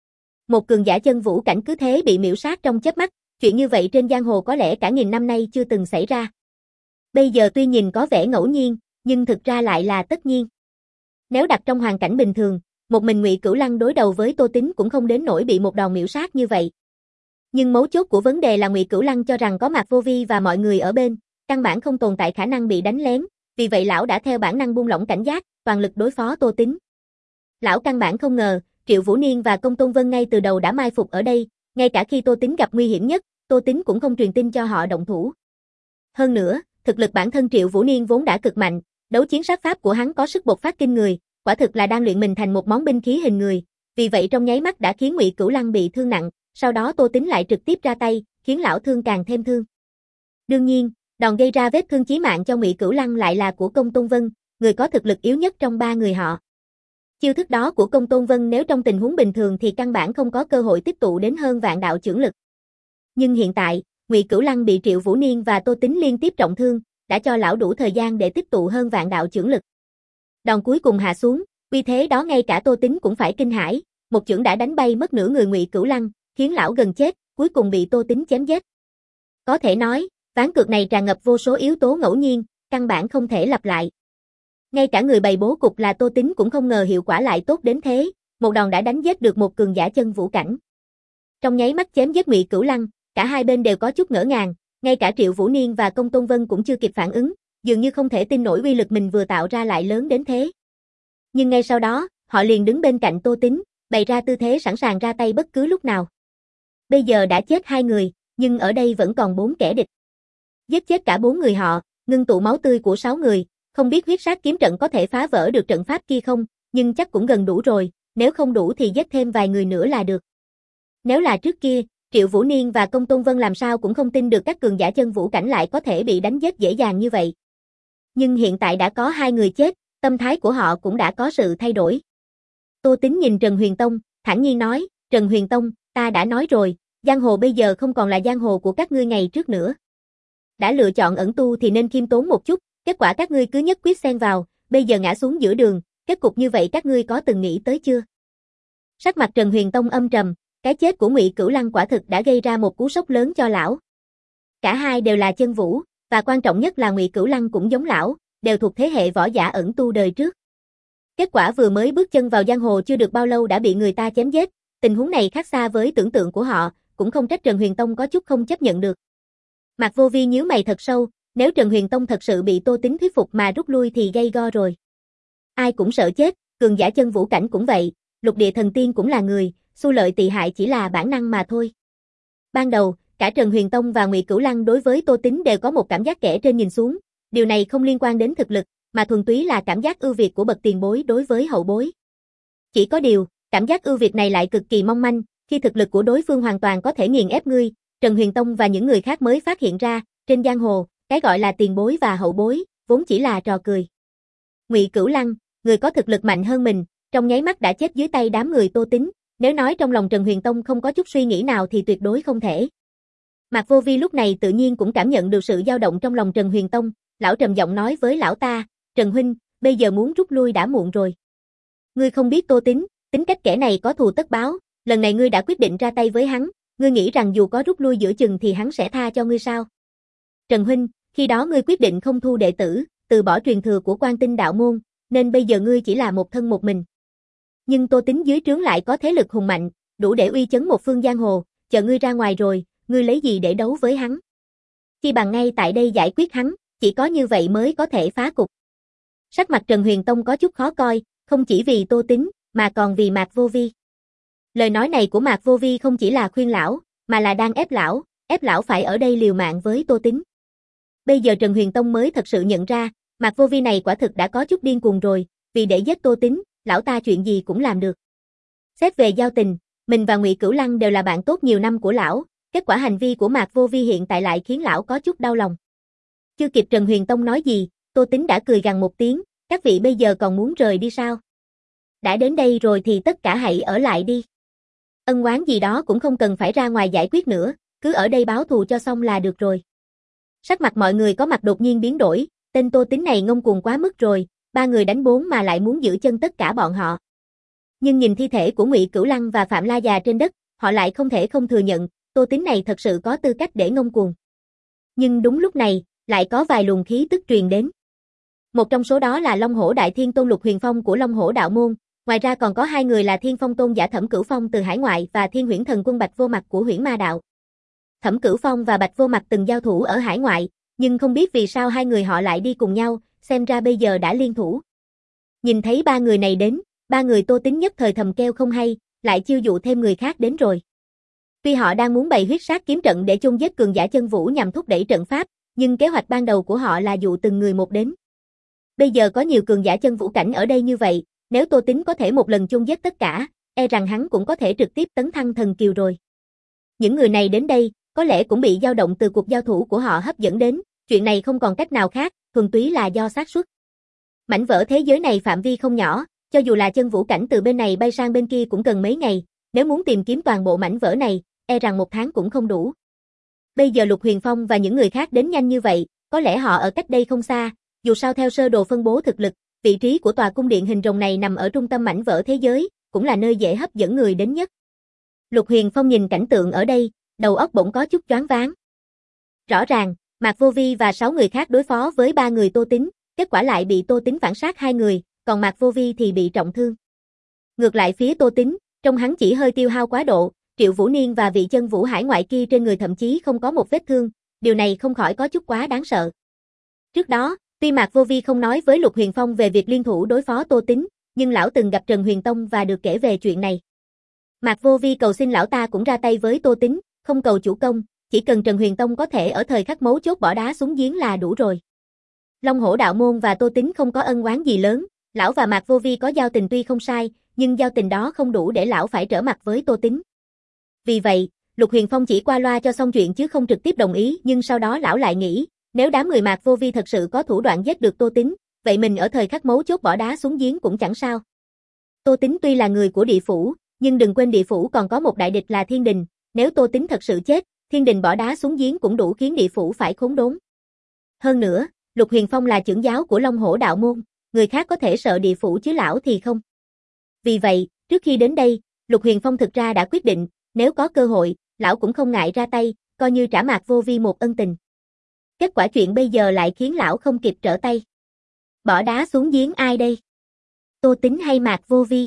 Một cường giả chân vũ cảnh cứ thế bị miểu sát trong chớp mắt, chuyện như vậy trên giang hồ có lẽ cả nghìn năm nay chưa từng xảy ra. Bây giờ tuy nhìn có vẻ ngẫu nhiên, nhưng thực ra lại là tất nhiên. Nếu đặt trong hoàn cảnh bình thường, một mình Ngụy Cửu Lăng đối đầu với Tô Tín cũng không đến nỗi bị một đòn miểu sát như vậy. Nhưng mấu chốt của vấn đề là Ngụy Cửu Lăng cho rằng có Mạc Vô Vi và mọi người ở bên, căn bản không tồn tại khả năng bị đánh lén, vì vậy lão đã theo bản năng buông lỏng cảnh giác, toàn lực đối phó Tô Tín. Lão căn bản không ngờ, Triệu Vũ Niên và Công Tôn Vân ngay từ đầu đã mai phục ở đây, ngay cả khi Tô Tín gặp nguy hiểm nhất, Tô Tín cũng không truyền tin cho họ động thủ. Hơn nữa, thực lực bản thân Triệu Vũ Niên vốn đã cực mạnh, đấu chiến sát pháp của hắn có sức bộc phát kinh người, quả thực là đang luyện mình thành một món binh khí hình người, vì vậy trong nháy mắt đã khiến Ngụy Cửu Lăng bị thương nặng, sau đó Tô Tín lại trực tiếp ra tay, khiến lão thương càng thêm thương. Đương nhiên, đòn gây ra vết thương chí mạng cho Ngụy Cửu Lăng lại là của Công Tôn Vân, người có thực lực yếu nhất trong ba người họ. Chiêu thức đó của Công Tôn Vân nếu trong tình huống bình thường thì căn bản không có cơ hội tích tụ đến hơn vạn đạo chưởng lực. Nhưng hiện tại, Ngụy Cửu Lăng bị Triệu Vũ Niên và Tô Tín liên tiếp trọng thương, đã cho lão đủ thời gian để tích tụ hơn vạn đạo chưởng lực. Đòn cuối cùng hạ xuống, vì thế đó ngay cả Tô Tín cũng phải kinh hãi, một chưởng đã đánh bay mất nửa người Ngụy Cửu Lăng, khiến lão gần chết, cuối cùng bị Tô Tín chém giết. Có thể nói, ván cược này tràn ngập vô số yếu tố ngẫu nhiên, căn bản không thể lặp lại. Ngay cả người bày bố cục là Tô Tín cũng không ngờ hiệu quả lại tốt đến thế, một đòn đã đánh giết được một cường giả chân vũ cảnh. Trong nháy mắt chém giết Ngụy Cửu Lăng, cả hai bên đều có chút ngỡ ngàng, ngay cả Triệu Vũ Niên và Công Tôn Vân cũng chưa kịp phản ứng, dường như không thể tin nổi uy lực mình vừa tạo ra lại lớn đến thế. Nhưng ngay sau đó, họ liền đứng bên cạnh Tô Tín, bày ra tư thế sẵn sàng ra tay bất cứ lúc nào. Bây giờ đã chết hai người, nhưng ở đây vẫn còn bốn kẻ địch. Giết chết cả bốn người họ, ngưng tụ máu tươi của sáu người, không biết huyết sát kiếm trận có thể phá vỡ được trận pháp kia không, nhưng chắc cũng gần đủ rồi, nếu không đủ thì giết thêm vài người nữa là được. Nếu là trước kia, Triệu Vũ Niên và Công Tôn Vân làm sao cũng không tin được các cường giả chân vũ cảnh lại có thể bị đánh giết dễ dàng như vậy. Nhưng hiện tại đã có hai người chết, tâm thái của họ cũng đã có sự thay đổi. Tô Tín nhìn Trần Huyền Tông, thản nhiên nói, Trần Huyền Tông, ta đã nói rồi, giang hồ bây giờ không còn là giang hồ của các ngươi ngày trước nữa. Đã lựa chọn ẩn tu thì nên khiêm tốn một chút, kết quả các ngươi cứ nhất quyết xen vào, bây giờ ngã xuống giữa đường, kết cục như vậy các ngươi có từng nghĩ tới chưa? Sắc mặt Trần Huyền Tông âm trầm, cái chết của Ngụy Cửu Lăng quả thực đã gây ra một cú sốc lớn cho lão. Cả hai đều là chân vũ, và quan trọng nhất là Ngụy Cửu Lăng cũng giống lão, đều thuộc thế hệ võ giả ẩn tu đời trước. Kết quả vừa mới bước chân vào giang hồ chưa được bao lâu đã bị người ta chém giết, tình huống này khác xa với tưởng tượng của họ, cũng không trách Trần Huyền Tông có chút không chấp nhận được. Mạc Vô Vi nhíu mày thật sâu, nếu Trần Huyền Tông thật sự bị Tô Tín thuyết phục mà rút lui thì gây go rồi. Ai cũng sợ chết, cường giả chân vũ cảnh cũng vậy, lục địa thần tiên cũng là người, xu lợi tị hại chỉ là bản năng mà thôi. Ban đầu, cả Trần Huyền Tông và Ngụy Cửu Lăng đối với Tô Tín đều có một cảm giác kẻ trên nhìn xuống, điều này không liên quan đến thực lực, mà thuần túy là cảm giác ưu việt của bậc tiền bối đối với hậu bối. Chỉ có điều, cảm giác ưu việt này lại cực kỳ mong manh, khi thực lực của đối phương hoàn toàn có thể nghiền ép ngươi, Trần Huyền Tông và những người khác mới phát hiện ra, trên giang hồ, cái gọi là tiền bối và hậu bối, vốn chỉ là trò cười. Ngụy Cửu Lăng, người có thực lực mạnh hơn mình, trong nháy mắt đã chết dưới tay đám người Tô Tín, nếu nói trong lòng Trần Huyền Tông không có chút suy nghĩ nào thì tuyệt đối không thể. Mạc Vô Vi lúc này tự nhiên cũng cảm nhận được sự dao động trong lòng Trần Huyền Tông, lão trầm giọng nói với lão ta, Trần huynh, bây giờ muốn rút lui đã muộn rồi. Ngươi không biết Tô Tín, tính cách kẻ này có thù tất báo, lần này ngươi đã quyết định ra tay với hắn, ngươi nghĩ rằng dù có rút lui giữa chừng thì hắn sẽ tha cho ngươi sao? Trần huynh, khi đó ngươi quyết định không thu đệ tử, từ bỏ truyền thừa của Quan Tinh đạo môn, nên bây giờ ngươi chỉ là một thân một mình. Nhưng Tô Tín dưới trướng lại có thế lực hùng mạnh, đủ để uy chấn một phương giang hồ, chờ ngươi ra ngoài rồi, ngươi lấy gì để đấu với hắn? Chi bằng ngay tại đây giải quyết hắn, chỉ có như vậy mới có thể phá cục. Sắc mặt Trần Huyền Tông có chút khó coi, không chỉ vì Tô Tín, mà còn vì Mạc Vô Vi. Lời nói này của Mạc Vô Vi không chỉ là khuyên lão, mà là đang ép lão, ép lão phải ở đây liều mạng với Tô Tín. Bây giờ Trần Huyền Tông mới thật sự nhận ra, Mạc Vô Vi này quả thực đã có chút điên cuồng rồi, vì để giết Tô Tín, lão ta chuyện gì cũng làm được. Xét về giao tình, mình và Ngụy Cửu Lăng đều là bạn tốt nhiều năm của lão, kết quả hành vi của Mạc Vô Vi hiện tại lại khiến lão có chút đau lòng. Chưa kịp Trần Huyền Tông nói gì, Tô Tín đã cười gằn một tiếng, các vị bây giờ còn muốn rời đi sao? Đã đến đây rồi thì tất cả hãy ở lại đi. Ân oán gì đó cũng không cần phải ra ngoài giải quyết nữa, cứ ở đây báo thù cho xong là được rồi. Sắc mặt mọi người có mặt đột nhiên biến đổi, tên Tô Tín này ngông cuồng quá mức rồi, ba người đánh bốn mà lại muốn giữ chân tất cả bọn họ. Nhưng nhìn thi thể của Ngụy Cửu Lăng và Phạm La Già trên đất, họ lại không thể không thừa nhận, Tô Tín này thật sự có tư cách để ngông cuồng. Nhưng đúng lúc này, lại có vài luồng khí tức truyền đến. Một trong số đó là Long Hổ Đại Thiên Tôn Lục Huyền Phong của Long Hổ Đạo Môn, ngoài ra còn có hai người là Thiên Phong Tôn giả Thẩm Cửu Phong từ hải ngoại và Thiên Huyễn Thần Quân Bạch Vô Mặt của Huyễn Ma Đạo. Thẩm Cửu Phong và Bạch Vô Mặt từng giao thủ ở hải ngoại, nhưng không biết vì sao hai người họ lại đi cùng nhau, xem ra bây giờ đã liên thủ. Nhìn thấy ba người này đến, ba người Tô Tín nhất thời thầm kêu không hay, lại chiêu dụ thêm người khác đến rồi. Tuy họ đang muốn bày huyết sát kiếm trận để chôn giết cường giả chân vũ nhằm thúc đẩy trận pháp, nhưng kế hoạch ban đầu của họ là dụ từng người một đến. Bây giờ có nhiều cường giả chân vũ cảnh ở đây như vậy, nếu Tô Tín có thể một lần chôn giết tất cả, e rằng hắn cũng có thể trực tiếp tấn thăng thần kiều rồi. Những người này đến đây, có lẽ cũng bị dao động từ cuộc giao thủ của họ hấp dẫn đến, chuyện này không còn cách nào khác, thuần túy là do xác suất. Mảnh vỡ thế giới này phạm vi không nhỏ, cho dù là chân vũ cảnh từ bên này bay sang bên kia cũng cần mấy ngày, nếu muốn tìm kiếm toàn bộ mảnh vỡ này, e rằng một tháng cũng không đủ. Bây giờ Lục Huyền Phong và những người khác đến nhanh như vậy, có lẽ họ ở cách đây không xa, dù sao theo sơ đồ phân bố thực lực, vị trí của tòa cung điện hình rồng này nằm ở trung tâm mảnh vỡ thế giới, cũng là nơi dễ hấp dẫn người đến nhất. Lục Huyền Phong nhìn cảnh tượng ở đây, đầu óc bỗng có chút choáng váng. Rõ ràng, Mạc Vô Vi và sáu người khác đối phó với ba người Tô Tín, kết quả lại bị Tô Tín phản sát hai người, còn Mạc Vô Vi thì bị trọng thương. Ngược lại phía Tô Tín, trong hắn chỉ hơi tiêu hao quá độ, Triệu Vũ Niên và vị chân vũ hải ngoại kia trên người thậm chí không có một vết thương, điều này không khỏi có chút quá đáng sợ. Trước đó, tuy Mạc Vô Vi không nói với Lục Huyền Phong về việc liên thủ đối phó Tô Tín, nhưng lão từng gặp Trần Huyền Tông và được kể về chuyện này. Mạc Vô Vi cầu xin lão ta cũng ra tay với Tô Tín, không cầu chủ công, chỉ cần Trần Huyền Tông có thể ở thời khắc mấu chốt bỏ đá xuống giếng là đủ rồi. Long Hổ Đạo Môn và Tô Tín không có ân oán gì lớn, lão và Mạc Vô Vi có giao tình tuy không sai, nhưng giao tình đó không đủ để lão phải trở mặt với Tô Tín. Vì vậy, Lục Huyền Phong chỉ qua loa cho xong chuyện chứ không trực tiếp đồng ý, nhưng sau đó lão lại nghĩ, nếu đám người Mạc Vô Vi thật sự có thủ đoạn giết được Tô Tín, vậy mình ở thời khắc mấu chốt bỏ đá xuống giếng cũng chẳng sao. Tô Tín tuy là người của địa phủ, nhưng đừng quên địa phủ còn có một đại địch là Thiên Đình, nếu Tô Tín thật sự chết, Thiên Đình bỏ đá xuống giếng cũng đủ khiến địa phủ phải khốn đốn. Hơn nữa, Lục Huyền Phong là trưởng giáo của Long Hổ Đạo Môn, người khác có thể sợ địa phủ chứ lão thì không. Vì vậy, trước khi đến đây, Lục Huyền Phong thực ra đã quyết định, nếu có cơ hội, lão cũng không ngại ra tay, coi như trả Mạc Vô Vi một ân tình. Kết quả chuyện bây giờ lại khiến lão không kịp trở tay. Bỏ đá xuống giếng ai đây? Tô Tín hay Mạc Vô Vi?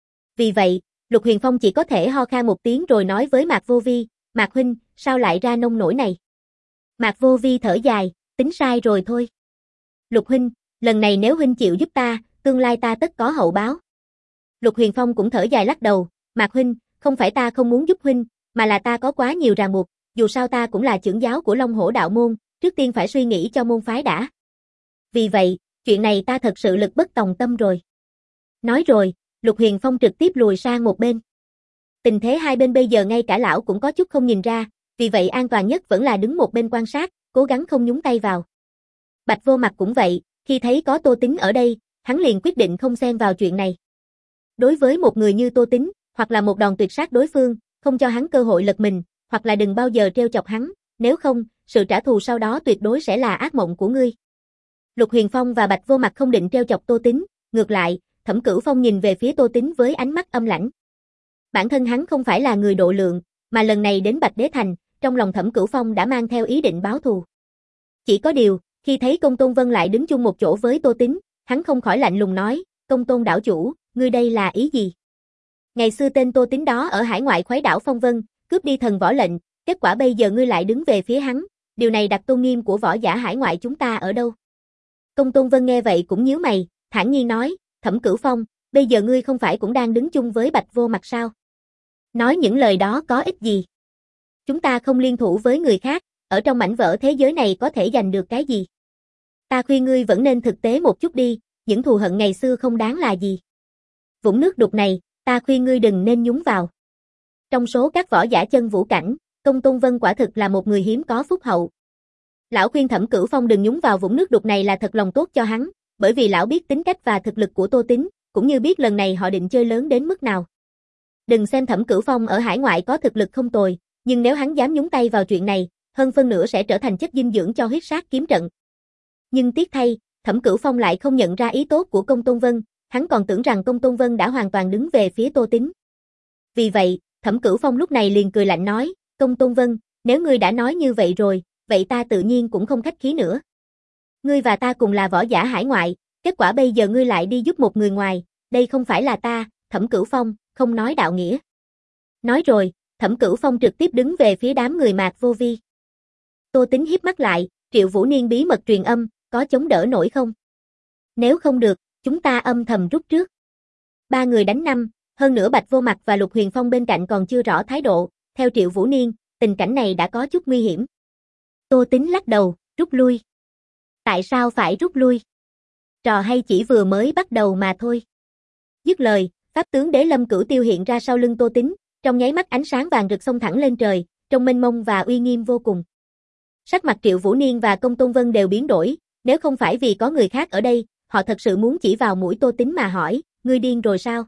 Vì vậy, Lục Huyền Phong chỉ có thể ho khan một tiếng rồi nói với Mạc Vô Vi, Mạc huynh, sao lại ra nông nổi này? Mạc Vô Vi thở dài, tính sai rồi thôi. Lục huynh, lần này nếu huynh chịu giúp ta, tương lai ta tất có hậu báo. Lục Huyền Phong cũng thở dài lắc đầu, Mạc huynh, không phải ta không muốn giúp huynh, mà là ta có quá nhiều ràng buộc, dù sao ta cũng là trưởng giáo của Long Hổ Đạo Môn, trước tiên phải suy nghĩ cho môn phái đã. Vì vậy, chuyện này ta thật sự lực bất tòng tâm rồi. Nói rồi, Lục Huyền Phong trực tiếp lùi sang một bên. Tình thế hai bên bây giờ ngay cả lão cũng có chút không nhìn ra, vì vậy an toàn nhất vẫn là đứng một bên quan sát, cố gắng không nhúng tay vào. Bạch Vô Mặt cũng vậy, khi thấy có Tô Tín ở đây, hắn liền quyết định không xen vào chuyện này. Đối với một người như Tô Tín, hoặc là một đòn tuyệt sát đối phương, không cho hắn cơ hội lật mình, hoặc là đừng bao giờ trêu chọc hắn, nếu không, sự trả thù sau đó tuyệt đối sẽ là ác mộng của ngươi. Lục Huyền Phong và Bạch Vô Mặt không định trêu chọc Tô Tín, ngược lại, Thẩm Cửu Phong nhìn về phía Tô Tín với ánh mắt âm lãnh. Bản thân hắn không phải là người độ lượng, mà lần này đến Bạch Đế Thành, trong lòng Thẩm Cửu Phong đã mang theo ý định báo thù. Chỉ có điều, khi thấy Công Tôn Vân lại đứng chung một chỗ với Tô Tín, hắn không khỏi lạnh lùng nói, Công Tôn đảo chủ, ngươi đây là ý gì? Ngày xưa tên Tô Tín đó ở hải ngoại khuấy đảo phong vân, cướp đi thần võ lệnh, kết quả bây giờ ngươi lại đứng về phía hắn, điều này đặt tôn nghiêm của võ giả hải ngoại chúng ta ở đâu? Công Tôn Vân nghe vậy cũng nhíu mày, thản nhiên nói, Thẩm Cửu Phong, bây giờ ngươi không phải cũng đang đứng chung với Bạch Vô Mặt sao? Nói những lời đó có ích gì? Chúng ta không liên thủ với người khác, ở trong mảnh vỡ thế giới này có thể giành được cái gì? Ta khuyên ngươi vẫn nên thực tế một chút đi, những thù hận ngày xưa không đáng là gì. Vũng nước đục này, ta khuyên ngươi đừng nên nhúng vào. Trong số các võ giả chân vũ cảnh, Công Tôn Vân quả thực là một người hiếm có phúc hậu. Lão khuyên Thẩm Cửu Phong đừng nhúng vào vũng nước đục này là thật lòng tốt cho hắn, bởi vì lão biết tính cách và thực lực của Tô Tín, cũng như biết lần này họ định chơi lớn đến mức nào. Đừng xem Thẩm Cửu Phong ở hải ngoại có thực lực không tồi, nhưng nếu hắn dám nhúng tay vào chuyện này, hơn phân nửa sẽ trở thành chất dinh dưỡng cho huyết sát kiếm trận. Nhưng tiếc thay, Thẩm Cửu Phong lại không nhận ra ý tốt của Công Tôn Vân, hắn còn tưởng rằng Công Tôn Vân đã hoàn toàn đứng về phía Tô Tín. Vì vậy, Thẩm Cửu Phong lúc này liền cười lạnh nói, Công Tôn Vân, nếu ngươi đã nói như vậy rồi, vậy ta tự nhiên cũng không khách khí nữa. Ngươi và ta cùng là võ giả hải ngoại, kết quả bây giờ ngươi lại đi giúp một người ngoài, đây không phải là ta, Thẩm Cửu Phong, không nói đạo nghĩa. Nói rồi, Thẩm Cửu Phong trực tiếp đứng về phía đám người Mạc Vô Vi. Tô Tín híp mắt lại, Triệu Vũ Niên bí mật truyền âm, có chống đỡ nổi không? Nếu không được, chúng ta âm thầm rút trước. Ba người đánh năm, hơn nữa Bạch Vô Mặt và Lục Huyền Phong bên cạnh còn chưa rõ thái độ, theo Triệu Vũ Niên, tình cảnh này đã có chút nguy hiểm. Tô Tín lắc đầu, rút lui. Tại sao phải rút lui? Trò hay chỉ vừa mới bắt đầu mà thôi. Dứt lời, Pháp tướng Đế Lâm Cửu Tiêu hiện ra sau lưng Tô Tín, trong nháy mắt ánh sáng vàng rực xông thẳng lên trời, trông mênh mông và uy nghiêm vô cùng. Sắc mặt Triệu Vũ Niên và Công Tôn Vân đều biến đổi, nếu không phải vì có người khác ở đây, họ thật sự muốn chỉ vào mũi Tô Tín mà hỏi, ngươi điên rồi sao?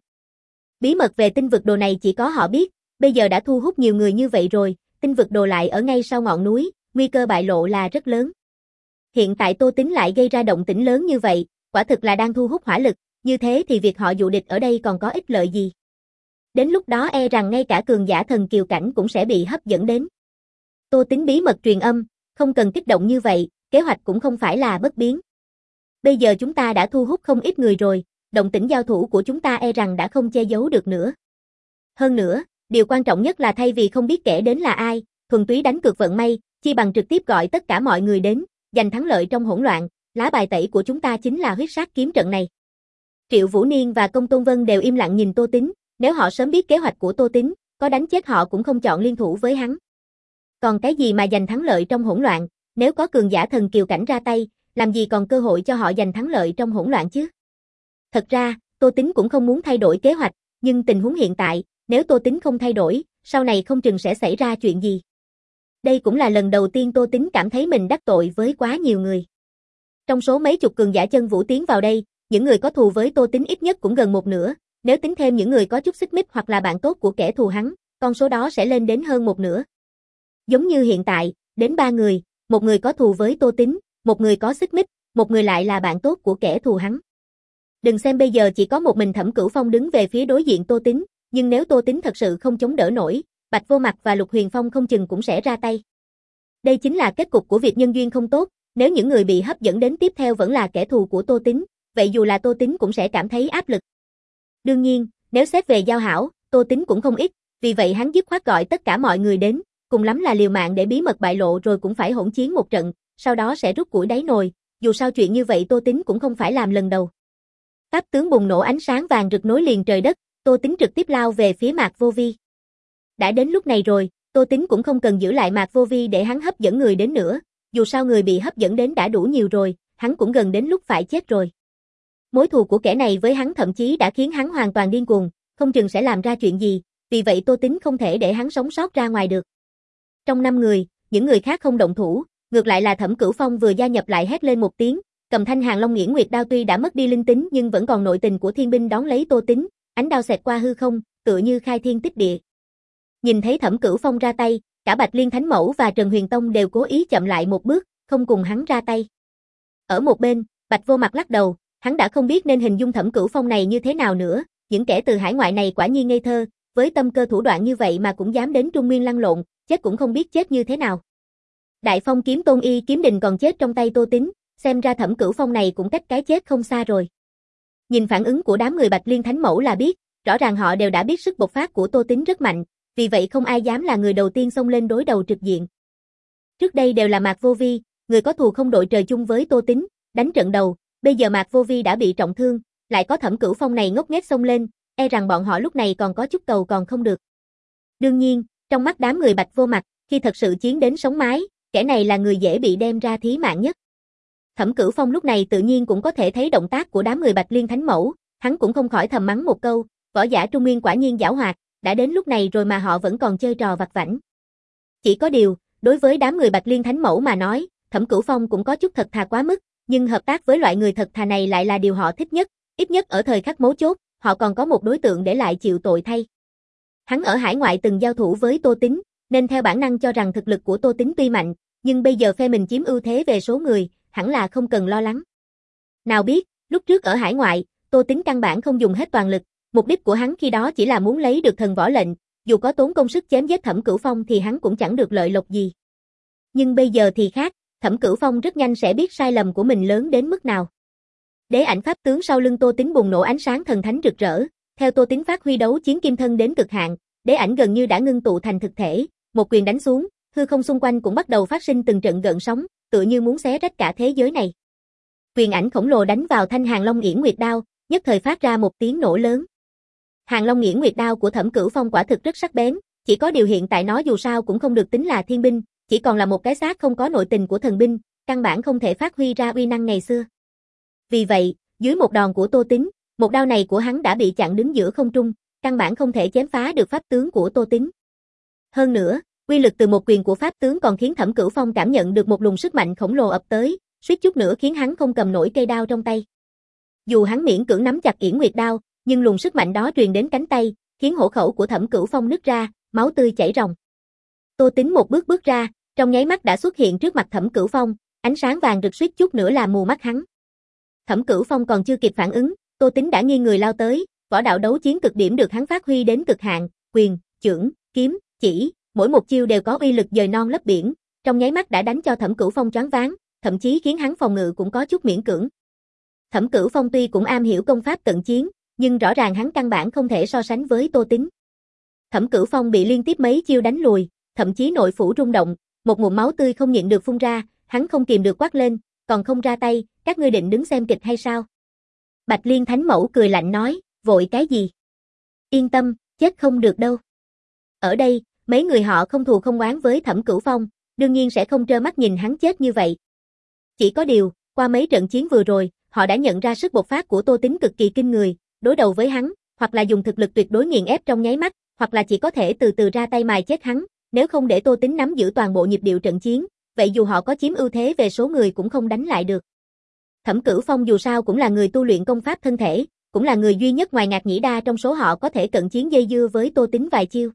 Bí mật về tinh vực đồ này chỉ có họ biết, bây giờ đã thu hút nhiều người như vậy rồi, tinh vực đồ lại ở ngay sau ngọn núi, nguy cơ bại lộ là rất lớn. Hiện tại Tô Tín lại gây ra động tĩnh lớn như vậy, quả thực là đang thu hút hỏa lực, như thế thì việc họ dụ địch ở đây còn có ích lợi gì? Đến lúc đó e rằng ngay cả cường giả thần kiều cảnh cũng sẽ bị hấp dẫn đến. Tô Tín bí mật truyền âm, không cần kích động như vậy, kế hoạch cũng không phải là bất biến. Bây giờ chúng ta đã thu hút không ít người rồi, động tĩnh giao thủ của chúng ta e rằng đã không che giấu được nữa. Hơn nữa, điều quan trọng nhất là thay vì không biết kẻ đến là ai, thuần túy đánh cược vận may, chi bằng trực tiếp gọi tất cả mọi người đến, giành thắng lợi trong hỗn loạn, lá bài tẩy của chúng ta chính là huyết sát kiếm trận này. Triệu Vũ Niên và Công Tôn Vân đều im lặng nhìn Tô Tín, nếu họ sớm biết kế hoạch của Tô Tín, có đánh chết họ cũng không chọn liên thủ với hắn. Còn cái gì mà giành thắng lợi trong hỗn loạn, nếu có cường giả thần kiều cảnh ra tay, làm gì còn cơ hội cho họ giành thắng lợi trong hỗn loạn chứ? Thật ra, Tô Tín cũng không muốn thay đổi kế hoạch, nhưng tình huống hiện tại, nếu Tô Tín không thay đổi, sau này không chừng sẽ xảy ra chuyện gì. Đây cũng là lần đầu tiên Tô Tín cảm thấy mình đắc tội với quá nhiều người. Trong số mấy chục cường giả chân vũ tiến vào đây, những người có thù với Tô Tín ít nhất cũng gần một nửa, nếu tính thêm những người có chút xích mích hoặc là bạn tốt của kẻ thù hắn, con số đó sẽ lên đến hơn một nửa. Giống như hiện tại, đến ba người, một người có thù với Tô Tín, một người có xích mích, một người lại là bạn tốt của kẻ thù hắn. Đừng xem bây giờ chỉ có một mình Thẩm Cửu Phong đứng về phía đối diện Tô Tín, nhưng nếu Tô Tín thật sự không chống đỡ nổi, Bạch Vô Mặt và Lục Huyền Phong không chừng cũng sẽ ra tay. Đây chính là kết cục của việc nhân duyên không tốt, nếu những người bị hấp dẫn đến tiếp theo vẫn là kẻ thù của Tô Tín, vậy dù là Tô Tín cũng sẽ cảm thấy áp lực. Đương nhiên, nếu xét về giao hảo, Tô Tín cũng không ít, vì vậy hắn dứt khoát gọi tất cả mọi người đến, cùng lắm là liều mạng để bí mật bại lộ rồi cũng phải hỗn chiến một trận, sau đó sẽ rút củi đáy nồi, dù sao chuyện như vậy Tô Tín cũng không phải làm lần đầu. Pháp tướng bùng nổ ánh sáng vàng rực nối liền trời đất, Tô Tín trực tiếp lao về phía Mạc Vô Vi. Đã đến lúc này rồi, Tô Tín cũng không cần giữ lại Mạc Vô Vi để hắn hấp dẫn người đến nữa, dù sao người bị hấp dẫn đến đã đủ nhiều rồi, hắn cũng gần đến lúc phải chết rồi. Mối thù của kẻ này với hắn thậm chí đã khiến hắn hoàn toàn điên cuồng, không chừng sẽ làm ra chuyện gì, vì vậy Tô Tín không thể để hắn sống sót ra ngoài được. Trong năm người, những người khác không động thủ, ngược lại là Thẩm Cửu Phong vừa gia nhập lại hét lên một tiếng, cầm thanh Hàng Long Nghiễn Nguyệt đao tuy đã mất đi linh tính nhưng vẫn còn nội tình của thiên binh đón lấy Tô Tín, ánh đao xẹt qua hư không, tựa như khai thiên tích địa. Nhìn thấy Thẩm Cửu Phong ra tay, cả Bạch Liên Thánh Mẫu và Trần Huyền Tông đều cố ý chậm lại một bước, không cùng hắn ra tay. Ở một bên, Bạch Vô Mặt lắc đầu, hắn đã không biết nên hình dung Thẩm Cửu Phong này như thế nào nữa, những kẻ từ hải ngoại này quả nhiên ngây thơ, với tâm cơ thủ đoạn như vậy mà cũng dám đến Trung Nguyên lăn lộn, chết cũng không biết chết như thế nào. Đại Phong kiếm Tôn Y kiếm đình còn chết trong tay Tô Tín, xem ra Thẩm Cửu Phong này cũng cách cái chết không xa rồi. Nhìn phản ứng của đám người Bạch Liên Thánh Mẫu là biết, rõ ràng họ đều đã biết sức bộc phát của Tô Tín rất mạnh, vì vậy không ai dám là người đầu tiên xông lên đối đầu trực diện. Trước đây đều là Mạc Vô Vi, người có thù không đội trời chung với Tô Tín, đánh trận đầu, bây giờ Mạc Vô Vi đã bị trọng thương, lại có Thẩm Cửu Phong này ngốc nghếch xông lên, e rằng bọn họ lúc này còn có chút cầu còn không được. Đương nhiên, trong mắt đám người Bạch Vô Mặt, khi thật sự chiến đến sống mái, kẻ này là người dễ bị đem ra thí mạng nhất. Thẩm Cửu Phong lúc này tự nhiên cũng có thể thấy động tác của đám người Bạch Liên Thánh Mẫu, hắn cũng không khỏi thầm mắng một câu, võ giả Trung Nguyên quả nhiên giảo hoạt, đã đến lúc này rồi mà họ vẫn còn chơi trò vặt vãnh. Chỉ có điều, đối với đám người Bạch Liên Thánh Mẫu mà nói, Thẩm Cửu Phong cũng có chút thật thà quá mức, nhưng hợp tác với loại người thật thà này lại là điều họ thích nhất, Ít nhất ở thời khắc mấu chốt, họ còn có một đối tượng để lại chịu tội thay. Hắn ở hải ngoại từng giao thủ với Tô Tín, nên theo bản năng cho rằng thực lực của Tô Tín tuy mạnh, nhưng bây giờ phe mình chiếm ưu thế về số người, hẳn là không cần lo lắng. Nào biết, lúc trước ở hải ngoại, Tô Tín căn bản không dùng hết toàn lực, mục đích của hắn khi đó chỉ là muốn lấy được thần võ lệnh, dù có tốn công sức chém giết Thẩm Cửu Phong thì hắn cũng chẳng được lợi lộc gì. Nhưng bây giờ thì khác, Thẩm Cửu Phong rất nhanh sẽ biết sai lầm của mình lớn đến mức nào. Đế ảnh pháp tướng sau lưng Tô Tín bùng nổ ánh sáng thần thánh rực rỡ, theo Tô Tín phát huy đấu chiến kim thân đến cực hạn, đế ảnh gần như đã ngưng tụ thành thực thể, một quyền đánh xuống, hư không xung quanh cũng bắt đầu phát sinh từng trận gợn sóng, tựa như muốn xé rách cả thế giới này. Quyền ảnh khổng lồ đánh vào thanh Hàng Long Yển Nguyệt đao, nhất thời phát ra một tiếng nổ lớn. Hàng Long Yển Nguyệt đao của Thẩm Cửu Phong quả thực rất sắc bén, chỉ có điều hiện tại nó dù sao cũng không được tính là thiên binh, chỉ còn là một cái xác không có nội tình của thần binh, căn bản không thể phát huy ra uy năng ngày xưa. Vì vậy, dưới một đòn của Tô Tín, một đao này của hắn đã bị chặn đứng giữa không trung, căn bản không thể chém phá được pháp tướng của Tô Tín. Hơn nữa, uy lực từ một quyền của pháp tướng còn khiến Thẩm Cửu Phong cảm nhận được một luồng sức mạnh khổng lồ ập tới, suýt chút nữa khiến hắn không cầm nổi cây đao trong tay. Dù hắn miễn cưỡng nắm chặt Yển Nguyệt đao, nhưng luồng sức mạnh đó truyền đến cánh tay, khiến hổ khẩu của Thẩm Cửu Phong nứt ra, máu tươi chảy ròng. Tô Tín một bước bước ra, trong nháy mắt đã xuất hiện trước mặt Thẩm Cửu Phong, ánh sáng vàng rực suýt chút nữa là mù mắt hắn. Thẩm Cửu Phong còn chưa kịp phản ứng, Tô Tín đã nghiêng người lao tới, võ đạo đấu chiến cực điểm được hắn phát huy đến cực hạn, quyền, chưởng, kiếm, chỉ, mỗi một chiêu đều có uy lực dời non lấp biển, trong nháy mắt đã đánh cho Thẩm Cửu Phong choáng váng, thậm chí khiến hắn phòng ngự cũng có chút miễn cưỡng. Thẩm Cửu Phong tuy cũng am hiểu công pháp cận chiến, nhưng rõ ràng hắn căn bản không thể so sánh với Tô Tín. Thẩm Cửu Phong bị liên tiếp mấy chiêu đánh lùi, thậm chí nội phủ rung động, một ngụm máu tươi không nhịn được phun ra, hắn không kìm được quát lên, còn không ra tay, các ngươi định đứng xem kịch hay sao? Bạch Liên Thánh Mẫu cười lạnh nói, vội cái gì? Yên tâm, chết không được đâu. Ở đây, mấy người họ không thù không oán với Thẩm Cửu Phong, đương nhiên sẽ không trơ mắt nhìn hắn chết như vậy. Chỉ có điều, qua mấy trận chiến vừa rồi, họ đã nhận ra sức bộc phát của Tô Tín cực kỳ kinh người, đối đầu với hắn, hoặc là dùng thực lực tuyệt đối nghiền ép trong nháy mắt, hoặc là chỉ có thể từ từ ra tay mài chết hắn, nếu không để Tô Tín nắm giữ toàn bộ nhịp điệu trận chiến, vậy dù họ có chiếm ưu thế về số người cũng không đánh lại được. Thẩm Cửu Phong dù sao cũng là người tu luyện công pháp thân thể, cũng là người duy nhất ngoài Ngạc Nhĩ Đa trong số họ có thể cận chiến dây dưa với Tô Tín vài chiêu.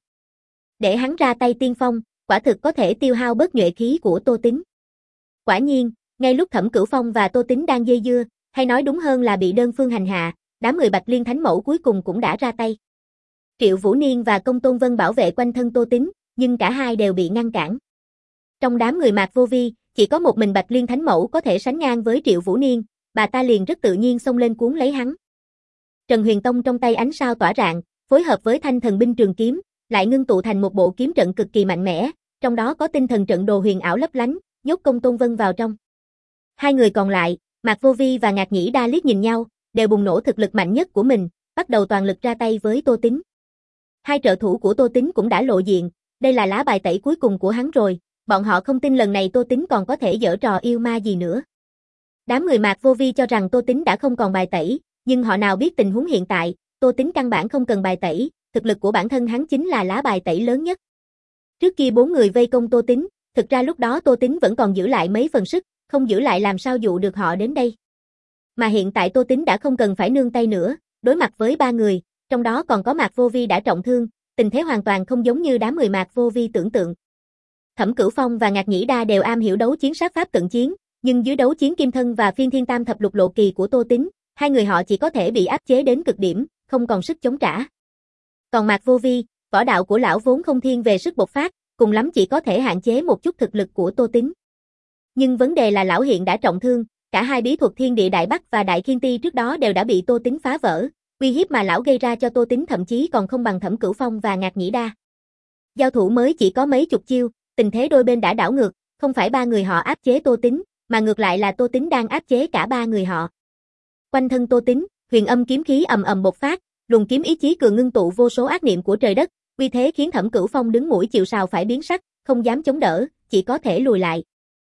Để hắn ra tay tiên phong, quả thực có thể tiêu hao bớt nhuệ khí của Tô Tín. Quả nhiên, ngay lúc Thẩm Cửu Phong và Tô Tín đang dây dưa, hay nói đúng hơn là bị đơn phương hành hạ, đám người Bạch Liên Thánh Mẫu cuối cùng cũng đã ra tay. Triệu Vũ Niên và Công Tôn Vân bảo vệ quanh thân Tô Tín, nhưng cả hai đều bị ngăn cản. Trong đám người Mạc Vô Vi, chỉ có một mình Bạch Liên Thánh Mẫu có thể sánh ngang với Triệu Vũ Niên, bà ta liền rất tự nhiên xông lên cuốn lấy hắn. Trần Huyền Tông trong tay ánh sao tỏa rạng, phối hợp với thanh thần binh trường kiếm, lại ngưng tụ thành một bộ kiếm trận cực kỳ mạnh mẽ, trong đó có tinh thần trận đồ huyền ảo lấp lánh, nhốt Công Tôn Vân vào trong. Hai người còn lại, Mạc Vô Vi và Ngạc Nhĩ Đa liếc nhìn nhau, đều bùng nổ thực lực mạnh nhất của mình, bắt đầu toàn lực ra tay với Tô Tín. Hai trợ thủ của Tô Tín cũng đã lộ diện, đây là lá bài tẩy cuối cùng của hắn rồi, bọn họ không tin lần này Tô Tín còn có thể giở trò yêu ma gì nữa. Đám người Mạc Vô Vi cho rằng Tô Tín đã không còn bài tẩy, nhưng họ nào biết tình huống hiện tại, Tô Tín căn bản không cần bài tẩy, thực lực của bản thân hắn chính là lá bài tẩy lớn nhất. Trước kia bốn người vây công Tô Tín, thực ra lúc đó Tô Tín vẫn còn giữ lại mấy phần sức, không giữ lại làm sao dụ được họ đến đây. Mà hiện tại Tô Tín đã không cần phải nương tay nữa, đối mặt với ba người, trong đó còn có Mạc Vô Vi đã trọng thương, tình thế hoàn toàn không giống như đám người Mạc Vô Vi tưởng tượng. Thẩm Cửu Phong và Ngạc Nhĩ Đa đều am hiểu đấu chiến sát pháp cận chiến, nhưng dưới đấu chiến kim thân và phiên thiên tam thập lục lộ kỳ của Tô Tín, hai người họ chỉ có thể bị áp chế đến cực điểm, không còn sức chống trả. Còn Mạc Vô Vi, võ đạo của lão vốn không thiên về sức bộc phát, cùng lắm chỉ có thể hạn chế một chút thực lực của Tô Tín. Nhưng vấn đề là lão hiện đã trọng thương, cả hai bí thuật Thiên Địa Đại Bắc và Đại Khiên Ti trước đó đều đã bị Tô Tín phá vỡ, uy hiếp mà lão gây ra cho Tô Tín thậm chí còn không bằng Thẩm Cửu Phong và Ngạc Nhĩ Đa. Giao thủ mới chỉ có mấy chục chiêu, tình thế đôi bên đã đảo ngược, không phải ba người họ áp chế Tô Tín, mà ngược lại là Tô Tín đang áp chế cả ba người họ. Quanh thân Tô Tín, huyền âm kiếm khí ầm ầm bộc phát, luồng kiếm ý chí cường ngưng tụ vô số ác niệm của trời đất, uy thế khiến Thẩm Cửu Phong đứng mũi chịu sào phải biến sắc, không dám chống đỡ, chỉ có thể lùi lại.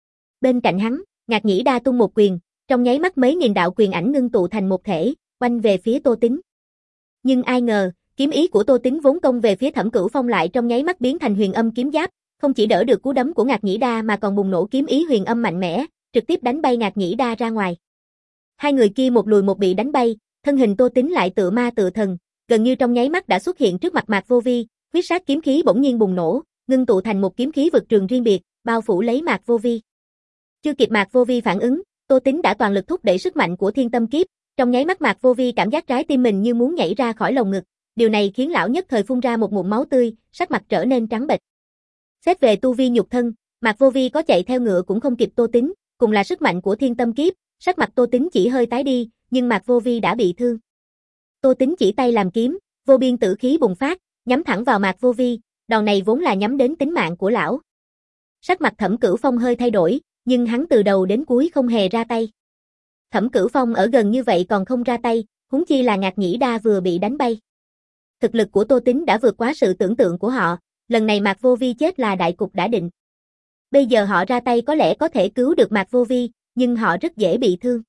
Bên cạnh hắn, Ngạc Nhĩ Đa tung một quyền, trong nháy mắt mấy nghìn đạo quyền ảnh ngưng tụ thành một thể, oanh về phía Tô Tín. Nhưng ai ngờ, kiếm ý của Tô Tín vốn công về phía Thẩm Cửu Phong lại trong nháy mắt biến thành huyền âm kiếm giáp, không chỉ đỡ được cú đấm của Ngạc Nhĩ Đa mà còn bùng nổ kiếm ý huyền âm mạnh mẽ, trực tiếp đánh bay Ngạc Nhĩ Đa ra ngoài. Hai người kia một lùi một bị đánh bay, Thân hình Tô Tính lại tự ma tự thần, gần như trong nháy mắt đã xuất hiện trước mặt Mạc Vô Vi, huyết sát kiếm khí bỗng nhiên bùng nổ, ngưng tụ thành một kiếm khí vực trường riêng biệt, bao phủ lấy Mạc Vô Vi. Chưa kịp Mạc Vô Vi phản ứng, Tô Tính đã toàn lực thúc đẩy sức mạnh của Thiên Tâm Kiếp, trong nháy mắt Mạc Vô Vi cảm giác trái tim mình như muốn nhảy ra khỏi lồng ngực, điều này khiến lão nhất thời phun ra một ngụm máu tươi, sắc mặt trở nên trắng bệch. Xét về tu vi nhục thân, Mạc Vô Vi có chạy theo ngựa cũng không kịp Tô Tính, cùng là sức mạnh của Thiên Tâm Kiếp, sắc mặt Tô Tính chỉ hơi tái đi, nhưng Mạc Vô Vi đã bị thương. Tô Tính chỉ tay làm kiếm, vô biên tử khí bùng phát, nhắm thẳng vào Mạc Vô Vi, đòn này vốn là nhắm đến tính mạng của lão. Sắc mặt Thẩm Cửu Phong hơi thay đổi, nhưng hắn từ đầu đến cuối không hề ra tay. Thẩm Cửu Phong ở gần như vậy còn không ra tay, huống chi là Ngạc Nhĩ Đa vừa bị đánh bay. Thực lực của Tô Tính đã vượt quá sự tưởng tượng của họ, lần này Mạc Vô Vi chết là đại cục đã định. Bây giờ họ ra tay có lẽ có thể cứu được Mạc Vô Vi, nhưng họ rất dễ bị thương.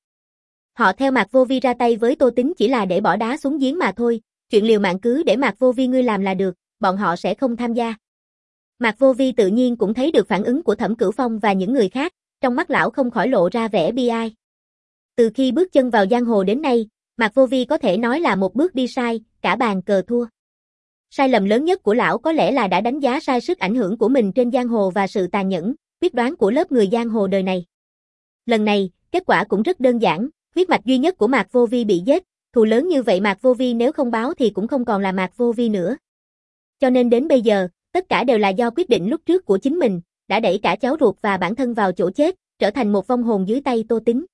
Họ theo Mạc Vô Vi ra tay với Tô Tính chỉ là để bỏ đá xuống giếng mà thôi, chuyện liều mạng cứ để Mạc Vô Vi ngươi làm là được, bọn họ sẽ không tham gia. Mạc Vô Vi tự nhiên cũng thấy được phản ứng của Thẩm Cửu Phong và những người khác, trong mắt lão không khỏi lộ ra vẻ bi ai. Từ khi bước chân vào giang hồ đến nay, Mạc Vô Vi có thể nói là một bước đi sai, cả bàn cờ thua. Sai lầm lớn nhất của lão có lẽ là đã đánh giá sai sức ảnh hưởng của mình trên giang hồ và sự tàn nhẫn, quyết đoán của lớp người giang hồ đời này. Lần này, kết quả cũng rất đơn giản, huyết mạch duy nhất của Mạc Vô Vi bị giết, thù lớn như vậy Mạc Vô Vi nếu không báo thì cũng không còn là Mạc Vô Vi nữa. Cho nên đến bây giờ, tất cả đều là do quyết định lúc trước của chính mình, đã đẩy cả cháu ruột và bản thân vào chỗ chết, trở thành một vong hồn dưới tay Tô Tính.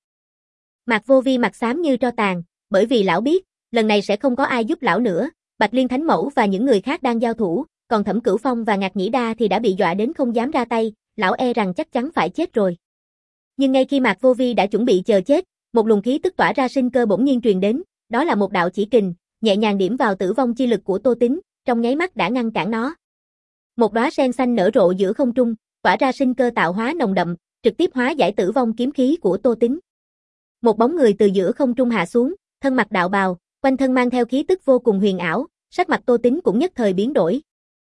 Mạc Vô Vi mặt xám như tro tàn, bởi vì lão biết, lần này sẽ không có ai giúp lão nữa, Bạch Liên Thánh Mẫu và những người khác đang giao thủ, còn Thẩm Cửu Phong và Ngạc Nhĩ Đa thì đã bị dọa đến không dám ra tay, lão e rằng chắc chắn phải chết rồi. Nhưng ngay khi Mạc Vô Vi đã chuẩn bị chờ chết, một luồng khí tức tỏa ra sinh cơ bỗng nhiên truyền đến, đó là một đạo chỉ kình, nhẹ nhàng điểm vào tử vong chi lực của Tô Tính, trong nháy mắt đã ngăn cản nó. Một đóa sen xanh nở rộ giữa không trung, tỏa ra sinh cơ tạo hóa nồng đậm, trực tiếp hóa giải tử vong kiếm khí của Tô Tính. Một bóng người từ giữa không trung hạ xuống, thân mặc đạo bào, quanh thân mang theo khí tức vô cùng huyền ảo, sắc mặt Tô Tính cũng nhất thời biến đổi.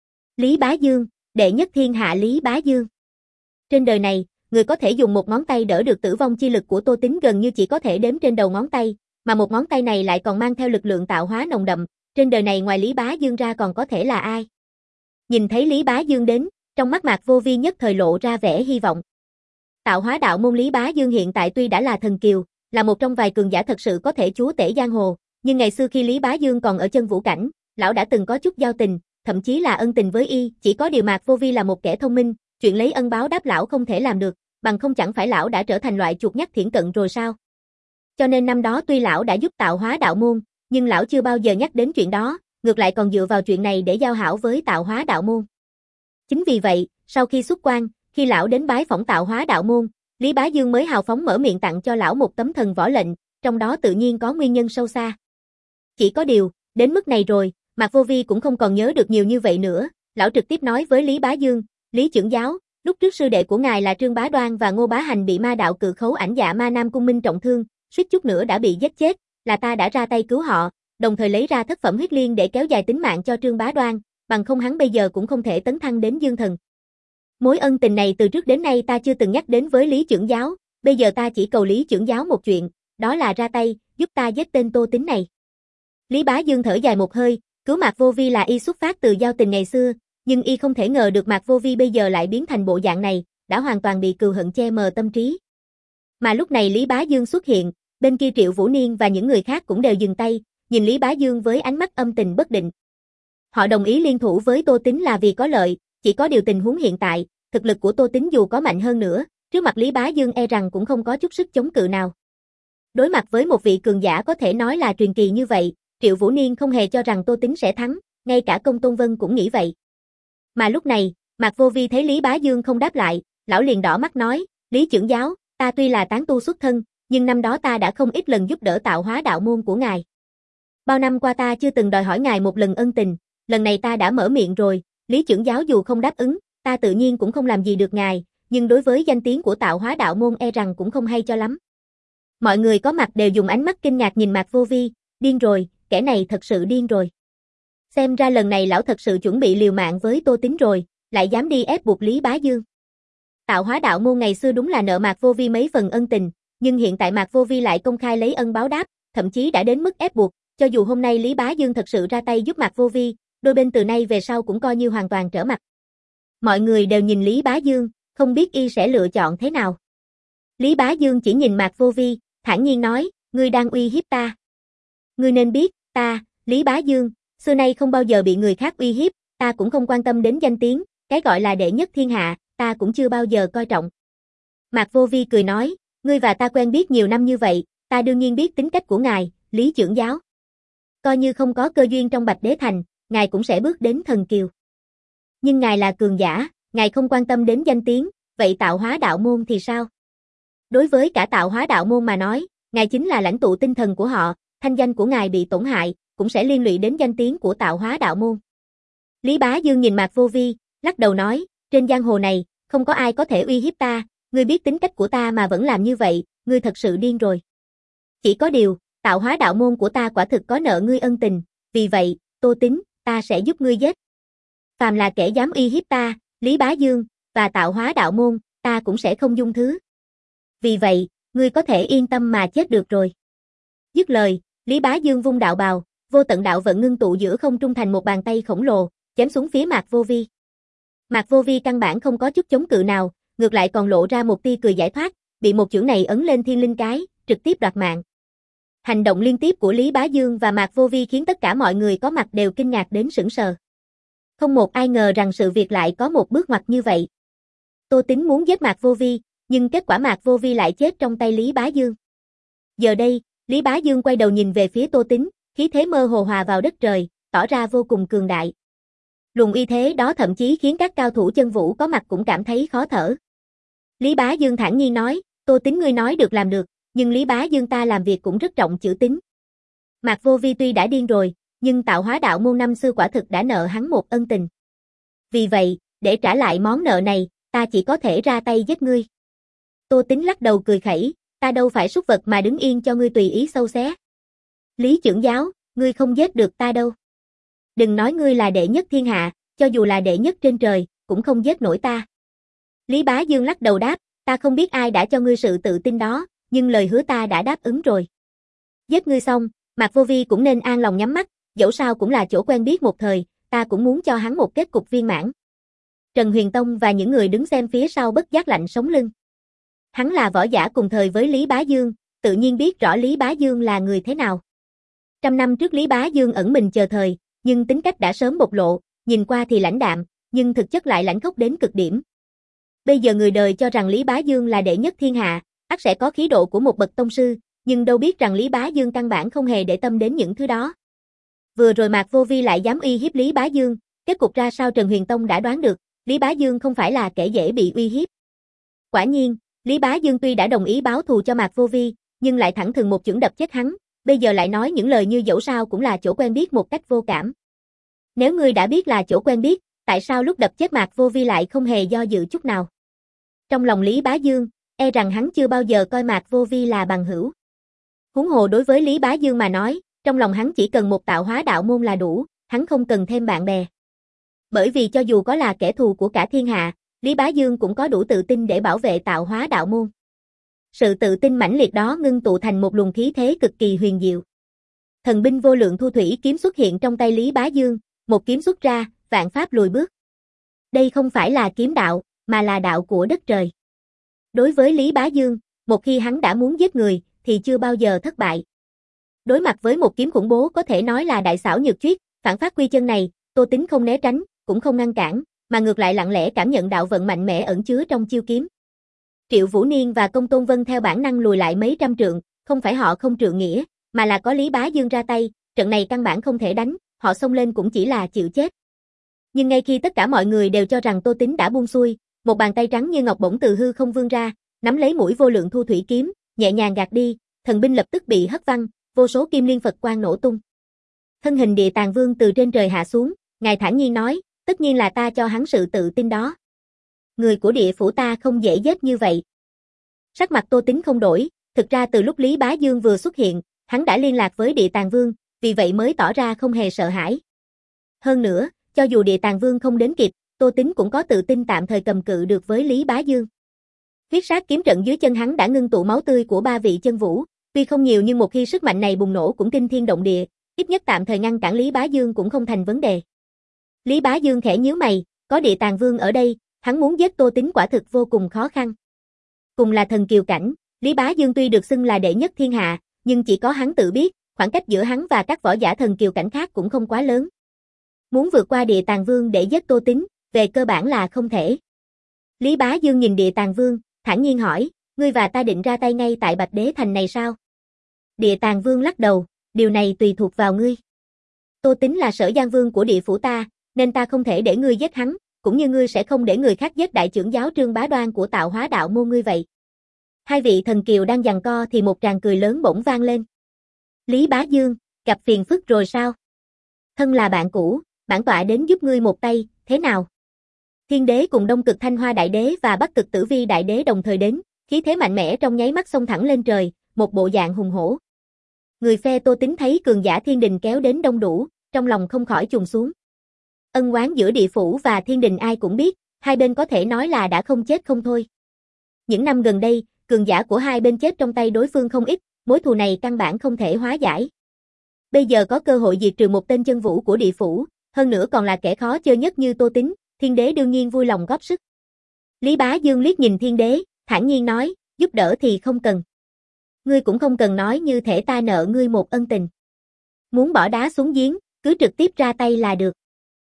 Lý Bá Dương, đệ nhất thiên hạ Lý Bá Dương. Trên đời này, người có thể dùng một ngón tay đỡ được tử vong chi lực của Tô Tính gần như chỉ có thể đếm trên đầu ngón tay, mà một ngón tay này lại còn mang theo lực lượng tạo hóa nồng đậm, trên đời này ngoài Lý Bá Dương ra còn có thể là ai? Nhìn thấy Lý Bá Dương đến, trong mắt Mạc Vô Vi nhất thời lộ ra vẻ hy vọng. Tạo hóa đạo môn Lý Bá Dương hiện tại tuy đã là thần kiều, là một trong vài cường giả thật sự có thể chúa tể giang hồ, nhưng ngày xưa khi Lý Bá Dương còn ở chân vũ cảnh, lão đã từng có chút giao tình, thậm chí là ân tình với y, chỉ có điều Mạc Vô Vi là một kẻ thông minh, chuyện lấy ân báo đáp lão không thể làm được, bằng không chẳng phải lão đã trở thành loại chuột nhắt thiển cận rồi sao? Cho nên năm đó tuy lão đã giúp tạo hóa đạo môn, nhưng lão chưa bao giờ nhắc đến chuyện đó, ngược lại còn dựa vào chuyện này để giao hảo với tạo hóa đạo môn. Chính vì vậy, sau khi xuất quan, khi lão đến bái phỏng tạo hóa đạo môn, Lý Bá Dương mới hào phóng mở miệng tặng cho lão một tấm thần võ lệnh, trong đó tự nhiên có nguyên nhân sâu xa. Chỉ có điều, đến mức này rồi, Mạc Vô Vi cũng không còn nhớ được nhiều như vậy nữa, lão trực tiếp nói với Lý Bá Dương, Lý trưởng giáo, lúc trước sư đệ của ngài là Trương Bá Đoan và Ngô Bá Hành bị ma đạo cự khấu ảnh dạ ma Nam Cung Minh trọng thương, suýt chút nữa đã bị giết chết, là ta đã ra tay cứu họ, đồng thời lấy ra thất phẩm huyết liên để kéo dài tính mạng cho Trương Bá Đoan, bằng không hắn bây giờ cũng không thể tấn thăng đến dương thần. Mối ân tình này từ trước đến nay ta chưa từng nhắc đến với Lý trưởng giáo, bây giờ ta chỉ cầu Lý trưởng giáo một chuyện, đó là ra tay, giúp ta giết tên Tô Tính này. Lý Bá Dương thở dài một hơi, cứu Mạc Vô Vi là y xuất phát từ giao tình ngày xưa, nhưng y không thể ngờ được Mạc Vô Vi bây giờ lại biến thành bộ dạng này, đã hoàn toàn bị cừu hận che mờ tâm trí. Mà lúc này Lý Bá Dương xuất hiện, bên kia Triệu Vũ Niên và những người khác cũng đều dừng tay, nhìn Lý Bá Dương với ánh mắt âm tình bất định. Họ đồng ý liên thủ với Tô Tính là vì có lợi, chỉ có điều tình huống hiện tại, thực lực của Tô Tính dù có mạnh hơn nữa, trước mặt Lý Bá Dương e rằng cũng không có chút sức chống cự nào. Đối mặt với một vị cường giả có thể nói là truyền kỳ như vậy, Triệu Vũ Niên không hề cho rằng Tô Tính sẽ thắng, ngay cả Công Tôn Vân cũng nghĩ vậy. Mà lúc này, Mạc Vô Vi thấy Lý Bá Dương không đáp lại, lão liền đỏ mắt nói, Lý trưởng giáo, ta tuy là tán tu xuất thân, nhưng năm đó ta đã không ít lần giúp đỡ tạo hóa đạo môn của ngài. Bao năm qua ta chưa từng đòi hỏi ngài một lần ân tình, lần này ta đã mở miệng rồi, Lý trưởng giáo dù không đáp ứng, ta tự nhiên cũng không làm gì được ngài, nhưng đối với danh tiếng của tạo hóa đạo môn e rằng cũng không hay cho lắm. Mọi người có mặt đều dùng ánh mắt kinh ngạc nhìn Mạc Vô Vi, điên rồi, kẻ này thật sự điên rồi. Xem ra lần này lão thật sự chuẩn bị liều mạng với Tô Tính rồi, lại dám đi ép buộc Lý Bá Dương. Tạo hóa đạo môn ngày xưa đúng là nợ Mạc Vô Vi mấy phần ân tình, nhưng hiện tại Mạc Vô Vi lại công khai lấy ân báo đáp, thậm chí đã đến mức ép buộc, cho dù hôm nay Lý Bá Dương thật sự ra tay giúp Mạc Vô Vi, đôi bên từ nay về sau cũng coi như hoàn toàn trở mặt. Mọi người đều nhìn Lý Bá Dương, không biết y sẽ lựa chọn thế nào. Lý Bá Dương chỉ nhìn Mạc Vô Vi, thản nhiên nói, ngươi đang uy hiếp ta. Ngươi nên biết, ta, Lý Bá Dương, xưa nay không bao giờ bị người khác uy hiếp, ta cũng không quan tâm đến danh tiếng, cái gọi là đệ nhất thiên hạ, ta cũng chưa bao giờ coi trọng. Mạc Vô Vi cười nói, ngươi và ta quen biết nhiều năm như vậy, ta đương nhiên biết tính cách của ngài, Lý trưởng giáo. Coi như không có cơ duyên trong Bạch Đế Thành, ngài cũng sẽ bước đến thần kiều. Nhưng ngài là cường giả, ngài không quan tâm đến danh tiếng, vậy tạo hóa đạo môn thì sao? Đối với cả tạo hóa đạo môn mà nói, ngài chính là lãnh tụ tinh thần của họ, thanh danh của ngài bị tổn hại, cũng sẽ liên lụy đến danh tiếng của tạo hóa đạo môn. Lý Bá Dương nhìn Mạc Vô Vi, lắc đầu nói, trên giang hồ này, không có ai có thể uy hiếp ta, ngươi biết tính cách của ta mà vẫn làm như vậy, ngươi thật sự điên rồi. Chỉ có điều, tạo hóa đạo môn của ta quả thực có nợ ngươi ân tình, vì vậy, Tô Tín, ta sẽ giúp ngươi giết. Phàm là kẻ dám uy hiếp ta, Lý Bá Dương, và tạo hóa đạo môn, ta cũng sẽ không dung thứ. Vì vậy, ngươi có thể yên tâm mà chết được rồi. Dứt lời, Lý Bá Dương vung đạo bào, vô tận đạo vận ngưng tụ giữa không trung thành một bàn tay khổng lồ, chém xuống phía Mạc Vô Vi. Mạc Vô Vi căn bản không có chút chống cự nào, ngược lại còn lộ ra một tia cười giải thoát, bị một chưởng này ấn lên thiên linh cái, trực tiếp đoạt mạng. Hành động liên tiếp của Lý Bá Dương và Mạc Vô Vi khiến tất cả mọi người có mặt đều kinh ngạc đến sững sờ. Không một ai ngờ rằng sự việc lại có một bước ngoặt như vậy. Tô Tín muốn giết Mạc Vô Vi, nhưng kết quả Mạc Vô Vi lại chết trong tay Lý Bá Dương. Giờ đây, Lý Bá Dương quay đầu nhìn về phía Tô Tín, khí thế mơ hồ hòa vào đất trời, tỏ ra vô cùng cường đại. Luồng uy thế đó thậm chí khiến các cao thủ chân vũ có mặt cũng cảm thấy khó thở. Lý Bá Dương thản nhiên nói, Tô Tín ngươi nói được làm được, nhưng Lý Bá Dương ta làm việc cũng rất trọng chữ tín. Mạc Vô Vi tuy đã điên rồi, nhưng tạo hóa đạo môn năm xưa quả thực đã nợ hắn một ân tình. Vì vậy, để trả lại món nợ này, ta chỉ có thể ra tay giết ngươi. Tô Tín lắc đầu cười khẩy, ta đâu phải súc vật mà đứng yên cho ngươi tùy ý sâu xé. Lý trưởng giáo, ngươi không giết được ta đâu. Đừng nói ngươi là đệ nhất thiên hạ, cho dù là đệ nhất trên trời, cũng không giết nổi ta. Lý Bá Dương lắc đầu đáp, ta không biết ai đã cho ngươi sự tự tin đó, nhưng lời hứa ta đã đáp ứng rồi. Giết ngươi xong, Mạc Vô Vi cũng nên an lòng nhắm mắt, dẫu sao cũng là chỗ quen biết một thời, ta cũng muốn cho hắn một kết cục viên mãn. Trần Huyền Tông và những người đứng xem phía sau bất giác lạnh sống lưng. Hắn là võ giả cùng thời với Lý Bá Dương, tự nhiên biết rõ Lý Bá Dương là người thế nào. Trăm năm trước Lý Bá Dương ẩn mình chờ thời, nhưng tính cách đã sớm bộc lộ, nhìn qua thì lãnh đạm, nhưng thực chất lại lãnh khốc đến cực điểm. Bây giờ người đời cho rằng Lý Bá Dương là đệ nhất thiên hạ, ắt sẽ có khí độ của một bậc tông sư, nhưng đâu biết rằng Lý Bá Dương căn bản không hề để tâm đến những thứ đó. Vừa rồi Mạc Vô Vi lại dám uy hiếp Lý Bá Dương, kết cục ra sao Trần Huyền Tông đã đoán được, Lý Bá Dương không phải là kẻ dễ bị uy hiếp. Quả nhiên, Lý Bá Dương tuy đã đồng ý báo thù cho Mạc Vô Vi, nhưng lại thẳng thừng một chưởng đập chết hắn, bây giờ lại nói những lời như dẫu sao cũng là chỗ quen biết một cách vô cảm. Nếu ngươi đã biết là chỗ quen biết, tại sao lúc đập chết Mạc Vô Vi lại không hề do dự chút nào? Trong lòng Lý Bá Dương, e rằng hắn chưa bao giờ coi Mạc Vô Vi là bằng hữu. Huống hồ đối với Lý Bá Dương mà nói, trong lòng hắn chỉ cần một tạo hóa đạo môn là đủ, hắn không cần thêm bạn bè. Bởi vì cho dù có là kẻ thù của cả thiên hạ, Lý Bá Dương cũng có đủ tự tin để bảo vệ tạo hóa đạo môn. Sự tự tin mãnh liệt đó ngưng tụ thành một luồng khí thế cực kỳ huyền diệu. Thần binh vô lượng thu thủy kiếm xuất hiện trong tay Lý Bá Dương, một kiếm xuất ra, vạn pháp lùi bước. Đây không phải là kiếm đạo, mà là đạo của đất trời. Đối với Lý Bá Dương, một khi hắn đã muốn giết người, thì chưa bao giờ thất bại. Đối mặt với một kiếm khủng bố có thể nói là đại xảo nhược chuyết, phản phát quy chân này, Tô Tín không né tránh, cũng không ngăn cản, mà ngược lại lặng lẽ cảm nhận đạo vận mạnh mẽ ẩn chứa trong chiêu kiếm. Triệu Vũ Niên và Công Tôn Vân theo bản năng lùi lại mấy trăm trượng, không phải họ không trượng nghĩa, mà là có Lý Bá Dương ra tay, trận này căn bản không thể đánh, họ xông lên cũng chỉ là chịu chết. Nhưng ngay khi tất cả mọi người đều cho rằng Tô Tín đã buông xuôi, một bàn tay trắng như ngọc bổng từ hư không vươn ra, nắm lấy mũi vô lượng thu thủy kiếm, nhẹ nhàng gạt đi, thần binh lập tức bị hất văng, vô số kim liên Phật quang nổ tung. Thân hình Địa Tạng Vương từ trên trời hạ xuống, ngài thản nhiên nói, tất nhiên là ta cho hắn sự tự tin đó. Người của địa phủ ta không dễ giết như vậy. Sắc mặt Tô Tín không đổi, thực ra từ lúc Lý Bá Dương vừa xuất hiện, hắn đã liên lạc với Địa Tạng Vương, vì vậy mới tỏ ra không hề sợ hãi. Hơn nữa, cho dù Địa Tạng Vương không đến kịp, Tô Tín cũng có tự tin tạm thời cầm cự được với Lý Bá Dương. Huyết sát kiếm trận dưới chân hắn đã ngưng tụ máu tươi của ba vị chân vũ, Tuy không nhiều nhưng một khi sức mạnh này bùng nổ cũng kinh thiên động địa, ít nhất tạm thời ngăn cản Lý Bá Dương cũng không thành vấn đề. Lý Bá Dương khẽ nhíu mày, có Địa Tàng Vương ở đây, hắn muốn giết Tô Tín quả thực vô cùng khó khăn. Cùng là thần kiều cảnh, Lý Bá Dương tuy được xưng là đệ nhất thiên hạ, nhưng chỉ có hắn tự biết, khoảng cách giữa hắn và các võ giả thần kiều cảnh khác cũng không quá lớn. Muốn vượt qua Địa Tàng Vương để giết Tô Tín, về cơ bản là không thể. Lý Bá Dương nhìn Địa Tàng Vương, thản nhiên hỏi, ngươi và ta định ra tay ngay tại Bạch Đế Thành này sao? Địa Tàng Vương lắc đầu, điều này tùy thuộc vào ngươi. Tô Tín là Sở Giang Vương của địa phủ ta, nên ta không thể để ngươi giết hắn, cũng như ngươi sẽ không để người khác giết đại trưởng giáo Trương Bá Đoan của Tạo Hóa Đạo môn ngươi vậy. Hai vị thần kiều đang giằng co thì một tràng cười lớn bỗng vang lên. Lý Bá Dương, gặp phiền phức rồi sao? Thân là bạn cũ, bản tọa đến giúp ngươi một tay, thế nào? Thiên Đế cùng Đông Cực Thanh Hoa Đại Đế và Bắc Cực Tử Vi Đại Đế đồng thời đến, khí thế mạnh mẽ trong nháy mắt xông thẳng lên trời, một bộ dạng hùng hổ. Người phe Tô Tín thấy cường giả thiên đình kéo đến đông đủ, trong lòng không khỏi trùng xuống. Ân oán giữa địa phủ và thiên đình ai cũng biết, hai bên có thể nói là đã không chết không thôi. Những năm gần đây, cường giả của hai bên chết trong tay đối phương không ít, mối thù này căn bản không thể hóa giải. Bây giờ có cơ hội diệt trừ một tên chân vũ của địa phủ, hơn nữa còn là kẻ khó chơi nhất như Tô Tín, Thiên Đế đương nhiên vui lòng góp sức. Lý Bá Dương liếc nhìn Thiên Đế, thản nhiên nói, giúp đỡ thì không cần. Ngươi cũng không cần nói như thể ta nợ ngươi một ân tình. Muốn bỏ đá xuống giếng, cứ trực tiếp ra tay là được.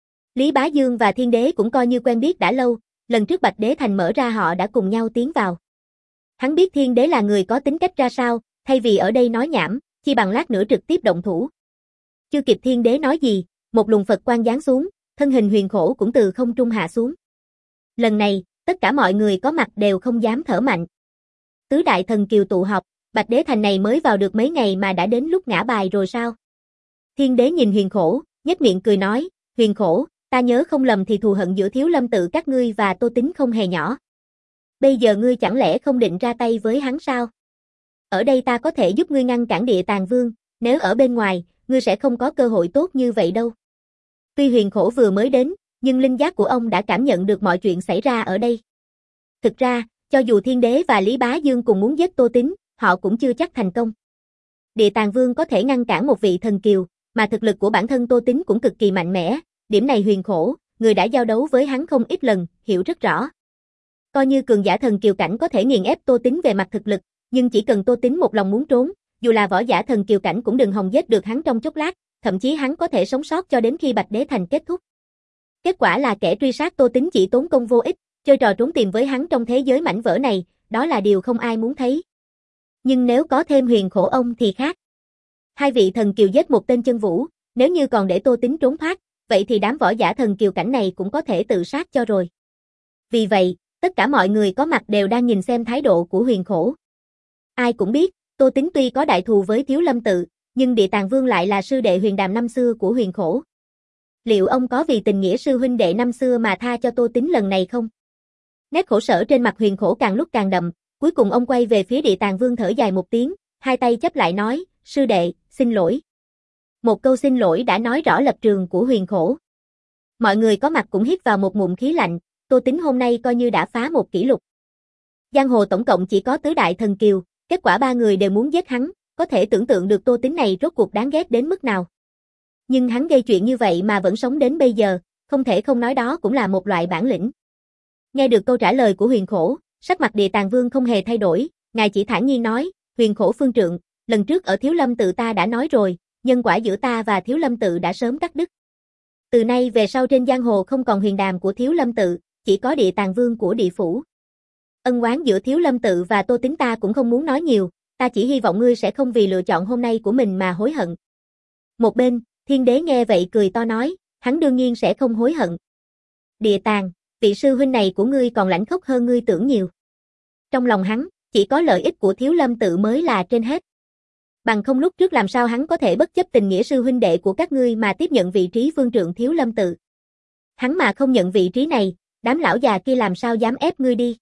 Lý Bá Dương và Thiên Đế cũng coi như quen biết đã lâu, lần trước Bạch Đế Thành mở ra họ đã cùng nhau tiến vào. Hắn biết Thiên Đế là người có tính cách ra sao, thay vì ở đây nói nhảm, chi bằng lát nữa trực tiếp động thủ. Chưa kịp Thiên Đế nói gì, một luồng Phật quang giáng xuống, thân hình huyền khổ cũng từ không trung hạ xuống. Lần này, tất cả mọi người có mặt đều không dám thở mạnh. Tứ đại thần kiều tụ họp, Bạch Đế Thành này mới vào được mấy ngày mà đã đến lúc ngã bài rồi sao? Thiên Đế nhìn huyền khổ, nhếch miệng cười nói, huyền khổ, ta nhớ không lầm thì thù hận giữa Thiếu Lâm tự các ngươi và Tô Tín không hề nhỏ. Bây giờ ngươi chẳng lẽ không định ra tay với hắn sao? Ở đây ta có thể giúp ngươi ngăn cản Địa Tàng Vương, nếu ở bên ngoài, ngươi sẽ không có cơ hội tốt như vậy đâu. Tuy huyền khổ vừa mới đến, nhưng linh giác của ông đã cảm nhận được mọi chuyện xảy ra ở đây. Thực ra, cho dù Thiên Đế và Lý Bá Dương cùng muốn giết Tô Tín, họ cũng chưa chắc thành công. Địa Tàng Vương có thể ngăn cản một vị thần kiều, mà thực lực của bản thân Tô Tín cũng cực kỳ mạnh mẽ, điểm này huyền khổ, người đã giao đấu với hắn không ít lần, hiểu rất rõ. Coi như cường giả thần kiều cảnh có thể nghiền ép Tô Tín về mặt thực lực, nhưng chỉ cần Tô Tín một lòng muốn trốn, dù là võ giả thần kiều cảnh cũng đừng hòng giết được hắn trong chốc lát, thậm chí hắn có thể sống sót cho đến khi Bạch Đế Thành kết thúc. Kết quả là kẻ truy sát Tô Tín chỉ tốn công vô ích, chơi trò trốn tìm với hắn trong thế giới mảnh vỡ này, đó là điều không ai muốn thấy. Nhưng nếu có thêm huyền khổ ông thì khác. Hai vị thần kiều giết một tên chân vũ, nếu như còn để Tô Tín trốn thoát, vậy thì đám võ giả thần kiều cảnh này cũng có thể tự sát cho rồi. Vì vậy, tất cả mọi người có mặt đều đang nhìn xem thái độ của huyền khổ. Ai cũng biết, Tô Tín tuy có đại thù với Thiếu Lâm tự, nhưng Địa Tàng Vương lại là sư đệ Huyền Đàm năm xưa của huyền khổ. Liệu ông có vì tình nghĩa sư huynh đệ năm xưa mà tha cho Tô Tín lần này không? Nét khổ sở trên mặt huyền khổ càng lúc càng đậm, cuối cùng ông quay về phía Địa Tàng Vương thở dài một tiếng, hai tay chắp lại nói, sư đệ, xin lỗi. Một câu xin lỗi đã nói rõ lập trường của huyền khổ. Mọi người có mặt cũng hít vào một ngụm khí lạnh, Tô Tín hôm nay coi như đã phá một kỷ lục. Giang hồ tổng cộng chỉ có tứ đại thần kiều, kết quả ba người đều muốn giết hắn, có thể tưởng tượng được Tô Tín này rốt cuộc đáng ghét đến mức nào. Nhưng hắn gây chuyện như vậy mà vẫn sống đến bây giờ, không thể không nói đó cũng là một loại bản lĩnh. Nghe được câu trả lời của huyền khổ, sắc mặt Địa Tàng Vương không hề thay đổi, ngài chỉ thản nhiên nói, huyền khổ phương trượng, lần trước ở Thiếu Lâm tự ta đã nói rồi, nhân quả giữa ta và Thiếu Lâm tự đã sớm cắt đứt. Từ nay về sau trên giang hồ không còn Huyền Đàm của Thiếu Lâm tự, chỉ có Địa Tàng Vương của địa phủ. Ân oán giữa Thiếu Lâm tự và Tô Tín ta cũng không muốn nói nhiều, ta chỉ hy vọng ngươi sẽ không vì lựa chọn hôm nay của mình mà hối hận. Một bên, Thiên Đế nghe vậy cười to nói, hắn đương nhiên sẽ không hối hận. Địa Tàng, vị sư huynh này của ngươi còn lãnh khốc hơn ngươi tưởng nhiều. Trong lòng hắn, chỉ có lợi ích của Thiếu Lâm tự mới là trên hết. Bằng không lúc trước làm sao hắn có thể bất chấp tình nghĩa sư huynh đệ của các ngươi mà tiếp nhận vị trí vương trượng Thiếu Lâm tự. Hắn mà không nhận vị trí này, đám lão già kia làm sao dám ép ngươi đi.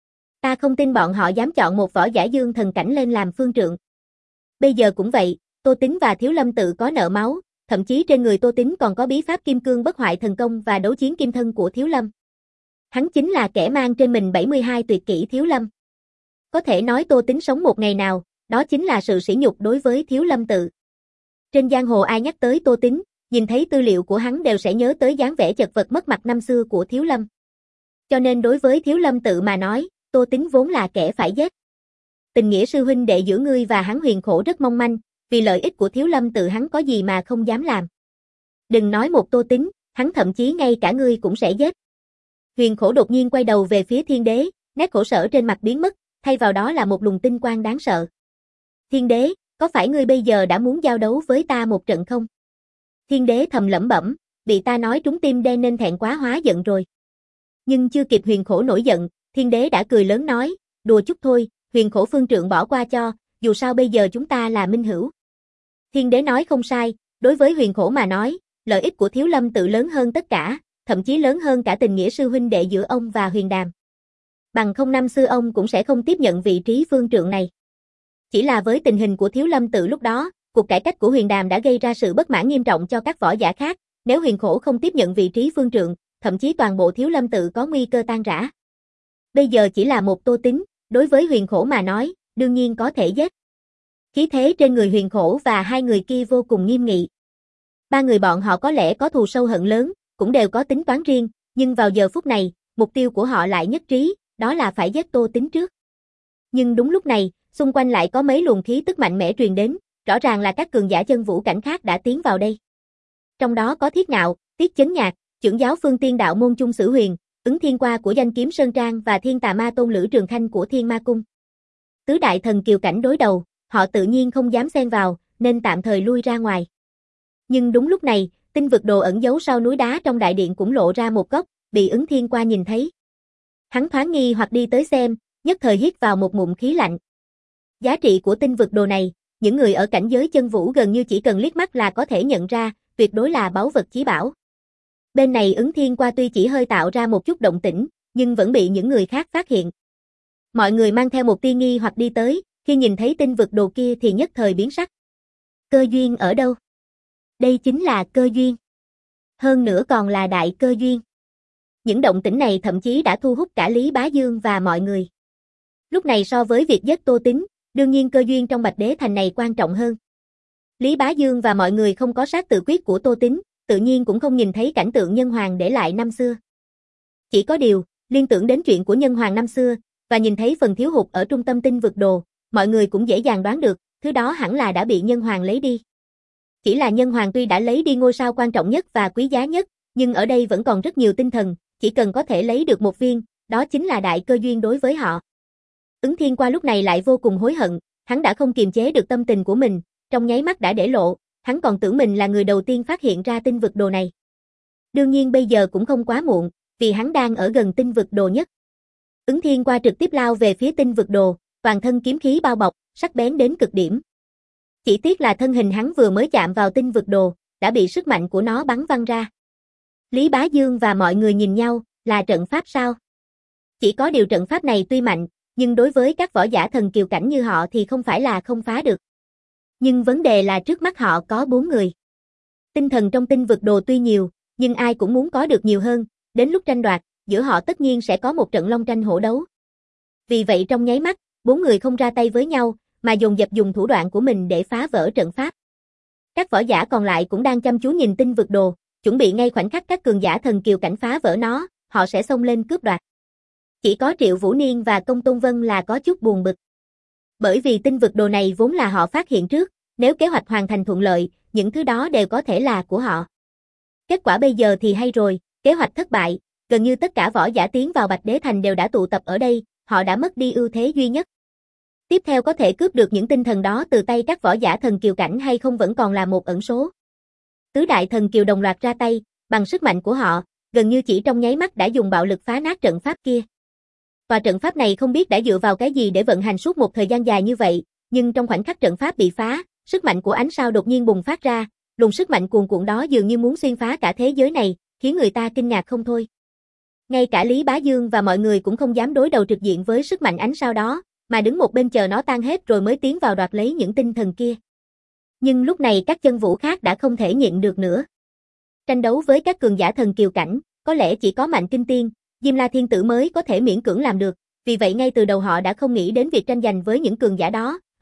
Ta không tin bọn họ dám chọn một võ giả dương thần cảnh lên làm phương trượng. Bây giờ cũng vậy, Tô Tín và Thiếu Lâm tự có nợ máu, thậm chí trên người Tô Tín còn có bí pháp kim cương bất hoại thần công và đấu chiến kim thân của Thiếu Lâm. Hắn chính là kẻ mang trên mình bảy mươi hai tuyệt kỹ Thiếu Lâm. Có thể nói Tô Tín sống một ngày nào, đó chính là sự sỉ nhục đối với Thiếu Lâm tự. Trên giang hồ ai nhắc tới Tô Tín, nhìn thấy tư liệu của hắn đều sẽ nhớ tới dáng vẻ chật vật mất mặt năm xưa của Thiếu Lâm. Cho nên đối với Thiếu Lâm tự mà nói, Tô Tín vốn là kẻ phải giết. Tình nghĩa sư huynh đệ giữa ngươi và hắn Huyền Khổ rất mong manh, vì lợi ích của Thiếu Lâm tự hắn có gì mà không dám làm. Đừng nói một Tô Tín, hắn thậm chí ngay cả ngươi cũng sẽ giết. Huyền Khổ đột nhiên quay đầu về phía Thiên Đế, nét khổ sở trên mặt biến mất, thay vào đó là một luồng tinh quang đáng sợ. Thiên Đế, có phải ngươi bây giờ đã muốn giao đấu với ta một trận không? Thiên Đế thầm lẩm bẩm, bị ta nói trúng tim đen nên thẹn quá hóa giận rồi. Nhưng chưa kịp Huyền Khổ nổi giận, Thiên Đế đã cười lớn nói, đùa chút thôi, Huyền Khổ phương trượng bỏ qua cho, dù sao bây giờ chúng ta là minh hữu. Thiên Đế nói không sai, đối với Huyền Khổ mà nói, lợi ích của Thiếu Lâm tự lớn hơn tất cả, thậm chí lớn hơn cả tình nghĩa sư huynh đệ giữa ông và Huyền Đàm. Bằng không năm xưa ông cũng sẽ không tiếp nhận vị trí phương trượng này. Chỉ là với tình hình của Thiếu Lâm tự lúc đó, cuộc cải cách của Huyền Đàm đã gây ra sự bất mãn nghiêm trọng cho các võ giả khác, nếu Huyền Khổ không tiếp nhận vị trí phương trượng, thậm chí toàn bộ Thiếu Lâm tự có nguy cơ tan rã. Bây giờ chỉ là một Tô Tín, đối với Huyền Khổ mà nói, đương nhiên có thể giết. Khí thế trên người Huyền Khổ và hai người kia vô cùng nghiêm nghị. Ba người bọn họ có lẽ có thù sâu hận lớn, cũng đều có tính toán riêng, nhưng vào giờ phút này, mục tiêu của họ lại nhất trí, đó là phải giết Tô Tín trước. Nhưng đúng lúc này, xung quanh lại có mấy luồng khí tức mạnh mẽ truyền đến, rõ ràng là các cường giả chân vũ cảnh khác đã tiến vào đây. Trong đó có Thiết Ngạo, Tiết Chấn Nhạc, trưởng giáo Phương Tiên đạo môn Chung Sử Huyền, Ứng Thiên Qua của Danh Kiếm Sơn Trang và Thiên Tà Ma Tôn Lữ Trường Khanh của Thiên Ma Cung. Tứ đại thần kiều cảnh đối đầu, họ tự nhiên không dám xen vào, nên tạm thời lui ra ngoài. Nhưng đúng lúc này, tinh vực đồ ẩn giấu sau núi đá trong đại điện cũng lộ ra một góc, bị Ứng Thiên Qua nhìn thấy. Hắn thoáng nghi hoặc đi tới xem, nhất thời hít vào một ngụm khí lạnh. Giá trị của tinh vực đồ này, những người ở cảnh giới chân vũ gần như chỉ cần liếc mắt là có thể nhận ra, tuyệt đối là báu vật chí bảo. Bên này Ứng Thiên Qua tuy chỉ hơi tạo ra một chút động tĩnh, nhưng vẫn bị những người khác phát hiện. Mọi người mang theo một tia nghi hoặc đi tới, khi nhìn thấy tinh vực đồ kia thì nhất thời biến sắc. Cơ duyên ở đâu? Đây chính là cơ duyên. Hơn nữa còn là đại cơ duyên. Những động tĩnh này thậm chí đã thu hút cả Lý Bá Dương và mọi người. Lúc này so với việc giết Tô Tín, đương nhiên cơ duyên trong Bạch Đế Thành này quan trọng hơn. Lý Bá Dương và mọi người không có sát tự quyết của Tô Tín, tự nhiên cũng không nhìn thấy cảnh tượng Nhân Hoàng để lại năm xưa. Chỉ có điều, liên tưởng đến chuyện của Nhân Hoàng năm xưa, và nhìn thấy phần thiếu hụt ở trung tâm tinh vực đồ, mọi người cũng dễ dàng đoán được, thứ đó hẳn là đã bị Nhân Hoàng lấy đi. Chỉ là Nhân Hoàng tuy đã lấy đi ngôi sao quan trọng nhất và quý giá nhất, nhưng ở đây vẫn còn rất nhiều tinh thần, chỉ cần có thể lấy được một viên, đó chính là đại cơ duyên đối với họ. Ứng Thiên Qua lúc này lại vô cùng hối hận, hắn đã không kiềm chế được tâm tình của mình, trong nháy mắt đã để lộ, hắn còn tưởng mình là người đầu tiên phát hiện ra tinh vực đồ này. Đương nhiên bây giờ cũng không quá muộn, vì hắn đang ở gần tinh vực đồ nhất. Ứng Thiên Qua trực tiếp lao về phía tinh vực đồ, toàn thân kiếm khí bao bọc, sắc bén đến cực điểm. Chỉ tiếc là thân hình hắn vừa mới chạm vào tinh vực đồ, đã bị sức mạnh của nó bắn văng ra. Lý Bá Dương và mọi người nhìn nhau, là trận pháp sao? Chỉ có điều trận pháp này tuy mạnh, nhưng đối với các võ giả thần kiều cảnh như họ thì không phải là không phá được. Nhưng vấn đề là trước mắt họ có bốn người. Tinh thần trong tinh vực đồ tuy nhiều, nhưng ai cũng muốn có được nhiều hơn, đến lúc tranh đoạt, giữa họ tất nhiên sẽ có một trận long tranh hổ đấu. Vì vậy trong nháy mắt, bốn người không ra tay với nhau, mà dồn dập dùng thủ đoạn của mình để phá vỡ trận pháp. Các võ giả còn lại cũng đang chăm chú nhìn tinh vực đồ, chuẩn bị ngay khoảnh khắc các cường giả thần kiều cảnh phá vỡ nó, họ sẽ xông lên cướp đoạt. Chỉ có Triệu Vũ Niên và Công Tôn Vân là có chút buồn bực. Bởi vì tinh vực đồ này vốn là họ phát hiện trước, nếu kế hoạch hoàn thành thuận lợi, những thứ đó đều có thể là của họ. Kết quả bây giờ thì hay rồi, kế hoạch thất bại, gần như tất cả võ giả tiến vào Bạch Đế Thành đều đã tụ tập ở đây, họ đã mất đi ưu thế duy nhất. Tiếp theo có thể cướp được những tinh thần đó từ tay các võ giả thần kiều cảnh hay không vẫn còn là một ẩn số. Tứ đại thần kiều đồng loạt ra tay, bằng sức mạnh của họ, gần như chỉ trong nháy mắt đã dùng bạo lực phá nát trận pháp kia. Và trận pháp này không biết đã dựa vào cái gì để vận hành suốt một thời gian dài như vậy, nhưng trong khoảnh khắc trận pháp bị phá, sức mạnh của ánh sao đột nhiên bùng phát ra, luồng sức mạnh cuồn cuộn đó dường như muốn xuyên phá cả thế giới này, khiến người ta kinh ngạc không thôi. Ngay cả Lý Bá Dương và mọi người cũng không dám đối đầu trực diện với sức mạnh ánh sao đó, mà đứng một bên chờ nó tan hết rồi mới tiến vào đoạt lấy những tinh thần kia. Nhưng lúc này các chân vũ khác đã không thể nhịn được nữa. Tranh đấu với các cường giả thần kiều cảnh, có lẽ chỉ có Mạnh Kinh Tiên, Diêm La Thiên Tử mới có thể miễn cưỡng làm được, vì vậy ngay từ đầu họ đã không nghĩ đến việc tranh giành với những cường giả đó,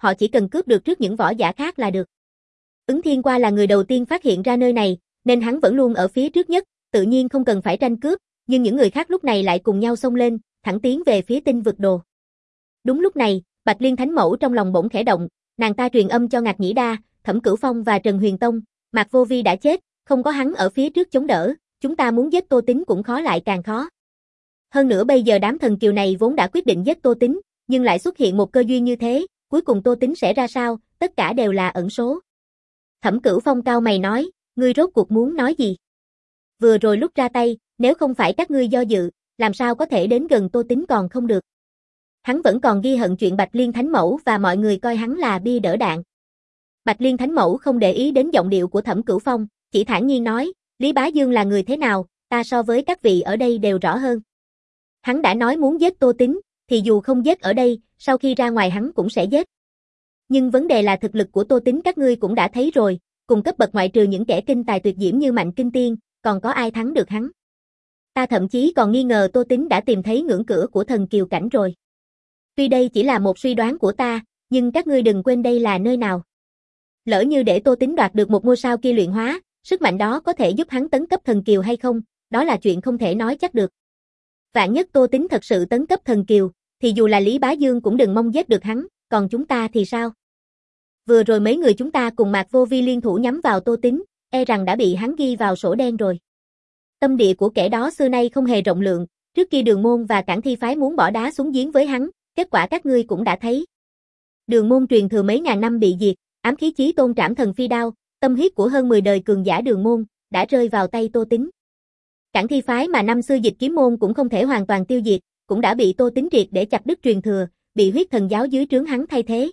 họ chỉ cần cướp được trước những võ giả khác là được. Ứng Thiên Qua là người đầu tiên phát hiện ra nơi này, nên hắn vẫn luôn ở phía trước nhất, tự nhiên không cần phải tranh cướp, nhưng những người khác lúc này lại cùng nhau xông lên, thẳng tiến về phía tinh vực đồ. Đúng lúc này, Bạch Liên Thánh Mẫu trong lòng bỗng khẽ động, nàng ta truyền âm cho Ngạc Nhĩ Đa, Thẩm Cửu Phong và Trần Huyền Tông, Mạc Vô Vi đã chết, không có hắn ở phía trước chống đỡ, chúng ta muốn giết Tô Tín cũng khó lại càng khó. Hơn nữa bây giờ đám thần kiều này vốn đã quyết định giết Tô Tín, nhưng lại xuất hiện một cơ duyên như thế, cuối cùng Tô Tín sẽ ra sao, tất cả đều là ẩn số. Thẩm Cửu Phong cao mày nói, ngươi rốt cuộc muốn nói gì? Vừa rồi lúc ra tay, nếu không phải các ngươi do dự, làm sao có thể đến gần Tô Tín còn không được. Hắn vẫn còn ghi hận chuyện Bạch Liên Thánh Mẫu và mọi người coi hắn là bia đỡ đạn. Bạch Liên Thánh Mẫu không để ý đến giọng điệu của Thẩm Cửu Phong, chỉ thản nhiên nói, Lý Bá Dương là người thế nào, ta so với các vị ở đây đều rõ hơn. Hắn đã nói muốn giết Tô Tín, thì dù không giết ở đây, sau khi ra ngoài hắn cũng sẽ giết. Nhưng vấn đề là thực lực của Tô Tín các ngươi cũng đã thấy rồi, cùng cấp bậc ngoại trừ những kẻ kinh tài tuyệt diễm như Mạnh Kinh Tiên, còn có ai thắng được hắn. Ta thậm chí còn nghi ngờ Tô Tín đã tìm thấy ngưỡng cửa của thần kiều cảnh rồi. Tuy đây chỉ là một suy đoán của ta, nhưng các ngươi đừng quên đây là nơi nào. Lỡ như để Tô Tín đoạt được một ngôi sao kia luyện hóa, sức mạnh đó có thể giúp hắn tấn cấp thần kiều hay không, đó là chuyện không thể nói chắc được. Vạn nhất Tô Tín thật sự tấn cấp thần kiều, thì dù là Lý Bá Dương cũng đừng mong giết được hắn, còn chúng ta thì sao? Vừa rồi mấy người chúng ta cùng Mạc Vô Vi liên thủ nhắm vào Tô Tín, e rằng đã bị hắn ghi vào sổ đen rồi. Tâm địa của kẻ đó xưa nay không hề rộng lượng, trước kia Đường Môn và Cảng Thi phái muốn bỏ đá xuống giếng với hắn, kết quả các ngươi cũng đã thấy. Đường Môn truyền thừa mấy ngàn năm bị diệt, ám khí chí tôn trảm thần phi đao, tâm huyết của hơn mười đời cường giả Đường Môn, đã rơi vào tay Tô Tín. Cảng Thi phái mà năm xưa Dịch Kiếm môn cũng không thể hoàn toàn tiêu diệt, cũng đã bị Tô Tín triệt để chặt đứt truyền thừa, bị huyết thần giáo dưới trướng hắn thay thế.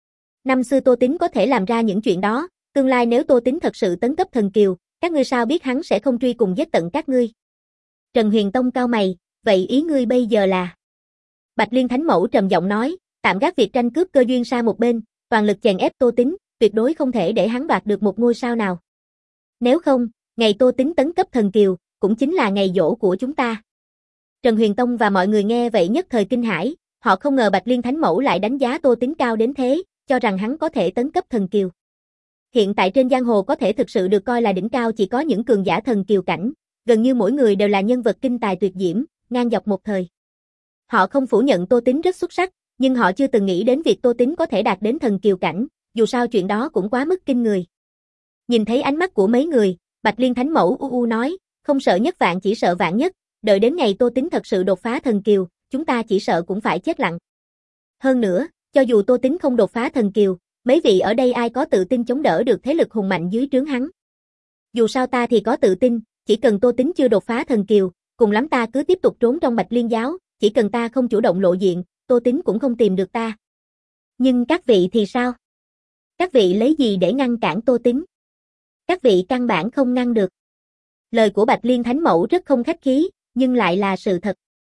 Năm xưa Tô Tín có thể làm ra những chuyện đó, tương lai nếu Tô Tín thật sự tấn cấp thần kiều, các ngươi sao biết hắn sẽ không truy cùng giết tận các ngươi. Trần Huyền Tông cao mày, vậy ý ngươi bây giờ là? Bạch Liên Thánh Mẫu trầm giọng nói, tạm gác việc tranh cướp cơ duyên sang một bên, toàn lực chèn ép Tô Tín, tuyệt đối không thể để hắn đoạt được một ngôi sao nào. Nếu không, ngày Tô Tín tấn cấp thần kiều, cũng chính là ngày giỗ của chúng ta. Trần Huyền Tông và mọi người nghe vậy nhất thời kinh hãi, họ không ngờ Bạch Liên Thánh Mẫu lại đánh giá Tô Tín cao đến thế, cho rằng hắn có thể tấn cấp thần kiều. Hiện tại trên giang hồ có thể thực sự được coi là đỉnh cao chỉ có những cường giả thần kiều cảnh, gần như mỗi người đều là nhân vật kinh tài tuyệt diễm, ngang dọc một thời. Họ không phủ nhận Tô Tín rất xuất sắc, nhưng họ chưa từng nghĩ đến việc Tô Tín có thể đạt đến thần kiều cảnh, dù sao chuyện đó cũng quá mức kinh người. Nhìn thấy ánh mắt của mấy người, Bạch Liên Thánh Mẫu u u nói, không sợ nhất vạn chỉ sợ vạn nhất, đợi đến ngày Tô Tín thật sự đột phá thần kiều, chúng ta chỉ sợ cũng phải chết lặng. Hơn nữa, cho dù Tô Tín không đột phá thần kiều, mấy vị ở đây ai có tự tin chống đỡ được thế lực hùng mạnh dưới trướng hắn. Dù sao ta thì có tự tin, chỉ cần Tô Tín chưa đột phá thần kiều, cùng lắm ta cứ tiếp tục trốn trong Bạch Liên giáo, chỉ cần ta không chủ động lộ diện, Tô Tín cũng không tìm được ta. Nhưng các vị thì sao? Các vị lấy gì để ngăn cản Tô Tín? Các vị căn bản không ngăn được. Lời của Bạch Liên Thánh Mẫu rất không khách khí, nhưng lại là sự thật.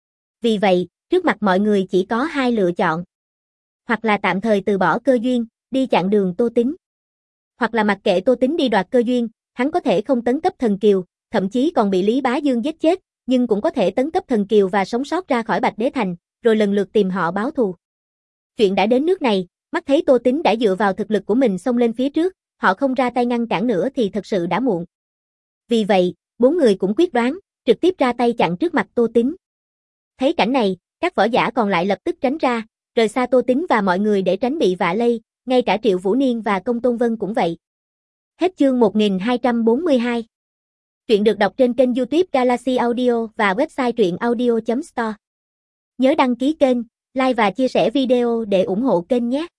Vì vậy, trước mặt mọi người chỉ có hai lựa chọn. Hoặc là tạm thời từ bỏ cơ duyên, đi chặn đường Tô Tín. Hoặc là mặc kệ Tô Tín đi đoạt cơ duyên, hắn có thể không tấn cấp thần kiều, thậm chí còn bị Lý Bá Dương giết chết, nhưng cũng có thể tấn cấp thần kiều và sống sót ra khỏi Bạch Đế Thành, rồi lần lượt tìm họ báo thù. Chuyện đã đến nước này, mắt thấy Tô Tín đã dựa vào thực lực của mình xông lên phía trước, họ không ra tay ngăn cản nữa thì thật sự đã muộn. Vì vậy, bốn người cũng quyết đoán, trực tiếp ra tay chặn trước mặt Tô Tín. Thấy cảnh này, các võ giả còn lại lập tức tránh ra, rời xa Tô Tín và mọi người để tránh bị vạ lây, ngay cả Triệu Vũ Niên và Công Tôn Vân cũng vậy. Hết chương một nghìn hai trăm bốn mươi hai. Truyện được đọc trên kênh YouTube Galaxy Audio và website truyện audio chấm store. Nhớ đăng ký kênh, like và chia sẻ video để ủng hộ kênh nhé.